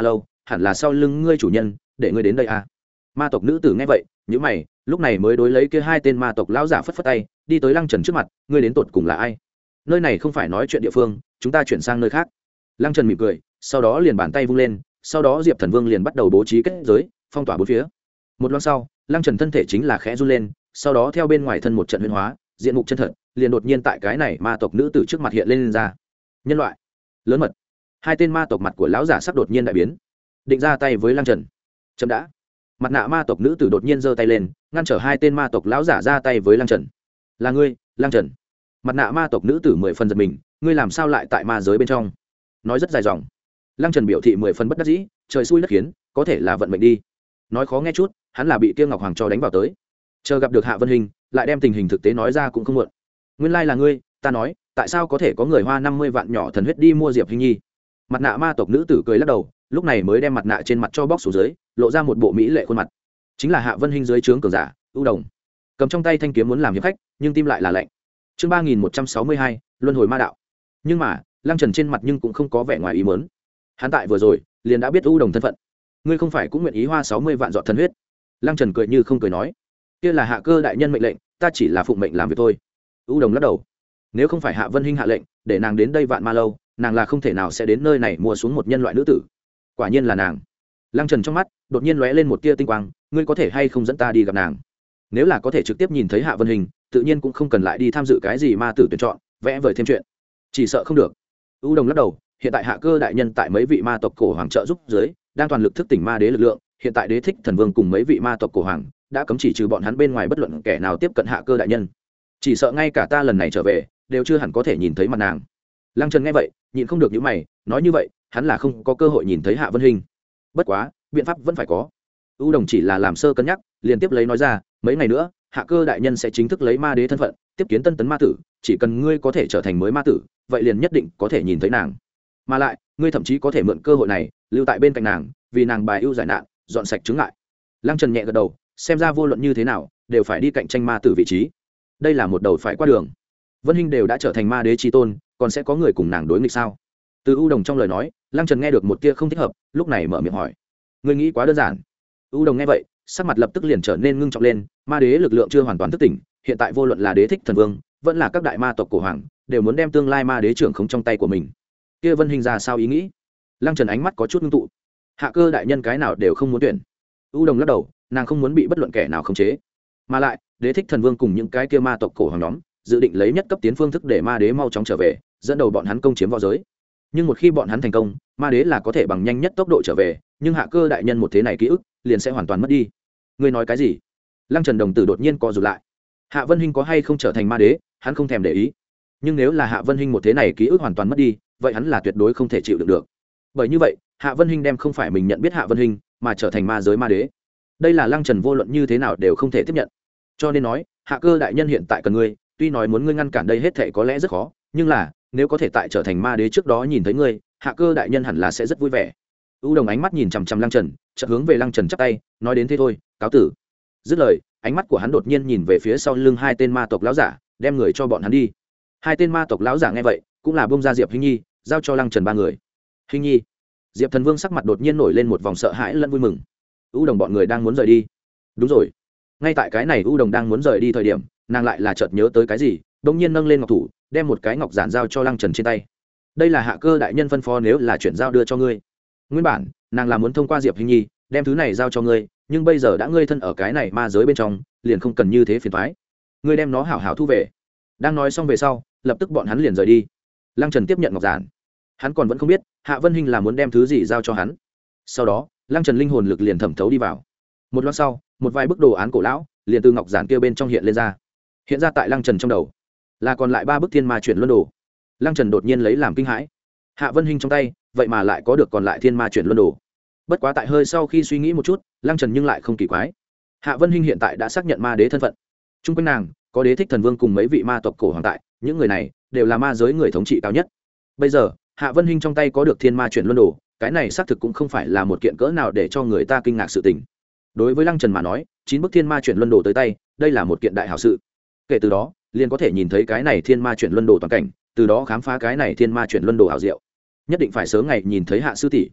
hẳn là sau lưng ngươi chủ nhân để ngươi đến đây à. Ma tộc nữ tử nghe vậy nhữ mày, lúc này mới đối lấy kia hai tên ma tộc lão giả phất phất tay đi tới lăng trần trước mặt. Ngươi đến tột cùng là ai? Nơi này không phải nói chuyện địa phương, chúng ta chuyển sang nơi khác. Lăng trần mỉm cười, sau đó liền bàn tay vung lên, sau đó Diệp Thần Vương liền bắt đầu bố trí kết giới phong tỏa bốn phía. Một lát sau, Lăng Trần thân thể chính là khẽ run lên, sau đó theo bên ngoài thân một trận huyễn hóa, diện mục chân thật liền đột nhiên tại cái này ma tộc nữ tử trước mặt hiện lên, lên ra. Nhân loại lớn mật. Hai tên ma tộc mặt của lão giả sắp đột nhiên đại biến, định ra tay với Lăng Trần. Chấm đã. Mặt nạ ma tộc nữ tử đột nhiên giơ tay lên, ngăn trở hai tên ma tộc lão giả ra tay với Lăng Trần. Là ngươi, Lăng Trần? Mặt nạ ma tộc nữ tử mười phần giật mình, ngươi làm sao lại tại ma giới bên trong? Nói rất dài dòng. Lăng Trần biểu thị mười phần bất đắc dĩ, trời xui đất khiến, có thể là vận mệnh đi. Nói khó nghe chút, hắn là bị Kia Ngọc Hoàng cho đánh vào tới. Chờ gặp được Hạ Vân Hình, lại đem tình hình thực tế nói ra cũng không muộn. Nguyên lai là ngươi, ta nói, tại sao có thể có người hoa năm mươi vạn nhỏ thần huyết đi mua Diệp Hinh Nhi? Mặt nạ ma tộc nữ tử cười lắc đầu, lúc này mới đem mặt nạ trên mặt cho bóc xuống dưới, lộ ra một bộ mỹ lệ khuôn mặt. Chính là Hạ Vân Hình dưới trướng cường giả, ưu đồng. Cầm trong tay thanh kiếm muốn làm hiệp khách, nhưng tim lại là lạnh. Chương ba nghìn một trăm sáu mươi hai, luân hồi ma đạo. Nhưng mà, Lăng Trần trên mặt nhưng cũng không có vẻ ngoài ý muốn. Hắn tại vừa rồi liền đã biết ưu đồng thân phận. Ngươi không phải cũng nguyện ý hoa sáu mươi vạn giọt thần huyết? Lăng Trần cười như không cười nói, kia là Hạ Cơ đại nhân mệnh lệnh, ta chỉ là phụng mệnh làm việc thôi. ưu đồng lắc đầu, nếu không phải Hạ Vân Hinh hạ lệnh để nàng đến đây Vạn Ma lâu, nàng là không thể nào sẽ đến nơi này mua xuống một nhân loại nữ tử. Quả nhiên là nàng. Lăng Trần trong mắt đột nhiên lóe lên một tia tinh quang, ngươi có thể hay không dẫn ta đi gặp nàng? Nếu là có thể trực tiếp nhìn thấy Hạ Vân Hinh, tự nhiên cũng không cần lại đi tham dự cái gì ma tử tuyển chọn, vẽ vời thêm chuyện. Chỉ sợ không được. ưu đồng lắc đầu, hiện tại Hạ Cơ đại nhân tại mấy vị ma tộc cổ hoàng trợ giúp dưới, đang toàn lực thức tỉnh ma đế lực lượng, hiện tại Đế Thích Thần Vương cùng mấy vị ma tộc cổ hoàng đã cấm chỉ trừ bọn hắn bên ngoài bất luận kẻ nào tiếp cận Hạ Cơ đại nhân. Chỉ sợ ngay cả ta lần này trở về, đều chưa hẳn có thể nhìn thấy mặt nàng. Lăng Trần nghe vậy, nhịn không được nhíu mày, nói như vậy, hắn là không có cơ hội nhìn thấy Hạ Vân Hinh. Bất quá, biện pháp vẫn phải có. ưu đồng chỉ là làm sơ cân nhắc, liền tiếp lấy nói ra, mấy ngày nữa, Hạ Cơ đại nhân sẽ chính thức lấy ma đế thân phận, tiếp kiến tân tấn ma tử, chỉ cần ngươi có thể trở thành mới ma tử, vậy liền nhất định có thể nhìn thấy nàng. Mà lại, ngươi thậm chí có thể mượn cơ hội này, lưu tại bên cạnh nàng, vì nàng bài ưu giải nạn, dọn sạch chứng ngại. Lăng Trần nhẹ gật đầu, xem ra vô luận như thế nào, đều phải đi cạnh tranh ma tử vị trí. Đây là một đầu phải qua đường. Vân Hinh đều đã trở thành ma đế chi tôn, còn sẽ có người cùng nàng đối nghịch sao? Từ ưu đồng trong lời nói, Lăng Trần nghe được một tia không thích hợp, lúc này mở miệng hỏi, ngươi nghĩ quá đơn giản. ưu đồng nghe vậy, sắc mặt lập tức liền trở nên ngưng trọng lên, ma đế lực lượng chưa hoàn toàn thức tỉnh, hiện tại vô luận là Đế Thích Thần Vương, vẫn là các đại ma tộc cổ hoàng, đều muốn đem tương lai ma đế trưởng khống trong tay của mình. Kia Vân Hinh ra sao ý nghĩ? Lăng Trần ánh mắt có chút ngưng tụ. Hạ Cơ đại nhân cái nào đều không muốn tuyển. ưu đồng lắc đầu, nàng không muốn bị bất luận kẻ nào khống chế. Mà lại, Đế Thích Thần Vương cùng những cái kia ma tộc cổ hoàng nhóm, dự định lấy nhất cấp tiến phương thức để ma đế mau chóng trở về, dẫn đầu bọn hắn công chiếm võ giới. Nhưng một khi bọn hắn thành công, ma đế là có thể bằng nhanh nhất tốc độ trở về, nhưng Hạ Cơ đại nhân một thế này ký ức, liền sẽ hoàn toàn mất đi. Ngươi nói cái gì? Lăng Trần đồng tử đột nhiên co rụt lại. Hạ Vân Hinh có hay không trở thành ma đế, hắn không thèm để ý. Nhưng nếu là Hạ Vân Hinh một thế này ký ức hoàn toàn mất đi, vậy hắn là tuyệt đối không thể chịu đựng được. Bởi như vậy, Hạ Vân Hinh đem không phải mình nhận biết Hạ Vân Hinh, mà trở thành ma giới ma đế. Đây là Lăng Trần vô luận như thế nào đều không thể tiếp nhận. Cho nên nói, Hạ Cơ đại nhân hiện tại cần ngươi, tuy nói muốn ngươi ngăn cản đây hết thảy có lẽ rất khó, nhưng là, nếu có thể tại trở thành ma đế trước đó nhìn thấy ngươi, Hạ Cơ đại nhân hẳn là sẽ rất vui vẻ. ưu đồng ánh mắt nhìn chằm chằm Lăng Trần, chợt hướng về Lăng Trần chắp tay, nói đến thế thôi, cáo tử. Dứt lời, ánh mắt của hắn đột nhiên nhìn về phía sau lưng hai tên ma tộc lão giả, đem người cho bọn hắn đi. Hai tên ma tộc lão giả nghe vậy, cũng là bông ra Diệp Hinh Nhi, giao cho Lăng Trần ba người. Hinh Nhi. Diệp Thần Vương sắc mặt đột nhiên nổi lên một vòng sợ hãi lẫn vui mừng. ưu đồng bọn người đang muốn rời đi. Đúng rồi. Ngay tại cái này ưu đồng đang muốn rời đi thời điểm, nàng lại là chợt nhớ tới cái gì, đột nhiên nâng lên ngọc thủ, đem một cái ngọc giản giao cho Lăng Trần trên tay. Đây là Hạ Cơ đại nhân phân phó nếu là chuyển giao đưa cho ngươi. Nguyên bản, nàng là muốn thông qua Diệp Hinh Nhi, đem thứ này giao cho ngươi, nhưng bây giờ đã ngươi thân ở cái này ma giới bên trong, liền không cần như thế phiền toái. Ngươi đem nó hảo hảo thu về. Đang nói xong về sau, lập tức bọn hắn liền rời đi. Lăng Trần tiếp nhận ngọc giản. Hắn còn vẫn không biết, Hạ Vân Hinh là muốn đem thứ gì giao cho hắn. Sau đó, Lăng Trần linh hồn lực liền thẩm thấu đi vào. Một lát sau, một vài bức đồ án cổ lão liền từ ngọc giản kia bên trong hiện lên ra. Hiện ra tại Lăng Trần trong đầu, là còn lại ba bức thiên ma chuyển luân đồ. Lăng Trần đột nhiên lấy làm kinh hãi. Hạ Vân Hinh trong tay, vậy mà lại có được còn lại thiên ma chuyển luân đồ. Bất quá tại hơi sau khi suy nghĩ một chút, Lăng Trần nhưng lại không kỳ quái. Hạ Vân Hinh hiện tại đã xác nhận ma đế thân phận. Trung quanh nàng có Đế Thích Thần Vương cùng mấy vị ma tộc cổ hoàng tại, những người này đều là ma giới người thống trị cao nhất. Bây giờ, Hạ Vân Hinh trong tay có được thiên ma chuyển luân đồ, cái này xác thực cũng không phải là một kiện cỡ nào để cho người ta kinh ngạc sự tình. Đối với Lăng Trần mà nói, chín bức thiên ma chuyển luân đồ tới tay, đây là một kiện đại hảo sự. Kể từ đó, liền có thể nhìn thấy cái này thiên ma chuyển luân đồ toàn cảnh, từ đó khám phá cái này thiên ma chuyển luân đồ ảo diệu. Nhất định phải sớm ngày nhìn thấy Hạ sư tỷ.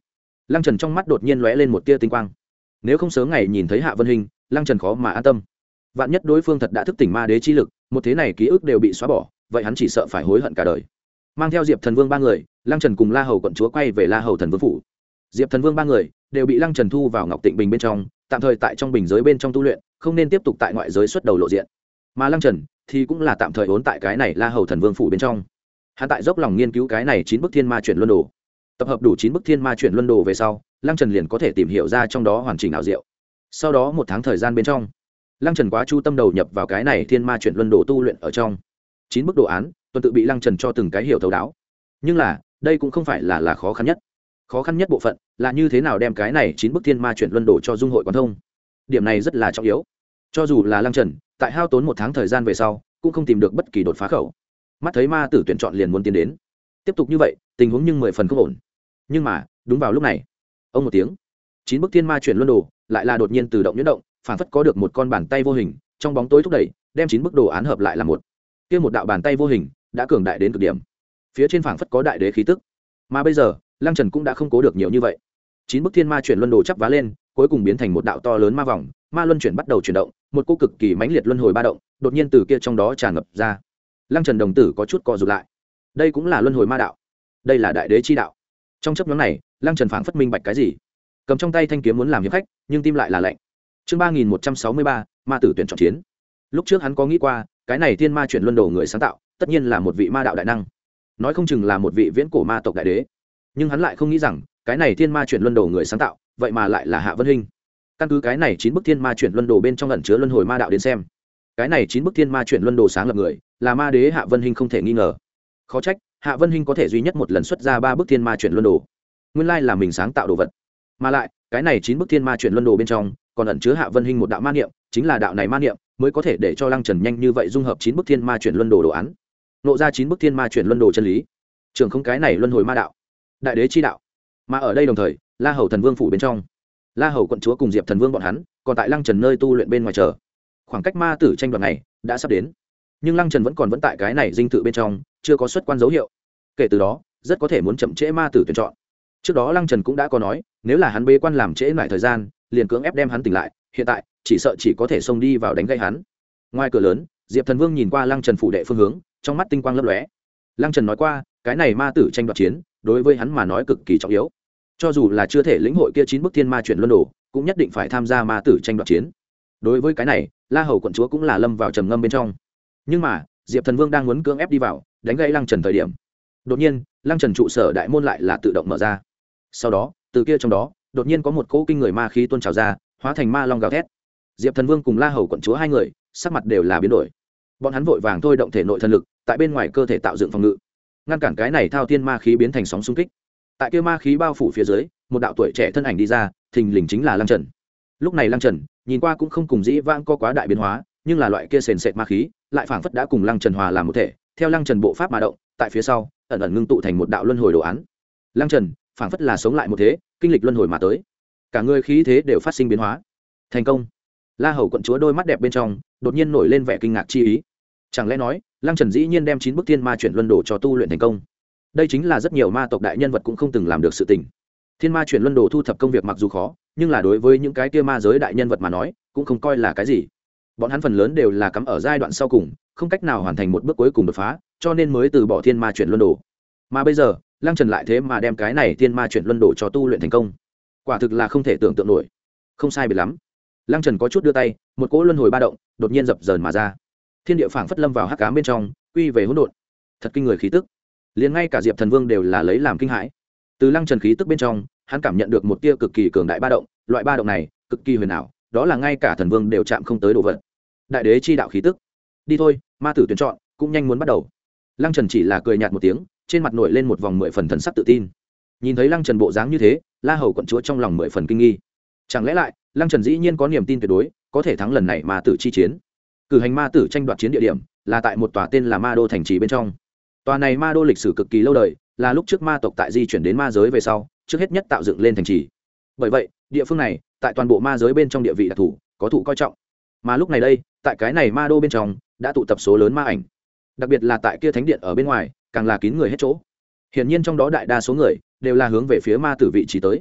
Lăng Trần trong mắt đột nhiên lóe lên một tia tinh quang. Nếu không sớm ngày nhìn thấy Hạ Vân Hinh, Lăng Trần khó mà an tâm. Vạn nhất đối phương thật đã thức tỉnh ma đế chi lực, một thế này ký ức đều bị xóa bỏ, vậy hắn chỉ sợ phải hối hận cả đời. Mang theo Diệp Thần Vương ba người, Lăng Trần cùng La Hầu quận chúa quay về La Hầu Thần Vương phủ. Diệp Thần Vương ba người đều bị Lăng Trần thu vào Ngọc Tịnh Bình bên trong, tạm thời tại trong bình giới bên trong tu luyện, không nên tiếp tục tại ngoại giới xuất đầu lộ diện. Mà Lăng Trần thì cũng là tạm thời ốn tại cái này La Hầu Thần Vương phủ bên trong. Hắn tại dốc lòng nghiên cứu cái này chín bức thiên ma chuyển luân đồ. Tập hợp đủ chín bức thiên ma chuyển luân đồ về sau, Lăng Trần liền có thể tìm hiểu ra trong đó hoàn chỉnh ảo diệu. Sau đó một tháng thời gian bên trong, Lăng Trần quá chu tâm đầu nhập vào cái này thiên ma chuyển luân đồ tu luyện ở trong. Chín bức đồ án, tuần tự bị Lăng Trần cho từng cái hiểu thấu đáo. Nhưng là, đây cũng không phải là là khó khăn nhất. Khó khăn nhất bộ phận là như thế nào đem cái này chín bức thiên ma chuyển luân đồ cho dung hội quán thông. Điểm này rất là trọng yếu. Cho dù là Lăng Trần, tại hao tốn một tháng thời gian về sau, cũng không tìm được bất kỳ đột phá khẩu. Mắt thấy ma tử tuyển chọn liền muốn tiến đến. Tiếp tục như vậy, tình huống nhưng mười phần không ổn. Nhưng mà, đúng vào lúc này, ông một tiếng, chín bức thiên ma chuyển luân đồ lại là đột nhiên tự động nhuyễn động, phản phất có được một con bàn tay vô hình trong bóng tối thúc đẩy, đem chín bức đồ án hợp lại là một. Kia một đạo bàn tay vô hình đã cường đại đến cực điểm. Phía trên phản phất có đại đế khí tức. Mà bây giờ, Lăng Trần cũng đã không cố được nhiều như vậy. Chín bức thiên ma chuyển luân đồ chắp vá lên, cuối cùng biến thành một đạo to lớn ma vòng, ma luân chuyển bắt đầu chuyển động, một cô cực kỳ mãnh liệt luân hồi ba động, đột nhiên từ kia trong đó tràn ngập ra. Lăng Trần đồng tử có chút co rụt lại. Đây cũng là luân hồi ma đạo. Đây là đại đế chi đạo. Trong chớp nhoáng này, Lăng Trần phảng phất minh bạch cái gì. Cầm trong tay thanh kiếm muốn làm hiệp khách, nhưng tim lại là lạnh. Chương ba nghìn một trăm sáu mươi ba, ma tử tuyển chọn chiến. Lúc trước hắn có nghĩ qua, cái này thiên ma chuyển luân đồ người sáng tạo, tất nhiên là một vị ma đạo đại năng. Nói không chừng là một vị viễn cổ ma tộc đại đế. Nhưng hắn lại không nghĩ rằng, cái này thiên ma chuyển luân đồ người sáng tạo, vậy mà lại là Hạ Vân Hinh. Căn cứ cái này chín bức thiên ma chuyển luân đồ bên trong ẩn chứa luân hồi ma đạo đến xem, cái này chín bức thiên ma chuyển luân đồ sáng lập người, là ma đế Hạ Vân Hinh không thể nghi ngờ. Khó trách, Hạ Vân Hinh có thể duy nhất một lần xuất ra ba bức thiên ma chuyển luân đồ. Nguyên lai là mình sáng tạo đồ vật. Mà lại, cái này chín bức thiên ma chuyển luân đồ bên trong, còn ẩn chứa Hạ Vân Hinh một đạo ma niệm, chính là đạo này ma niệm mới có thể để cho Lăng Trần nhanh như vậy dung hợp chín bức thiên ma chuyển luân đồ đồ án, nộ ra chín bức thiên ma chuyển luân đồ chân lý. Trường không cái này luân hồi ma đạo, đại đế chi đạo. Mà ở đây đồng thời, La Hầu Thần Vương phủ bên trong, La Hầu quận chúa cùng Diệp Thần Vương bọn hắn, còn tại Lăng Trần nơi tu luyện bên ngoài chờ. Khoảng cách ma tử tranh đoạt này đã sắp đến, nhưng Lăng Trần vẫn còn vẫn tại cái này dinh thự bên trong, chưa có xuất quan dấu hiệu. Kể từ đó, rất có thể muốn chậm trễ ma tử tuyển chọn. Trước đó Lăng Trần cũng đã có nói, nếu là hắn bế quan làm trễ lại thời gian, liền cưỡng ép đem hắn tỉnh lại, hiện tại chỉ sợ chỉ có thể xông đi vào đánh gây hắn. Ngoài cửa lớn, Diệp Thần Vương nhìn qua Lăng Trần phủ đệ phương hướng, trong mắt tinh quang lấp lóe. Lăng Trần nói qua, cái này ma tử tranh đoạt chiến, đối với hắn mà nói cực kỳ trọng yếu. Cho dù là chưa thể lĩnh hội kia chín bức thiên ma chuyển luân đồ, cũng nhất định phải tham gia ma tử tranh đoạt chiến. Đối với cái này, La Hầu quận chúa cũng là lâm vào trầm ngâm bên trong. Nhưng mà, Diệp Thần Vương đang muốn cưỡng ép đi vào, đánh gãy Lăng Trần thời điểm. Đột nhiên, Lăng Trần trụ sở đại môn lại là tự động mở ra. Sau đó, từ kia trong đó, đột nhiên có một cỗ kinh người ma khí tuôn trào ra, hóa thành ma long gào thét. Diệp Thần Vương cùng La Hầu quận chúa hai người, sắc mặt đều là biến đổi. Bọn hắn vội vàng thôi động thể nội thần lực, tại bên ngoài cơ thể tạo dựng phòng ngự, ngăn cản cái này thao thiên ma khí biến thành sóng xung kích. Tại kia ma khí bao phủ phía dưới, một đạo tuổi trẻ thân ảnh đi ra, thình lình chính là Lăng Trần. Lúc này Lăng Trần, nhìn qua cũng không cùng dĩ vãng có quá đại biến hóa, nhưng là loại kia sền sệt ma khí, lại phảng phất đã cùng Lăng Trần hòa làm một thể, theo Lăng Trần bộ pháp mà động, tại phía sau, ẩn ẩn ngưng tụ thành một đạo luân hồi đồ án. Lăng Trần, phảng phất là sống lại một thế, kinh lịch luân hồi mà tới. Cả người khí thế đều phát sinh biến hóa. Thành công. La Hầu quận chúa đôi mắt đẹp bên trong, đột nhiên nổi lên vẻ kinh ngạc chi ý. Chẳng lẽ nói, Lăng Trần dĩ nhiên đem chín bức thiên ma chuyển luân đồ cho tu luyện thành công? Đây chính là rất nhiều ma tộc đại nhân vật cũng không từng làm được sự tình. Thiên ma chuyển luân đồ thu thập công việc mặc dù khó, nhưng là đối với những cái kia ma giới đại nhân vật mà nói, cũng không coi là cái gì. Bọn hắn phần lớn đều là cắm ở giai đoạn sau cùng, không cách nào hoàn thành một bước cuối cùng đột phá, cho nên mới từ bỏ thiên ma chuyển luân đồ. Mà bây giờ, Lăng Trần lại thế mà đem cái này thiên ma chuyển luân đồ cho tu luyện thành công. Quả thực là không thể tưởng tượng nổi. Không sai biệt lắm. Lăng Trần có chút đưa tay, một cỗ luân hồi ba động đột nhiên dập dờn mà ra. Thiên địa phảng phất lâm vào hắc ám bên trong, quy về hỗn độn. Thật kinh người khí tức. Liền ngay cả Diệp Thần Vương đều là lấy làm kinh hãi. Từ Lăng Trần khí tức bên trong, hắn cảm nhận được một tia cực kỳ cường đại ba động, loại ba động này cực kỳ huyền ảo, đó là ngay cả thần vương đều chạm không tới đồ vật. Đại đế chi đạo khí tức. Đi thôi, ma tử tuyển chọn cũng nhanh muốn bắt đầu. Lăng Trần chỉ là cười nhạt một tiếng, trên mặt nổi lên một vòng mười phần thần sắc tự tin. Nhìn thấy Lăng Trần bộ dáng như thế, La Hầu quận chúa trong lòng mười phần kinh nghi. Chẳng lẽ lại, Lăng Trần dĩ nhiên có niềm tin tuyệt đối, có thể thắng lần này ma tử chi chiến. Cử hành ma tử tranh đoạt chiến địa điểm là tại một tòa tên là Ma Đô thành trì bên trong. Tòa này Ma Đô lịch sử cực kỳ lâu đời, là lúc trước ma tộc tại di chuyển đến ma giới về sau, trước hết nhất tạo dựng lên thành trì. Bởi vậy, địa phương này tại toàn bộ ma giới bên trong địa vị đặc thù, có thụ coi trọng. Mà lúc này đây, tại cái này Ma Đô bên trong, đã tụ tập số lớn ma ảnh. Đặc biệt là tại kia thánh điện ở bên ngoài, càng là kín người hết chỗ. Hiển nhiên trong đó đại đa số người đều là hướng về phía ma tử vị trí tới.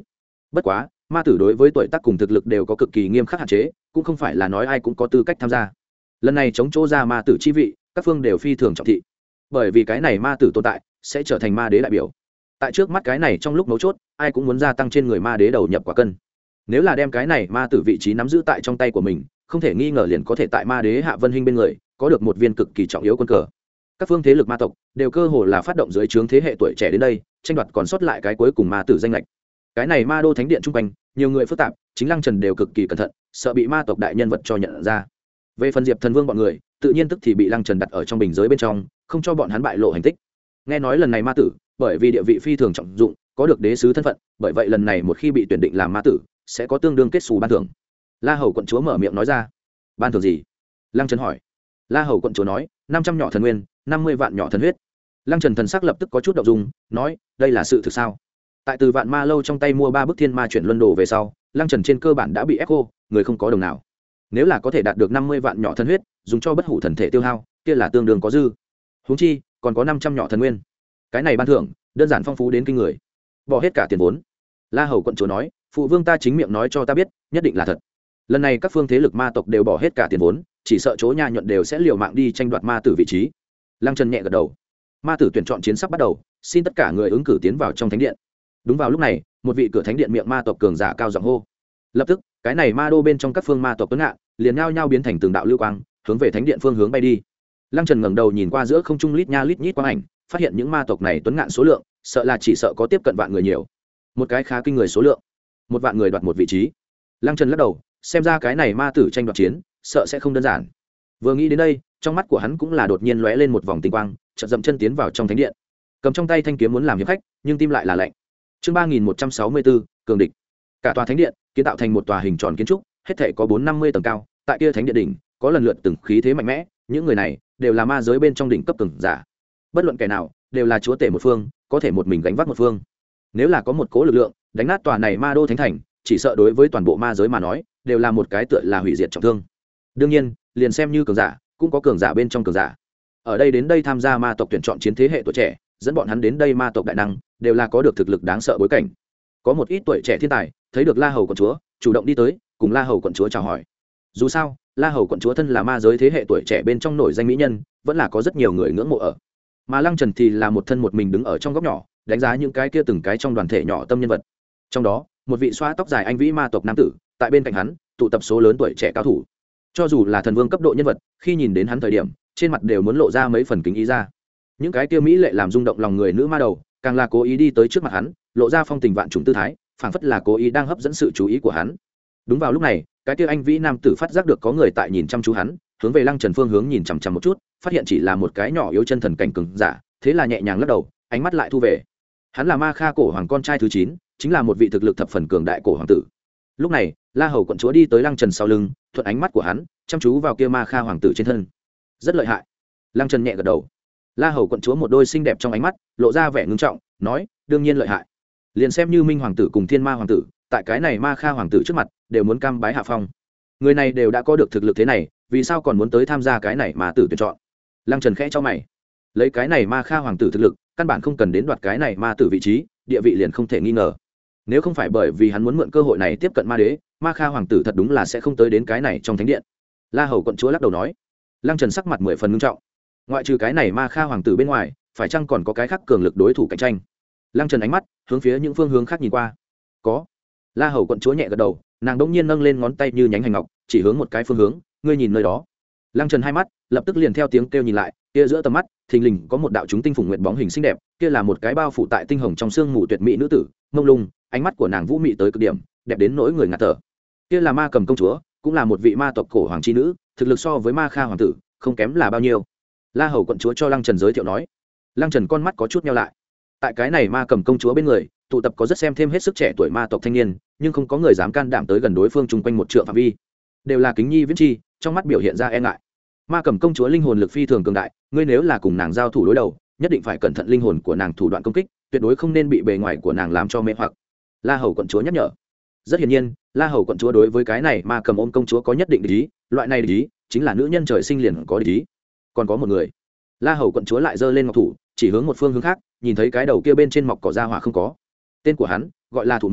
bất quá ma tử đối với tuổi tác cùng thực lực đều có cực kỳ nghiêm khắc hạn chế, cũng không phải là nói ai cũng có tư cách tham gia. Lần này chống chỗ ra ma tử chi vị, các phương đều phi thường trọng thị, bởi vì cái này ma tử tồn tại sẽ trở thành ma đế đại biểu. Tại trước mắt cái này trong lúc mấu chốt, ai cũng muốn gia tăng trên người ma đế đầu nhập quả cân. Nếu là đem cái này ma tử vị trí nắm giữ tại trong tay của mình, không thể nghi ngờ liền có thể tại ma đế Hạ Vân Hinh bên người có được một viên cực kỳ trọng yếu quân cờ. Các phương thế lực ma tộc đều cơ hồ là phát động dưới trướng thế hệ tuổi trẻ đến đây, tranh đoạt còn sót lại cái cuối cùng ma tử danh lệch. Cái này ma đô thánh điện trung quanh, nhiều người phức tạp, chính Lăng Trần đều cực kỳ cẩn thận, sợ bị ma tộc đại nhân vật cho nhận ra. Về phần Diệp Thần Vương bọn người, tự nhiên tức thì bị Lăng Trần đặt ở trong bình giới bên trong, không cho bọn hắn bại lộ hành tích. Nghe nói lần này ma tử, bởi vì địa vị phi thường trọng dụng, có được đế sứ thân phận, bởi vậy lần này một khi bị tuyển định làm ma tử, sẽ có tương đương kết xù ban thưởng. La Hầu quận chúa mở miệng nói ra. Ban thưởng gì? Lăng Trần hỏi. La Hầu quận chúa nói, năm trăm nhỏ thần nguyên, năm mươi vạn nhỏ thần huyết. Lăng Trần thần sắc lập tức có chút động dung, nói, đây là sự thực sao? Tại từ vạn ma lâu trong tay mua ba bức thiên ma chuyển luân đồ về sau, Lăng Trần trên cơ bản đã bị ép cô, người không có đồng nào. Nếu là có thể đạt được năm mươi vạn nhỏ thần huyết, dùng cho bất hủ thần thể tiêu hao, kia là tương đương có dư. Huống chi, còn có năm trăm nhỏ thần nguyên. Cái này ban thưởng, đơn giản phong phú đến kinh người. Bỏ hết cả tiền vốn. La Hầu quận chúa nói, phụ vương ta chính miệng nói cho ta biết, nhất định là thật. Lần này các phương thế lực ma tộc đều bỏ hết cả tiền vốn, chỉ sợ chỗ nha nhuận đều sẽ liều mạng đi tranh đoạt ma tử vị trí. Lăng Trần nhẹ gật đầu. Ma tử tuyển chọn chiến sắp bắt đầu, xin tất cả người ứng cử tiến vào trong thánh điện. Đúng vào lúc này, một vị cửa thánh điện miệng ma tộc cường giả cao giọng hô. Lập tức, cái này ma đô bên trong các phương ma tộc tuấn ngạn, liền nhao nhao biến thành từng đạo lưu quang, hướng về thánh điện phương hướng bay đi. Lăng Trần ngẩng đầu nhìn qua giữa không trung lít nha lít nhít quang ảnh, phát hiện những ma tộc này tuấn ngạn số lượng, sợ là chỉ sợ có tiếp cận vạn người nhiều. Một cái khá kinh người số lượng. Một vạn người đoạt một vị trí. Lăng Trần lắc đầu, xem ra cái này ma tử tranh đoạt chiến, sợ sẽ không đơn giản. Vừa nghĩ đến đây, trong mắt của hắn cũng là đột nhiên lóe lên một vòng tinh quang, chợt dậm chân tiến vào trong thánh điện. Cầm trong tay thanh kiếm muốn làm hiệp khách, nhưng tim lại là lạnh. Chương ba nghìn một trăm sáu mươi bốn, cường địch. Cả tòa thánh điện kiến tạo thành một tòa hình tròn kiến trúc, hết thảy có bốn năm mươi tầng cao, tại kia thánh điện đỉnh, có lần lượt từng khí thế mạnh mẽ, những người này đều là ma giới bên trong đỉnh cấp cường giả. Bất luận kẻ nào, đều là chúa tể một phương, có thể một mình gánh vác một phương. Nếu là có một cố lực lượng đánh nát tòa này ma đô thánh thành, chỉ sợ đối với toàn bộ ma giới mà nói, đều là một cái tựa là hủy diệt trọng thương. Đương nhiên, liền xem như cường giả, cũng có cường giả bên trong cường giả. Ở đây đến đây tham gia ma tộc tuyển chọn chiến thế hệ tuổi trẻ, dẫn bọn hắn đến đây ma tộc đại năng, đều là có được thực lực đáng sợ bối cảnh. Có một ít tuổi trẻ thiên tài, thấy được La Hầu quận chúa, chủ động đi tới, cùng La Hầu quận chúa chào hỏi. Dù sao, La Hầu quận chúa thân là ma giới thế hệ tuổi trẻ bên trong nổi danh mỹ nhân, vẫn là có rất nhiều người ngưỡng mộ ở. Mà Lăng Trần thì là một thân một mình đứng ở trong góc nhỏ, đánh giá những cái kia từng cái trong đoàn thể nhỏ tâm nhân vật. Trong đó, một vị xóa tóc dài anh vĩ ma tộc nam tử, tại bên cạnh hắn, tụ tập số lớn tuổi trẻ cao thủ. Cho dù là thần vương cấp độ nhân vật, khi nhìn đến hắn thời điểm, trên mặt đều muốn lộ ra mấy phần kính ý ra. Những cái kia mỹ lệ làm rung động lòng người nữ ma đầu, càng là cố ý đi tới trước mặt hắn, lộ ra phong tình vạn trùng tư thái, phảng phất là cố ý đang hấp dẫn sự chú ý của hắn. Đúng vào lúc này, cái kia anh vĩ nam tử phát giác được có người tại nhìn chăm chú hắn, hướng về Lăng Trần phương hướng nhìn chằm chằm một chút, phát hiện chỉ là một cái nhỏ yếu chân thần cảnh cường giả, thế là nhẹ nhàng lắc đầu, ánh mắt lại thu về. Hắn là Ma Kha cổ hoàng con trai thứ chín, chính là một vị thực lực thập phần cường đại cổ hoàng tử. Lúc này, La Hầu quận chúa đi tới Lăng Trần sau lưng, thuận ánh mắt của hắn, chăm chú vào kia Ma Kha hoàng tử trên thân. Rất lợi hại. Lăng Trần nhẹ gật đầu. La Hầu quận chúa một đôi xinh đẹp trong ánh mắt, lộ ra vẻ ngưng trọng, nói, đương nhiên lợi hại. Liền xem như Minh hoàng tử cùng Thiên Ma hoàng tử, tại cái này Ma Kha hoàng tử trước mặt, đều muốn cam bái hạ phong. Người này đều đã có được thực lực thế này, vì sao còn muốn tới tham gia cái này mà tử tuyển chọn? Lăng Trần khẽ cho mày. Lấy cái này Ma Kha hoàng tử thực lực, căn bản không cần đến đoạt cái này ma tử vị trí, địa vị liền không thể nghi ngờ. Nếu không phải bởi vì hắn muốn mượn cơ hội này tiếp cận ma đế, Ma Kha hoàng tử thật đúng là sẽ không tới đến cái này trong thánh điện. La Hầu quận chúa lắc đầu nói. Lăng Trần sắc mặt mười phần nghiêm trọng. Ngoại trừ cái này Ma Kha hoàng tử bên ngoài, phải chăng còn có cái khác cường lực đối thủ cạnh tranh? Lăng Trần ánh mắt hướng phía những phương hướng khác nhìn qua. Có. La Hầu quận chúa nhẹ gật đầu, nàng đỗng nhiên nâng lên ngón tay như nhánh hành ngọc, chỉ hướng một cái phương hướng, ngươi nhìn nơi đó. Lăng Trần hai mắt lập tức liền theo tiếng kêu nhìn lại, kia giữa tầm mắt, thình lình có một đạo chúng tinh phùng nguyệt bóng hình xinh đẹp, kia là một cái bao phủ tại tinh hồng trong sương mù tuyệt mỹ nữ tử, mông lung, ánh mắt của nàng vũ mị tới cực điểm, đẹp đến nỗi người ngạt thở. Kia là Ma Cầm công chúa, cũng là một vị ma tộc cổ hoàng chi nữ, thực lực so với Ma Kha hoàng tử không kém là bao nhiêu. La Hầu quận chúa cho Lăng Trần giới thiệu nói. Lăng Trần con mắt có chút nheo lại. Tại cái này Ma Cầm công chúa bên người, tụ tập có rất xem thêm hết sức trẻ tuổi ma tộc thanh niên, nhưng không có người dám can đảm tới gần đối phương chung quanh một trượng phạm vi, đều là kính nhi viễn chi, trong mắt biểu hiện ra e ngại. Ma Cầm công chúa linh hồn lực phi thường cường đại, ngươi nếu là cùng nàng giao thủ đối đầu, nhất định phải cẩn thận linh hồn của nàng thủ đoạn công kích, tuyệt đối không nên bị bề ngoài của nàng làm cho mê hoặc. La Hầu quận chúa nhắc nhở. Rất hiển nhiên, La Hầu quận chúa đối với cái này Ma Cầm ôm công chúa có nhất định ý, loại này ý chính là nữ nhân trời sinh liền có ý. Còn có một người. La Hầu quận chúa lại giơ lên ngọc thủ, chỉ hướng một phương hướng khác, nhìn thấy cái đầu kia bên trên mọc cỏ ra hỏa không có. Tên của hắn gọi là Thủ Mính,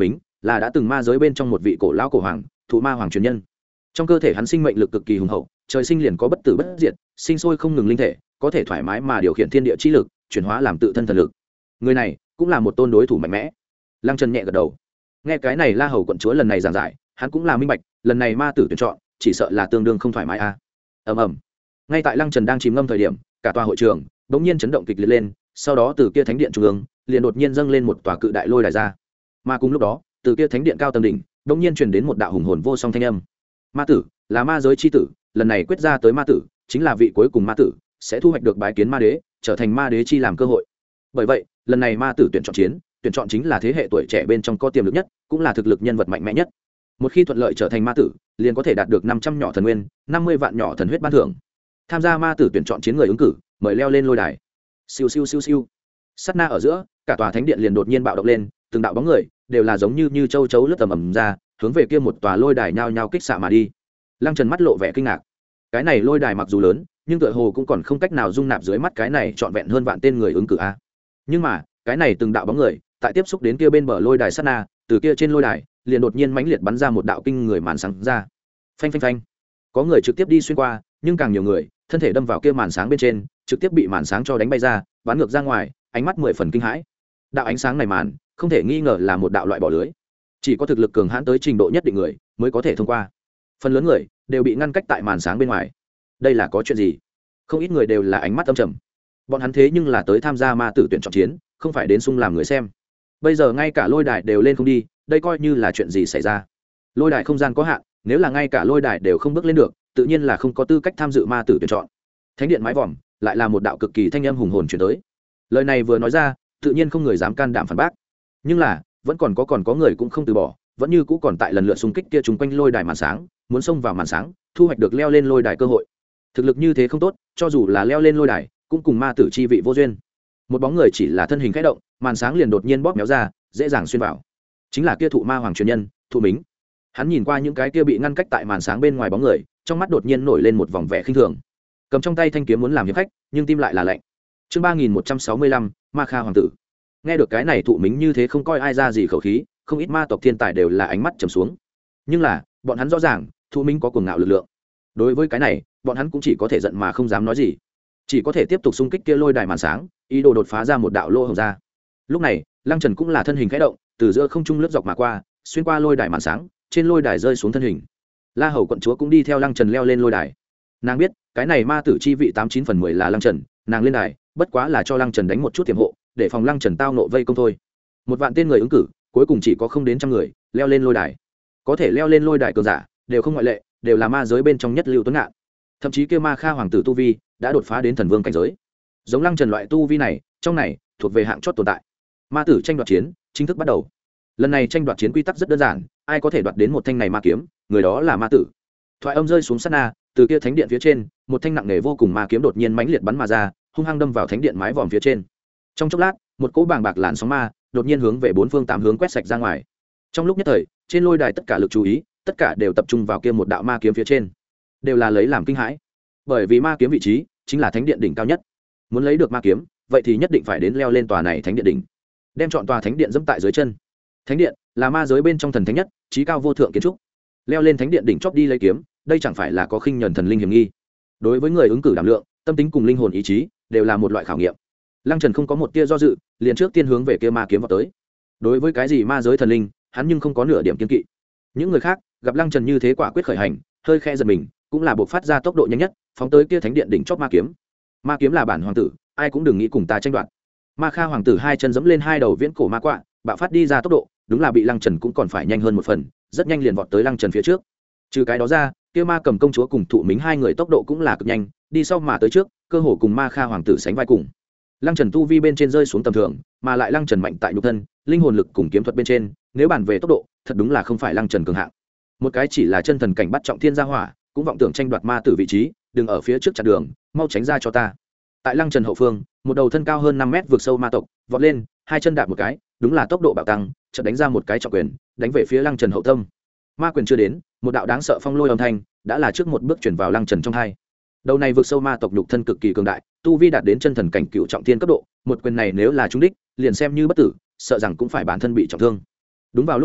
là đã từng ma giới bên trong một vị cổ lão cổ hoàng thụ ma hoàng truyền nhân. Trong cơ thể hắn sinh mệnh lực cực kỳ hùng hậu, trời sinh liền có bất tử bất diệt, sinh sôi không ngừng linh thể, có thể thoải mái mà điều khiển thiên địa chi lực, chuyển hóa làm tự thân thần lực. Người này cũng là một tôn đối thủ mạnh mẽ. Lăng Trần nhẹ gật đầu. Nghe cái này La Hầu quận chúa lần này giảng giải, hắn cũng là minh bạch, lần này ma tử tuyển chọn, chỉ sợ là tương đương không thoải mái a. À. Ầm ầm. Ngay tại Lăng Trần đang chìm ngâm thời điểm, cả tòa hội trường bỗng nhiên chấn động kịch liệt lên, sau đó từ kia thánh điện trung ương, liền đột nhiên dâng lên một tòa cự đại lôi đài ra. Mà cùng lúc đó, từ kia thánh điện cao tầng đỉnh, bỗng nhiên truyền đến một đạo hùng hồn vô song thanh âm. Ma tử, là ma giới chi tử, lần này quyết ra tới ma tử, chính là vị cuối cùng ma tử, sẽ thu hoạch được bái kiến ma đế, trở thành ma đế chi làm cơ hội. Bởi vậy, lần này ma tử tuyển chọn chiến, tuyển chọn chính là thế hệ tuổi trẻ bên trong có tiềm lực nhất, cũng là thực lực nhân vật mạnh mẽ nhất. Một khi thuận lợi trở thành ma tử, liền có thể đạt được năm trăm nhỏ thần nguyên, năm mươi vạn nhỏ thần huyết ban thưởng. Tham gia ma tử tuyển chọn chiến người ứng cử, mời leo lên lôi đài. Siêu siêu siêu siêu. Sát na ở giữa, cả tòa thánh điện liền đột nhiên bạo động lên, từng đạo bóng người đều là giống như như châu chấu lướt tầm ầm ra, hướng về kia một tòa lôi đài nhao nhao kích xạ mà đi. Lăng Trần mắt lộ vẻ kinh ngạc. Cái này lôi đài mặc dù lớn, nhưng tựa hồ cũng còn không cách nào dung nạp dưới mắt cái này trọn vẹn hơn vạn tên người ứng cử a. Nhưng mà, cái này từng đạo bóng người, tại tiếp xúc đến kia bên bờ lôi đài sát na, từ kia trên lôi đài, liền đột nhiên mãnh liệt bắn ra một đạo kinh người màn sáng ra. Phanh phanh phanh. Có người trực tiếp đi xuyên qua, nhưng càng nhiều người, thân thể đâm vào kia màn sáng bên trên, trực tiếp bị màn sáng cho đánh bay ra, bắn ngược ra ngoài, ánh mắt mười phần kinh hãi. Đạo ánh sáng này màn, không thể nghi ngờ là một đạo loại bỏ lưới. Chỉ có thực lực cường hãn tới trình độ nhất định người mới có thể thông qua. Phần lớn người đều bị ngăn cách tại màn sáng bên ngoài. Đây là có chuyện gì? Không ít người đều là ánh mắt âm trầm. Bọn hắn thế nhưng là tới tham gia ma tử tuyển chọn chiến, không phải đến sung làm người xem. Bây giờ ngay cả lôi đài đều lên không đi, đây coi như là chuyện gì xảy ra? Lôi đài không gian có hạn, nếu là ngay cả lôi đài đều không bước lên được, tự nhiên là không có tư cách tham dự ma tử tuyển chọn. Thánh điện mái vòm lại là một đạo cực kỳ thanh âm hùng hồn truyền tới. Lời này vừa nói ra, tự nhiên không người dám can đảm phản bác. Nhưng là, vẫn còn có còn có người cũng không từ bỏ, vẫn như cũ còn tại lần lượt xung kích kia trùng quanh lôi đài màn sáng, muốn xông vào màn sáng, thu hoạch được leo lên lôi đài cơ hội. Thực lực như thế không tốt, cho dù là leo lên lôi đài, cũng cùng ma tử chi vị vô duyên. Một bóng người chỉ là thân hình khẽ động, màn sáng liền đột nhiên bóp méo ra, dễ dàng xuyên vào. Chính là kia thụ ma hoàng truyền nhân, Thụ Mính. Hắn nhìn qua những cái kia bị ngăn cách tại màn sáng bên ngoài bóng người, trong mắt đột nhiên nổi lên một vòng vẻ khinh thường. Cầm trong tay thanh kiếm muốn làm hiệp khách, nhưng tim lại là lạnh. Chương ba nghìn một trăm sáu mươi lăm, Ma Kha hoàng tử. Nghe được cái này Thụ Mính như thế không coi ai ra gì khẩu khí, không ít ma tộc thiên tài đều là ánh mắt trầm xuống. Nhưng là, bọn hắn rõ ràng, Thụ Mính có cuồng ngạo lực lượng. Đối với cái này, bọn hắn cũng chỉ có thể giận mà không dám nói gì, chỉ có thể tiếp tục xung kích kia lôi đài màn sáng, ý đồ đột phá ra một đạo lỗ hổng ra. Lúc này, Lăng Trần cũng là thân hình khẽ động, từ giữa không trung lướt dọc mà qua, xuyên qua lôi đài màn sáng, trên lôi đài rơi xuống thân hình. La Hầu quận chúa cũng đi theo Lăng Trần leo lên lôi đài. Nàng biết, cái này ma tử chi vị tám chín phần mười là Lăng Trần, nàng lên đài, bất quá là cho Lăng Trần đánh một chút tiềm hộ, để phòng Lăng Trần tao nộ vây công thôi. Một vạn tên người ứng cử, cuối cùng chỉ có không đến trăm người leo lên lôi đài. Có thể leo lên lôi đài cường giả, đều không ngoại lệ, đều là ma giới bên trong nhất lưu tuấn ngạn. Thậm chí kia Ma Kha hoàng tử tu vi đã đột phá đến thần vương cảnh giới. Giống Lăng Trần loại tu vi này, trong này thuộc về hạng chót tồn tại. Ma tử tranh đoạt chiến chính thức bắt đầu. Lần này tranh đoạt chiến quy tắc rất đơn giản, ai có thể đoạt đến một thanh này ma kiếm, người đó là ma tử. Thoại âm rơi xuống sát na, từ kia thánh điện phía trên, một thanh nặng nề vô cùng ma kiếm đột nhiên mãnh liệt bắn mà ra, hung hăng đâm vào thánh điện mái vòm phía trên. Trong chốc lát, một cỗ bàng bạc làn sóng ma đột nhiên hướng về bốn phương tám hướng quét sạch ra ngoài. Trong lúc nhất thời, trên lôi đài tất cả lực chú ý, tất cả đều tập trung vào kia một đạo ma kiếm phía trên, đều là lấy làm kinh hãi. Bởi vì ma kiếm vị trí chính là thánh điện đỉnh cao nhất. Muốn lấy được ma kiếm, vậy thì nhất định phải đến leo lên tòa này thánh điện đỉnh, đem chọn tòa thánh điện dẫm tại dưới chân. Thánh điện là ma giới bên trong thần thánh nhất, trí cao vô thượng kiến trúc. Leo lên thánh điện đỉnh chóp đi lấy kiếm, đây chẳng phải là có khinh nhẫn thần linh hiểm nghi. Đối với người ứng cử đảm lượng, tâm tính cùng linh hồn ý chí đều là một loại khảo nghiệm. Lăng Trần không có một tia do dự, liền trước tiên hướng về kia ma kiếm vào tới. Đối với cái gì ma giới thần linh, hắn nhưng không có nửa điểm kiêng kỵ. Những người khác gặp Lăng Trần như thế quả quyết khởi hành, hơi khẽ giật mình, cũng là buộc phát ra tốc độ nhanh nhất, phóng tới kia thánh điện đỉnh chóp ma kiếm. Ma kiếm là bản hoàng tử, ai cũng đừng nghĩ cùng ta tranh đoạt. Ma Kha hoàng tử hai chân giẫm lên hai đầu viễn cổ ma quạ, bạo phát đi ra tốc độ, đúng là bị Lăng Trần cũng còn phải nhanh hơn một phần, rất nhanh liền vọt tới Lăng Trần phía trước. Trừ cái đó ra, kia ma cầm công chúa cùng Thụ Mính hai người tốc độ cũng là cực nhanh, đi sau mà tới trước, cơ hồ cùng Ma Kha hoàng tử sánh vai cùng. Lăng Trần tu vi bên trên rơi xuống tầm thường, mà lại Lăng Trần mạnh tại nhục thân, linh hồn lực cùng kiếm thuật bên trên, nếu bàn về tốc độ, thật đúng là không phải Lăng Trần cường hạng. Một cái chỉ là chân thần cảnh bắt trọng thiên gia hỏa, cũng vọng tưởng tranh đoạt ma tử vị trí, đừng ở phía trước chặn đường, mau tránh ra cho ta. Tại Lăng Trần hậu phương, một đầu thân cao hơn năm mét vượt sâu ma tộc vọt lên, hai chân đạp một cái, đúng là tốc độ bạo tăng, chợt đánh ra một cái trọng quyền, đánh về phía Lăng Trần hậu tâm. Ma quyền chưa đến, một đạo đáng sợ phong lôi âm thanh đã là trước một bước chuyển vào Lăng Trần trong hai. Đầu này vượt sâu ma tộc nhục thân cực kỳ cường đại, tu vi đạt đến chân thần cảnh cựu trọng thiên cấp độ, một quyền này nếu là trúng đích, liền xem như bất tử, sợ rằng cũng phải bản thân bị trọng thương. Đúng vào lúc này,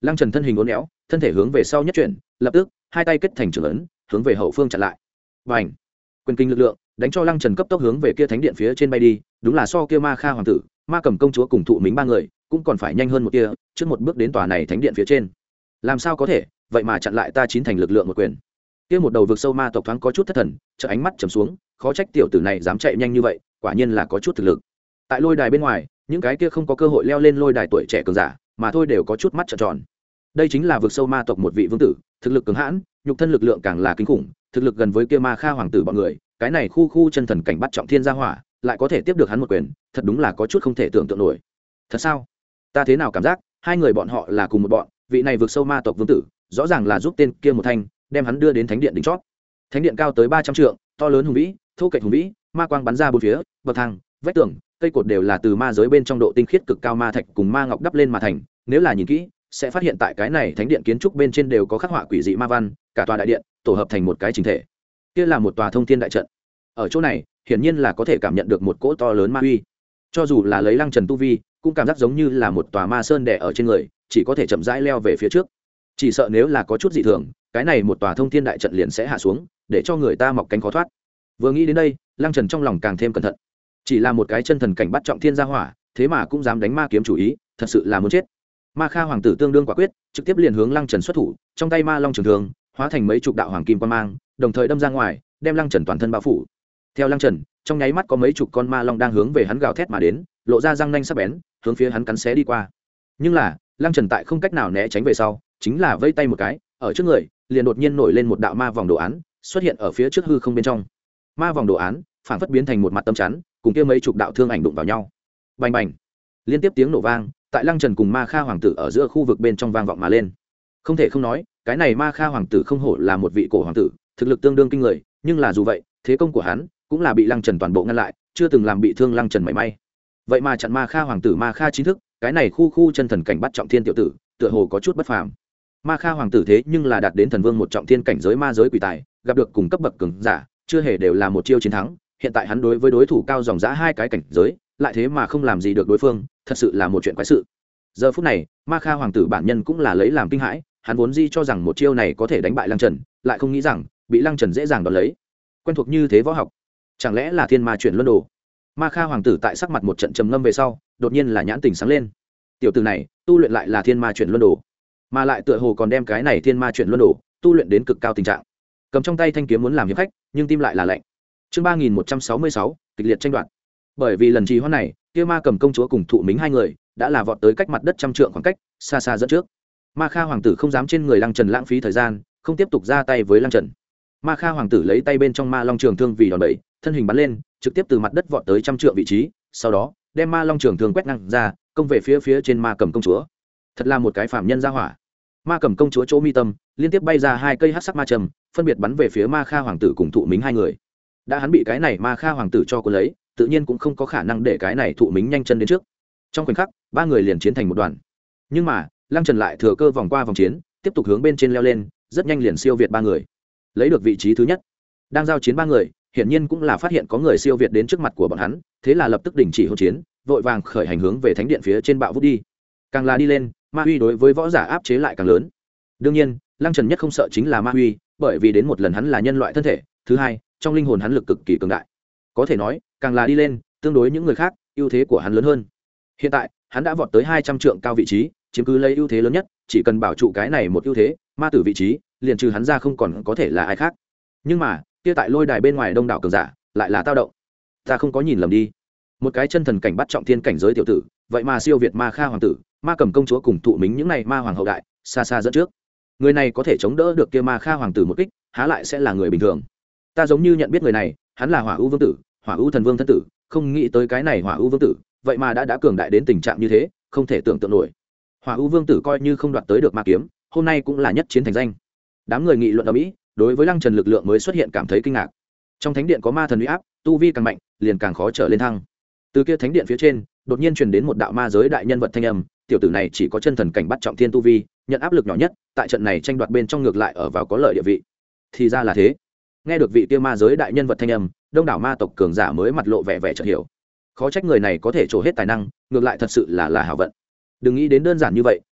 Lăng Trần thân hình uốn éo, thân thể hướng về sau nhất chuyển, lập tức hai tay kết thành trưởng ấn, hướng về hậu phương chặn lại. Bành! Quyền kinh lực lượng đánh cho Lăng Trần cấp tốc hướng về kia thánh điện phía trên bay đi, đúng là so kia Ma Kha hoàng tử, Ma Cầm công chúa cùng Thụ Mính ba người, cũng còn phải nhanh hơn một tia, trước một bước đến tòa này thánh điện phía trên. Làm sao có thể, vậy mà chặn lại ta chín thành lực lượng một quyền. Kia một đầu vực sâu ma tộc thoáng có chút thất thần, chợt ánh mắt trầm xuống, khó trách tiểu tử này dám chạy nhanh như vậy, quả nhiên là có chút thực lực. Tại lôi đài bên ngoài, những cái kia không có cơ hội leo lên lôi đài tuổi trẻ cường giả, mà thôi đều có chút mắt trợn tròn. Đây chính là vực sâu ma tộc một vị vương tử, thực lực cường hãn, nhục thân lực lượng càng là kinh khủng, thực lực gần với kia Ma Kha hoàng tử bọn người, cái này khu khu chân thần cảnh bắt trọng thiên gia hỏa, lại có thể tiếp được hắn một quyền, thật đúng là có chút không thể tưởng tượng nổi. Thật sao? Ta thế nào cảm giác hai người bọn họ là cùng một bọn, vị này vực sâu ma tộc vương tử, rõ ràng là giúp tên kia một thanh, đem hắn đưa đến thánh điện đỉnh chót. Thánh điện cao tới ba trăm trượng, to lớn hùng vĩ, thô kệch hùng vĩ, ma quang bắn ra bốn phía, bậc thang, vách tường, cây cột đều là từ ma giới bên trong độ tinh khiết cực cao ma thạch cùng ma ngọc đắp lên mà thành, nếu là nhìn kỹ, sẽ phát hiện tại cái này thánh điện kiến trúc bên trên đều có khắc họa quỷ dị ma văn, cả tòa đại điện tổ hợp thành một cái chỉnh thể. Kia là một tòa thông thiên đại trận. Ở chỗ này, hiển nhiên là có thể cảm nhận được một cỗ to lớn ma uy. Cho dù là lấy Lăng Trần tu vi, cũng cảm giác giống như là một tòa ma sơn đè ở trên người, chỉ có thể chậm rãi leo về phía trước. Chỉ sợ nếu là có chút dị thường, cái này một tòa thông thiên đại trận liền sẽ hạ xuống, để cho người ta mọc cánh khó thoát. Vừa nghĩ đến đây, Lăng Trần trong lòng càng thêm cẩn thận. Chỉ là một cái chân thần cảnh bắt trọng thiên gia hỏa, thế mà cũng dám đánh ma kiếm chủ ý, thật sự là muốn chết. Ma Kha hoàng tử tương đương quả quyết, trực tiếp liền hướng Lăng Trần xuất thủ, trong tay ma long trường thường hóa thành mấy chục đạo hoàng kim quang mang, đồng thời đâm ra ngoài, đem Lăng Trần toàn thân bao phủ. Theo Lăng Trần, trong nháy mắt có mấy chục con ma long đang hướng về hắn gào thét mà đến, lộ ra răng nanh sắc bén, hướng phía hắn cắn xé đi qua. Nhưng là, Lăng Trần tại không cách nào né tránh về sau, chính là vây tay một cái, ở trước người, liền đột nhiên nổi lên một đạo ma vòng đồ án, xuất hiện ở phía trước hư không bên trong. Ma vòng đồ án, phản phất biến thành một mặt tấm chắn, cùng kia mấy chục đạo thương ảnh đụng vào nhau. Bành bành, liên tiếp tiếng nổ vang, tại Lăng Trần cùng Ma Kha hoàng tử ở giữa khu vực bên trong vang vọng mà lên. Không thể không nói, cái này Ma Kha hoàng tử không hổ là một vị cổ hoàng tử, thực lực tương đương kinh người, nhưng là dù vậy, thế công của hắn cũng là bị Lăng Trần toàn bộ ngăn lại, chưa từng làm bị thương Lăng Trần mảy may. Vậy mà chặn Ma Kha hoàng tử Ma Kha chính thức, cái này khu khu chân thần cảnh bắt trọng thiên tiểu tử, tựa hồ có chút bất phàm. Ma Kha hoàng tử thế nhưng là đạt đến thần vương một trọng thiên cảnh giới ma giới quỷ tài, gặp được cùng cấp bậc cường giả, chưa hề đều là một chiêu chiến thắng, hiện tại hắn đối với đối thủ cao dòng dã hai cái cảnh giới, lại thế mà không làm gì được đối phương, thật sự là một chuyện quái sự. Giờ phút này, Ma Kha hoàng tử bản nhân cũng là lấy làm kinh hãi, hắn vốn dĩ cho rằng một chiêu này có thể đánh bại Lăng Trần, lại không nghĩ rằng bị Lăng Trần dễ dàng đón lấy. Quen thuộc như thế võ học, chẳng lẽ là thiên ma chuyển luân đồ? Ma Kha hoàng tử tại sắc mặt một trận trầm ngâm về sau, đột nhiên là nhãn tình sáng lên. Tiểu tử này, tu luyện lại là thiên ma chuyển luân đồ, mà lại tựa hồ còn đem cái này thiên ma chuyển luân đồ tu luyện đến cực cao tình trạng. Cầm trong tay thanh kiếm muốn làm hiệp khách, nhưng tim lại là lạnh. Chương ba nghìn một trăm sáu mươi sáu, kịch liệt tranh đoạt. Bởi vì lần trì hoãn này, kia Ma Cầm công chúa cùng Thụ Mính hai người đã là vọt tới cách mặt đất trăm trượng khoảng cách, xa xa dẫn trước. Ma Kha hoàng tử không dám trên người Lăng Trần lãng phí thời gian, không tiếp tục ra tay với Lăng Trần. Ma Kha hoàng tử lấy tay bên trong ma long trường thương vì đòn bẩy, thân hình bắn lên, trực tiếp từ mặt đất vọt tới trăm trượng vị trí, sau đó đem ma long trường thương quét ngang ra, công về phía phía trên Ma Cầm công chúa. Thật là một cái phàm nhân gia hỏa. Ma Cầm công chúa chỗ mi tâm liên tiếp bay ra hai cây hắc sắc ma trầm, phân biệt bắn về phía Ma Kha hoàng tử cùng Thụ Mính hai người. Đã hắn bị cái này Ma Kha hoàng tử cho cuốn lấy, tự nhiên cũng không có khả năng để cái này Thụ Mính nhanh chân đến trước. Trong khoảnh khắc, ba người liền chiến thành một đoàn. Nhưng mà, Lăng Trần lại thừa cơ vòng qua vòng chiến, tiếp tục hướng bên trên leo lên, rất nhanh liền siêu việt ba người, lấy được vị trí thứ nhất. Đang giao chiến ba người, hiển nhiên cũng là phát hiện có người siêu việt đến trước mặt của bọn hắn, thế là lập tức đình chỉ hỗn chiến, vội vàng khởi hành hướng về thánh điện phía trên bạo vút đi. Càng là đi lên, ma uy đối với võ giả áp chế lại càng lớn. Đương nhiên, Lăng Trần nhất không sợ chính là ma uy, bởi vì đến một lần hắn là nhân loại thân thể, thứ hai, trong linh hồn hắn lực cực kỳ cường đại. Có thể nói, càng là đi lên, tương đối những người khác, ưu thế của hắn lớn hơn. Hiện tại, hắn đã vọt tới hai trăm trượng cao vị trí, chiếm cứ lấy ưu thế lớn nhất, chỉ cần bảo trụ cái này một ưu thế, ma tử vị trí, liền trừ hắn ra không còn có thể là ai khác. Nhưng mà, kia tại lôi đài bên ngoài đông đảo cường giả, lại là tao động. Ta không có nhìn lầm đi. Một cái chân thần cảnh bắt trọng thiên cảnh giới tiểu tử, vậy mà siêu việt Ma Kha hoàng tử, Ma Cầm công chúa cùng Thụ Mính những này ma hoàng hậu đại, xa xa dẫn trước. Người này có thể chống đỡ được kia Ma Kha hoàng tử một kích, há lại sẽ là người bình thường. Ta giống như nhận biết người này, hắn là Hỏa U vương tử, Hỏa U thần vương thân tử, không nghĩ tới cái này Hỏa U vương tử, vậy mà đã đã cường đại đến tình trạng như thế, không thể tưởng tượng nổi. Hỏa U vương tử coi như không đoạt tới được ma kiếm, hôm nay cũng là nhất chiến thành danh. Đám người nghị luận ầm ĩ, đối với Lăng Trần lực lượng mới xuất hiện cảm thấy kinh ngạc. Trong thánh điện có ma thần uy áp, tu vi càng mạnh, liền càng khó trở lên thăng. Từ kia thánh điện phía trên, đột nhiên truyền đến một đạo ma giới đại nhân vật thanh âm, tiểu tử này chỉ có chân thần cảnh bắt trọng thiên tu vi, nhận áp lực nhỏ nhất, tại trận này tranh đoạt bên trong ngược lại ở vào có lợi địa vị. Thì ra là thế. Nghe được vị kia ma giới đại nhân vật thanh âm, đông đảo ma tộc cường giả mới mặt lộ vẻ vẻ chợt hiểu. Khó trách người này có thể trổ hết tài năng, ngược lại thật sự là là hảo vận. Đừng nghĩ đến đơn giản như vậy,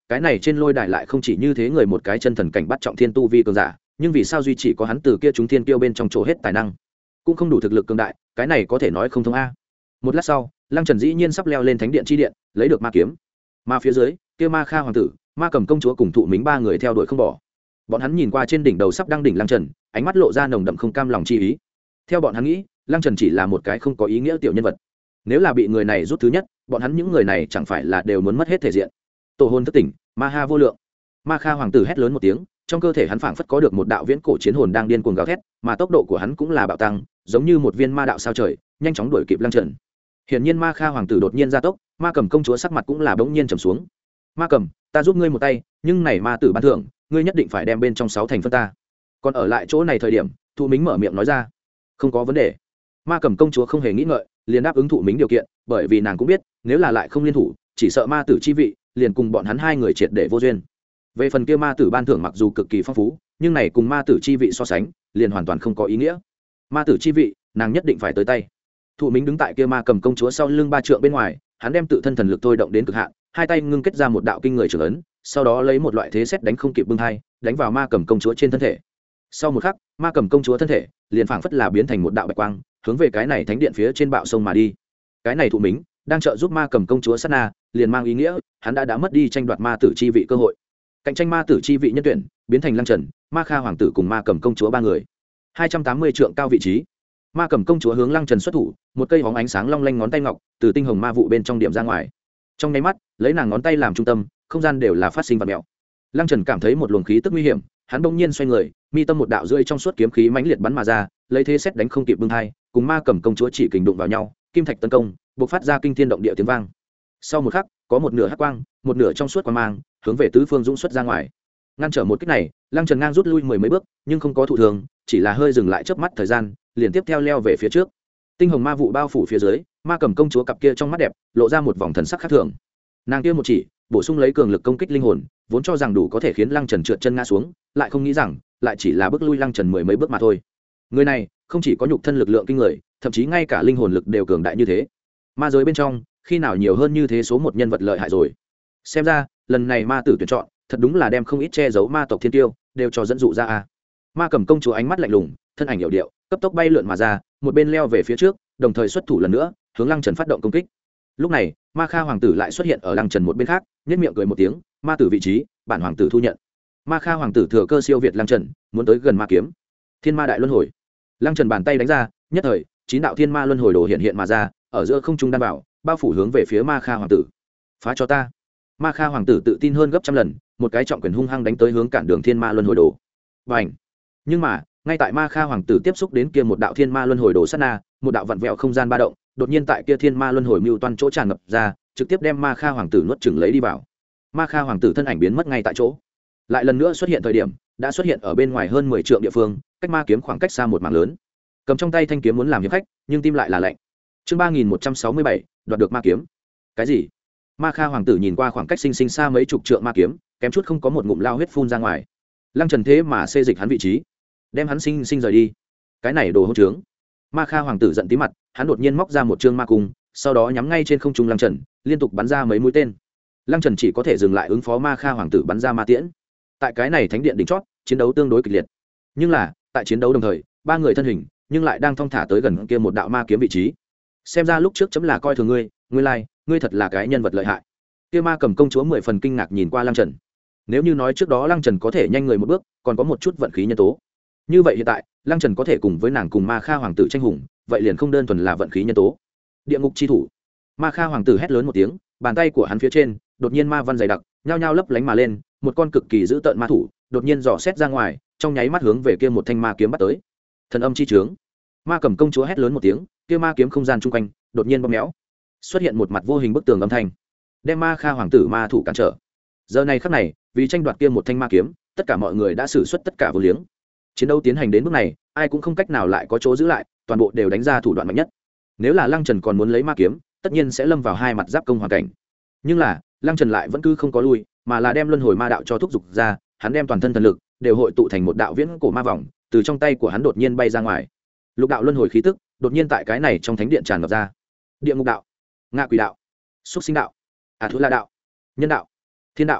cái này trên lôi đài lại không chỉ như thế người một cái chân thần cảnh bắt trọng thiên tu vi cường giả, nhưng vì sao duy chỉ có hắn từ kia chúng thiên tiêu bên trong chỗ hết tài năng, cũng không đủ thực lực cường đại, cái này có thể nói không thông a. Một lát sau, Lăng Trần dĩ nhiên sắp leo lên thánh điện chi điện, lấy được ma kiếm. Mà phía dưới, kia Ma Kha hoàng tử, Ma Cầm công chúa cùng Thụ Mính ba người theo đuổi không bỏ. Bọn hắn nhìn qua trên đỉnh đầu sắp đăng đỉnh Lăng Trần, ánh mắt lộ ra nồng đậm không cam lòng chi ý. Theo bọn hắn nghĩ, Lăng Trần chỉ là một cái không có ý nghĩa tiểu nhân vật. Nếu là bị người này rút thứ nhất, bọn hắn những người này chẳng phải là đều muốn mất hết thể diện. Tổ hồn thức tỉnh, Ma Ha vô lượng. Ma Kha hoàng tử hét lớn một tiếng, trong cơ thể hắn phảng phất có được một đạo viễn cổ chiến hồn đang điên cuồng gào thét, mà tốc độ của hắn cũng là bạo tăng, giống như một viên ma đạo sao trời, nhanh chóng đuổi kịp Lăng Trần. Hiển nhiên Ma Kha hoàng tử đột nhiên gia tốc, Ma Cầm công chúa sắc mặt cũng là bỗng nhiên trầm xuống. Ma Cầm, ta giúp ngươi một tay, nhưng này ma tử ban thưởng, ngươi nhất định phải đem bên trong sáu thành phân ta. Còn ở lại chỗ này thời điểm, Thụ Mính mở miệng nói ra. Không có vấn đề. Ma Cầm công chúa không hề nghĩ ngợi, liền đáp ứng Thụ Mính điều kiện, bởi vì nàng cũng biết, nếu là lại không liên thủ, chỉ sợ ma tử chi vị, liền cùng bọn hắn hai người triệt để vô duyên. Về phần kia ma tử ban thưởng mặc dù cực kỳ phong phú, nhưng này cùng ma tử chi vị so sánh, liền hoàn toàn không có ý nghĩa. Ma tử chi vị, nàng nhất định phải tới tay. Thụ Mính đứng tại kia Ma Cầm công chúa sau lưng ba trượng bên ngoài, hắn đem tự thân thần lực thôi động đến cực hạn, hai tay ngưng kết ra một đạo kinh người trường ấn, sau đó lấy một loại thế xét đánh không kịp bưng hai, đánh vào Ma Cầm công chúa trên thân thể. Sau một khắc, Ma Cầm công chúa thân thể liền phảng phất là biến thành một đạo bạch quang, hướng về cái này thánh điện phía trên bạo sông mà đi. Cái này Thụ Mính đang trợ giúp Ma Cầm công chúa sát na, liền mang ý nghĩa hắn đã đã mất đi tranh đoạt ma tử chi vị cơ hội. Cạnh tranh ma tử chi vị nhân tuyển biến thành Lăng Trần, Ma Kha hoàng tử cùng Ma Cầm công chúa ba người. hai trăm tám mươi trượng cao vị trí, Ma Cầm công chúa hướng Lăng Trần xuất thủ, một cây hóng ánh sáng long lanh ngón tay ngọc từ tinh hồng ma vụ bên trong điểm ra ngoài. Trong nháy mắt, lấy nàng ngón tay làm trung tâm, không gian đều là phát sinh vật mèo. Lăng Trần cảm thấy một luồng khí tức nguy hiểm, hắn bỗng nhiên xoay người, mi tâm một đạo rưỡi trong suốt kiếm khí mãnh liệt bắn mà ra, lấy thế xét đánh không kịp bưng hai, cùng Ma Cầm công chúa chỉ kình đụng vào nhau, kim thạch tấn công, bộc phát ra kinh thiên động địa tiếng vang. Sau một khắc, có một nửa hắc quang, một nửa trong suốt quang mang, hướng về tứ phương dũng xuất ra ngoài. Ngăn trở một kích này, Lăng Trần ngang rút lui mười mấy bước, nhưng không có thụ thường, chỉ là hơi dừng lại chớp mắt thời gian, liền tiếp theo leo về phía trước. Tinh hồng ma vụ bao phủ phía dưới, Ma Cầm công chúa cặp kia trong mắt đẹp, lộ ra một vòng thần sắc khác thường. Nàng kia một chỉ, bổ sung lấy cường lực công kích linh hồn, vốn cho rằng đủ có thể khiến Lăng Trần trượt chân ngã xuống, lại không nghĩ rằng, lại chỉ là bước lui Lăng Trần mười mấy bước mà thôi. Người này, không chỉ có nhục thân lực lượng kinh người, thậm chí ngay cả linh hồn lực đều cường đại như thế. Ma giới bên trong, khi nào nhiều hơn như thế số một nhân vật lợi hại rồi. Xem ra, lần này ma tử tuyển chọn, thật đúng là đem không ít che giấu ma tộc thiên tiêu, đều cho dẫn dụ ra a. Ma Cầm công chúa ánh mắt lạnh lùng, thân ảnh hiệu điệu, cấp tốc bay lượn mà ra, một bên leo về phía trước, đồng thời xuất thủ lần nữa, hướng Lăng Trần phát động công kích. Lúc này, Ma Kha hoàng tử lại xuất hiện ở Lăng Trần một bên khác, nhếch miệng cười một tiếng, ma tử vị trí, bản hoàng tử thu nhận. Ma Kha hoàng tử thừa cơ siêu việt Lăng Trần, muốn tới gần ma kiếm. Thiên ma đại luân hồi. Lăng Trần bàn tay đánh ra, nhất thời, chín đạo thiên ma luân hồi đồ hiện hiện mà ra, ở giữa không trung đan bảo, bao phủ hướng về phía Ma Kha hoàng tử. Phá cho ta. Ma Kha hoàng tử tự tin hơn gấp trăm lần, một cái trọng quyền hung hăng đánh tới hướng cản đường thiên ma luân hồi đồ. Bành! Nhưng mà, ngay tại Ma Kha hoàng tử tiếp xúc đến kia một đạo thiên ma luân hồi đồ sát na, một đạo vặn vẹo không gian ba động, đột nhiên tại kia thiên ma luân hồi mưu toan chỗ tràn ngập ra, trực tiếp đem Ma Kha hoàng tử nuốt chửng lấy đi vào. Ma Kha hoàng tử thân ảnh biến mất ngay tại chỗ. Lại lần nữa xuất hiện thời điểm, đã xuất hiện ở bên ngoài hơn mười trượng địa phương, cách ma kiếm khoảng cách xa một mảng lớn. Cầm trong tay thanh kiếm muốn làm hiệp khách, nhưng tim lại là lạnh. Chương ba nghìn một trăm sáu mươi bảy, đoạt được ma kiếm. Cái gì? Ma Kha hoàng tử nhìn qua khoảng cách sinh sinh xa mấy chục trượng ma kiếm, kém chút không có một ngụm lao huyết phun ra ngoài. Lăng Trần thế mà xê dịch hắn vị trí, đem hắn sinh sinh rời đi. Cái này đồ hỗn trướng. Ma Kha hoàng tử giận tí mặt, hắn đột nhiên móc ra một trương ma cung, sau đó nhắm ngay trên không trung Lăng Trần, liên tục bắn ra mấy mũi tên. Lăng Trần chỉ có thể dừng lại ứng phó Ma Kha hoàng tử bắn ra ma tiễn. Tại cái này thánh điện đỉnh chót, chiến đấu tương đối kịch liệt. Nhưng là, tại chiến đấu đồng thời, ba người thân hình, nhưng lại đang thong thả tới gần kia một đạo ma kiếm vị trí. Xem ra lúc trước chấm là coi thường ngươi, ngươi lai, like, ngươi thật là cái nhân vật lợi hại. Kia Ma Cầm công chúa mười phần kinh ngạc nhìn qua Lăng Trần. Nếu như nói trước đó Lăng Trần có thể nhanh người một bước, còn có một chút vận khí nhân tố. Như vậy hiện tại, Lăng Trần có thể cùng với nàng cùng Ma Kha hoàng tử tranh hùng, vậy liền không đơn thuần là vận khí nhân tố. Địa ngục chi thủ. Ma Kha hoàng tử hét lớn một tiếng, bàn tay của hắn phía trên, đột nhiên ma văn dày đặc, nhao nhao lấp lánh mà lên, một con cực kỳ dữ tợn ma thủ, đột nhiên dò xét ra ngoài, trong nháy mắt hướng về kia một thanh ma kiếm bắt tới. Thần âm chi trướng. Ma Cầm công chúa hét lớn một tiếng, kia ma kiếm không gian chung quanh, đột nhiên bóp méo, xuất hiện một mặt vô hình bức tường âm thanh, đem Ma Kha hoàng tử ma thủ cản trở. Giờ này khắc này, vì tranh đoạt kia một thanh ma kiếm, tất cả mọi người đã sử xuất tất cả vô liếng. Chiến đấu tiến hành đến bước này, ai cũng không cách nào lại có chỗ giữ lại, toàn bộ đều đánh ra thủ đoạn mạnh nhất. Nếu là Lăng Trần còn muốn lấy ma kiếm, tất nhiên sẽ lâm vào hai mặt giáp công hoàn cảnh. Nhưng là, Lăng Trần lại vẫn cứ không có lui, mà là đem luân hồi ma đạo cho thúc dục ra, hắn đem toàn thân thần lực đều hội tụ thành một đạo viễn cổ ma vòng, từ trong tay của hắn đột nhiên bay ra ngoài. Lục đạo luân hồi khí tức, đột nhiên tại cái này trong thánh điện tràn ngập ra. Địa ngục đạo, ngạ quỷ đạo, súc sinh đạo, à thú la đạo, nhân đạo, thiên đạo.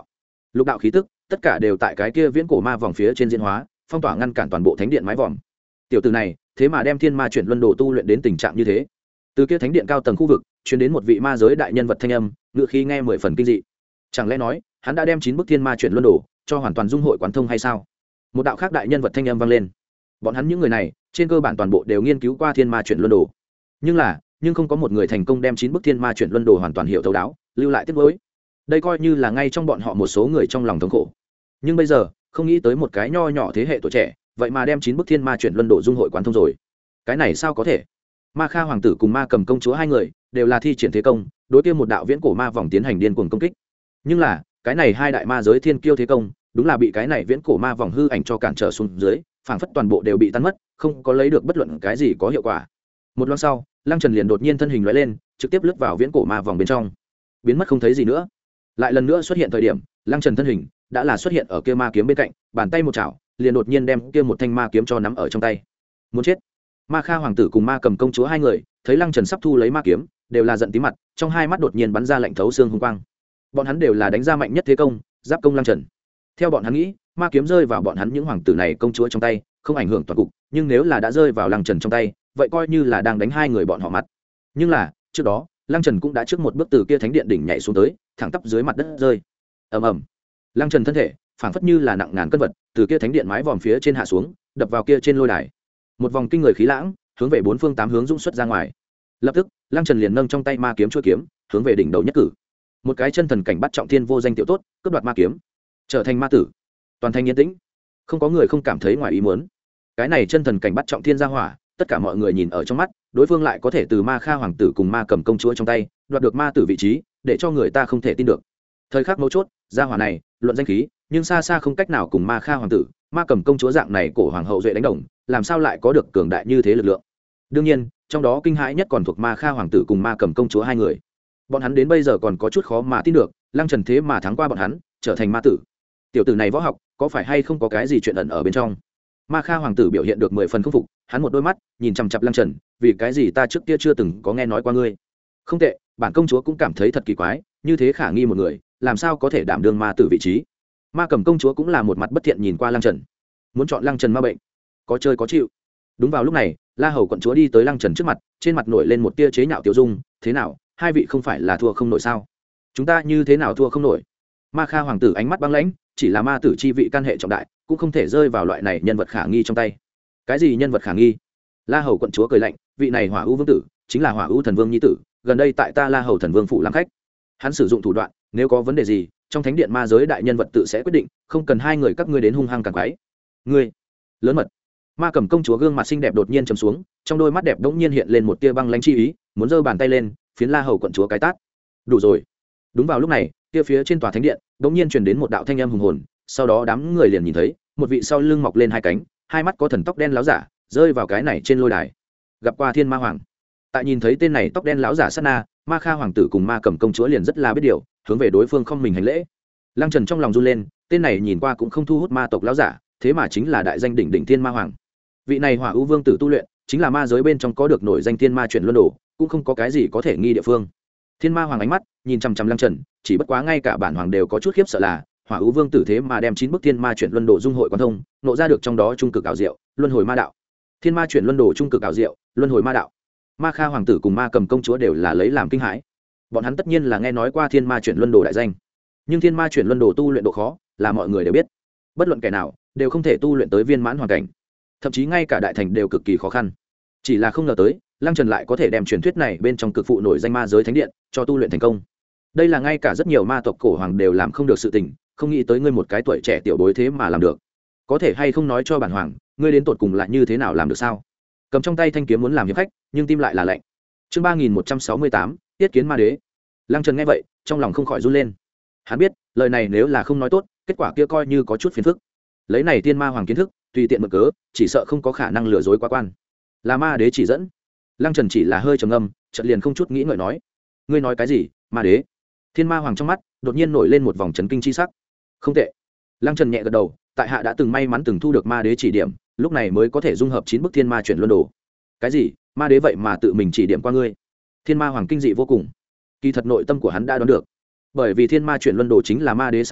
lục đạo khí tức tất cả đều tại cái kia viễn cổ ma vòng phía trên diễn hóa, phong tỏa ngăn cản toàn bộ thánh điện mái vòm. Tiểu tử này thế mà đem thiên ma chuyển luân đồ tu luyện đến tình trạng như thế. Từ kia thánh điện cao tầng khu vực truyền đến một vị ma giới đại nhân vật thanh âm, ngựa khí nghe mười phần kinh dị. Chẳng lẽ nói hắn đã đem chín bức thiên ma chuyển luân đồ cho hoàn toàn dung hội quán thông hay sao? Một đạo khác đại nhân vật thanh âm vang lên. Bọn hắn những người này trên cơ bản toàn bộ đều nghiên cứu qua thiên ma chuyển luân đồ, nhưng là nhưng không có một người thành công đem chín bức thiên ma chuyển luân đồ hoàn toàn hiểu thấu đáo, lưu lại tiếc nuối. Đây coi như là ngay trong bọn họ một số người trong lòng thống khổ. Nhưng bây giờ không nghĩ tới một cái nho nhỏ thế hệ tuổi trẻ vậy mà đem chín bức thiên ma chuyển luân đồ dung hội quán thông rồi. Cái này sao có thể? Ma Kha hoàng tử cùng Ma Cầm công chúa hai người đều là thi triển thế công, đối kia một đạo viễn cổ ma vòng tiến hành điên cuồng công kích. Nhưng là cái này hai đại ma giới thiên kiêu thế công đúng là bị cái này viễn cổ ma vòng hư ảnh cho cản trở xuống dưới, phảng phất toàn bộ đều bị tan mất, không có lấy được bất luận cái gì có hiệu quả. Một loan sau, Lăng Trần liền đột nhiên thân hình lóe lên, trực tiếp lướt vào viễn cổ ma vòng bên trong, biến mất không thấy gì nữa. Lại lần nữa xuất hiện thời điểm, Lăng Trần thân hình đã là xuất hiện ở kia ma kiếm bên cạnh, bàn tay một chảo liền đột nhiên đem kia một thanh ma kiếm cho nắm ở trong tay. Muốn chết! Ma Kha hoàng tử cùng Ma Cầm công chúa hai người thấy Lăng Trần sắp thu lấy ma kiếm, đều là giận tí mặt, trong hai mắt đột nhiên bắn ra lạnh thấu xương hung quang. Bọn hắn đều là đánh ra mạnh nhất thế công, giáp công Lăng Trần. Theo bọn hắn nghĩ, ma kiếm rơi vào bọn hắn những hoàng tử này công chúa trong tay, không ảnh hưởng toàn cục, nhưng nếu là đã rơi vào Lăng Trần trong tay, vậy coi như là đang đánh hai người bọn họ mặt. Nhưng là, trước đó, Lăng Trần cũng đã trước một bước từ kia thánh điện đỉnh nhảy xuống tới, thẳng tắp dưới mặt đất rơi. Ầm ầm. Lăng Trần thân thể, phảng phất như là nặng ngàn cân vật, từ kia thánh điện mái vòm phía trên hạ xuống, đập vào kia trên lôi đài. Một vòng kinh người khí lãng, hướng về bốn phương tám hướng dũng xuất ra ngoài. Lập tức, Lăng Trần liền nâng trong tay ma kiếm chuôi kiếm, hướng về đỉnh đầu nhất cử. Một cái chân thần cảnh bắt trọng thiên vô danh tiểu tốt, cướp đoạt ma kiếm, trở thành ma tử. Toàn thành yên tĩnh, không có người không cảm thấy ngoài ý muốn. Cái này chân thần cảnh bắt trọng thiên gia hỏa, tất cả mọi người nhìn ở trong mắt, đối phương lại có thể từ Ma Kha hoàng tử cùng Ma Cầm công chúa trong tay đoạt được ma tử vị trí, để cho người ta không thể tin được. Thời khắc mấu chốt, gia hỏa này luận danh khí, nhưng xa xa không cách nào cùng Ma Kha hoàng tử, Ma Cầm công chúa dạng này cổ hoàng hậu duệ đánh đồng, làm sao lại có được cường đại như thế lực lượng. Đương nhiên, trong đó kinh hãi nhất còn thuộc Ma Kha hoàng tử cùng Ma Cầm công chúa hai người. Bọn hắn đến bây giờ còn có chút khó mà tin được, Lăng Trần thế mà thắng qua bọn hắn, trở thành ma tử. Tiểu tử này võ học có phải hay không có cái gì chuyện ẩn ở bên trong? Ma Kha hoàng tử biểu hiện được mười phần không phục, hắn một đôi mắt nhìn chằm chằm Lăng Trần, vì cái gì ta trước kia chưa từng có nghe nói qua ngươi? Không tệ, bản công chúa cũng cảm thấy thật kỳ quái, như thế khả nghi một người, làm sao có thể đảm đương ma tử vị trí? Ma Cầm công chúa cũng là một mặt bất thiện nhìn qua Lăng Trần, muốn chọn Lăng Trần ma bệnh, có chơi có chịu. Đúng vào lúc này, La Hầu quận chúa đi tới Lăng Trần trước mặt, trên mặt nổi lên một tia chế nhạo tiểu dung, thế nào, hai vị không phải là thua không nổi sao? Chúng ta như thế nào thua không nổi? Ma Kha hoàng tử ánh mắt băng lãnh, chỉ là ma tử chi vị căn hệ trọng đại, cũng không thể rơi vào loại này nhân vật khả nghi trong tay. Cái gì nhân vật khả nghi? La Hầu quận chúa cười lạnh, vị này Hỏa Ưu vương tử chính là Hỏa Ưu thần vương nhi tử, gần đây tại ta La Hầu thần vương phủ làm khách. Hắn sử dụng thủ đoạn, nếu có vấn đề gì, trong thánh điện ma giới đại nhân vật tự sẽ quyết định, không cần hai người các ngươi đến hung hăng càng quái. Ngươi lớn mật. Ma Cầm công chúa gương mặt xinh đẹp đột nhiên trầm xuống, trong đôi mắt đẹp đống nhiên hiện lên một tia băng lãnh chi ý, muốn giơ bàn tay lên, phiến La Hầu quận chúa cái tát. Đủ rồi. Đúng vào lúc này, kia phía trên tòa thánh điện đống nhiên truyền đến một đạo thanh âm hùng hồn, sau đó đám người liền nhìn thấy một vị sau lưng mọc lên hai cánh, hai mắt có thần tóc đen láo giả rơi vào cái này trên lôi đài. Gặp qua Thiên Ma hoàng. Tại nhìn thấy tên này tóc đen láo giả sát na, Ma Kha hoàng tử cùng Ma Cầm công chúa liền rất là biết điều, hướng về đối phương không mình hành lễ. Lăng Trần trong lòng run lên, tên này nhìn qua cũng không thu hút ma tộc láo giả, thế mà chính là đại danh đỉnh đỉnh Thiên Ma hoàng. Vị này Hỏa Ưu vương tử tu luyện chính là ma giới bên trong có được nổi danh Thiên Ma chuyển luân đồ, cũng không có cái gì có thể nghi địa phương. Thiên Ma hoàng ánh mắt nhìn chằm chằm Lăng Trần, chỉ bất quá ngay cả bản hoàng đều có chút khiếp sợ là Hỏa Ưu vương tử thế mà đem chín bức Thiên Ma chuyển luân đồ dung hội quan thông, nộ ra được trong đó trung cực ảo diệu, luân hồi ma đạo. Thiên Ma chuyển luân đồ trung cực ảo diệu, luân hồi ma đạo. Ma Kha hoàng tử cùng Ma Cầm công chúa đều là lấy làm kinh hãi. Bọn hắn tất nhiên là nghe nói qua Thiên Ma chuyển luân đồ đại danh, nhưng Thiên Ma chuyển luân đồ tu luyện độ khó là mọi người đều biết, bất luận kẻ nào đều không thể tu luyện tới viên mãn hoàn cảnh, thậm chí ngay cả đại thành đều cực kỳ khó khăn. Chỉ là không ngờ tới Lăng Trần lại có thể đem truyền thuyết này bên trong cực phụ nổi danh ma giới thánh điện cho tu luyện thành công. Đây là ngay cả rất nhiều ma tộc cổ hoàng đều làm không được sự tình, không nghĩ tới ngươi một cái tuổi trẻ tiểu bối thế mà làm được. Có thể hay không nói cho bản hoàng, ngươi đến tột cùng là như thế nào làm được sao? Cầm trong tay thanh kiếm muốn làm hiệp khách, nhưng tim lại là lạnh. Chương ba nghìn một trăm sáu mươi tám, Tiết kiến ma đế. Lăng Trần nghe vậy, trong lòng không khỏi run lên. Hắn biết, lời này nếu là không nói tốt, kết quả kia coi như có chút phiền phức. Lấy này Thiên Ma hoàng kiến thức, tùy tiện mượn cớ, chỉ sợ không có khả năng lừa dối quá quan. Là ma đế chỉ dẫn. Lăng Trần chỉ là hơi trầm ngâm, chợt liền không chút nghĩ ngợi nói: "Ngươi nói cái gì? Ma đế?" Thiên Ma hoàng trong mắt đột nhiên nổi lên một vòng chấn kinh chi sắc. "Không tệ." Lăng Trần nhẹ gật đầu, tại hạ đã từng may mắn từng thu được ma đế chỉ điểm, lúc này mới có thể dung hợp chín bức Thiên Ma chuyển luân đồ. Cái gì? Ma đế vậy mà tự mình chỉ điểm qua ngươi? Thiên Ma hoàng kinh dị vô cùng. Kỳ thật nội tâm của hắn đã đoán được, bởi vì Thiên Ma chuyển luân đồ chính là ma đế sáng tạo,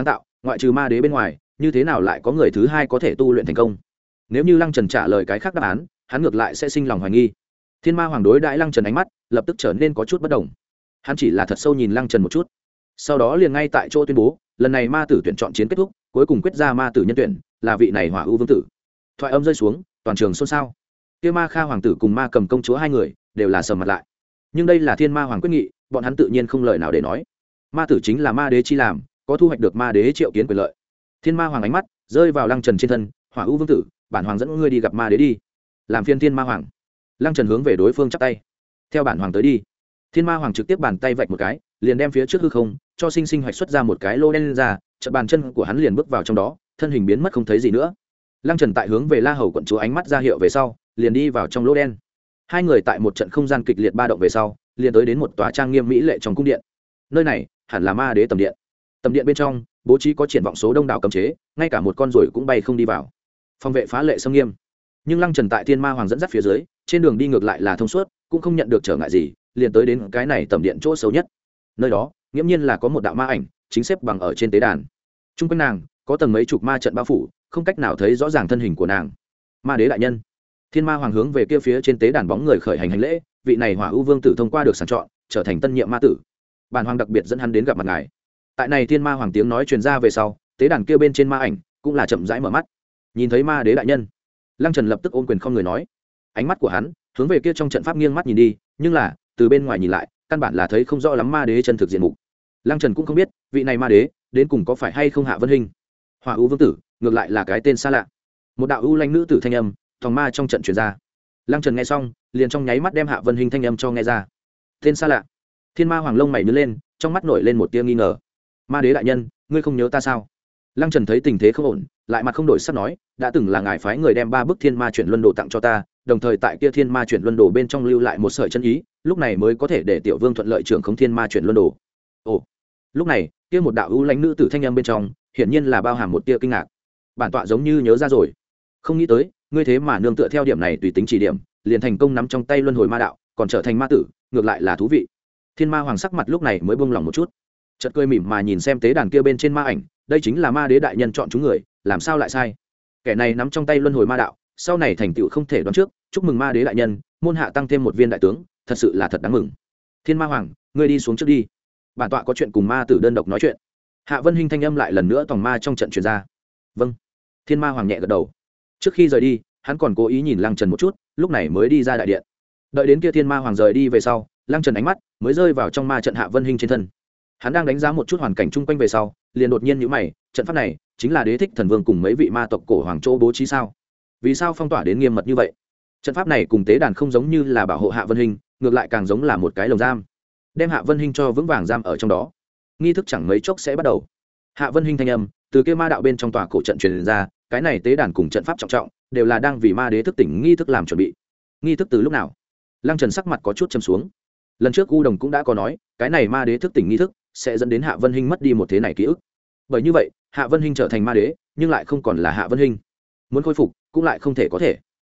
ngoại trừ ma đế bên ngoài như thế nào lại có người thứ hai có thể tu luyện thành công? Nếu như Lăng Trần trả lời cái khác đáp án, hắn ngược lại sẽ sinh lòng hoài nghi. Thiên Ma Hoàng đối đãi Lăng Trần ánh mắt lập tức trở nên có chút bất đồng. Hắn chỉ là thật sâu nhìn Lăng Trần một chút, sau đó liền ngay tại chỗ tuyên bố, lần này ma tử tuyển chọn chiến kết thúc, cuối cùng quyết ra ma tử nhân tuyển là vị này Hỏa U Vương tử. Thoại âm rơi xuống, toàn trường xôn xao. Kia Ma Kha hoàng tử cùng Ma Cầm công chúa hai người đều là sầm mặt lại. Nhưng đây là Thiên Ma Hoàng quyết nghị, bọn hắn tự nhiên không lời nào để nói. Ma tử chính là ma đế chi làm, có thu hoạch được ma đế triệu kiến quyền lợi. Thiên Ma Hoàng ánh mắt rơi vào Lăng Trần trên thân, Hỏa U Vương tử, bản hoàng dẫn ngươi đi gặp ma đế đi. Làm phiên Thiên Ma Hoàng. Lăng Trần hướng về đối phương chắp tay, theo bản hoàng tới đi. Thiên Ma Hoàng trực tiếp bàn tay vạch một cái, liền đem phía trước hư không cho sinh sinh hoạch xuất ra một cái lô đen lên ra, chợt bàn chân của hắn liền bước vào trong đó, thân hình biến mất không thấy gì nữa. Lăng Trần tại hướng về La Hầu quận chúa ánh mắt ra hiệu về sau, liền đi vào trong lô đen. Hai người tại một trận không gian kịch liệt ba động về sau, liền tới đến một tòa trang nghiêm mỹ lệ trong cung điện. Nơi này hẳn là ma đế tầm điện. Tầm điện bên trong bố trí có triển vọng số đông đảo cấm chế, ngay cả một con ruồi cũng bay không đi vào. Phòng vệ phá lệ sâm nghiêm. Nhưng Lăng Trần tại Thiên Ma Hoàng dẫn dắt phía dưới, trên đường đi ngược lại là thông suốt, cũng không nhận được trở ngại gì, liền tới đến cái này tầm điện chỗ xấu nhất. Nơi đó nghiễm nhiên là có một đạo ma ảnh chính xếp bằng ở trên tế đàn. Trung quanh nàng có tầng mấy chục ma trận bao phủ, không cách nào thấy rõ ràng thân hình của nàng. Ma đế đại nhân. Thiên Ma Hoàng hướng về kia phía trên tế đàn bóng người khởi hành hành lễ, vị này Hỏa U Vương tử thông qua được sàng chọn, trở thành tân nhiệm ma tử. Bản hoàng đặc biệt dẫn hắn đến gặp mặt ngài. Tại này Thiên Ma Hoàng tiếng nói truyền ra về sau, tế đàn kia bên trên ma ảnh cũng là chậm rãi mở mắt. Nhìn thấy ma đế đại nhân, Lăng Trần lập tức ôm quyền không người nói. Ánh mắt của hắn hướng về kia trong trận pháp nghiêng mắt nhìn đi, nhưng là từ bên ngoài nhìn lại, căn bản là thấy không rõ lắm ma đế chân thực diện mục. Lăng Trần cũng không biết vị này ma đế đến cùng có phải hay không Hạ Vân Hinh. Hỏa U Vương tử ngược lại là cái tên xa lạ. Một đạo u lanh nữ tử thanh âm thòng ma trong trận truyền ra. Lăng Trần nghe xong liền trong nháy mắt đem Hạ Vân Hinh thanh âm cho nghe ra. Tên xa lạ. Thiên Ma Hoàng lông mày nhướng lên, trong mắt nổi lên một tia nghi ngờ. Ma đế đại nhân, ngươi không nhớ ta sao? Lăng Trần thấy tình thế không ổn, lại mặt không đổi sắc nói, đã từng là ngài phái người đem ba bức thiên ma chuyển luân đồ tặng cho ta, đồng thời tại kia thiên ma chuyển luân đồ bên trong lưu lại một sợi chân ý, lúc này mới có thể để tiểu vương thuận lợi trưởng không thiên ma chuyển luân đồ. Ồ, lúc này kia một đạo ưu lãnh nữ tử thanh âm bên trong, hiển nhiên là bao hàm một tia kinh ngạc. Bản tọa giống như nhớ ra rồi, không nghĩ tới ngươi thế mà nương tựa theo điểm này tùy tính chỉ điểm, liền thành công nắm trong tay luân hồi ma đạo, còn trở thành ma tử, ngược lại là thú vị. Thiên Ma Hoàng sắc mặt lúc này mới buông lòng một chút, chợt cười mỉm mà nhìn xem tế đàn kia bên trên ma ảnh, đây chính là ma đế đại nhân chọn chúng người, làm sao lại sai? Kẻ này nắm trong tay luân hồi ma đạo, sau này thành tựu không thể đoán trước, chúc mừng ma đế đại nhân, môn hạ tăng thêm một viên đại tướng, thật sự là thật đáng mừng. Thiên Ma Hoàng, ngươi đi xuống trước đi, bản tọa có chuyện cùng ma tử đơn độc nói chuyện. Hạ Vân Hinh thanh âm lại lần nữa tòng ma trong trận truyền ra. Vâng. Thiên Ma Hoàng nhẹ gật đầu. Trước khi rời đi, hắn còn cố ý nhìn Lăng Trần một chút, lúc này mới đi ra đại điện. Đợi đến kia Thiên Ma Hoàng rời đi về sau, Lăng Trần ánh mắt mới rơi vào trong ma trận Hạ Vân Hinh trên thân. Hắn đang đánh giá một chút hoàn cảnh chung quanh về sau, liền đột nhiên nhíu mày, trận pháp này chính là Đế Thích Thần Vương cùng mấy vị ma tộc cổ hoàng châu bố trí sao? Vì sao phong tỏa đến nghiêm mật như vậy? Trận pháp này cùng tế đàn không giống như là bảo hộ Hạ Vân Hinh, ngược lại càng giống là một cái lồng giam, đem Hạ Vân Hinh cho vững vàng giam ở trong đó. Nghi thức chẳng mấy chốc sẽ bắt đầu. Hạ Vân Hinh thanh âm từ kia ma đạo bên trong tòa cổ trận truyền ra, cái này tế đàn cùng trận pháp trọng trọng đều là đang vì ma đế thức tỉnh nghi thức làm chuẩn bị. Nghi thức từ lúc nào? Lăng Trần sắc mặt có chút trầm xuống. Lần trước U Đồng cũng đã có nói, cái này ma đế thức tỉnh nghi thức sẽ dẫn đến Hạ Vân Hinh mất đi một thế này ký ức. Bởi như vậy, Hạ Vân Hinh trở thành ma đế, nhưng lại không còn là Hạ Vân Hinh. Muốn khôi phục, cũng lại không thể có thể.